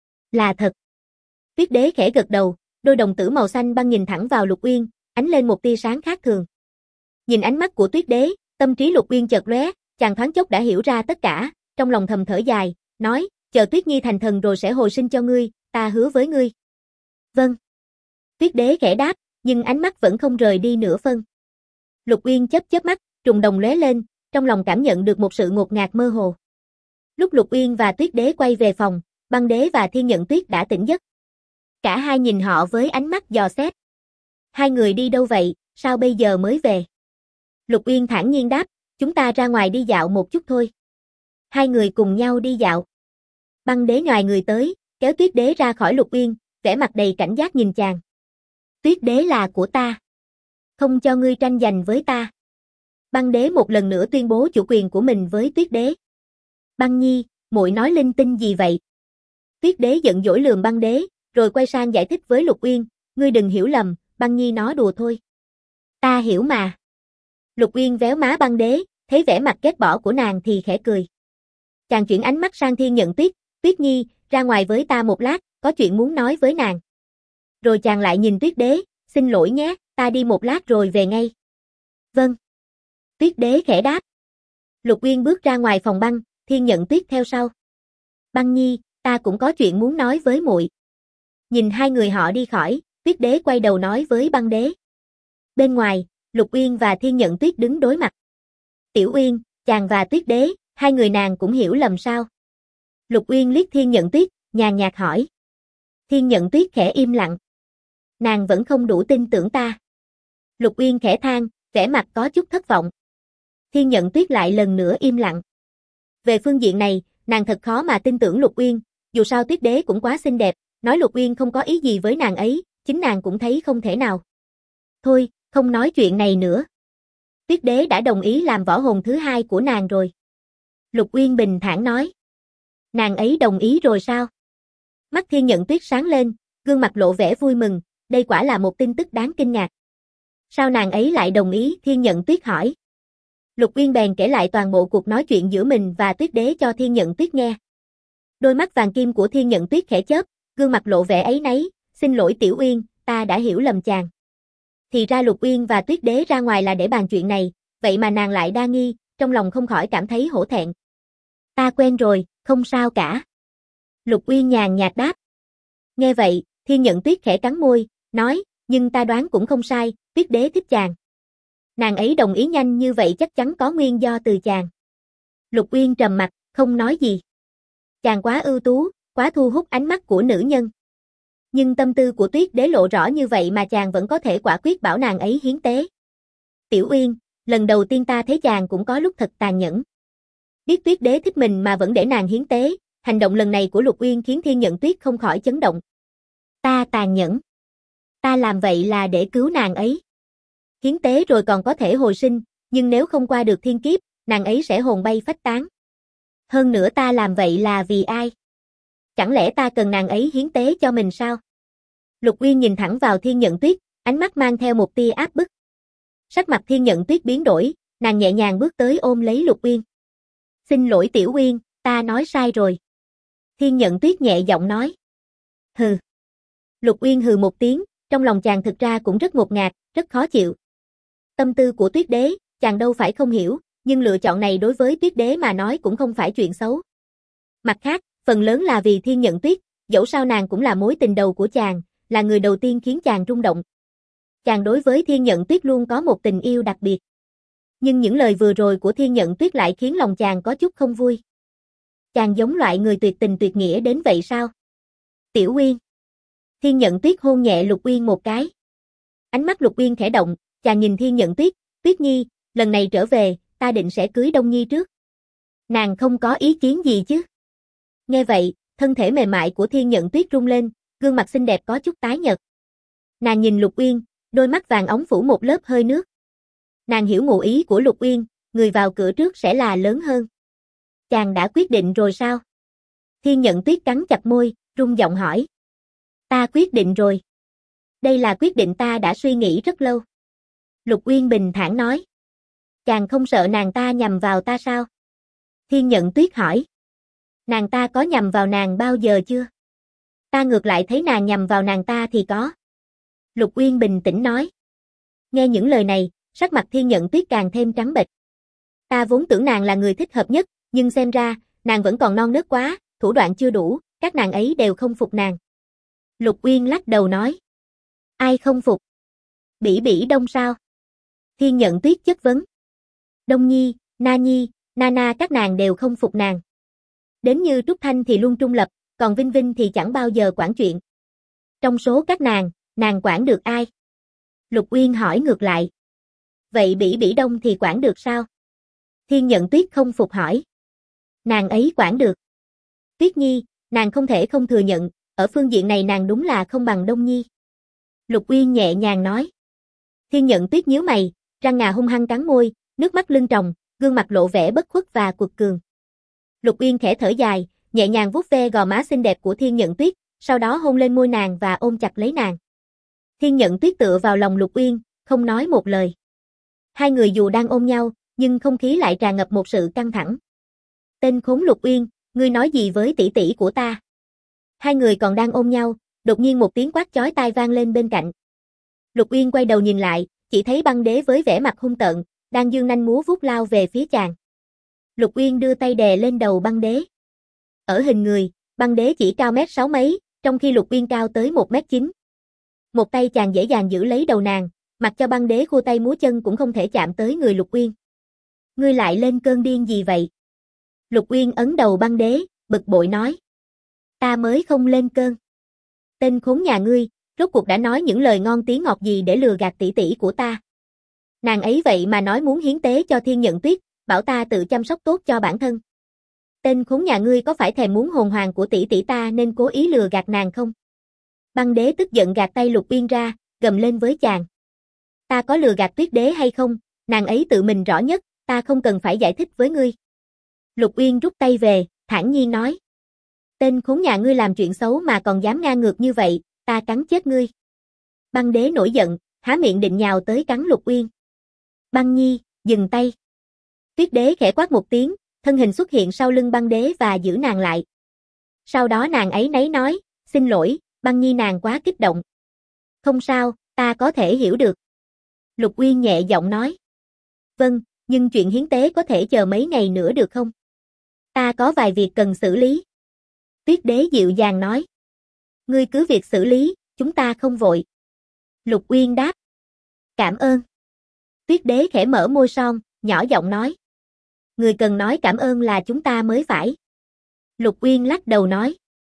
Là thật. Tuyết Đế khẽ gật đầu, đôi đồng tử màu xanh băng nhìn thẳng vào Lục Uyên, ánh lên một tia sáng khác thường. Nhìn ánh mắt của Tuyết Đế, tâm trí Lục Uyên chợt lóe, chàng thoáng chốc đã hiểu ra tất cả, trong lòng thầm thở dài, nói, chờ Tuyết Nhi thành thần rồi sẽ hồi sinh cho ngươi, ta hứa với ngươi. Vâng. Tuyết Đế khẽ đáp, nhưng ánh mắt vẫn không rời đi nửa phân. Lục Uyên chớp chớp mắt, trùng đồng lóe lên, trong lòng cảm nhận được một sự ngột ngạt mơ hồ. Lúc Lục Uyên và Tuyết Đế quay về phòng, Băng Đế và Thiên Nhận Tuyết đã tỉnh giấc. Cả hai nhìn họ với ánh mắt dò xét. Hai người đi đâu vậy, sao bây giờ mới về? Lục Uyên thản nhiên đáp, chúng ta ra ngoài đi dạo một chút thôi. Hai người cùng nhau đi dạo. Băng Đế nhòi người tới, kéo Tuyết Đế ra khỏi Lục Uyên, vẻ mặt đầy cảnh giác nhìn chàng. Tuyết Đế là của ta. Không cho ngươi tranh giành với ta. Băng Đế một lần nữa tuyên bố chủ quyền của mình với Tuyết Đế. Băng Nhi, muội nói linh tinh gì vậy? Tuyết Đế giận dỗi lườm Băng Đế, rồi quay sang giải thích với Lục Uyên, ngươi đừng hiểu lầm, Băng Nhi nó đùa thôi. Ta hiểu mà. Lục Uyên véo má Băng Đế, thấy vẻ mặt ghét bỏ của nàng thì khẽ cười. Chàng chuyển ánh mắt sang Thiên Nhận Tuyết, Tuyết Nhi, ra ngoài với ta một lát, có chuyện muốn nói với nàng. Rồi chàng lại nhìn Tuyết Đế, xin lỗi nhé, ta đi một lát rồi về ngay. Vâng. Tuyết Đế khẽ đáp. Lục Uyên bước ra ngoài phòng băng, Thiên Nhận Tuyết theo sau. Băng Nhi, ta cũng có chuyện muốn nói với muội. Nhìn hai người họ đi khỏi, Tuyết Đế quay đầu nói với Băng Đế. Bên ngoài, Lục Uyên và Thiên Nhận Tuyết đứng đối mặt. Tiểu Uyên, chàng và Tuyết Đế, hai người nàng cũng hiểu lầm sao? Lục Uyên liếc Thiên Nhận Tuyết, nhàn nhạt hỏi. Thiên Nhận Tuyết khẽ im lặng. Nàng vẫn không đủ tin tưởng ta. Lục Uyên khẽ than, vẻ mặt có chút thất vọng. Thiên Nhận Tuyết lại lần nữa im lặng. Về phương diện này, nàng thật khó mà tin tưởng Lục Uyên, dù sao Tuyết Đế cũng quá xinh đẹp, nói Lục Uyên không có ý gì với nàng ấy, chính nàng cũng thấy không thể nào. Thôi, không nói chuyện này nữa. Tuyết Đế đã đồng ý làm võ hồn thứ 2 của nàng rồi. Lục Uyên bình thản nói. Nàng ấy đồng ý rồi sao? Mắt Thiên Nhận Tuyết sáng lên, gương mặt lộ vẻ vui mừng, đây quả là một tin tức đáng kinh ngạc. Sao nàng ấy lại đồng ý? Thiên Nhận Tuyết hỏi. Lục Uyên bèn kể lại toàn bộ cuộc nói chuyện giữa mình và Tuyết Đế cho Thiên Nhận Tuyết nghe. Đôi mắt vàng kim của Thiên Nhận Tuyết khẽ chớp, gương mặt lộ vẻ áy náy, xin lỗi Tiểu Uyên, ta đã hiểu lầm chàng. Thì ra Lục Uyên và Tuyết Đế ra ngoài là để bàn chuyện này, vậy mà nàng lại đa nghi, trong lòng không khỏi cảm thấy hổ thẹn. Ta quen rồi, không sao cả. Lục Uyên nhàn nhạt đáp. Nghe vậy, Thiên Nhận Tuyết khẽ cắn môi, nói, nhưng ta đoán cũng không sai, Tuyết Đế thích chàng. Nàng ấy đồng ý nhanh như vậy chắc chắn có nguyên do từ chàng. Lục Uyên trầm mặt, không nói gì. Chàng quá ưu tú, quá thu hút ánh mắt của nữ nhân. Nhưng tâm tư của Tuyết Đế lộ rõ như vậy mà chàng vẫn có thể quả quyết bảo nàng ấy hiến tế. Tiểu Uyên, lần đầu tiên ta thấy chàng cũng có lúc thật tàn nhẫn. Biết Tuyết Đế thích mình mà vẫn để nàng hiến tế, hành động lần này của Lục Uyên khiến Thiên Nhận Tuyết không khỏi chấn động. Ta tàn nhẫn. Ta làm vậy là để cứu nàng ấy. Hiến tế rồi còn có thể hồi sinh, nhưng nếu không qua được thiên kiếp, nàng ấy sẽ hồn bay phách tán. Hơn nữa ta làm vậy là vì ai? Chẳng lẽ ta cần nàng ấy hiến tế cho mình sao? Lục Uyên nhìn thẳng vào Thiên Nhận Tuyết, ánh mắt mang theo một tia áp bức. Sắc mặt Thiên Nhận Tuyết biến đổi, nàng nhẹ nhàng bước tới ôm lấy Lục Uyên. Xin lỗi Tiểu Uyên, ta nói sai rồi. Thiên Nhận Tuyết nhẹ giọng nói. Hừ. Lục Uyên hừ một tiếng, trong lòng chàng thực ra cũng rất ngột ngạt, rất khó chịu. Tâm tư của Tuyết Đế, chàng đâu phải không hiểu, nhưng lựa chọn này đối với Tuyết Đế mà nói cũng không phải chuyện xấu. Mặt khác, phần lớn là vì Thiên Nhận Tuyết, dẫu sao nàng cũng là mối tình đầu của chàng, là người đầu tiên khiến chàng rung động. Chàng đối với Thiên Nhận Tuyết luôn có một tình yêu đặc biệt. Nhưng những lời vừa rồi của Thiên Nhận Tuyết lại khiến lòng chàng có chút không vui. Chàng giống loại người tuyệt tình tuyệt nghĩa đến vậy sao? Tiểu Uyên. Thiên Nhận Tuyết hôn nhẹ Lục Uyên một cái. Ánh mắt Lục Uyên khẽ động, chàng nhìn Thiên Nhận Tuyết, Tuyết Nhi, lần này trở về, ta định sẽ cưới Đông Nhi trước. Nàng không có ý kiến gì chứ? Nghe vậy, thân thể mềm mại của Thiên Nhận Tuyết rung lên, gương mặt xinh đẹp có chút tái nhợt. Nàng nhìn Lục Uyên, đôi mắt vàng óng phủ một lớp hơi nước. Nàng hiểu ngụ ý của Lục Uyên, người vào cửa trước sẽ là lớn hơn. Chàng đã quyết định rồi sao? Thiên Nhận Tuyết cắn chặt môi, rung giọng hỏi. Ta quyết định rồi. Đây là quyết định ta đã suy nghĩ rất lâu. Lục Uyên bình thản nói. Chàng không sợ nàng ta nhằm vào ta sao? Thiên Nhận Tuyết hỏi. Nàng ta có nhằm vào nàng bao giờ chưa? Ta ngược lại thấy nàng nhằm vào nàng ta thì có. Lục Uyên bình tĩnh nói. Nghe những lời này, sắc mặt Thiên Nhận Tuyết càng thêm trắng bệch. Ta vốn tưởng nàng là người thích hợp nhất, nhưng xem ra, nàng vẫn còn non nớt quá, thủ đoạn chưa đủ, các nàng ấy đều không phục nàng. Lục Uyên lắc đầu nói. Ai không phục? Bỉ Bỉ Đông sao? Thiên Nhận Tuyết chất vấn. Đông Nhi, Na Nhi, Nana các nàng đều không phục nàng. Đến như Trúc Thanh thì luôn trung lập, còn Vinh Vinh thì chẳng bao giờ quản chuyện. Trong số các nàng quản được ai? Lục Uyên hỏi ngược lại. Vậy Bỉ Bỉ Đông thì quản được sao? Thiên Nhận Tuyết không phục hỏi. Nàng ấy quản được. Tuyết Nhi, nàng không thể không thừa nhận, ở phương diện này nàng đúng là không bằng Đông Nhi. Lục Uyên nhẹ nhàng nói. Thiên Nhận Tuyết nhíu mày, răng ngà hung hăng cắn môi, nước mắt lưng tròng, gương mặt lộ vẻ bất khuất và quật cường. Lục Uyên khẽ thở dài, nhẹ nhàng vuốt ve gò má xinh đẹp của Thiên Nhận Tuyết, sau đó hôn lên môi nàng và ôm chặt lấy nàng. Thiên Nhận Tuyết tựa vào lòng Lục Uyên, không nói một lời. Hai người dù đang ôm nhau, nhưng không khí lại tràn ngập một sự căng thẳng. Tên khốn Lục Uyên, ngươi nói gì với tỷ tỷ của ta? Hai người còn đang ôm nhau, đột nhiên một tiếng quát chói tai vang lên bên cạnh. Lục Uyên quay đầu nhìn lại, chỉ thấy Băng Đế với vẻ mặt hung tợn, đang giương nanh múa vuốt lao về phía chàng. Lục Uyên đưa tay đè lên đầu Băng Đế. Ở hình người, Băng Đế chỉ cao mét 6 mấy, trong khi Lục Uyên cao tới 1m9. Một tay chàng dễ dàng giữ lấy đầu nàng, mặc cho Băng Đế khua tay múa chân cũng không thể chạm tới người Lục Uyên. Ngươi lại lên cơn điên gì vậy? Lục Uyên ấn đầu Băng Đế, bực bội nói. Ta mới không lên cơn. Tên khốn nhà ngươi, rốt cuộc đã nói những lời ngon tiếng ngọt gì để lừa gạt tỷ tỷ của ta. Nàng ấy vậy mà nói muốn hiến tế cho Thiên Nhận Tuyết, bảo ta tự chăm sóc tốt cho bản thân. Tên khốn nhà ngươi có phải thèm muốn hồn hoàng của tỷ tỷ ta nên cố ý lừa gạt nàng không? Băng Đế tức giận gạt tay Lục Uyên ra, gầm lên với chàng. Ta có lừa gạt Tuyết Đế hay không, nàng ấy tự mình rõ nhất, ta không cần phải giải thích với ngươi. Lục Uyên rút tay về, thản nhiên nói. Tên khốn nhà ngươi làm chuyện xấu mà còn dám ngang ngược như vậy, ta cắn chết ngươi. Băng Đế nổi giận, há miệng định nhào tới cắn Lục Uyên. Băng Nhi, dừng tay. Tuyết Đế khẽ quát một tiếng, thân hình xuất hiện sau lưng Băng Đế và giữ nàng lại. Sau đó nàng ấy nấy nói, xin lỗi, Băng Nhi nàng quá kích động. Không sao, ta có thể hiểu được. Lục Uyên nhẹ giọng nói. Vâng, nhưng chuyện hiến tế có thể chờ mấy ngày nữa được không? Ta có vài việc cần xử lý. Tuyết Đế dịu dàng nói. Ngươi cứ việc xử lý, chúng ta không vội. Lục Uyên đáp. Cảm ơn. Tuyết Đế khẽ mở môi son, nhỏ giọng nói. Người cần nói cảm ơn là chúng ta mới phải. Lục Uyên lắc đầu nói.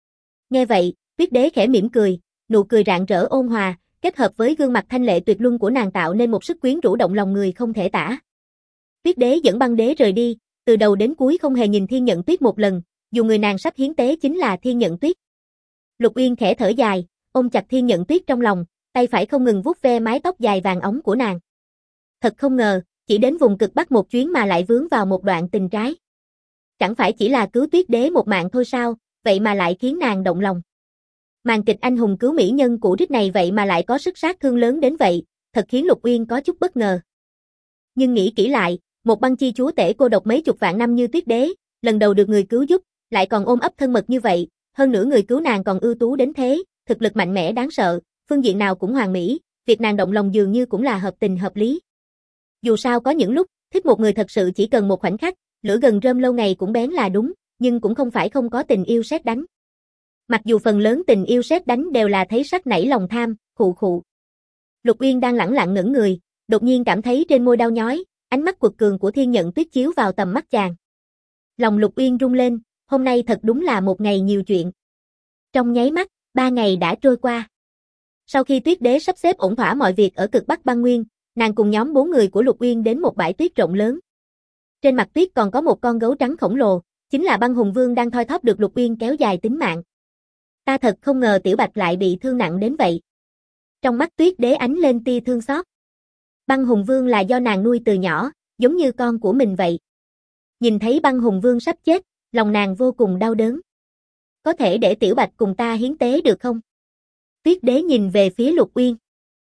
Nghe vậy, Tuyết Đế khẽ mỉm cười, nụ cười rạng rỡ ôn hòa, kết hợp với gương mặt thanh lệ tuyệt luân của nàng tạo nên một sức quyến rũ động lòng người không thể tả. Tuyết Đế dẫn Băng Đế rời đi, từ đầu đến cuối không hề nhìn Thiên Nhận Tuyết một lần, dù người nàng sắp hiến tế chính là Thiên Nhận Tuyết. Lục Uyên khẽ thở dài, ôm chặt Thiên Nhận Tuyết trong lòng, tay phải không ngừng vuốt ve mái tóc dài vàng óng của nàng. Thật không ngờ, chỉ đến vùng cực Bắc một chuyến mà lại vướng vào một đoạn tình trái. Chẳng phải chỉ là cứu Tuyết Đế một mạng thôi sao, vậy mà lại khiến nàng động lòng. Màn kịch anh hùng cứu mỹ nhân cũ rích này vậy mà lại có sức sát thương lớn đến vậy, thật khiến Lục Uyên có chút bất ngờ. Nhưng nghĩ kỹ lại, một băng chi chúa tể cô độc mấy chục vạn năm như Tuyết Đế, lần đầu được người cứu giúp, lại còn ôm ấp thân mật như vậy, hơn nữa người cứu nàng còn ưu tú đến thế, thực lực mạnh mẽ đáng sợ, phương diện nào cũng hoàn mỹ, việc nàng động lòng dường như cũng là hợp tình hợp lý. Dù sao có những lúc, thích một người thật sự chỉ cần một khoảnh khắc, lửa gần rơm lâu ngày cũng bén là đúng, nhưng cũng không phải không có tình yêu sét đánh. Mặc dù phần lớn tình yêu sét đánh đều là thấy sắc nảy lòng tham, khụ khụ. Lục Uyên đang lẳng lặng ngẩn người, đột nhiên cảm thấy trên môi đau nhói, ánh mắt quật cường của Thiên Nhận Tuyết chiếu vào tầm mắt chàng. Lòng Lục Uyên rung lên, hôm nay thật đúng là một ngày nhiều chuyện. Trong nháy mắt, 3 ngày đã trôi qua. Sau khi Tuyết Đế sắp xếp ổn thỏa mọi việc ở cực Bắc băng nguyên, nàng cùng nhóm 4 người của Lục Uyên đến một bãi tuyết rộng lớn. Trên mặt tuyết còn có một con gấu trắng khổng lồ, chính là Băng Hùng Vương đang thoi thóp được Lục Uyên kéo dài tính mạng. Ta thật không ngờ Tiểu Bạch lại bị thương nặng đến vậy. Trong mắt Tuyết Đế ánh lên tia thương xót. Băng Hùng Vương là do nàng nuôi từ nhỏ, giống như con của mình vậy. Nhìn thấy Băng Hùng Vương sắp chết, lòng nàng vô cùng đau đớn. Có thể để Tiểu Bạch cùng ta hiến tế được không? Tuyết Đế nhìn về phía Lục Uyên.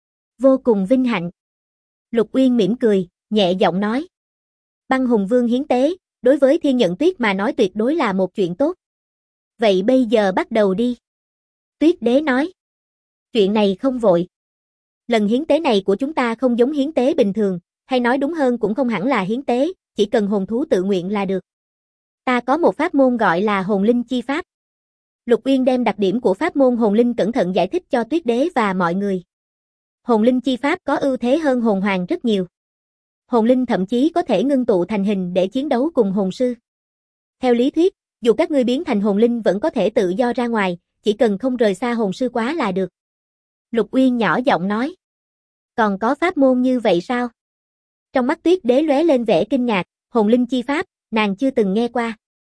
Vô cùng vinh hạnh. Lục Uyên mỉm cười, nhẹ giọng nói. Băng Hùng Vương hiến tế, đối với Thiên Nhận Tuyết mà nói tuyệt đối là một chuyện tốt. Vậy bây giờ bắt đầu đi. Tuyết Đế nói. Chuyện này không vội. Lần hiến tế này của chúng ta không giống hiến tế bình thường, hay nói đúng hơn cũng không hẳn là hiến tế, chỉ cần hồn thú tự nguyện là được. Ta có một pháp môn gọi là hồn linh chi pháp. Lục Uyên đem đặc điểm của pháp môn hồn linh cẩn thận giải thích cho Tuyết Đế và mọi người. Hồn linh chi pháp có ưu thế hơn hồn hoàng rất nhiều. Hồn linh thậm chí có thể ngưng tụ thành hình để chiến đấu cùng hồn sư. Theo lý thuyết, dù các ngươi biến thành hồn linh vẫn có thể tự do ra ngoài, chỉ cần không rời xa hồn sư quá là được. Lục Uyên nhỏ giọng nói. Còn có pháp môn như vậy sao? Trong mắt Tuyết Đế lóe lên vẻ kinh ngạc, hồn linh chi pháp, nàng chưa từng nghe qua.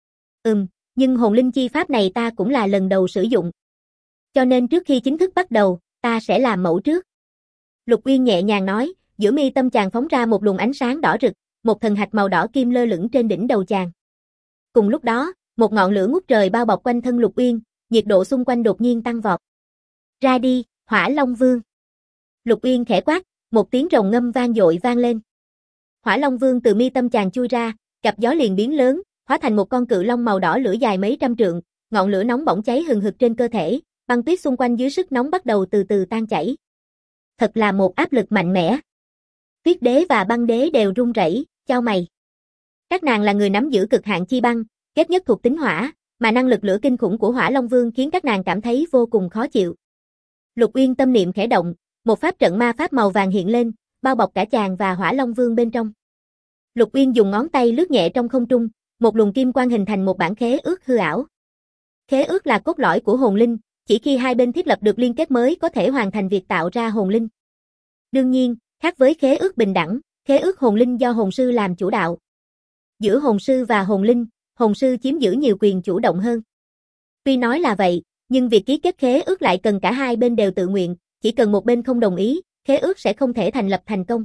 Nhưng hồn linh chi pháp này ta cũng là lần đầu sử dụng. Cho nên trước khi chính thức bắt đầu, ta sẽ làm mẫu trước. Lục Uyên nhẹ nhàng nói, giữa mi tâm chàng phóng ra một luồng ánh sáng đỏ rực, một thần hạch màu đỏ kim lơ lửng trên đỉnh đầu chàng. Cùng lúc đó, một ngọn lửa ngút trời bao bọc quanh thân Lục Uyên, nhiệt độ xung quanh đột nhiên tăng vọt. Ra đi, Hỏa Long Vương. Lục Uyên khẽ quát, một tiếng rồng ngâm vang dội vang lên. Hỏa Long Vương từ mi tâm chàng chui ra, gặp gió liền biến lớn, hóa thành một con cự long màu đỏ lửa dài mấy trăm trượng, ngọn lửa nóng bỏng cháy hừng hực trên cơ thể, băng tuyết xung quanh dưới sức nóng bắt đầu từ từ tan chảy. Thật là một áp lực mạnh mẽ. Tuyết Đế và Băng Đế đều run rẩy, chau mày. Các nàng là người nắm giữ cực hạn chi băng, kết nhất thuộc tính hỏa, mà năng lực lửa kinh khủng của Hỏa Long Vương khiến các nàng cảm thấy vô cùng khó chịu. Lục Uyên tâm niệm khẽ động, một pháp trận ma pháp màu vàng hiện lên, bao bọc cả chàng và Hỏa Long Vương bên trong. Lục Uyên dùng ngón tay lướt nhẹ trong không trung, một luồng kim quang hình thành một bản khế ước hư ảo. Khế ước là cốt lõi của hồn linh, chỉ khi hai bên thiết lập được liên kết mới có thể hoàn thành việc tạo ra hồn linh. Đương nhiên, khác với khế ước bình đẳng, khế ước hồn linh do hồn sư làm chủ đạo. Giữa hồn sư và hồn sư chiếm giữ nhiều quyền chủ động hơn. Tuy nói là vậy, nhưng việc ký kết khế ước lại cần cả hai bên đều tự nguyện, chỉ cần một bên không đồng ý, khế ước sẽ không thể thành lập thành công.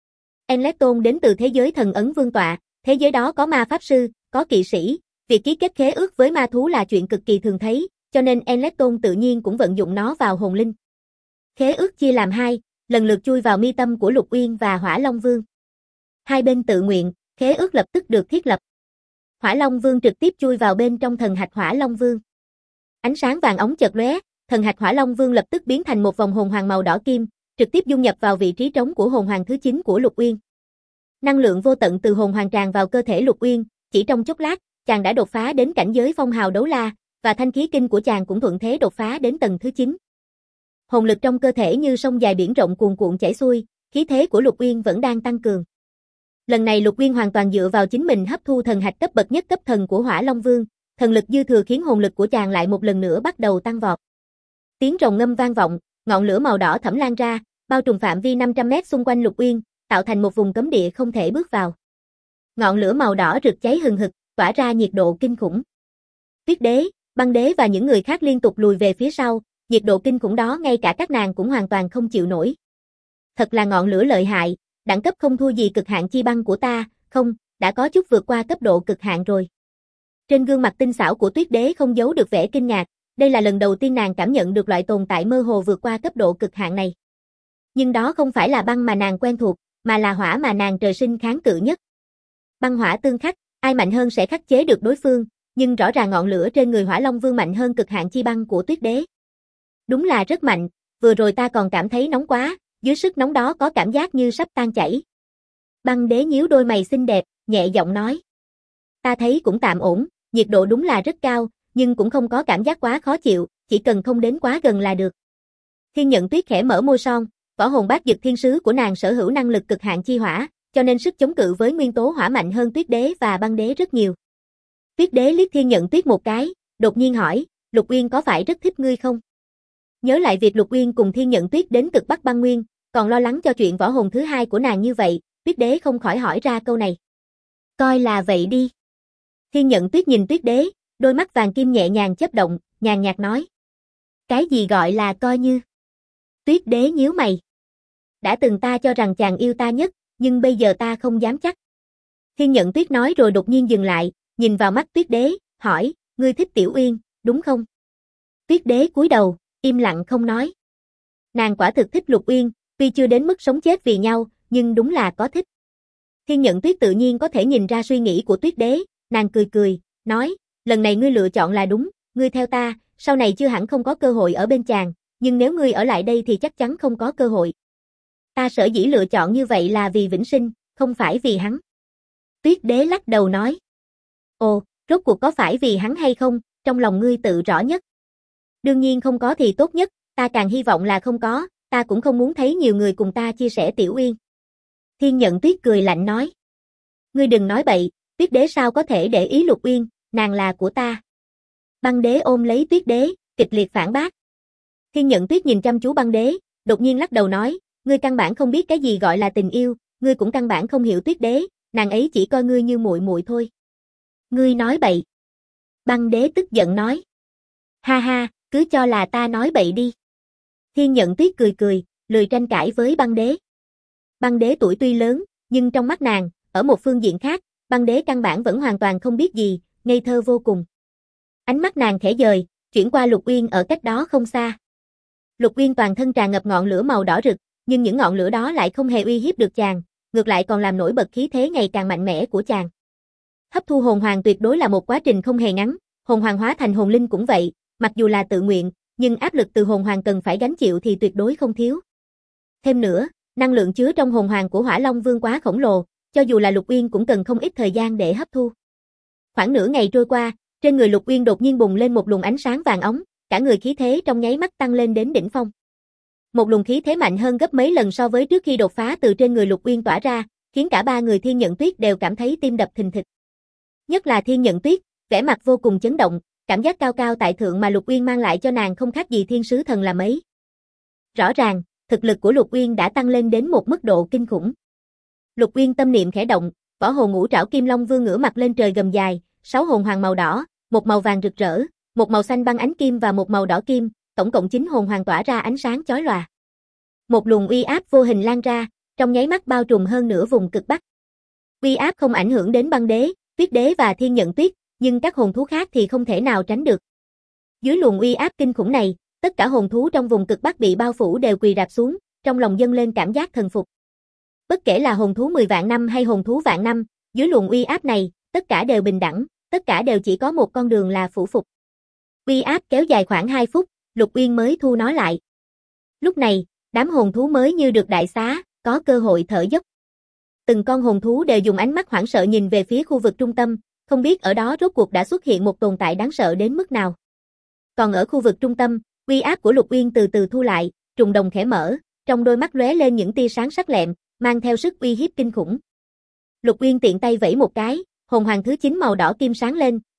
Enleton đến từ thế giới thần ấn vương tọa, thế giới đó có ma pháp sư, có kỵ sĩ, việc ký kết khế ước với ma thú là chuyện cực kỳ thường thấy, cho nên Enleton tự nhiên cũng vận dụng nó vào hồn linh. Khế ước chia làm hai, lần lượt chui vào mi tâm của Lục Uyên và Hỏa Long Vương. Hai bên tự nguyện, khế ước lập tức được thiết lập. Hỏa Long Vương trực tiếp chui vào bên trong thần hạch Hỏa Long Vương. Ánh sáng vàng óng chợt lóe, thần hạch Hỏa Long Vương lập tức biến thành một vòng hồn hoàng màu đỏ kim, trực tiếp dung nhập vào vị trí trống của hồn hoàng thứ 9 của Lục Uyên. Năng lượng vô tận từ hồn hoàng tràn vào cơ thể Lục Uyên, chỉ trong chốc lát, chàng đã đột phá đến cảnh giới phong hào đấu la, và thanh khí kinh của chàng cũng thuận thế đột phá đến tầng thứ 9. Hồn lực trong cơ thể như sông dài biển rộng cuồn cuộn chảy xuôi, khí thế của Lục Uyên vẫn đang tăng cường. Lần này Lục Uyên hoàn toàn dựa vào chính mình hấp thu thần hạch cấp bậc nhất cấp thần của Hỏa Long Vương, thần lực dư thừa khiến hồn lực của chàng lại một lần nữa bắt đầu tăng vọt. Tiếng rồng ngâm vang vọng, ngọn lửa màu đỏ thẫm lan ra, bao trùm phạm vi 500 mét xung quanh Lục Uyên, tạo thành một vùng cấm địa không thể bước vào. Ngọn lửa màu đỏ rực cháy hừng hực, tỏa ra nhiệt độ kinh khủng. Tuyết Đế, Băng Đế và những người khác liên tục lùi về phía sau, nhiệt độ kinh khủng đó ngay cả các nàng cũng hoàn toàn không chịu nổi. Thật là ngọn lửa lợi hại, đẳng cấp không thua gì cực hạn chi băng của ta, không, đã có chút vượt qua cấp độ cực hạn rồi. Trên gương mặt tinh xảo của Tuyết Đế không giấu được vẻ kinh ngạc, đây là lần đầu tiên nàng cảm nhận được loại tồn tại mơ hồ vượt qua cấp độ cực hạn này. Nhưng đó không phải là băng mà nàng quen thuộc, mà là hỏa mà nàng trời sinh kháng cự nhất. Băng hỏa tương khắc, ai mạnh hơn sẽ khắc chế được đối phương, nhưng rõ ràng ngọn lửa trên người Hỏa Long Vương mạnh hơn cực hạn chi băng của Tuyết Đế. Đúng là rất mạnh, vừa rồi ta còn cảm thấy nóng quá, dưới sức nóng đó có cảm giác như sắp tan chảy. Băng Đế nhíu đôi mày xinh đẹp, nhẹ giọng nói. Ta thấy cũng tạm ổn, nhiệt độ đúng là rất cao, nhưng cũng không có cảm giác quá khó chịu, chỉ cần không đến quá gần là được. Thiên Nhận Tuyết khẽ mở môi son, võ hồn bát dực thiên sứ của nàng sở hữu năng lực cực hạn chi hỏa, cho nên sức chống cự với nguyên tố hỏa mạnh hơn Tuyết Đế và Băng Đế rất nhiều. Tuyết Đế liếc Thiên Nhận Tuyết một cái, đột nhiên hỏi, Lục Uyên có phải rất thích ngươi không? Nhớ lại việc Lục Uyên cùng Thiên Nhận Tuyết đến cực Bắc băng nguyên, còn lo lắng cho chuyện võ hồn thứ hai của nàng như vậy, Tuyết Đế không khỏi hỏi ra câu này. Coi là vậy đi. Thiên Nhận Tuyết nhìn Tuyết Đế, đôi mắt vàng kim nhẹ nhàng chớp động, nhàn nhạt nói. Cái gì gọi là coi như? Tuyết Đế nhíu mày. Đã từng ta cho rằng chàng yêu ta nhất, nhưng bây giờ ta không dám chắc. Thiên Nhận Tuyết nói rồi đột nhiên dừng lại, nhìn vào mắt Tuyết Đế, hỏi, ngươi thích Tiểu Uyên, đúng không? Tuyết Đế cúi đầu, im lặng không nói. Nàng quả thực thích Lục Uyên, tuy chưa đến mức sống chết vì nhau, nhưng đúng là có thích. Thiên Nhận Tuyết tự nhiên có thể nhìn ra suy nghĩ của Tuyết Đế, nàng cười cười, nói, lần này ngươi lựa chọn là đúng, ngươi theo ta, sau này chưa hẳn không có cơ hội ở bên chàng, nhưng nếu ngươi ở lại đây thì chắc chắn không có cơ hội. Ta sở dĩ lựa chọn như vậy là vì vĩnh sinh, không phải vì hắn. Tuyết Đế lắc đầu nói. Ồ, rốt cuộc có phải vì hắn hay không, trong lòng ngươi tự rõ nhất. Đương nhiên không có thì tốt nhất, ta càng hy vọng là không có, ta cũng không muốn thấy nhiều người cùng ta chia sẻ Tiểu Uyên. Thiên Nhận Tuyết cười lạnh nói. Ngươi đừng nói bậy, Tuyết Đế sao có thể để ý Lục Uyên, nàng là của ta. Băng Đế ôm lấy Tuyết Đế, kịch liệt phản bác. Thiên Nhận Tuyết nhìn chăm chú Băng Đế, đột nhiên lắc đầu nói, ngươi căn bản không biết cái gì gọi là tình yêu, ngươi cũng căn bản không hiểu Tuyết Đế, nàng ấy chỉ coi ngươi như muội muội thôi. Ngươi nói bậy. Băng Đế tức giận nói. Ha ha, cứ cho là ta nói bậy đi. Thiên Nhận Tuyết cười cười, lười tranh cãi với Băng Đế. Băng Đế tuổi tuy lớn, nhưng trong mắt nàng, ở một phương diện khác, Băng Đế căn bản vẫn hoàn toàn không biết gì, ngây thơ vô cùng. Ánh mắt nàng khẽ dời, chuyển qua Lục Uyên ở cách đó không xa. Lục Uyên toàn thân tràn ngập ngọn lửa màu đỏ rực, nhưng những ngọn lửa đó lại không hề uy hiếp được chàng, ngược lại còn làm nổi bật khí thế ngày càng mạnh mẽ của chàng. Hấp thu hồn hoàng tuyệt đối là một quá trình không hề ngắn, hồn hoàng hóa thành hồn linh cũng vậy, mặc dù là tự nguyện, nhưng áp lực từ hồn hoàng cần phải gánh chịu thì tuyệt đối không thiếu. Thêm nữa, năng lượng chứa trong hồn hoàng của Hỏa Long Vương quá khổng lồ, cho dù là Lục Uyên cũng cần không ít thời gian để hấp thu. Khoảng nửa ngày trôi qua, trên người Lục Uyên đột nhiên bùng lên một luồng ánh sáng vàng óng, cả người khí thế trong nháy mắt tăng lên đến đỉnh phong. Một luồng khí thế mạnh hơn gấp mấy lần so với trước khi đột phá từ trên người Lục Uyên tỏa ra, khiến cả ba người Thiên Nhận Tuyết đều cảm thấy tim đập thình thịch. Nhất là Thiên Nhận Tuyết, vẻ mặt vô cùng chấn động, cảm giác cao cao tại thượng mà Lục Uyên mang lại cho nàng không khác gì thiên sứ thần là mấy. Rõ ràng, thực lực của Lục Uyên đã tăng lên đến một mức độ kinh khủng. Lục Uyên tâm niệm khẽ động, võ hồn ngũ trảo Kim Long Vương ngửa mặt lên trời gầm dài, 6 hồn hoàng màu đỏ, một màu vàng rực rỡ, một màu xanh băng ánh kim và một màu đỏ kim, tổng cộng 9 hồn hoàng tỏa ra ánh sáng chói lòa. Một luồng uy áp vô hình lan ra, trong nháy mắt bao trùm hơn nửa vùng cực Bắc. Uy áp không ảnh hưởng đến Băng Đế, Tuyết Đế và Thiên Nhận Tuyết, nhưng các hồn thú khác thì không thể nào tránh được. Dưới luồng uy áp kinh khủng này, tất cả hồn thú trong vùng cực Bắc bị bao phủ đều quỳ rạp xuống, trong lòng dâng lên cảm giác thần phục. Bất kể là hồn thú 10 vạn năm hay hồn thú vạn năm, dưới luồng uy áp này, tất cả đều bình đẳng, tất cả đều chỉ có một con đường là phủ phục. Uy áp kéo dài khoảng 2 phút, Lục Uyên mới thu nó lại. Lúc này, đám hồn thú mới như được đại xá, có cơ hội thở dốc. Từng con hồn thú đều dùng ánh mắt hoảng sợ nhìn về phía khu vực trung tâm, không biết ở đó rốt cuộc đã xuất hiện một tồn tại đáng sợ đến mức nào. Còn ở khu vực trung tâm, uy áp của Lục Uyên từ từ thu lại, trùng đồng khẽ mở, trong đôi mắt lóe lên những tia sáng sắc lẹm, mang theo sức uy hiếp kinh khủng. Lục Uyên tiện tay vẫy một cái, hồn hoàng thứ 9 màu đỏ kim sáng lên,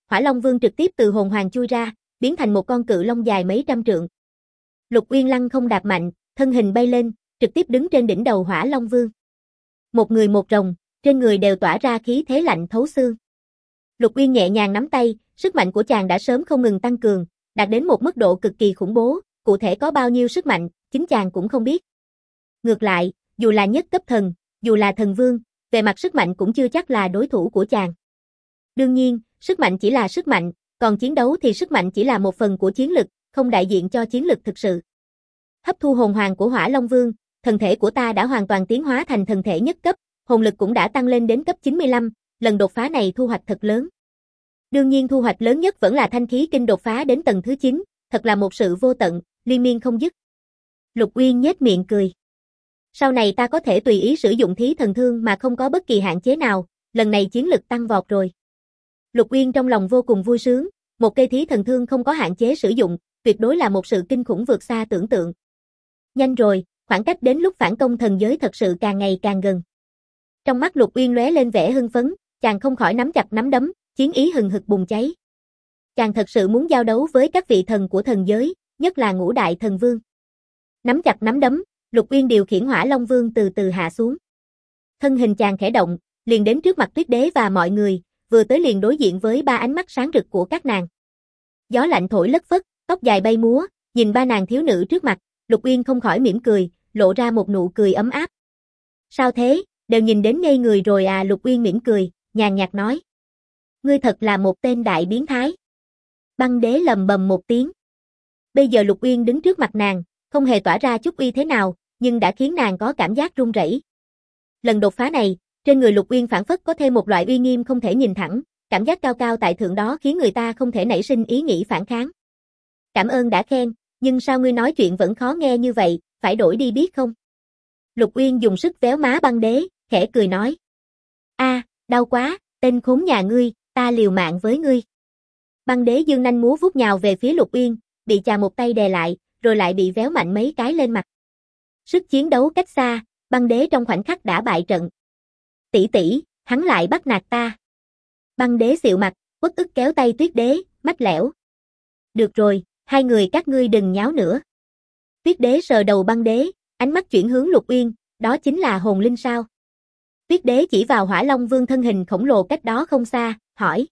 Hỏa Long Vương trực tiếp từ hồn hoàng chui ra, biến thành một con cự long dài mấy trăm trượng. Lục Uyên lăng không đạp mạnh, thân hình bay lên, trực tiếp đứng trên đỉnh đầu Hỏa Long Vương. Một người một rồng, trên người đều tỏa ra khí thế lạnh thấu xương. Lục Uyên nhẹ nhàng nắm tay, sức mạnh của chàng đã sớm không ngừng tăng cường, đạt đến một mức độ cực kỳ khủng bố, cụ thể có bao nhiêu sức mạnh, chính chàng cũng không biết. Ngược lại, dù là nhất cấp thần, dù là thần vương, về mặt sức mạnh cũng chưa chắc là đối thủ của chàng. Đương nhiên, sức mạnh chỉ là sức mạnh, còn chiến đấu thì sức mạnh chỉ là một phần của chiến lực, không đại diện cho chiến lực thực sự. Hấp thu hồn hoàng của Hỏa Long Vương, thân thể của ta đã hoàn toàn tiến hóa thành thần thể nhất cấp, hồn lực cũng đã tăng lên đến cấp 95, lần đột phá này thu hoạch thật lớn. Đương nhiên thu hoạch lớn nhất vẫn là thanh khí kinh đột phá đến tầng thứ 9, thật là một sự vô tận, liên miên không dứt. Lục Uyên nhếch miệng cười. Sau này ta có thể tùy ý sử dụng thí thần thương mà không có bất kỳ hạn chế nào, lần này chiến lực tăng vọt rồi. Lục Uyên trong lòng vô cùng vui sướng, một cây thí thần thương không có hạn chế sử dụng, tuyệt đối là một sự kinh khủng vượt xa tưởng tượng. Nhanh rồi, khoảng cách đến lúc phản công thần giới thật sự càng ngày càng gần. Trong mắt Lục Uyên lóe lên vẻ hưng phấn, chàng không khỏi nắm chặt nắm đấm, chiến ý hừng hực bùng cháy. Chàng thật sự muốn giao đấu với các vị thần của thần giới, nhất là ngũ đại thần vương. Nắm chặt nắm đấm, Lục Uyên điều khiển Hỏa Long Vương từ từ hạ xuống. Thân hình chàng khẽ động, liền đến trước mặt Tuyết Đế và mọi người, vừa tới liền đối diện với ba ánh mắt sáng rực của các nàng. Gió lạnh thổi lất phất, tóc dài bay múa, nhìn ba nàng thiếu nữ trước mặt, Lục Uyên không khỏi mỉm cười, lộ ra một nụ cười ấm áp. Sao thế, đều nhìn đến ngây người rồi à? Lục Uyên mỉm cười, nhàn nhạt nói. Ngươi thật là một tên đại biến thái. Băng Đế lầm bầm một tiếng. Bây giờ Lục Uyên đứng trước mặt nàng, không hề tỏa ra chút uy thế nào, nhưng đã khiến nàng có cảm giác run rẩy. Lần đột phá này, trên người Lục Uyên phảng phất có thêm một loại uy nghiêm không thể nhìn thẳng, cảm giác cao cao tại thượng đó khiến người ta không thể nảy sinh ý nghĩ phản kháng. Cảm ơn đã khen, nhưng sao ngươi nói chuyện vẫn khó nghe như vậy, phải đổi đi biết không? Lục Uyên dùng sức véo má Băng Đế, khẽ cười nói. Đau quá, tên khốn nhà ngươi, ta liều mạng với ngươi. Băng Đế dương nanh múa vuốt nhào về phía Lục Uyên, bị chà một tay đè lại, rồi lại bị véo mạnh mấy cái lên mặt. Sức chiến đấu cách xa, Băng Đế trong khoảnh khắc đã bại trận. Tỷ tỷ, hắn lại bắt nạt ta. Băng Đế xịu mặt, uất ức kéo tay Tuyết Đế, mách lẻo. Được rồi, hai người các ngươi đừng nháo nữa. Tuyết Đế sờ đầu Băng Đế, ánh mắt chuyển hướng Lục Uyên, đó chính là hồn linh sao? Tuyết Đế chỉ vào Hỏa Long Vương thân hình khổng lồ cách đó không xa, hỏi.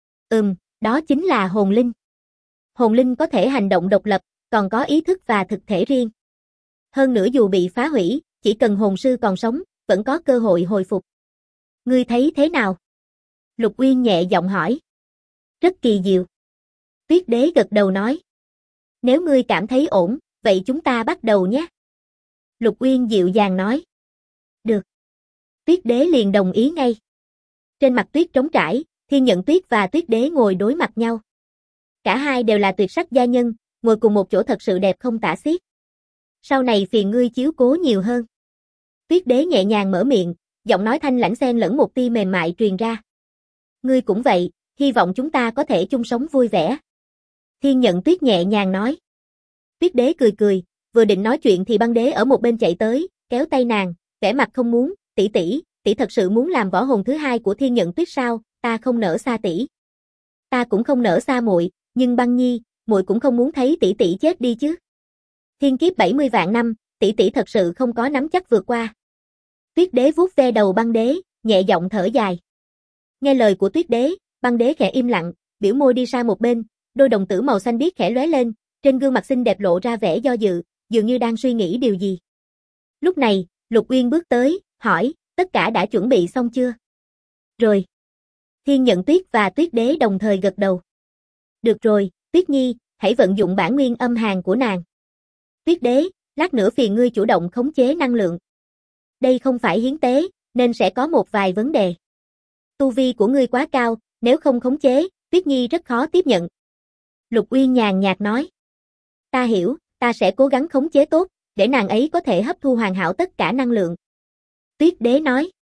Đó chính là hồn linh. Hồn linh có thể hành động độc lập, còn có ý thức và thực thể riêng. Hơn nữa dù bị phá hủy, chỉ cần hồn sư còn sống, vẫn có cơ hội hồi phục. Ngươi thấy thế nào? Lục Uyên nhẹ giọng hỏi. Rất kỳ diệu. Tuyết Đế gật đầu nói. Nếu ngươi cảm thấy ổn, vậy chúng ta bắt đầu nhé. Lục Uyên dịu dàng nói. Được. Tuyết Đế liền đồng ý ngay. Trên mặt tuyết trống trải, Thiên Nhận Tuyết và Tuyết Đế ngồi đối mặt nhau. Cả hai đều là tuyệt sắc gia nhân, ngồi cùng một chỗ thật sự đẹp không tả xiết. Sau này phiền ngươi chiếu cố nhiều hơn. Tuyết Đế nhẹ nhàng mở miệng, giọng nói thanh lãnh xen lẫn một tia mềm mại truyền ra. Ngươi cũng vậy, hy vọng chúng ta có thể chung sống vui vẻ. Thiên Nhận Tuyết nhẹ nhàng nói. Tuyết Đế cười cười, vừa định nói chuyện thì Băng Đế ở một bên chạy tới, kéo tay nàng, vẻ mặt không muốn. Tỷ thật sự muốn làm võ hồn thứ hai của Thiên Nhận Tuyết sao? Ta không nỡ xa tỷ. Ta cũng không nỡ xa muội, nhưng Băng Nhi, muội cũng không muốn thấy tỷ chết đi chứ. Thiên kiếp 70 vạn năm, tỷ thật sự không có nắm chắc vượt qua. Tuyết Đế vuốt ve đầu Băng Đế, nhẹ giọng thở dài. Nghe lời của Tuyết Đế, Băng Đế khẽ im lặng, biểu môi đi sang một bên, đôi đồng tử màu xanh biếc khẽ lóe lên, trên gương mặt xinh đẹp lộ ra vẻ do dự, dường như đang suy nghĩ điều gì. Lúc này, Lục Uyên bước tới, hỏi, tất cả đã chuẩn bị xong chưa? Rồi. Thiên Nhận Tuyết và Tuyết Đế đồng thời gật đầu. Được rồi, Tuyết Nhi, hãy vận dụng bản nguyên âm hàn của nàng. Tuyết Đế, lát nữa phiền ngươi chủ động khống chế năng lượng. Đây không phải hiến tế, nên sẽ có một vài vấn đề. Tu vi của ngươi quá cao, nếu không khống chế, Tuyết Nhi rất khó tiếp nhận. Lục Uyên nhàn nhạt nói. Ta hiểu, ta sẽ cố gắng khống chế tốt, để nàng ấy có thể hấp thu hoàn hảo tất cả năng lượng. Tuyết Đế nói.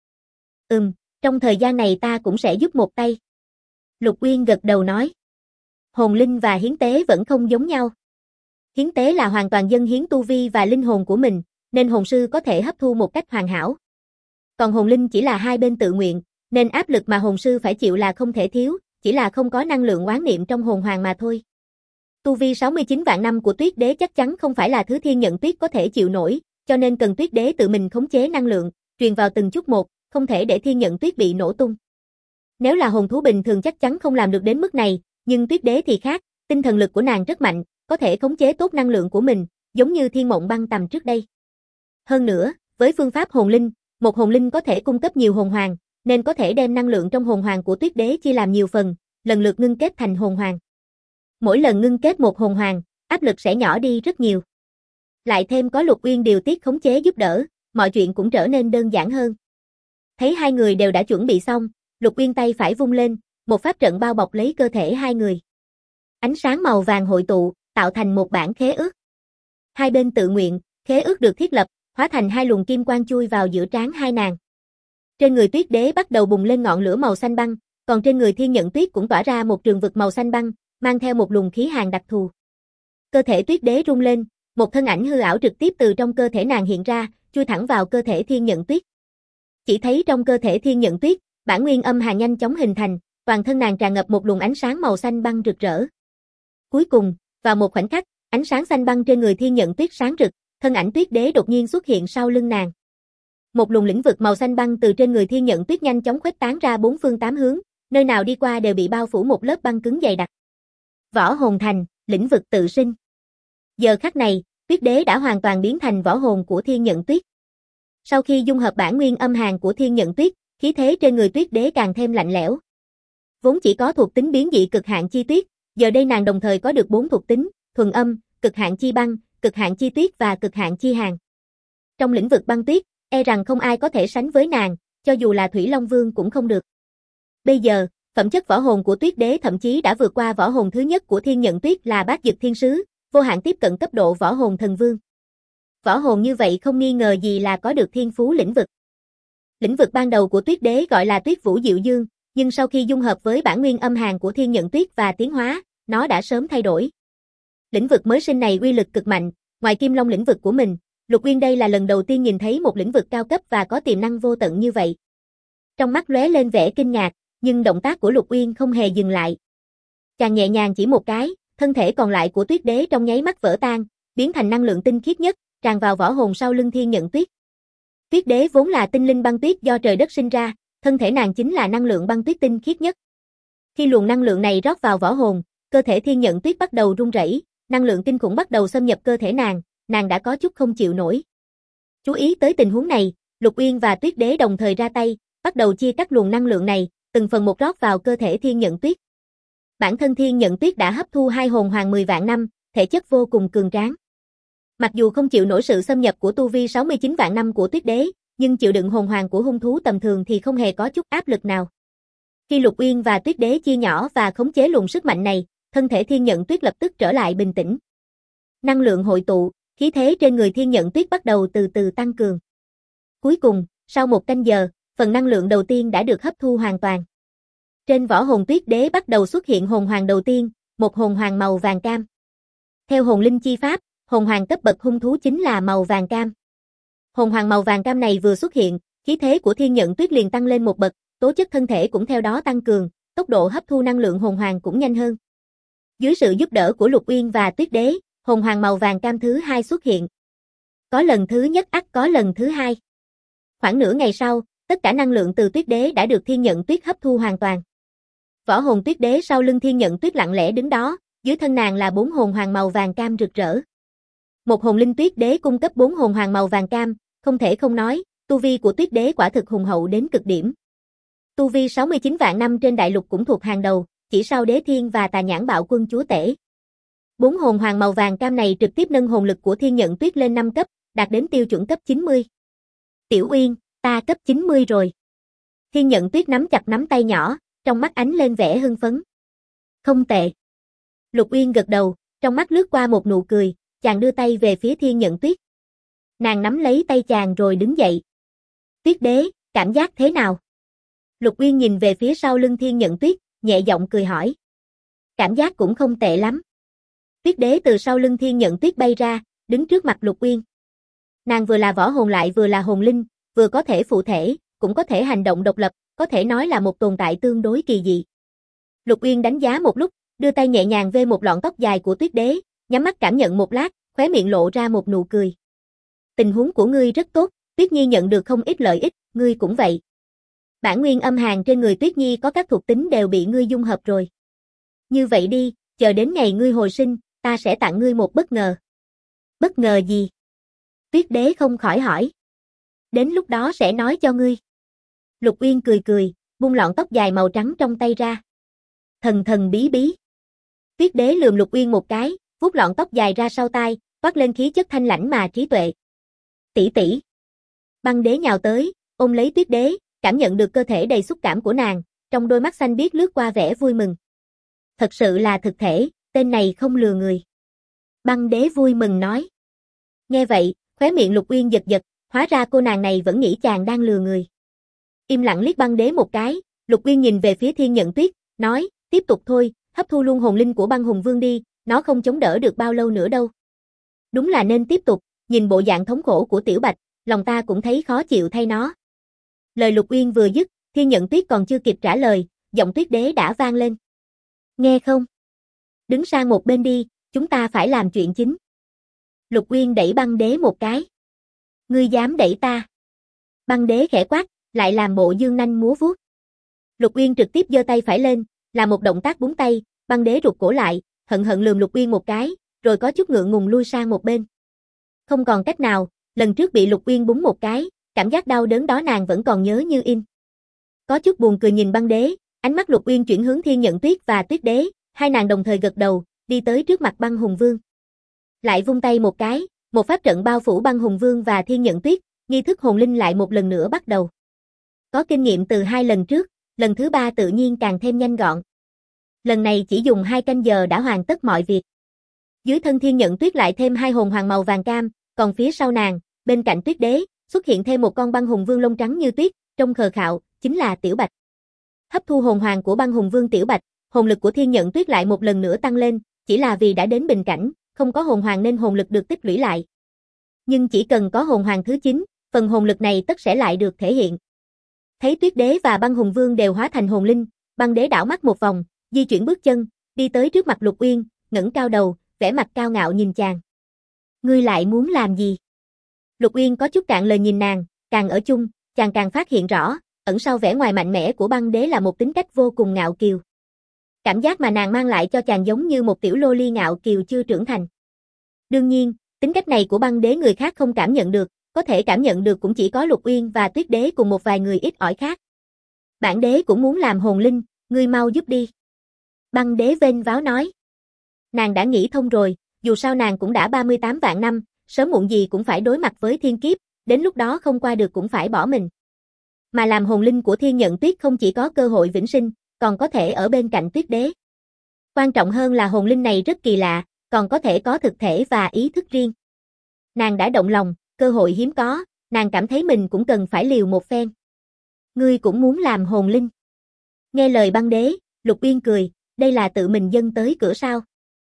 Trong thời gian này ta cũng sẽ giúp một tay. Lục Uyên gật đầu nói. Hồn linh và hiến tế vẫn không giống nhau. Hiến tế là hoàn toàn dâng hiến tu vi và linh hồn của mình, nên hồn sư có thể hấp thu một cách hoàn hảo. Còn hồn linh chỉ là hai bên tự nguyện, nên áp lực mà hồn sư phải chịu là không thể thiếu, chỉ là không có năng lượng oán niệm trong hồn hoàng mà thôi. Tu vi 69 vạn năm của Tuyết Đế chắc chắn không phải là thứ Thiên Nhận Tuyết có thể chịu nổi, cho nên cần Tuyết Đế tự mình khống chế năng lượng, truyền vào từng chút một, không thể để Thiên Nhận Tuyết bị nổ tung. Nếu là hồn thú bình thường chắc chắn không làm được đến mức này, nhưng Tuyết Đế thì khác, tinh thần lực của nàng rất mạnh, có thể khống chế tốt năng lượng của mình, giống như Thiên Mộng Băng Tầm trước đây. Hơn nữa, với phương pháp hồn linh, một hồn linh có thể cung cấp nhiều hồn hoàng, nên có thể đem năng lượng trong hồn hoàng của Tuyết Đế chia làm nhiều phần, lần lượt ngưng kết thành hồn hoàng. Mỗi lần ngưng kết một hồn hoàng, áp lực sẽ nhỏ đi rất nhiều. Lại thêm có Lục Uyên điều tiết khống chế giúp đỡ, mọi chuyện cũng trở nên đơn giản hơn. Thấy hai người đều đã chuẩn bị xong, Lục Uyên tay phải vung lên, một pháp trận bao bọc lấy cơ thể hai người. Ánh sáng màu vàng hội tụ, tạo thành một bản khế ước. Hai bên tự nguyện, khế ước được thiết lập, hóa thành hai luồng kim quang chui vào giữa trán hai nàng. Trên người Tuyết Đế bắt đầu bùng lên ngọn lửa màu xanh băng, còn trên người Thiên Nhận Tuyết cũng tỏa ra một trường vực màu xanh băng, mang theo một luồng khí hàn đặc thù. Cơ thể Tuyết Đế rung lên, một thân ảnh hư ảo trực tiếp từ trong cơ thể nàng hiện ra, chui thẳng vào cơ thể Thiên Nhận Tuyết. Chỉ thấy trong cơ thể Thiên Nhận Tuyết, bản nguyên âm hàn nhanh chóng hình thành, toàn thân nàng tràn ngập một luồng ánh sáng màu xanh băng rực rỡ. Cuối cùng, vào một khoảnh khắc, ánh sáng xanh băng trên người Thiên Nhận Tuyết sáng rực, thân ảnh Tuyết Đế đột nhiên xuất hiện sau lưng nàng. Một luồng lĩnh vực màu xanh băng từ trên người Thiên Nhận Tuyết nhanh chóng khuếch tán ra bốn phương tám hướng, nơi nào đi qua đều bị bao phủ một lớp băng cứng dày đặc. Võ hồn thành, lĩnh vực tự sinh. Giờ khắc này, Tuyết Đế đã hoàn toàn biến thành võ hồn của Thiên Nhận Tuyết. Sau khi dung hợp bản nguyên âm hàn của Thiên Nhận Tuyết, khí thế trên người Tuyết Đế càng thêm lạnh lẽo. Vốn chỉ có thuộc tính biến dị cực hạn chi tuyết, giờ đây nàng đồng thời có được 4 thuộc tính, thuần âm, cực hạn chi băng, cực hạn chi tuyết và cực hạn chi hàn. Trong lĩnh vực băng tuyết, e rằng không ai có thể sánh với nàng, cho dù là Thủy Long Vương cũng không được. Bây giờ, phẩm chất võ hồn của Tuyết Đế thậm chí đã vượt qua võ hồn thứ nhất của Thiên Nhận Tuyết là Bát Dực Thiên Sứ, vô hạn tiếp cận cấp độ võ hồn thần vương. Võ hồn như vậy không nghi ngờ gì là có được thiên phú lĩnh vực. Lĩnh vực ban đầu của Tuyết Đế gọi là Tuyết Vũ Diệu Dương, nhưng sau khi dung hợp với bản nguyên âm hàn của Thiên Nhận Tuyết và tiến hóa, nó đã sớm thay đổi. Lĩnh vực mới sinh này uy lực cực mạnh, ngoài Kim Long lĩnh vực của mình, Lục Uyên đây là lần đầu tiên nhìn thấy một lĩnh vực cao cấp và có tiềm năng vô tận như vậy. Trong mắt lóe lên vẻ kinh ngạc, nhưng động tác của Lục Uyên không hề dừng lại. Chàng nhẹ nhàng chỉ một cái, thân thể còn lại của Tuyết Đế trong nháy mắt vỡ tan, biến thành năng lượng tinh khiết nhất, tràn vào võ hồn sau lưng Thiên Nhận Tuyết. Tuyết Đế vốn là tinh linh băng tuyết do trời đất sinh ra, thân thể nàng chính là năng lượng băng tuyết tinh khiết nhất. Khi luồng năng lượng này rót vào võ hồn, cơ thể Thiên Nhận Tuyết bắt đầu run rẩy, năng lượng kinh khủng bắt đầu xâm nhập cơ thể nàng đã có chút không chịu nổi. Chú ý tới tình huống này, Lục Uyên và Tuyết Đế đồng thời ra tay, bắt đầu chia cắt luồng năng lượng này, từng phần một rót vào cơ thể Thiên Nhận Tuyết. Bản thân Thiên Nhận Tuyết đã hấp thu hai hồn hoàng 10 vạn năm, thể chất vô cùng cường tráng. Mặc dù không chịu nổi sự xâm nhập của tu vi 69 vạn năm của Tuyết Đế, nhưng chịu đựng hồn hoàng của hung thú tầm thường thì không hề có chút áp lực nào. Khi Lục Uyên và Tuyết Đế chia nhỏ và khống chế luồng sức mạnh này, thân thể Thiên Nhận Tuyết lập tức trở lại bình tĩnh. Năng lượng hội tụ, khí thế trên người Thiên Nhận Tuyết bắt đầu từ từ tăng cường. Cuối cùng, sau 1 canh giờ, phần năng lượng đầu tiên đã được hấp thu hoàn toàn. Trên võ hồn Tuyết Đế bắt đầu xuất hiện hồn hoàng đầu tiên, một hồn hoàng màu vàng cam. Theo hồn linh chi pháp, hồn hoàng cấp bậc hung thú chính là màu vàng cam. Hồn hoàng màu vàng cam này vừa xuất hiện, khí thế của Thiên Nhận Tuyết liền tăng lên một bậc, tố chất thân thể cũng theo đó tăng cường, tốc độ hấp thu năng lượng hồn hoàng cũng nhanh hơn. Dưới sự giúp đỡ của Lục Uyên và Tuyết Đế, hồn hoàng màu vàng cam thứ hai xuất hiện. Có lần thứ nhất ắt có lần thứ hai. Khoảng nửa ngày sau, tất cả năng lượng từ Tuyết Đế đã được Thiên Nhận Tuyết hấp thu hoàn toàn. Võ hồn Tuyết Đế sau lưng Thiên Nhận Tuyết lặng lẽ đứng đó, dưới thân nàng là 4 hồn hoàng màu vàng cam rực rỡ. Một hồn linh Tuyết Đế cung cấp 4 hồn hoàng màu vàng cam, không thể không nói, tu vi của Tuyết Đế quả thực hùng hậu đến cực điểm. Tu vi 69 vạn năm trên đại lục cũng thuộc hàng đầu, chỉ sau Đế Thiên và Tà Nhãn Bạo Quân chúa tể. 4 hồn hoàng màu vàng cam này trực tiếp nâng hồn lực của Thiên Nhận Tuyết lên 5 cấp, đạt đến tiêu chuẩn cấp 90. Tiểu Uyên, ta cấp 90 rồi. Thiên Nhận Tuyết nắm chặt nắm tay nhỏ, trong mắt ánh lên vẻ hưng phấn. Không tệ. Lục Uyên gật đầu, trong mắt lướt qua một nụ cười, chàng đưa tay về phía Thiên Nhận Tuyết. Nàng nắm lấy tay chàng rồi đứng dậy. Tuyết Đế, cảm giác thế nào? Lục Uyên nhìn về phía sau lưng Thiên Nhận Tuyết, nhẹ giọng cười hỏi. Cảm giác cũng không tệ lắm. Tuyết Đế từ sau lưng Thiên Nhận Tuyết bay ra, đứng trước mặt Lục Uyên. Nàng vừa là võ hồn lại vừa là hồn linh, vừa có thể phụ thể, cũng có thể hành động độc lập, có thể nói là một tồn tại tương đối kỳ dị. Lục Uyên đánh giá một lúc, đưa tay nhẹ nhàng vê một lọn tóc dài của Tuyết Đế, nhắm mắt cảm nhận một lát, khóe miệng lộ ra một nụ cười. Tình huống của ngươi rất tốt, Tuyết Nhi nhận được không ít lợi ích, ngươi cũng vậy. Bản nguyên âm hàn trên người Tuyết Nhi có các thuộc tính đều bị ngươi dung hợp rồi. Như vậy đi, chờ đến ngày ngươi hồi sinh, ta sẽ tặng ngươi một bất ngờ. Bất ngờ gì? Tuyết Đế không khỏi hỏi. Đến lúc đó sẽ nói cho ngươi. Lục Uyên cười cười, buông lọn tóc dài màu trắng trong tay ra. Thần thần bí bí. Tuyết Đế lườm Lục Uyên một cái, vuốt lọn tóc dài ra sau tai, toát lên khí chất thanh lãnh mà trí tuệ. Tỷ tỷ. Băng Đế nhào tới, ôm lấy Tuyết Đế, cảm nhận được cơ thể đầy xúc cảm của nàng, trong đôi mắt xanh biếc lướt qua vẻ vui mừng. Thật sự là thực thể, tên này không lừa người. Băng Đế vui mừng nói. Nghe vậy, khóe miệng Lục Uyên giật giật, hóa ra cô nàng này vẫn nghĩ chàng đang lừa người. Im lặng liếc Băng Đế một cái, Lục Uyên nhìn về phía Thiên Nhận Tuyết, nói, tiếp tục thôi, hấp thu luôn hồn linh của Băng Hùng Vương đi, nó không chống đỡ được bao lâu nữa đâu. Đúng là nên tiếp tục, nhìn bộ dạng thống khổ của Tiểu Bạch, lòng ta cũng thấy khó chịu thay nó. Lời Lục Uyên vừa dứt, Thiên Nhận Tuyết còn chưa kịp trả lời, giọng Tuyết Đế đã vang lên. Nghe không? Đứng sang một bên đi, chúng ta phải làm chuyện chính. Lục Uyên đẩy Băng Đế một cái. Ngươi dám đẩy ta? Băng Đế khẽ quát, lại làm bộ dương nanh múa vuốt. Lục Uyên trực tiếp giơ tay phải lên, làm một động tác búng tay, Băng Đế rụt cổ lại, hận hận lườm Lục Uyên một cái, rồi có chút ngượng ngùng lui sang một bên. Không còn cách nào, lần trước bị Lục Uyên búng một cái, cảm giác đau đớn đó nàng vẫn còn nhớ như in. Có chút buồn cười nhìn Băng Đế, ánh mắt Lục Uyên chuyển hướng Thiên Nhận Tuyết và Tuyết Đế, hai nàng đồng thời gật đầu, đi tới trước mặt Băng Hùng Vương. Lại vung tay một cái, một pháp trận bao phủ Băng Hùng Vương và Thiên Nhận Tuyết, nghi thức hồn linh lại một lần nữa bắt đầu. Có kinh nghiệm từ 2 lần trước, lần thứ 3 tự nhiên càng thêm nhanh gọn. Lần này chỉ dùng 2 canh giờ đã hoàn tất mọi việc. Dưới thân Thiên Nhận Tuyết lại thêm 2 hồn hoàng màu vàng cam, còn phía sau nàng, bên cạnh Tuyết Đế, xuất hiện thêm một con Băng Hùng Vương lông trắng như tuyết, trông khờ khạo, chính là Tiểu Bạch. Hấp thu hồn hoàng của Băng Hùng Vương Tiểu Bạch, hồn lực của Thiên Nhận Tuyết lại một lần nữa tăng lên, chỉ là vì đã đến bình cảnh, không có hồn hoàng nên hồn lực được tích lũy lại. Nhưng chỉ cần có hồn hoàng thứ 9, phần hồn lực này tất sẽ lại được thể hiện. Thấy Tuyết Đế và Băng Hùng Vương đều hóa thành hồn linh, Băng Đế đảo mắt một vòng, di chuyển bước chân, đi tới trước mặt Lục Uyên, ngẩng cao đầu, vẻ mặt cao ngạo nhìn chàng. Ngươi lại muốn làm gì? Lục Uyên có chút cạn lời nhìn nàng, càng ở chung, chàng càng phát hiện rõ, ẩn sau vẻ ngoài mạnh mẽ của Băng Đế là một tính cách vô cùng ngạo kiều. Cảm giác mà nàng mang lại cho chàng giống như một tiểu lô ly ngạo kiều chưa trưởng thành. Đương nhiên, tính cách này của Băng Đế người khác không cảm nhận được, có thể cảm nhận được cũng chỉ có Lục Uyên và Tuyết Đế cùng một vài người ít ỏi khác. Bản đế cũng muốn làm hồn linh, ngươi mau giúp đi. Băng Đế vênh váo nói. Nàng đã nghĩ thông rồi, dù sao nàng cũng đã 38 vạn năm, sớm muộn gì cũng phải đối mặt với thiên kiếp, đến lúc đó không qua được cũng phải bỏ mình. Mà làm hồn linh của Thiên Nhận Tuyết không chỉ có cơ hội vĩnh sinh, còn có thể ở bên cạnh Tuyết Đế. Quan trọng hơn là hồn linh này rất kỳ lạ, còn có thể có thực thể và ý thức riêng. Nàng đã động lòng, cơ hội hiếm có, nàng cảm thấy mình cũng cần phải liều một phen. Ngươi cũng muốn làm hồn linh. Nghe lời Băng Đế, Lục Uyên cười, đây là tự mình dâng tới cửa sao?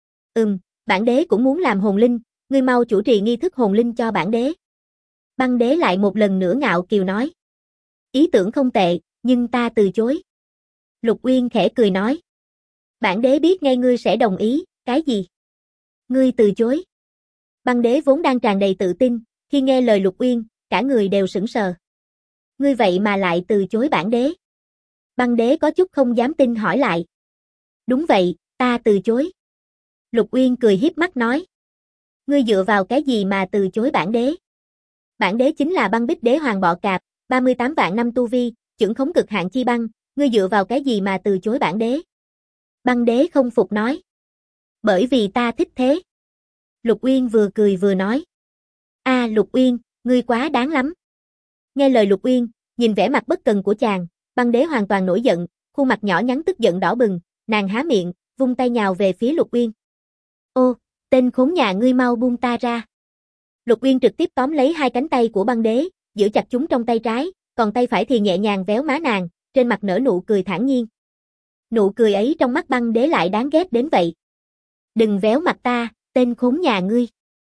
Bản đế cũng muốn làm hồn linh, ngươi mau chủ trì nghi thức hồn linh cho bản đế. Băng Đế lại một lần nữa ngạo kiều nói. Ý tưởng không tệ, nhưng ta từ chối. Lục Uyên khẽ cười nói. Bản đế biết ngay ngươi sẽ đồng ý, cái gì? Ngươi từ chối. Băng Đế vốn đang tràn đầy tự tin, khi nghe lời Lục Uyên, cả người đều sững sờ. Ngươi vậy mà lại từ chối bản đế. Băng Đế có chút không dám tin hỏi lại. Đúng vậy, ta từ chối. Lục Uyên cười hiếp mắt nói. Ngươi dựa vào cái gì mà từ chối bản đế? Bản đế chính là Băng Bích Đế Hoàng Bọ Cạp, 38 vạn năm tu vi, chưởng khống cực hạn chi băng, ngươi dựa vào cái gì mà từ chối bản đế? Băng Đế không phục nói. Bởi vì ta thích thế. Lục Uyên vừa cười vừa nói. Lục Uyên, ngươi quá đáng lắm. Nghe lời Lục Uyên, nhìn vẻ mặt bất cần của chàng, Băng Đế hoàn toàn nổi giận, khuôn mặt nhỏ nhắn tức giận đỏ bừng, nàng há miệng, vung tay nhào về phía Lục Uyên. Ô, tên khốn nhà ngươi mau buông ta ra. Lục Uyên trực tiếp tóm lấy 2 cánh tay của Băng Đế, giữ chặt chúng trong tay trái, còn tay phải thì nhẹ nhàng véo má nàng, trên mặt nở nụ cười thản nhiên. Nụ cười ấy trong mắt Băng Đế lại đáng ghét đến vậy. Đừng véo mặt ta, tên khốn nhà ngươi.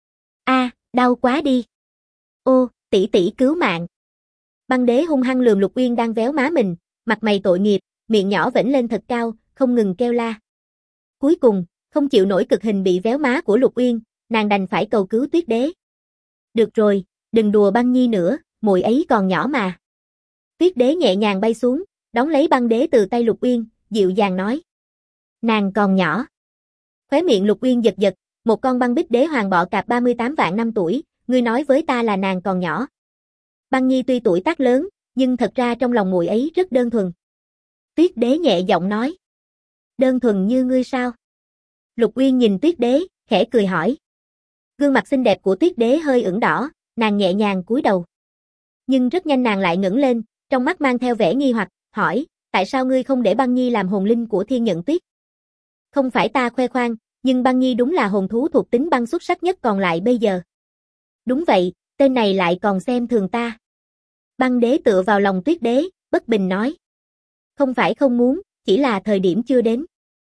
Đau quá đi. Ô, tỷ tỷ cứu mạng. Băng Đế hung hăng lườm Lục Uyên đang véo má mình, mặt mày tội nghiệp, miệng nhỏ vểnh lên thật cao, không ngừng kêu la. Cuối cùng, không chịu nổi cực hình bị véo má của Lục Uyên, nàng đành phải cầu cứu Tuyết Đế. Được rồi, đừng đùa Băng Nhi nữa, muội ấy còn nhỏ mà. Tuyết Đế nhẹ nhàng bay xuống, đón lấy băng đế từ tay Lục Uyên, dịu dàng nói. Nàng còn nhỏ. Khóe miệng Lục Uyên giật giật, một con băng bích đế hoàng bọ cạp 38 vạn năm tuổi, ngươi nói với ta là nàng còn nhỏ. Băng Nhi tuy tuổi tác lớn, nhưng thật ra trong lòng muội ấy rất đơn thuần. Tuyết Đế nhẹ giọng nói. Đơn thuần như ngươi sao? Lục Uyên nhìn Tuyết Đế, khẽ cười hỏi. Gương mặt xinh đẹp của Tuyết Đế hơi ửng đỏ, nàng nhẹ nhàng cúi đầu. Nhưng rất nhanh nàng lại ngẩng lên, trong mắt mang theo vẻ nghi hoặc, hỏi, tại sao ngươi không để Băng Nhi làm hồn linh của Thiên Nhận Tuyết? Không phải ta khoe khoang, nhưng Băng Nhi đúng là hồn thú thuộc tính băng xuất sắc nhất còn lại bây giờ. Đúng vậy, tên này lại còn xem thường ta. Băng đế tựa vào lòng Tuyết Đế, bất bình nói. Không phải không muốn, chỉ là thời điểm chưa đến.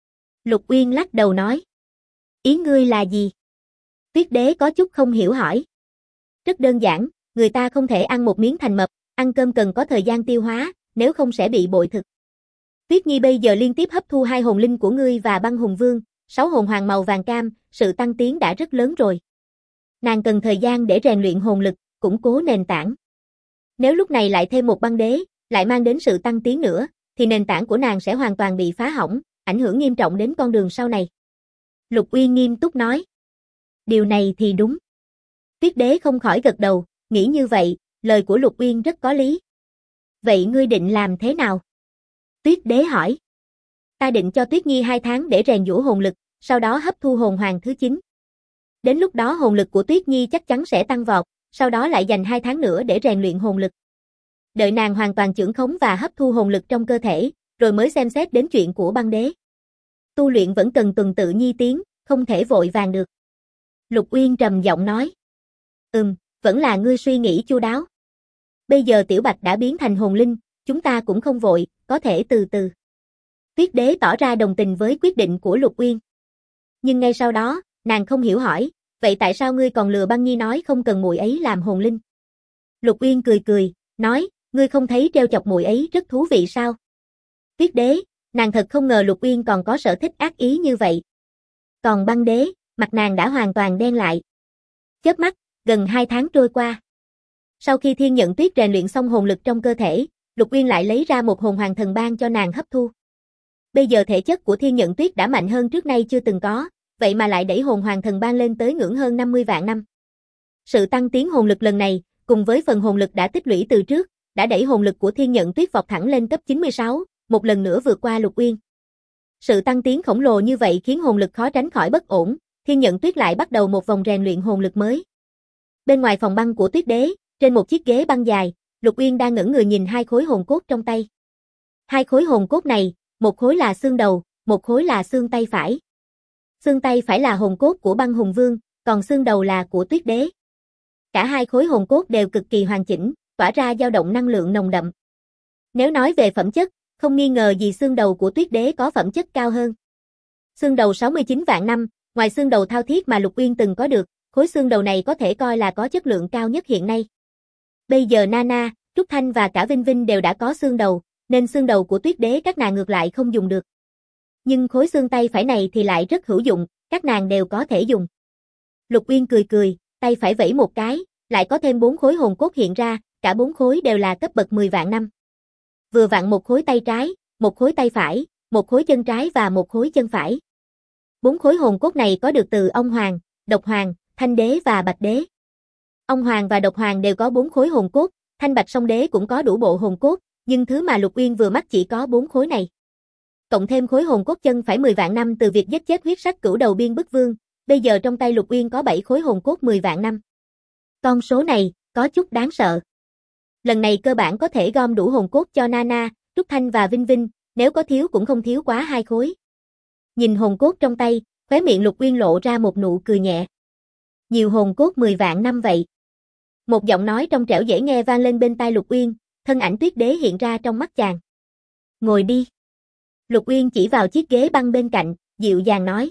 Lục Uyên lắc đầu nói. Ý ngươi là gì? Tuyết Đế có chút không hiểu hỏi. Rất đơn giản, người ta không thể ăn một miếng thành mập, ăn cơm cần có thời gian tiêu hóa, nếu không sẽ bị bội thực. Tuyết Nhi bây giờ liên tiếp hấp thu 2 hồn linh của ngươi và Băng Hùng Vương, 6 hồn hoàng màu vàng cam, sự tăng tiến đã rất lớn rồi. Nàng cần thời gian để rèn luyện hồn lực, củng cố nền tảng. Nếu lúc này lại thêm một băng đế, lại mang đến sự tăng tiến nữa, thì nền tảng của nàng sẽ hoàn toàn bị phá hỏng, ảnh hưởng nghiêm trọng đến con đường sau này. Lục Uyên nghiêm túc nói. Điều này thì đúng. Tuyết Đế không khỏi gật đầu, nghĩ như vậy, lời của Lục Uyên rất có lý. Vậy ngươi định làm thế nào? Tuyết Đế hỏi. Ta định cho Tuyết Nhi 2 tháng để rèn giũa hồn lực, sau đó hấp thu hồn hoàng thứ 9. Đến lúc đó hồn lực của Tuyết Nhi chắc chắn sẽ tăng vọt, sau đó lại dành 2 tháng nữa để rèn luyện hồn lực. Đợi nàng hoàn toàn chưởng khống và hấp thu hồn lực trong cơ thể, rồi mới xem xét đến chuyện của băng đế. Tu luyện vẫn cần tuần tự nhi tiến, không thể vội vàng được. Lục Uyên trầm giọng nói. Vẫn là ngươi suy nghĩ chu đáo. Bây giờ Tiểu Bạch đã biến thành hồn linh, chúng ta cũng không vội, có thể từ từ. Tuyết Đế tỏ ra đồng tình với quyết định của Lục Uyên. Nhưng ngay sau đó, nàng không hiểu hỏi, vậy tại sao ngươi còn lừa Băng Nhi nói không cần muội ấy làm hồn linh? Lục Uyên cười cười, nói, ngươi không thấy trêu chọc muội ấy rất thú vị sao? Tuyết Đế, nàng thật không ngờ Lục Uyên còn có sở thích ác ý như vậy. Còn Băng Đế, mặt nàng đã hoàn toàn đen lại. Chớp mắt, gần 2 tháng trôi qua. Sau khi Thiên Nhận Tuyết rèn luyện xong hồn lực trong cơ thể, Lục Uyên lại lấy ra một hồn hoàng thần ban cho nàng hấp thu. Bây giờ thể chất của Thiên Nhận Tuyết đã mạnh hơn trước nay chưa từng có, vậy mà lại đẩy hồn hoàng thần ban lên tới ngưỡng hơn 50 vạn năm. Sự tăng tiến hồn lực lần này, cùng với phần hồn lực đã tích lũy từ trước, đã đẩy hồn lực của Thiên Nhận Tuyết vọt thẳng lên cấp 96, một lần nữa vượt qua Lục Uyên. Sự tăng tiến khổng lồ như vậy khiến hồn lực khó tránh khỏi bất ổn, Thiên Nhận Tuyết lại bắt đầu một vòng rèn luyện hồn lực mới. Bên ngoài phòng băng của Tuyết Đế, trên một chiếc ghế băng dài, Lục Uyên đang ngẩn người nhìn 2 khối hồn cốt trong tay. 2 khối hồn cốt này, một khối là xương đầu, một khối là xương tay phải. Xương tay phải là hồn cốt của Băng Hùng Vương, còn xương đầu là của Tuyết Đế. Cả 2 khối hồn cốt đều cực kỳ hoàn chỉnh, tỏa ra dao động năng lượng nồng đậm. Nếu nói về phẩm chất, không nghi ngờ gì xương đầu của Tuyết Đế có phẩm chất cao hơn. Xương đầu 69 vạn năm, ngoài xương đầu thao thiết mà Lục Uyên từng có được, khối xương đầu này có thể coi là có chất lượng cao nhất hiện nay. Bây giờ Nana, Trúc Thanh và cả Vinh Vinh đều đã có xương đầu, nên xương đầu của Tuyết Đế các nàng ngược lại không dùng được. Nhưng khối xương tay phải này thì lại rất hữu dụng, các nàng đều có thể dùng. Lục Uyên cười cười, tay phải vẫy một cái, lại có thêm 4 khối hồn cốt hiện ra, cả 4 khối đều là cấp bậc 10 vạn năm. Vừa vặn một khối tay trái, một khối tay phải, một khối chân trái và một khối chân phải. 4 khối hồn cốt này có được từ Ông Hoàng, Độc Hoàng, Thanh Đế và Bạch Đế. Ông Hoàng và Độc Hoàng đều có 4 khối hồn cốt, Thanh Bạch Song Đế cũng có đủ bộ hồn cốt, nhưng thứ mà Lục Uyên vừa mắc chỉ có 4 khối này. Cộng thêm khối hồn cốt chân phải 10 vạn năm từ việc giết chết huyết sắc cửu đầu biên bức vương, bây giờ trong tay Lục Uyên có 7 khối hồn cốt 10 vạn năm. Con số này, có chút đáng sợ. Lần này cơ bản có thể gom đủ hồn cốt cho Nana, Trúc Thanh và Vinh Vinh, nếu có thiếu cũng không thiếu quá 2 khối. Nhìn hồn cốt trong tay, khóe miệng Lục Uyên lộ ra một nụ cười nhẹ. Nhiều hồn cốt 10 vạn năm vậy. Một giọng nói trong trẻo dễ nghe vang lên bên tai Lục Uyên, thân ảnh Tuyết Đế hiện ra trong mắt chàng. Ngồi đi. Lục Uyên chỉ vào chiếc ghế băng bên cạnh, dịu dàng nói.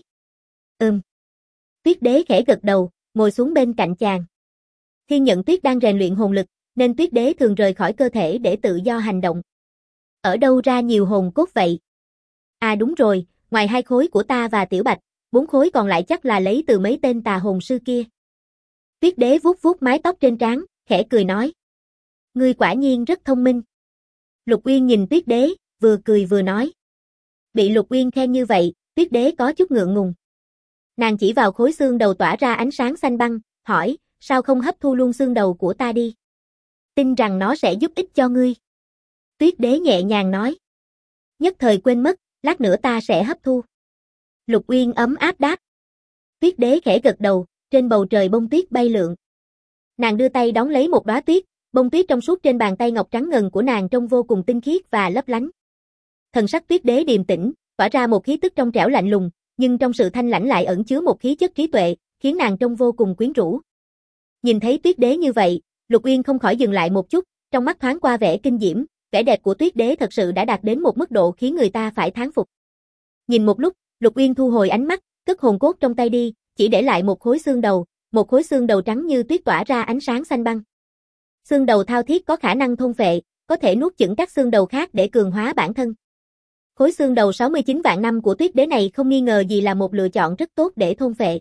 Tuyết Đế khẽ gật đầu, ngồi xuống bên cạnh chàng. Thiên Nhận Tuyết đang rèn luyện hồn lực, nên Tuyết Đế thường rời khỏi cơ thể để tự do hành động. Ở đâu ra nhiều hồn cốt vậy? À đúng rồi, ngoài 2 khối của ta và Tiểu Bạch, 4 khối còn lại chắc là lấy từ mấy tên tà hồn sư kia. Tuyết đế vuốt vuốt mái tóc trên trán, khẽ cười nói. Ngươi quả nhiên rất thông minh. Lục Uyên nhìn Tuyết đế, vừa cười vừa nói. Bị Lục Uyên khen như vậy, Tuyết đế có chút ngượng ngùng. Nàng chỉ vào khối xương đầu tỏa ra ánh sáng xanh băng, hỏi, sao không hấp thu luôn xương đầu của ta đi? Tin rằng nó sẽ giúp ích cho ngươi. Tuyết đế nhẹ nhàng nói. Nhất thời quên mất, lát nữa ta sẽ hấp thu. Lục Uyên ấm áp đáp. Tuyết đế khẽ gật đầu, trên bầu trời bông tuyết bay lượn. Nàng đưa tay đón lấy một đóa tuyết, bông tuyết trong suốt trên bàn tay ngọc trắng ngần của nàng trông vô cùng tinh khiết và lấp lánh. Thần sắc Tuyết đế điềm tĩnh, tỏa ra một khí tức trong trẻo lạnh lùng, nhưng trong sự thanh lãnh lại ẩn chứa một khí chất trí tuệ, khiến nàng trông vô cùng quyến rũ. Nhìn thấy Tuyết đế như vậy, Lục Uyên không khỏi dừng lại một chút, trong mắt thoáng qua vẻ kinh diễm, vẻ đẹp của Tuyết đế thật sự đã đạt đến một mức độ khiến người ta phải thán phục. Nhìn một lúc, Lục Uyên thu hồi ánh mắt, cất hồn cốt trong tay đi, chỉ để lại một khối xương đầu trắng như tuyết tỏa ra ánh sáng xanh băng. Xương đầu thao thiết có khả năng thôn phệ, có thể nuốt chửng các xương đầu khác để cường hóa bản thân. Khối xương đầu 69 vạn năm của Tuyết đế này không nghi ngờ gì là một lựa chọn rất tốt để thôn phệ.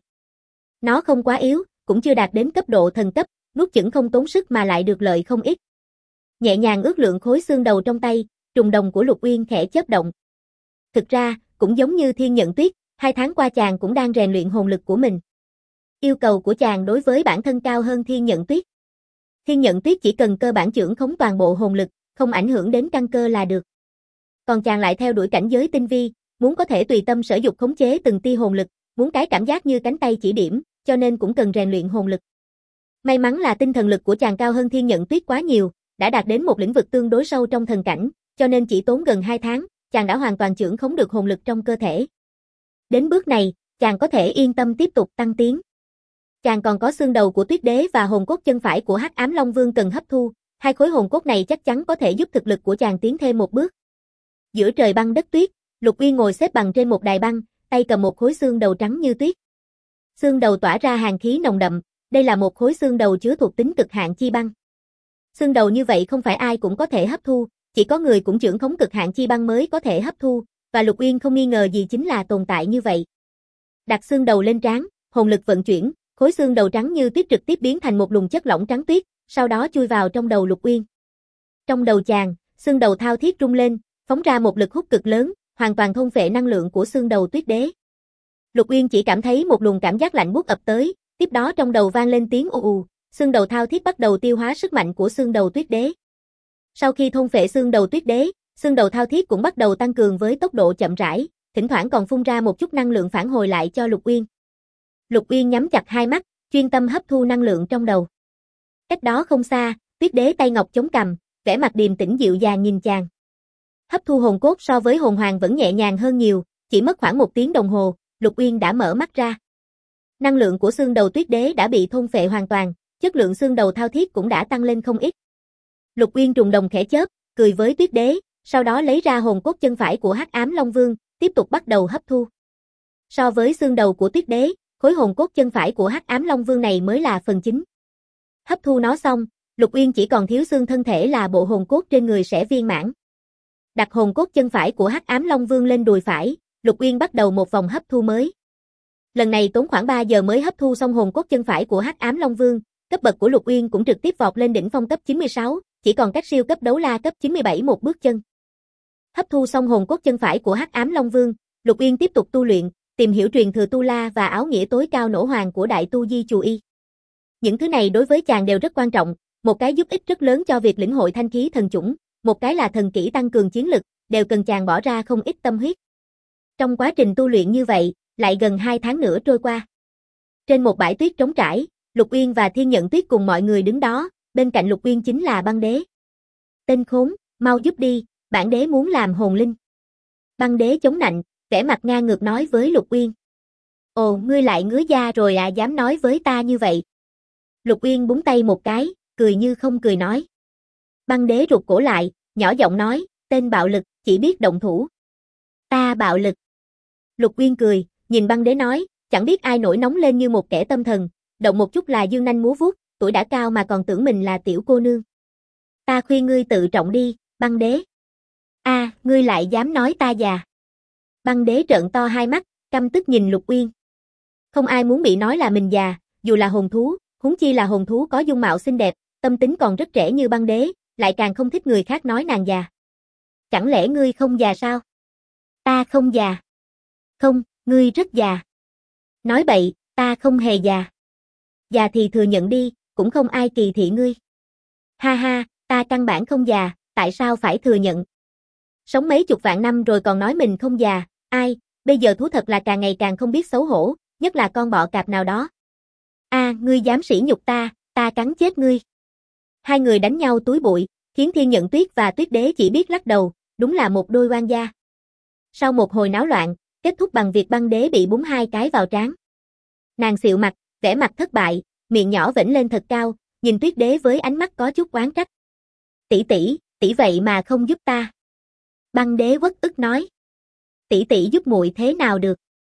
Nó không quá yếu, cũng chưa đạt đến cấp độ thần cấp, nuốt chửng không tốn sức mà lại được lợi không ít. Nhẹ nhàng ước lượng khối xương đầu trong tay, trùng đồng của Lục Uyên khẽ chớp động. Thực ra, cũng giống như Thiên Nhận Tuyết, 2 tháng qua chàng cũng đang rèn luyện hồn lực của mình. Yêu cầu của chàng đối với bản thân cao hơn Thiên Nhận Tuyết. Thiên Nhận Tuyết chỉ cần cơ bản chưởng khống toàn bộ hồn lực, không ảnh hưởng đến căn cơ là được. Còn chàng lại theo đuổi cảnh giới tinh vi, muốn có thể tùy tâm sở dục khống chế từng tia hồn lực, muốn cái cảm giác như cánh tay chỉ điểm, cho nên cũng cần rèn luyện hồn lực. May mắn là tinh thần lực của chàng cao hơn Thiên Nhận Tuyết quá nhiều, đã đạt đến một lĩnh vực tương đối sâu trong thần cảnh, cho nên chỉ tốn gần 2 tháng, chàng đã hoàn toàn chưởng khống được hồn lực trong cơ thể. Đến bước này, chàng có thể yên tâm tiếp tục tăng tiến. Chàng còn có xương đầu của Tuyết đế và hồn cốt chân phải của Hắc Ám Long Vương cần hấp thu, 2 khối hồn cốt này chắc chắn có thể giúp thực lực của chàng tiến thêm một bước. Giữa trời băng đất tuyết, Lục Uyên ngồi xếp bằng trên một đài băng, tay cầm một khối xương đầu trắng như tuyết. Xương đầu tỏa ra hàn khí nồng đậm, đây là một khối xương đầu chứa thuộc tính cực hạn chi băng. Xương đầu như vậy không phải ai cũng có thể hấp thu, chỉ có người cũng chưởng khống cực hạn chi băng mới có thể hấp thu, và Lục Uyên không nghi ngờ gì chính là tồn tại như vậy. Đặt xương đầu lên trán, hồn lực vận chuyển, khối xương đầu trắng như tuyết trực tiếp biến thành một luồng chất lỏng trắng tuyết, sau đó chui vào trong đầu Lục Uyên. Trong đầu chàng, xương đầu thao thiết rung lên, phóng ra một lực hút cực lớn, hoàn toàn thôn phệ năng lượng của xương đầu Tuyết đế. Lục Uyên chỉ cảm thấy một luồng cảm giác lạnh buốt ập tới, tiếp đó trong đầu vang lên tiếng ù ù, xương đầu thao thiết bắt đầu tiêu hóa sức mạnh của xương đầu Tuyết đế. Sau khi thôn phệ xương đầu Tuyết đế, xương đầu thao thiết cũng bắt đầu tăng cường với tốc độ chậm rãi, thỉnh thoảng còn phun ra một chút năng lượng phản hồi lại cho Lục Uyên. Lục Uyên nhắm chặt hai mắt, chuyên tâm hấp thu năng lượng trong đầu. Cách đó không xa, Tuyết đế tay ngọc chống cằm, vẻ mặt điềm tĩnh dịu dàng nhìn chàng. Hấp thu hồn cốt so với hồn hoàng vẫn nhẹ nhàng hơn nhiều, chỉ mất khoảng 1 tiếng đồng hồ, Lục Uyên đã mở mắt ra. Năng lượng của xương đầu Tuyết đế đã bị thôn phệ hoàn toàn, chất lượng xương đầu thao thiết cũng đã tăng lên không ít. Lục Uyên trùng đồng khẽ chớp, cười với Tuyết đế, sau đó lấy ra hồn cốt chân phải của Hắc Ám Long Vương, tiếp tục bắt đầu hấp thu. So với xương đầu của Tuyết đế, khối hồn cốt chân phải của Hắc Ám Long Vương này mới là phần chính. Hấp thu nó xong, Lục Uyên chỉ còn thiếu xương thân thể là bộ hồn cốt trên người sẽ viên mãn. Đặt hồn cốt chân phải của Hắc Ám Long Vương lên đùi phải, Lục Uyên bắt đầu một vòng hấp thu mới. Lần này tốn khoảng 3 giờ mới hấp thu xong hồn cốt chân phải của Hắc Ám Long Vương, cấp bậc của Lục Uyên cũng trực tiếp vọt lên đỉnh phong cấp 96, chỉ còn cách siêu cấp đấu la cấp 97 một bước chân. Hấp thu xong hồn cốt chân phải của Hắc Ám Long Vương, Lục Uyên tiếp tục tu luyện, tìm hiểu truyền thừa tu la và áo nghĩa tối cao nổ hoàng của Đại Tu Di Chù Y. Những thứ này đối với chàng đều rất quan trọng, một cái giúp ích rất lớn cho việc lĩnh hội thanh khí thần chủng, một cái là thần kỹ tăng cường chiến lực, đều cần chàng bỏ ra không ít tâm huyết. Trong quá trình tu luyện như vậy, lại gần 2 tháng nữa trôi qua. Trên một bãi tuyết trống trải, Lục Uyên và Thiên Nhận Tuyết cùng mọi người đứng đó, bên cạnh Lục Uyên chính là Băng Đế. Tên khốn, mau giúp đi, bản đế muốn làm hồn linh. Băng Đế chống nạnh, vẻ mặt ngang ngược nói với Lục Uyên. Ồ, ngươi lại ngứa da rồi à, dám nói với ta như vậy. Lục Uyên búng tay một cái, cười như không cười nói. Băng Đế rụt cổ lại, nhỏ giọng nói, tên bạo lực, chỉ biết động thủ. Ta bạo lực. Lục Uyên cười, nhìn Băng Đế nói, chẳng biết ai nổi nóng lên như một kẻ tâm thần, động một chút là dương nanh múa vuốt, tuổi đã cao mà còn tưởng mình là tiểu cô nương. Ta khuyên ngươi tự trọng đi, Băng Đế. A, ngươi lại dám nói ta già. Băng đế trợn to hai mắt, căm tức nhìn Lục Uyên. Không ai muốn bị nói là mình già, dù là hồn thú, huống chi là hồn thú có dung mạo xinh đẹp, tâm tính còn rất trẻ như băng đế, lại càng không thích người khác nói nàng già. Chẳng lẽ ngươi không già sao? Ta không già. Không, ngươi rất già. Nói bậy, ta không hề già. Già thì thừa nhận đi, cũng không ai kỳ thị ngươi. Ha ha, ta căn bản không già, tại sao phải thừa nhận? Sống mấy chục vạn năm rồi còn nói mình không già, ai, bây giờ thú thật là càng ngày càng không biết xấu hổ, nhất là con bọ cạp nào đó. Ngươi dám sỉ nhục ta cắn chết ngươi. Hai người đánh nhau túi bụi, khiến Thiên Nhận Tuyết và Tuyết Đế chỉ biết lắc đầu, đúng là một đôi oan gia. Sau một hồi náo loạn, kết thúc bằng việc băng đế bị búng hai cái vào trán. Nàng xịu mặt, vẻ mặt thất bại, miệng nhỏ vểnh lên thật cao, nhìn Tuyết Đế với ánh mắt có chút oán trách. Tỷ vậy mà không giúp ta. Băng đế uất ức nói. Tỷ giúp muội thế nào được?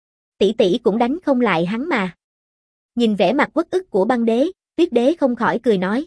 Tỷ cũng đánh không lại hắn mà. Nhìn vẻ mặt uất ức của băng đế, Tuyết Đế không khỏi cười nói.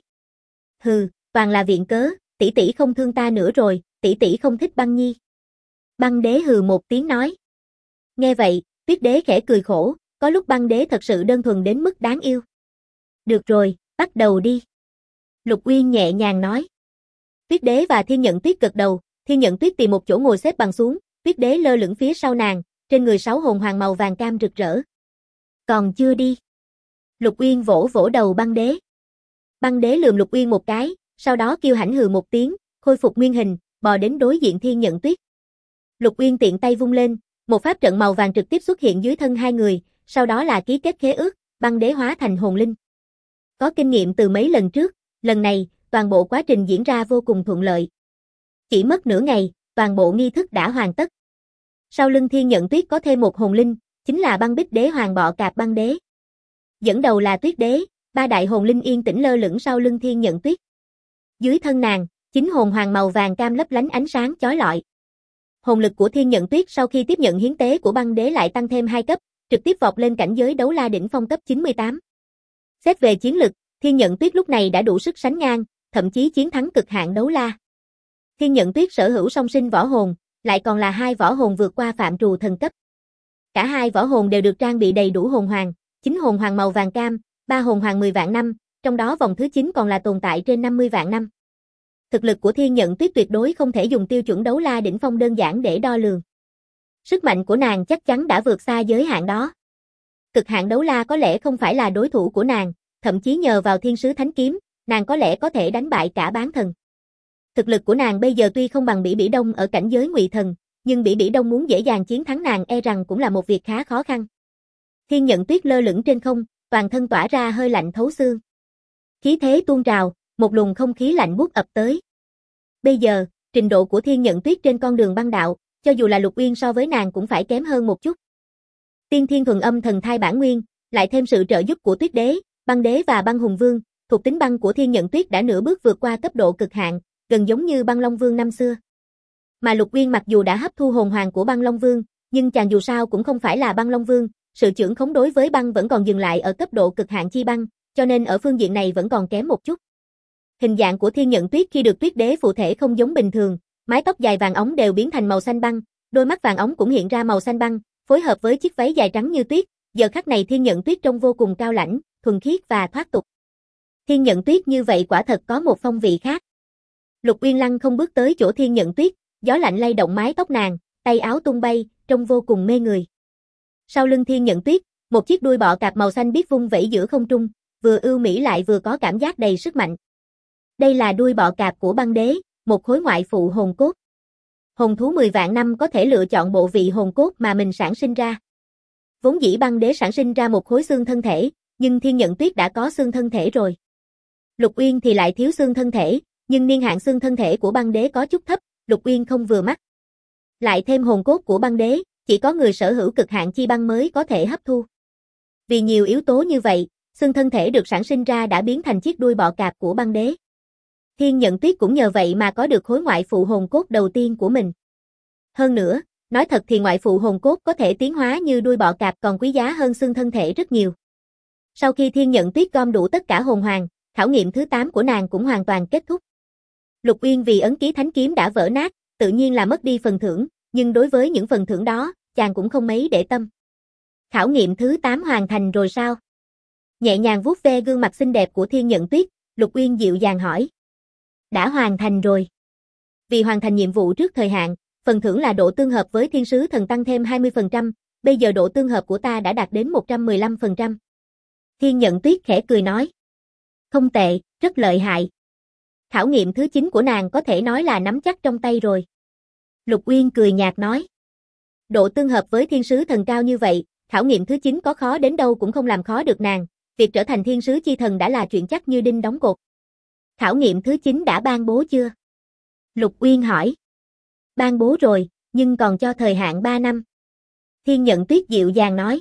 Hừ, toàn là viện cớ, tỷ không thương ta nữa rồi, tỷ không thích băng nhi. Băng đế hừ một tiếng nói. Nghe vậy, Tuyết Đế khẽ cười khổ, có lúc băng đế thật sự đơn thuần đến mức đáng yêu. Được rồi, bắt đầu đi. Lục Uyên nhẹ nhàng nói. Tuyết Đế và Thiên Nhận Tuyết gật đầu, Thiên Nhận Tuyết tìm một chỗ ngồi xếp bằng xuống, Tuyết Đế lơ lửng phía sau nàng, trên người 6 hồn hoàng màu vàng cam rực rỡ. Còn chưa đi. Lục Uyên vỗ vỗ đầu băng đế. Băng đế lườm Lục Uyên một cái, sau đó kêu hãnh hừ một tiếng, khôi phục nguyên hình, bò đến đối diện Thiên Nhận Tuyết. Lục Uyên tiện tay vung lên, một pháp trận màu vàng trực tiếp xuất hiện dưới thân hai người, sau đó là ký kết khế ước, băng đế hóa thành hồn linh. Có kinh nghiệm từ mấy lần trước, lần này, toàn bộ quá trình diễn ra vô cùng thuận lợi. Chỉ mất nửa ngày, toàn bộ nghi thức đã hoàn tất. Sau lưng Thiên Nhận Tuyết có thêm một hồn linh, chính là băng bích đế hoàng bọ cạp băng đế. Dẫn đầu là Tuyết Đế, 3 đại hồn linh yên tĩnh lơ lửng sau lưng Thiên Nhận Tuyết. Dưới thân nàng, 9 hồn hoàng màu vàng cam lấp lánh ánh sáng chói lọi. Hồn lực của Thiên Nhận Tuyết sau khi tiếp nhận hiến tế của băng đế lại tăng thêm 2 cấp, trực tiếp vọt lên cảnh giới đấu la đỉnh phong cấp 98. Xét về chiến lực, Thiên Nhận Tuyết lúc này đã đủ sức sánh ngang, thậm chí chiến thắng cực hạn đấu la. Thiên Nhận Tuyết sở hữu song sinh võ hồn, lại còn là 2 võ hồn vượt qua phạm trù thần cấp. Cả 2 võ hồn đều được trang bị đầy đủ hồn hoàng, 9 hồn hoàng màu vàng cam, 3 hồn hoàng 10 vạn năm, trong đó vòng thứ 9 còn là tồn tại trên 50 vạn năm. Thực lực của Thiên Nhận Tuyết tuyệt đối không thể dùng tiêu chuẩn đấu la đỉnh phong đơn giản để đo lường. Sức mạnh của nàng chắc chắn đã vượt xa giới hạn đó. Cực hạn đấu la có lẽ không phải là đối thủ của nàng, thậm chí nhờ vào Thiên Sứ Thánh Kiếm, nàng có lẽ có thể đánh bại cả bán thần. Thực lực của nàng bây giờ tuy không bằng Bỉ Bỉ Đông ở cảnh giới ngụy thần, nhưng Bỉ Bỉ Đông muốn dễ dàng chiến thắng nàng e rằng cũng là một việc khá khó khăn. Thiên Nhận Tuyết lơ lửng trên không, toàn thân tỏa ra hơi lạnh thấu xương. Khí thế tuôn trào, một luồng không khí lạnh buốt ập tới. Bây giờ, trình độ của Thiên Nhận Tuyết trên con đường băng đạo, cho dù là Lục Uyên so với nàng cũng phải kém hơn một chút. Tiên Thiên Thuần Âm Thần Thai bản nguyên, lại thêm sự trợ giúp của Tuyết Đế, Băng Đế và Băng Hùng Vương, thuộc tính băng của Thiên Nhận Tuyết đã nửa bước vượt qua cấp độ cực hạn, gần giống như Băng Long Vương năm xưa. Mà Lục Uyên mặc dù đã hấp thu hồn hoàng của Băng Long Vương, nhưng chàng dù sao cũng không phải là Băng Long Vương, sự chưởng khống đối với băng vẫn còn dừng lại ở cấp độ cực hạn chi băng, cho nên ở phương diện này vẫn còn kém một chút. Hình dạng của Thiên Nhận Tuyết khi được Tuyết Đế phụ thể không giống bình thường, mái tóc dài vàng óng đều biến thành màu xanh băng, đôi mắt vàng óng cũng hiện ra màu xanh băng, phối hợp với chiếc váy dài trắng như tuyết, giờ khắc này Thiên Nhận Tuyết trông vô cùng cao lãnh, thuần khiết và thoát tục. Thiên Nhận Tuyết như vậy quả thật có một phong vị khác. Lục Uyên Lăng không bước tới chỗ Thiên Nhận Tuyết, gió lạnh lay động mái tóc nàng, tay áo tung bay, trông vô cùng mê người. Sau lưng Thiên Nhận Tuyết, một chiếc đuôi bọ cạp màu xanh biếc vung vẩy giữa không trung, vừa ưu mỹ lại vừa có cảm giác đầy sức mạnh. Đây là đuôi bọ cạp của băng đế, một khối ngoại phụ hồn cốt. Hồn thú 10 vạn năm có thể lựa chọn bộ vị hồn cốt mà mình sản sinh ra. Vốn dĩ băng đế sản sinh ra một khối xương thân thể, nhưng Thiên Nhận Tuyết đã có xương thân thể rồi. Lục Uyên thì lại thiếu xương thân thể, nhưng niên hạn xương thân thể của băng đế có chút thấp, Lục Uyên không vừa mắt. Lại thêm hồn cốt của băng đế, chỉ có người sở hữu cực hạn chi băng mới có thể hấp thu. Vì nhiều yếu tố như vậy, xương thân thể được sản sinh ra đã biến thành chiếc đuôi bọ cạp của băng đế. Thiên Nhận Tuyết cũng nhờ vậy mà có được khối ngoại phụ hồn cốt đầu tiên của mình. Hơn nữa, nói thật thì ngoại phụ hồn cốt có thể tiến hóa như đuôi bọ cạp còn quý giá hơn xương thân thể rất nhiều. Sau khi Thiên Nhận Tuyết gom đủ tất cả hồn hoàng, khảo nghiệm thứ 8 của nàng cũng hoàn toàn kết thúc. Lục Uyên vì ấn ký thánh kiếm đã vỡ nát, tự nhiên là mất đi phần thưởng, nhưng đối với những phần thưởng đó, chàng cũng không mấy để tâm. Khảo nghiệm thứ 8 hoàn thành rồi sao? Nhẹ nhàng vuốt ve gương mặt xinh đẹp của Thiên Nhận Tuyết, Lục Uyên dịu dàng hỏi. Đã hoàn thành rồi. Vì hoàn thành nhiệm vụ trước thời hạn, phần thưởng là độ tương hợp với thiên sứ thần tăng thêm 20%, bây giờ độ tương hợp của ta đã đạt đến 115%. Thiên Nhận Tuyết khẽ cười nói. Không tệ, rất lợi hại. Khảo nghiệm thứ 9 của nàng có thể nói là nắm chắc trong tay rồi. Lục Uyên cười nhạt nói. Độ tương hợp với thiên sứ thần cao như vậy, khảo nghiệm thứ 9 có khó đến đâu cũng không làm khó được nàng, việc trở thành thiên sứ chi thần đã là chuyện chắc như đinh đóng cột. Khảo nghiệm thứ 9 đã ban bố chưa? Lục Uyên hỏi. Ban bố rồi, nhưng còn cho thời hạn 3 năm. Thiên Nhận Tuyết dịu dàng nói.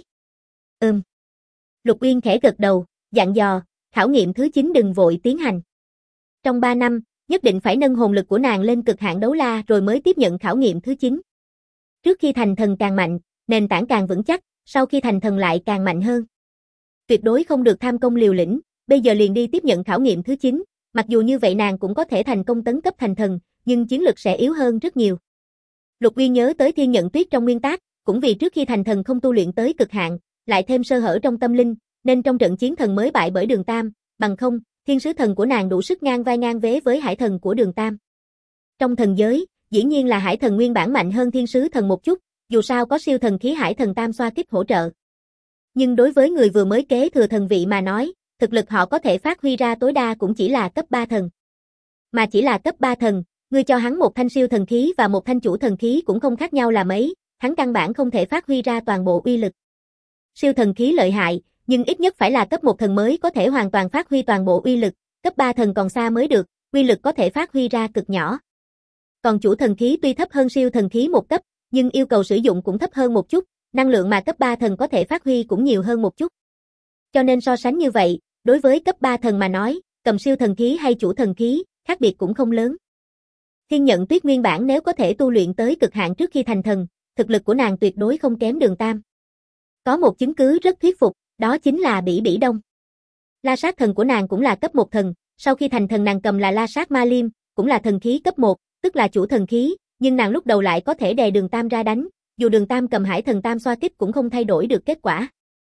Lục Uyên khẽ gật đầu, dặn dò, khảo nghiệm thứ 9 đừng vội tiến hành. Trong 3 năm, nhất định phải nâng hồn lực của nàng lên cực hạn đấu la rồi mới tiếp nhận khảo nghiệm thứ 9. Trước khi thành thần càng mạnh, nền tảng càng vững chắc, sau khi thành thần lại càng mạnh hơn. Tuyệt đối không được tham công liều lĩnh, bây giờ liền đi tiếp nhận khảo nghiệm thứ 9, mặc dù như vậy nàng cũng có thể thành công tấn cấp thành thần, nhưng chiến lực sẽ yếu hơn rất nhiều. Lục Uyên nhớ tới Thiên Nhận Tuyết trong nguyên tác, cũng vì trước khi thành thần không tu luyện tới cực hạn, lại thêm sơ hở trong tâm linh, nên trong trận chiến thần mới bại bởi Đường Tam, bằng không, thiên sứ thần của nàng đủ sức ngang vai ngang vế với hải thần của Đường Tam. Trong thần giới, dĩ nhiên là hải thần nguyên bản mạnh hơn thiên sứ thần một chút, dù sao có siêu thần khí hải thần tam xoa kích hỗ trợ. Nhưng đối với người vừa mới kế thừa thần vị mà nói, thực lực họ có thể phát huy ra tối đa cũng chỉ là cấp 3 thần. Mà chỉ là cấp 3 thần, ngươi cho hắn một thanh siêu thần khí và một thanh chủ thần khí cũng không khác nhau là mấy, hắn căn bản không thể phát huy ra toàn bộ uy lực. Siêu thần khí lợi hại, nhưng ít nhất phải là cấp 1 thần mới có thể hoàn toàn phát huy toàn bộ uy lực, cấp 3 thần còn xa mới được, uy lực có thể phát huy ra cực nhỏ. Còn chủ thần khí tuy thấp hơn siêu thần khí một cấp, nhưng yêu cầu sử dụng cũng thấp hơn một chút, năng lượng mà cấp 3 thần có thể phát huy cũng nhiều hơn một chút. Cho nên so sánh như vậy, đối với cấp 3 thần mà nói, cầm siêu thần khí hay chủ thần khí, khác biệt cũng không lớn. Thiên Nhận Tuyết nguyên bản nếu có thể tu luyện tới cực hạn trước khi thành thần, thực lực của nàng tuyệt đối không kém Đường Tam. Có một chứng cứ rất thuyết phục, đó chính là Bỉ Bỉ Đông. La sát thần của nàng cũng là cấp 1 thần, sau khi thành thần nàng cầm là La sát ma liêm, cũng là thần khí cấp 1, tức là chủ thần khí, nhưng nàng lúc đầu lại có thể đè Đường Tam ra đánh, dù Đường Tam cầm hải thần tam xoa kích cũng không thay đổi được kết quả.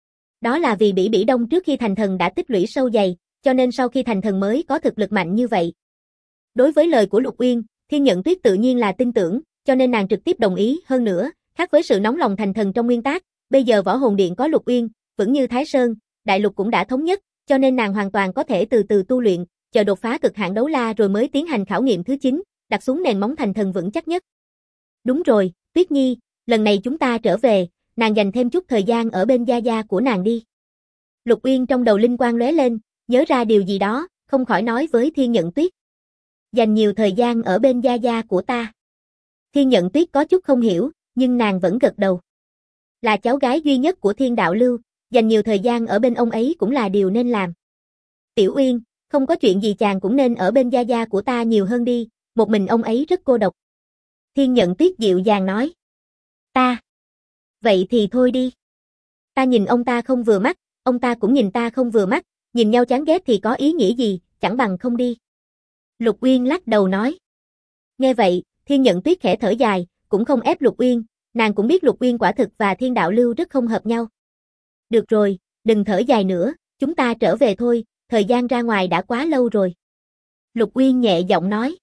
Đó là vì Bỉ Bỉ Đông trước khi thành thần đã tích lũy sâu dày, cho nên sau khi thành thần mới có thực lực mạnh như vậy. Đối với lời của Lục Uyên, Thiên Nhận Tuyết tự nhiên là tin tưởng, cho nên nàng trực tiếp đồng ý, hơn nữa, khác với sự nóng lòng thành thần trong nguyên tác, bây giờ Võ Hồn Điện có Lục Uyên, vững như Thái Sơn, đại lục cũng đã thống nhất, cho nên nàng hoàn toàn có thể từ từ tu luyện, chờ đột phá cực hạn đấu la rồi mới tiến hành khảo nghiệm thứ 9, đặt xuống nền móng thành thần vững chắc nhất. Đúng rồi, Tuyết Nhi, lần này chúng ta trở về, nàng dành thêm chút thời gian ở bên gia gia của nàng đi. Lục Uyên trong đầu linh quang lóe lên, nhớ ra điều gì đó, không khỏi nói với Thiên Nhận Tuyết. Dành nhiều thời gian ở bên gia gia của ta. Thiên Nhận Tuyết có chút không hiểu, nhưng nàng vẫn gật đầu. Là cháu gái duy nhất của Thiên Đạo Lưu, dành nhiều thời gian ở bên ông ấy cũng là điều nên làm. Tiểu Uyên, không có chuyện gì chàng cũng nên ở bên gia gia của ta nhiều hơn đi, một mình ông ấy rất cô độc. Thiên Nhận Tuyết dịu dàng nói. Ta. Vậy thì thôi đi. Ta nhìn ông ta không vừa mắt, ông ta cũng nhìn ta không vừa mắt, nhìn nhau chán ghét thì có ý nghĩa gì, chẳng bằng không đi. Lục Uyên lắc đầu nói. Nghe vậy, Thiên Nhận Tuyết khẽ thở dài, cũng không ép Lục Uyên, nàng cũng biết Lục Uyên quả thực và Thiên Đạo Lưu rất không hợp nhau. Được rồi, đừng thở dài nữa, chúng ta trở về thôi, thời gian ra ngoài đã quá lâu rồi. Lục Uyên nhẹ giọng nói.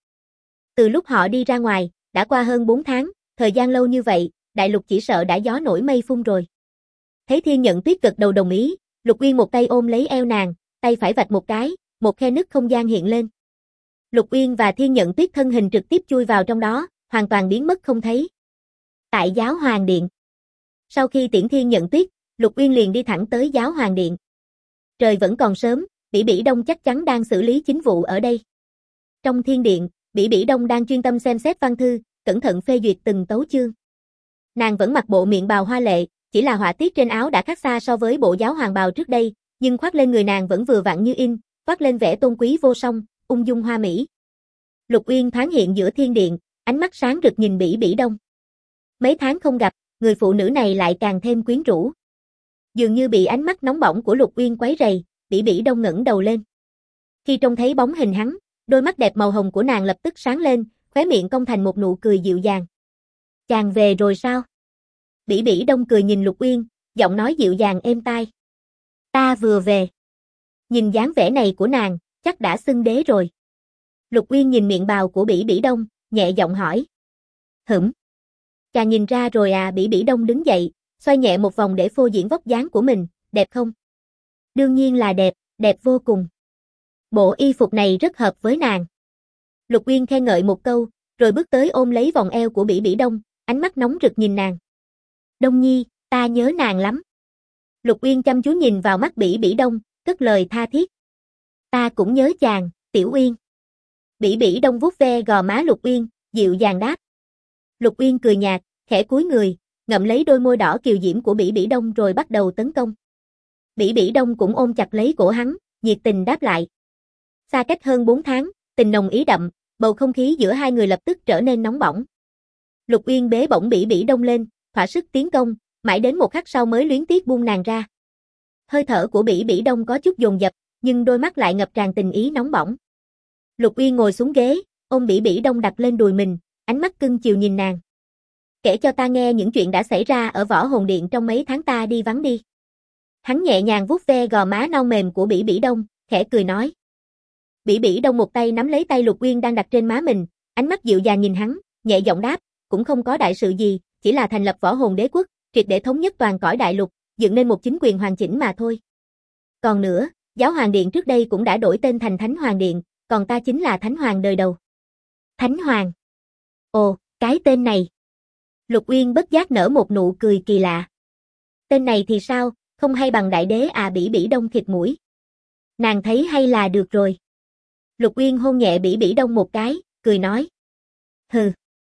Từ lúc họ đi ra ngoài, đã qua hơn 4 tháng, thời gian lâu như vậy, đại lục chỉ sợ đã gió nổi mây phun rồi. Thấy Thiên Nhận Tuyết gật đầu đồng ý, Lục Uyên một tay ôm lấy eo nàng, tay phải vạch một cái, một khe nứt không gian hiện lên. Lục Uyên và Thiên Nhận Tuyết thân hình trực tiếp chui vào trong đó, hoàn toàn biến mất không thấy. Tại Giáo Hoàng Điện. Sau khi tiễn Thiên Nhận Tuyết, Lục Uyên liền đi thẳng tới Giáo Hoàng Điện. Trời vẫn còn sớm, Bỉ Bỉ Đông chắc chắn đang xử lý chính vụ ở đây. Trong thiên điện, Bỉ Bỉ Đông đang chuyên tâm xem xét văn thư, cẩn thận phê duyệt từng tấu chương. Nàng vẫn mặc bộ miện bào hoa lệ, chỉ là họa tiết trên áo đã khác xa so với bộ giáo hoàng bào trước đây, nhưng khoác lên người nàng vẫn vừa vặn như in, khoác lên vẻ tôn quý vô song, ung dung hoa mỹ. Lục Uyên thoáng hiện giữa thiên điện, ánh mắt sáng rực nhìn Bỉ Bỉ Đông. Mấy tháng không gặp, người phụ nữ này lại càng thêm quyến rũ. Dường như bị ánh mắt nóng bỏng của Lục Uyên quấy rầy, Bỉ Bỉ Đông ngẩng đầu lên. Khi trông thấy bóng hình hắn, đôi mắt đẹp màu hồng của nàng lập tức sáng lên, khóe miệng cong thành một nụ cười dịu dàng. Chàng về rồi sao? Bỉ Bỉ Đông cười nhìn Lục Uyên, giọng nói dịu dàng êm tai. Ta vừa về. Nhìn dáng vẻ này của nàng, chắc đã xưng đế rồi. Lục Uyên nhìn miệng bào của Bỉ Bỉ Đông, nhẹ giọng hỏi. Hửm. Chàng nhìn ra rồi à? Bỉ Bỉ Đông đứng dậy, xoay nhẹ một vòng để phô diễn vóc dáng của mình, đẹp không? Đương nhiên là đẹp, đẹp vô cùng. Bộ y phục này rất hợp với nàng. Lục Uyên khen ngợi một câu, rồi bước tới ôm lấy vòng eo của Bỉ Bỉ Đông, ánh mắt nóng rực nhìn nàng. Đông Nhi, ta nhớ nàng lắm. Lục Uyên chăm chú nhìn vào mắt Bỉ Bỉ Đông, cất lời tha thiết. Ta cũng nhớ chàng, Tiểu Uyên. Bỉ Bỉ Đông vuốt ve gò má Lục Uyên, dịu dàng đáp. Lục Uyên cười nhạt, khẽ cúi người, ngậm lấy đôi môi đỏ kiều diễm của Bỉ Bỉ Đông rồi bắt đầu tấn công. Bỉ Bỉ Đông cũng ôm chặt lấy cổ hắn, nhiệt tình đáp lại. Xa cách hơn 4 tháng, tình nồng ý đậm, bầu không khí giữa hai người lập tức trở nên nóng bỏng. Lục Uyên bế bổng Bỉ Bỉ Đông lên, thỏa sức tiến công, mãi đến một khắc sau mới luyến tiếc buông nàng ra. Hơi thở của Bỉ Bỉ Đông có chút dồn dập, nhưng đôi mắt lại ngập tràn tình ý nóng bỏng. Lục Uyên ngồi xuống ghế, ôm Bỉ Bỉ Đông đặt lên đùi mình, ánh mắt cưng chiều nhìn nàng. Kể cho ta nghe những chuyện đã xảy ra ở Võ Hồn Điện trong mấy tháng ta đi vắng đi. Hắn nhẹ nhàng vuốt ve gò má non mềm của Bỉ Bỉ Đông, khẽ cười nói. Bỉ Bỉ Đông một tay nắm lấy tay Lục Uyên đang đặt trên má mình, ánh mắt dịu dàng nhìn hắn, nhẹ giọng đáp, cũng không có đại sự gì, chỉ là thành lập Võ Hồn Đế quốc, triệt để thống nhất toàn cõi đại lục, dựng nên một chính quyền hoàn chỉnh mà thôi. Còn nữa, Giáo Hoàng Điện trước đây cũng đã đổi tên thành Thánh Hoàng Điện, còn ta chính là Thánh Hoàng đời đầu. Thánh Hoàng. Ồ, cái tên này. Lục Uyên bất giác nở một nụ cười kỳ lạ. Tên này thì sao, không hay bằng đại đế à? Bỉ Bỉ Đông khịt mũi. Nàng thấy hay là được rồi. Lục Uyên hôn nhẹ Bỉ Bỉ Đông một cái, cười nói. Hừ.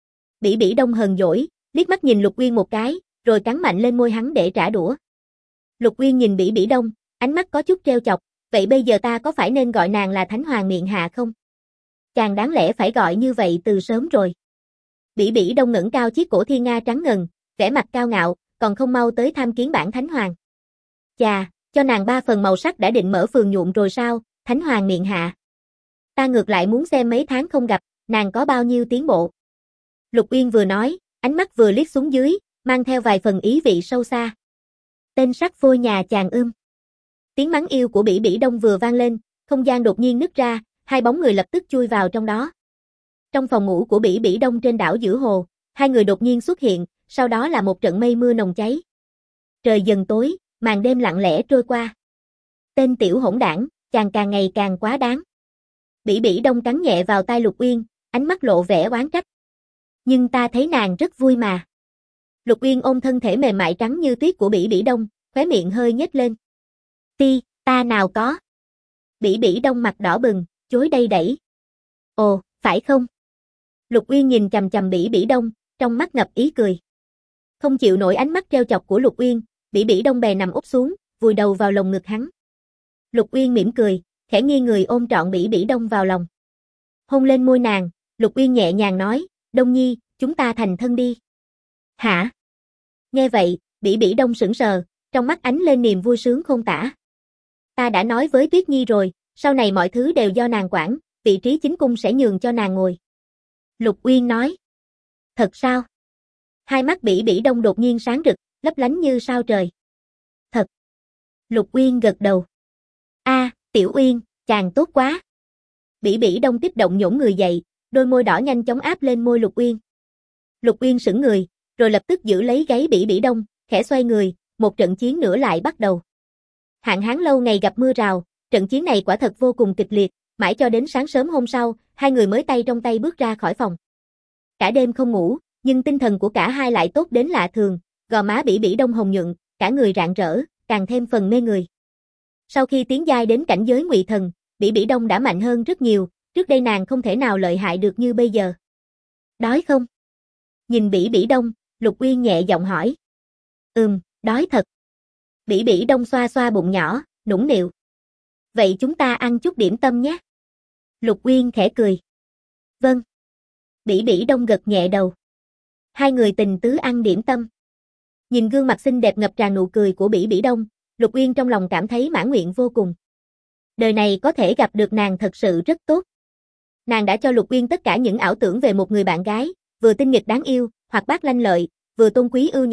Bỉ Bỉ Đông hờn dỗi, liếc mắt nhìn Lục Uyên một cái, rồi cắn mạnh lên môi hắn để trả đũa. Lục Uyên nhìn Bỉ Bỉ Đông, ánh mắt có chút trêu chọc, vậy bây giờ ta có phải nên gọi nàng là Thánh Hoàng miện hạ không? Chàng đáng lẽ phải gọi như vậy từ sớm rồi. Bỉ Bỉ Đông ngẩng cao chiếc cổ thiên nga trắng ngần, vẻ mặt cao ngạo, còn không mau tới tham kiến bản Thánh Hoàng. Chà, cho nàng 3 phần màu sắc đã định mở phường nhuộm rồi sao, Thánh Hoàng miện hạ. Ta ngược lại muốn xem mấy tháng không gặp, nàng có bao nhiêu tiến bộ. Lục Uyên vừa nói, ánh mắt vừa liếc xuống dưới, mang theo vài phần ý vị sâu xa. Tên sắc phôi nhà chàng ưm. Tiếng mắng yêu của Bỉ Bỉ Đông vừa vang lên, không gian đột nhiên nứt ra, hai bóng người lập tức chui vào trong đó. Trong phòng ngủ của Bỉ Bỉ Đông trên đảo giữa hồ, hai người đột nhiên xuất hiện, sau đó là một trận mây mưa nồng cháy. Trời dần tối, màn đêm lặng lẽ trôi qua. Tên tiểu hỗn đảng, chàng càng ngày càng quá đáng. Bỉ Bỉ Đông cắn nhẹ vào tai Lục Uyên, ánh mắt lộ vẻ oán trách. Nhưng ta thấy nàng rất vui mà. Lục Uyên ôm thân thể mềm mại trắng như tuyết của Bỉ Bỉ Đông, khóe miệng hơi nhếch lên. Ta nào có. Bỉ Bỉ Đông mặt đỏ bừng, chối đây đẩy. Ồ, phải không? Lục Uyên nhìn chằm chằm Bỉ Bỉ Đông, trong mắt ngập ý cười. Không chịu nổi ánh mắt trêu chọc của Lục Uyên, Bỉ Bỉ Đông bè nằm úp xuống, vùi đầu vào lồng ngực hắn. Lục Uyên mỉm cười, khẽ nghiêng người ôm trọn Bỉ Bỉ Đông vào lòng. Hôn lên môi nàng, Lục Uyên nhẹ nhàng nói, Đông Nhi, chúng ta thành thân đi. Hả? Nghe vậy, Bỉ Bỉ Đông sững sờ, trong mắt ánh lên niềm vui sướng khôn tả. Ta đã nói với Tuyết Nhi rồi, sau này mọi thứ đều do nàng quản, vị trí chính cung sẽ nhường cho nàng ngồi. Lục Uyên nói. Thật sao? Hai mắt Bỉ Bỉ Đông đột nhiên sáng rực, lấp lánh như sao trời. Thật. Lục Uyên gật đầu. Tiểu Uyên, chàng tốt quá. Bỉ Bỉ Đông kích động nhổn người dậy, đôi môi đỏ nhanh chóng áp lên môi Lục Uyên. Lục Uyên sững người, rồi lập tức giữ lấy gáy Bỉ Bỉ Đông, khẽ xoay người, một trận chiến nữa lại bắt đầu. Hạn hán lâu ngày gặp mưa rào, trận chiến này quả thật vô cùng kịch liệt, mãi cho đến sáng sớm hôm sau, hai người mới tay trong tay bước ra khỏi phòng. Cả đêm không ngủ, nhưng tinh thần của cả hai lại tốt đến lạ thường, gò má Bỉ Bỉ Đông hồng nhuận, cả người rạng rỡ, càng thêm phần mê người. Sau khi tiến giai đến cảnh giới Ngụy Thần, Bỉ Bỉ Đông đã mạnh hơn rất nhiều, trước đây nàng không thể nào lợi hại được như bây giờ. Đói không? Nhìn Bỉ Bỉ Đông, Lục Uyên nhẹ giọng hỏi. Đói thật. Bỉ Bỉ Đông xoa xoa bụng nhỏ, nũng nịu. Vậy chúng ta ăn chút điểm tâm nhé. Lục Uyên khẽ cười. Vâng. Bỉ Bỉ Đông gật nhẹ đầu. Hai người tình tứ ăn điểm tâm. Nhìn gương mặt xinh đẹp ngập tràn nụ cười của Bỉ Bỉ Đông, Lục Uyên trong lòng cảm thấy mãn nguyện vô cùng. Đời này có thể gặp được nàng thật sự rất tốt. Nàng đã cho Lục Uyên tất cả những ảo tưởng về một người bạn gái, vừa tinh nghịch đáng yêu, hoạt bát lanh lợi, vừa tôn quý ưu nhã,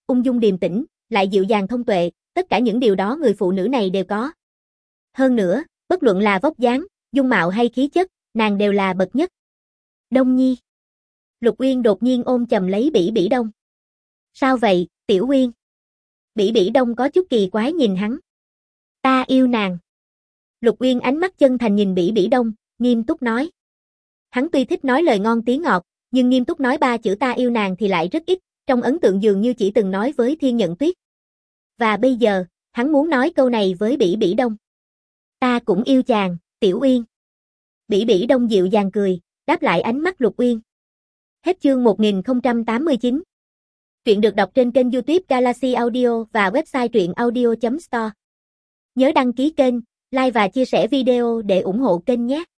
ung dung điềm tĩnh, lại dịu dàng thông tuệ, tất cả những điều đó người phụ nữ này đều có. Hơn nữa, bất luận là vóc dáng, dung mạo hay khí chất, nàng đều là bậc nhất. Đông Nhi. Lục Uyên đột nhiên ôm chầm lấy Bỉ Bỉ Đông. Sao vậy, Tiểu Uyên? Bỉ Bỉ Đông có chút kỳ quái nhìn hắn. Ta yêu nàng. Lục Uyên ánh mắt chân thành nhìn Bỉ Bỉ Đông, nghiêm túc nói. Hắn tuy thích nói lời ngon tiếng ngọt, nhưng nghiêm túc nói ba chữ ta yêu nàng thì lại rất ít, trong ấn tượng dường như chỉ từng nói với Thiên Nhận Tuyết. Và bây giờ, hắn muốn nói câu này với Bỉ Bỉ Đông. Ta cũng yêu chàng, Tiểu Uyên. Bỉ Bỉ Đông dịu dàng cười, đáp lại ánh mắt Lục Uyên. Hết chương 1089. Truyện được đọc trên kênh YouTube Galaxy Audio và website truyệnaudio.store. Nhớ đăng ký kênh, like và chia sẻ video để ủng hộ kênh nhé.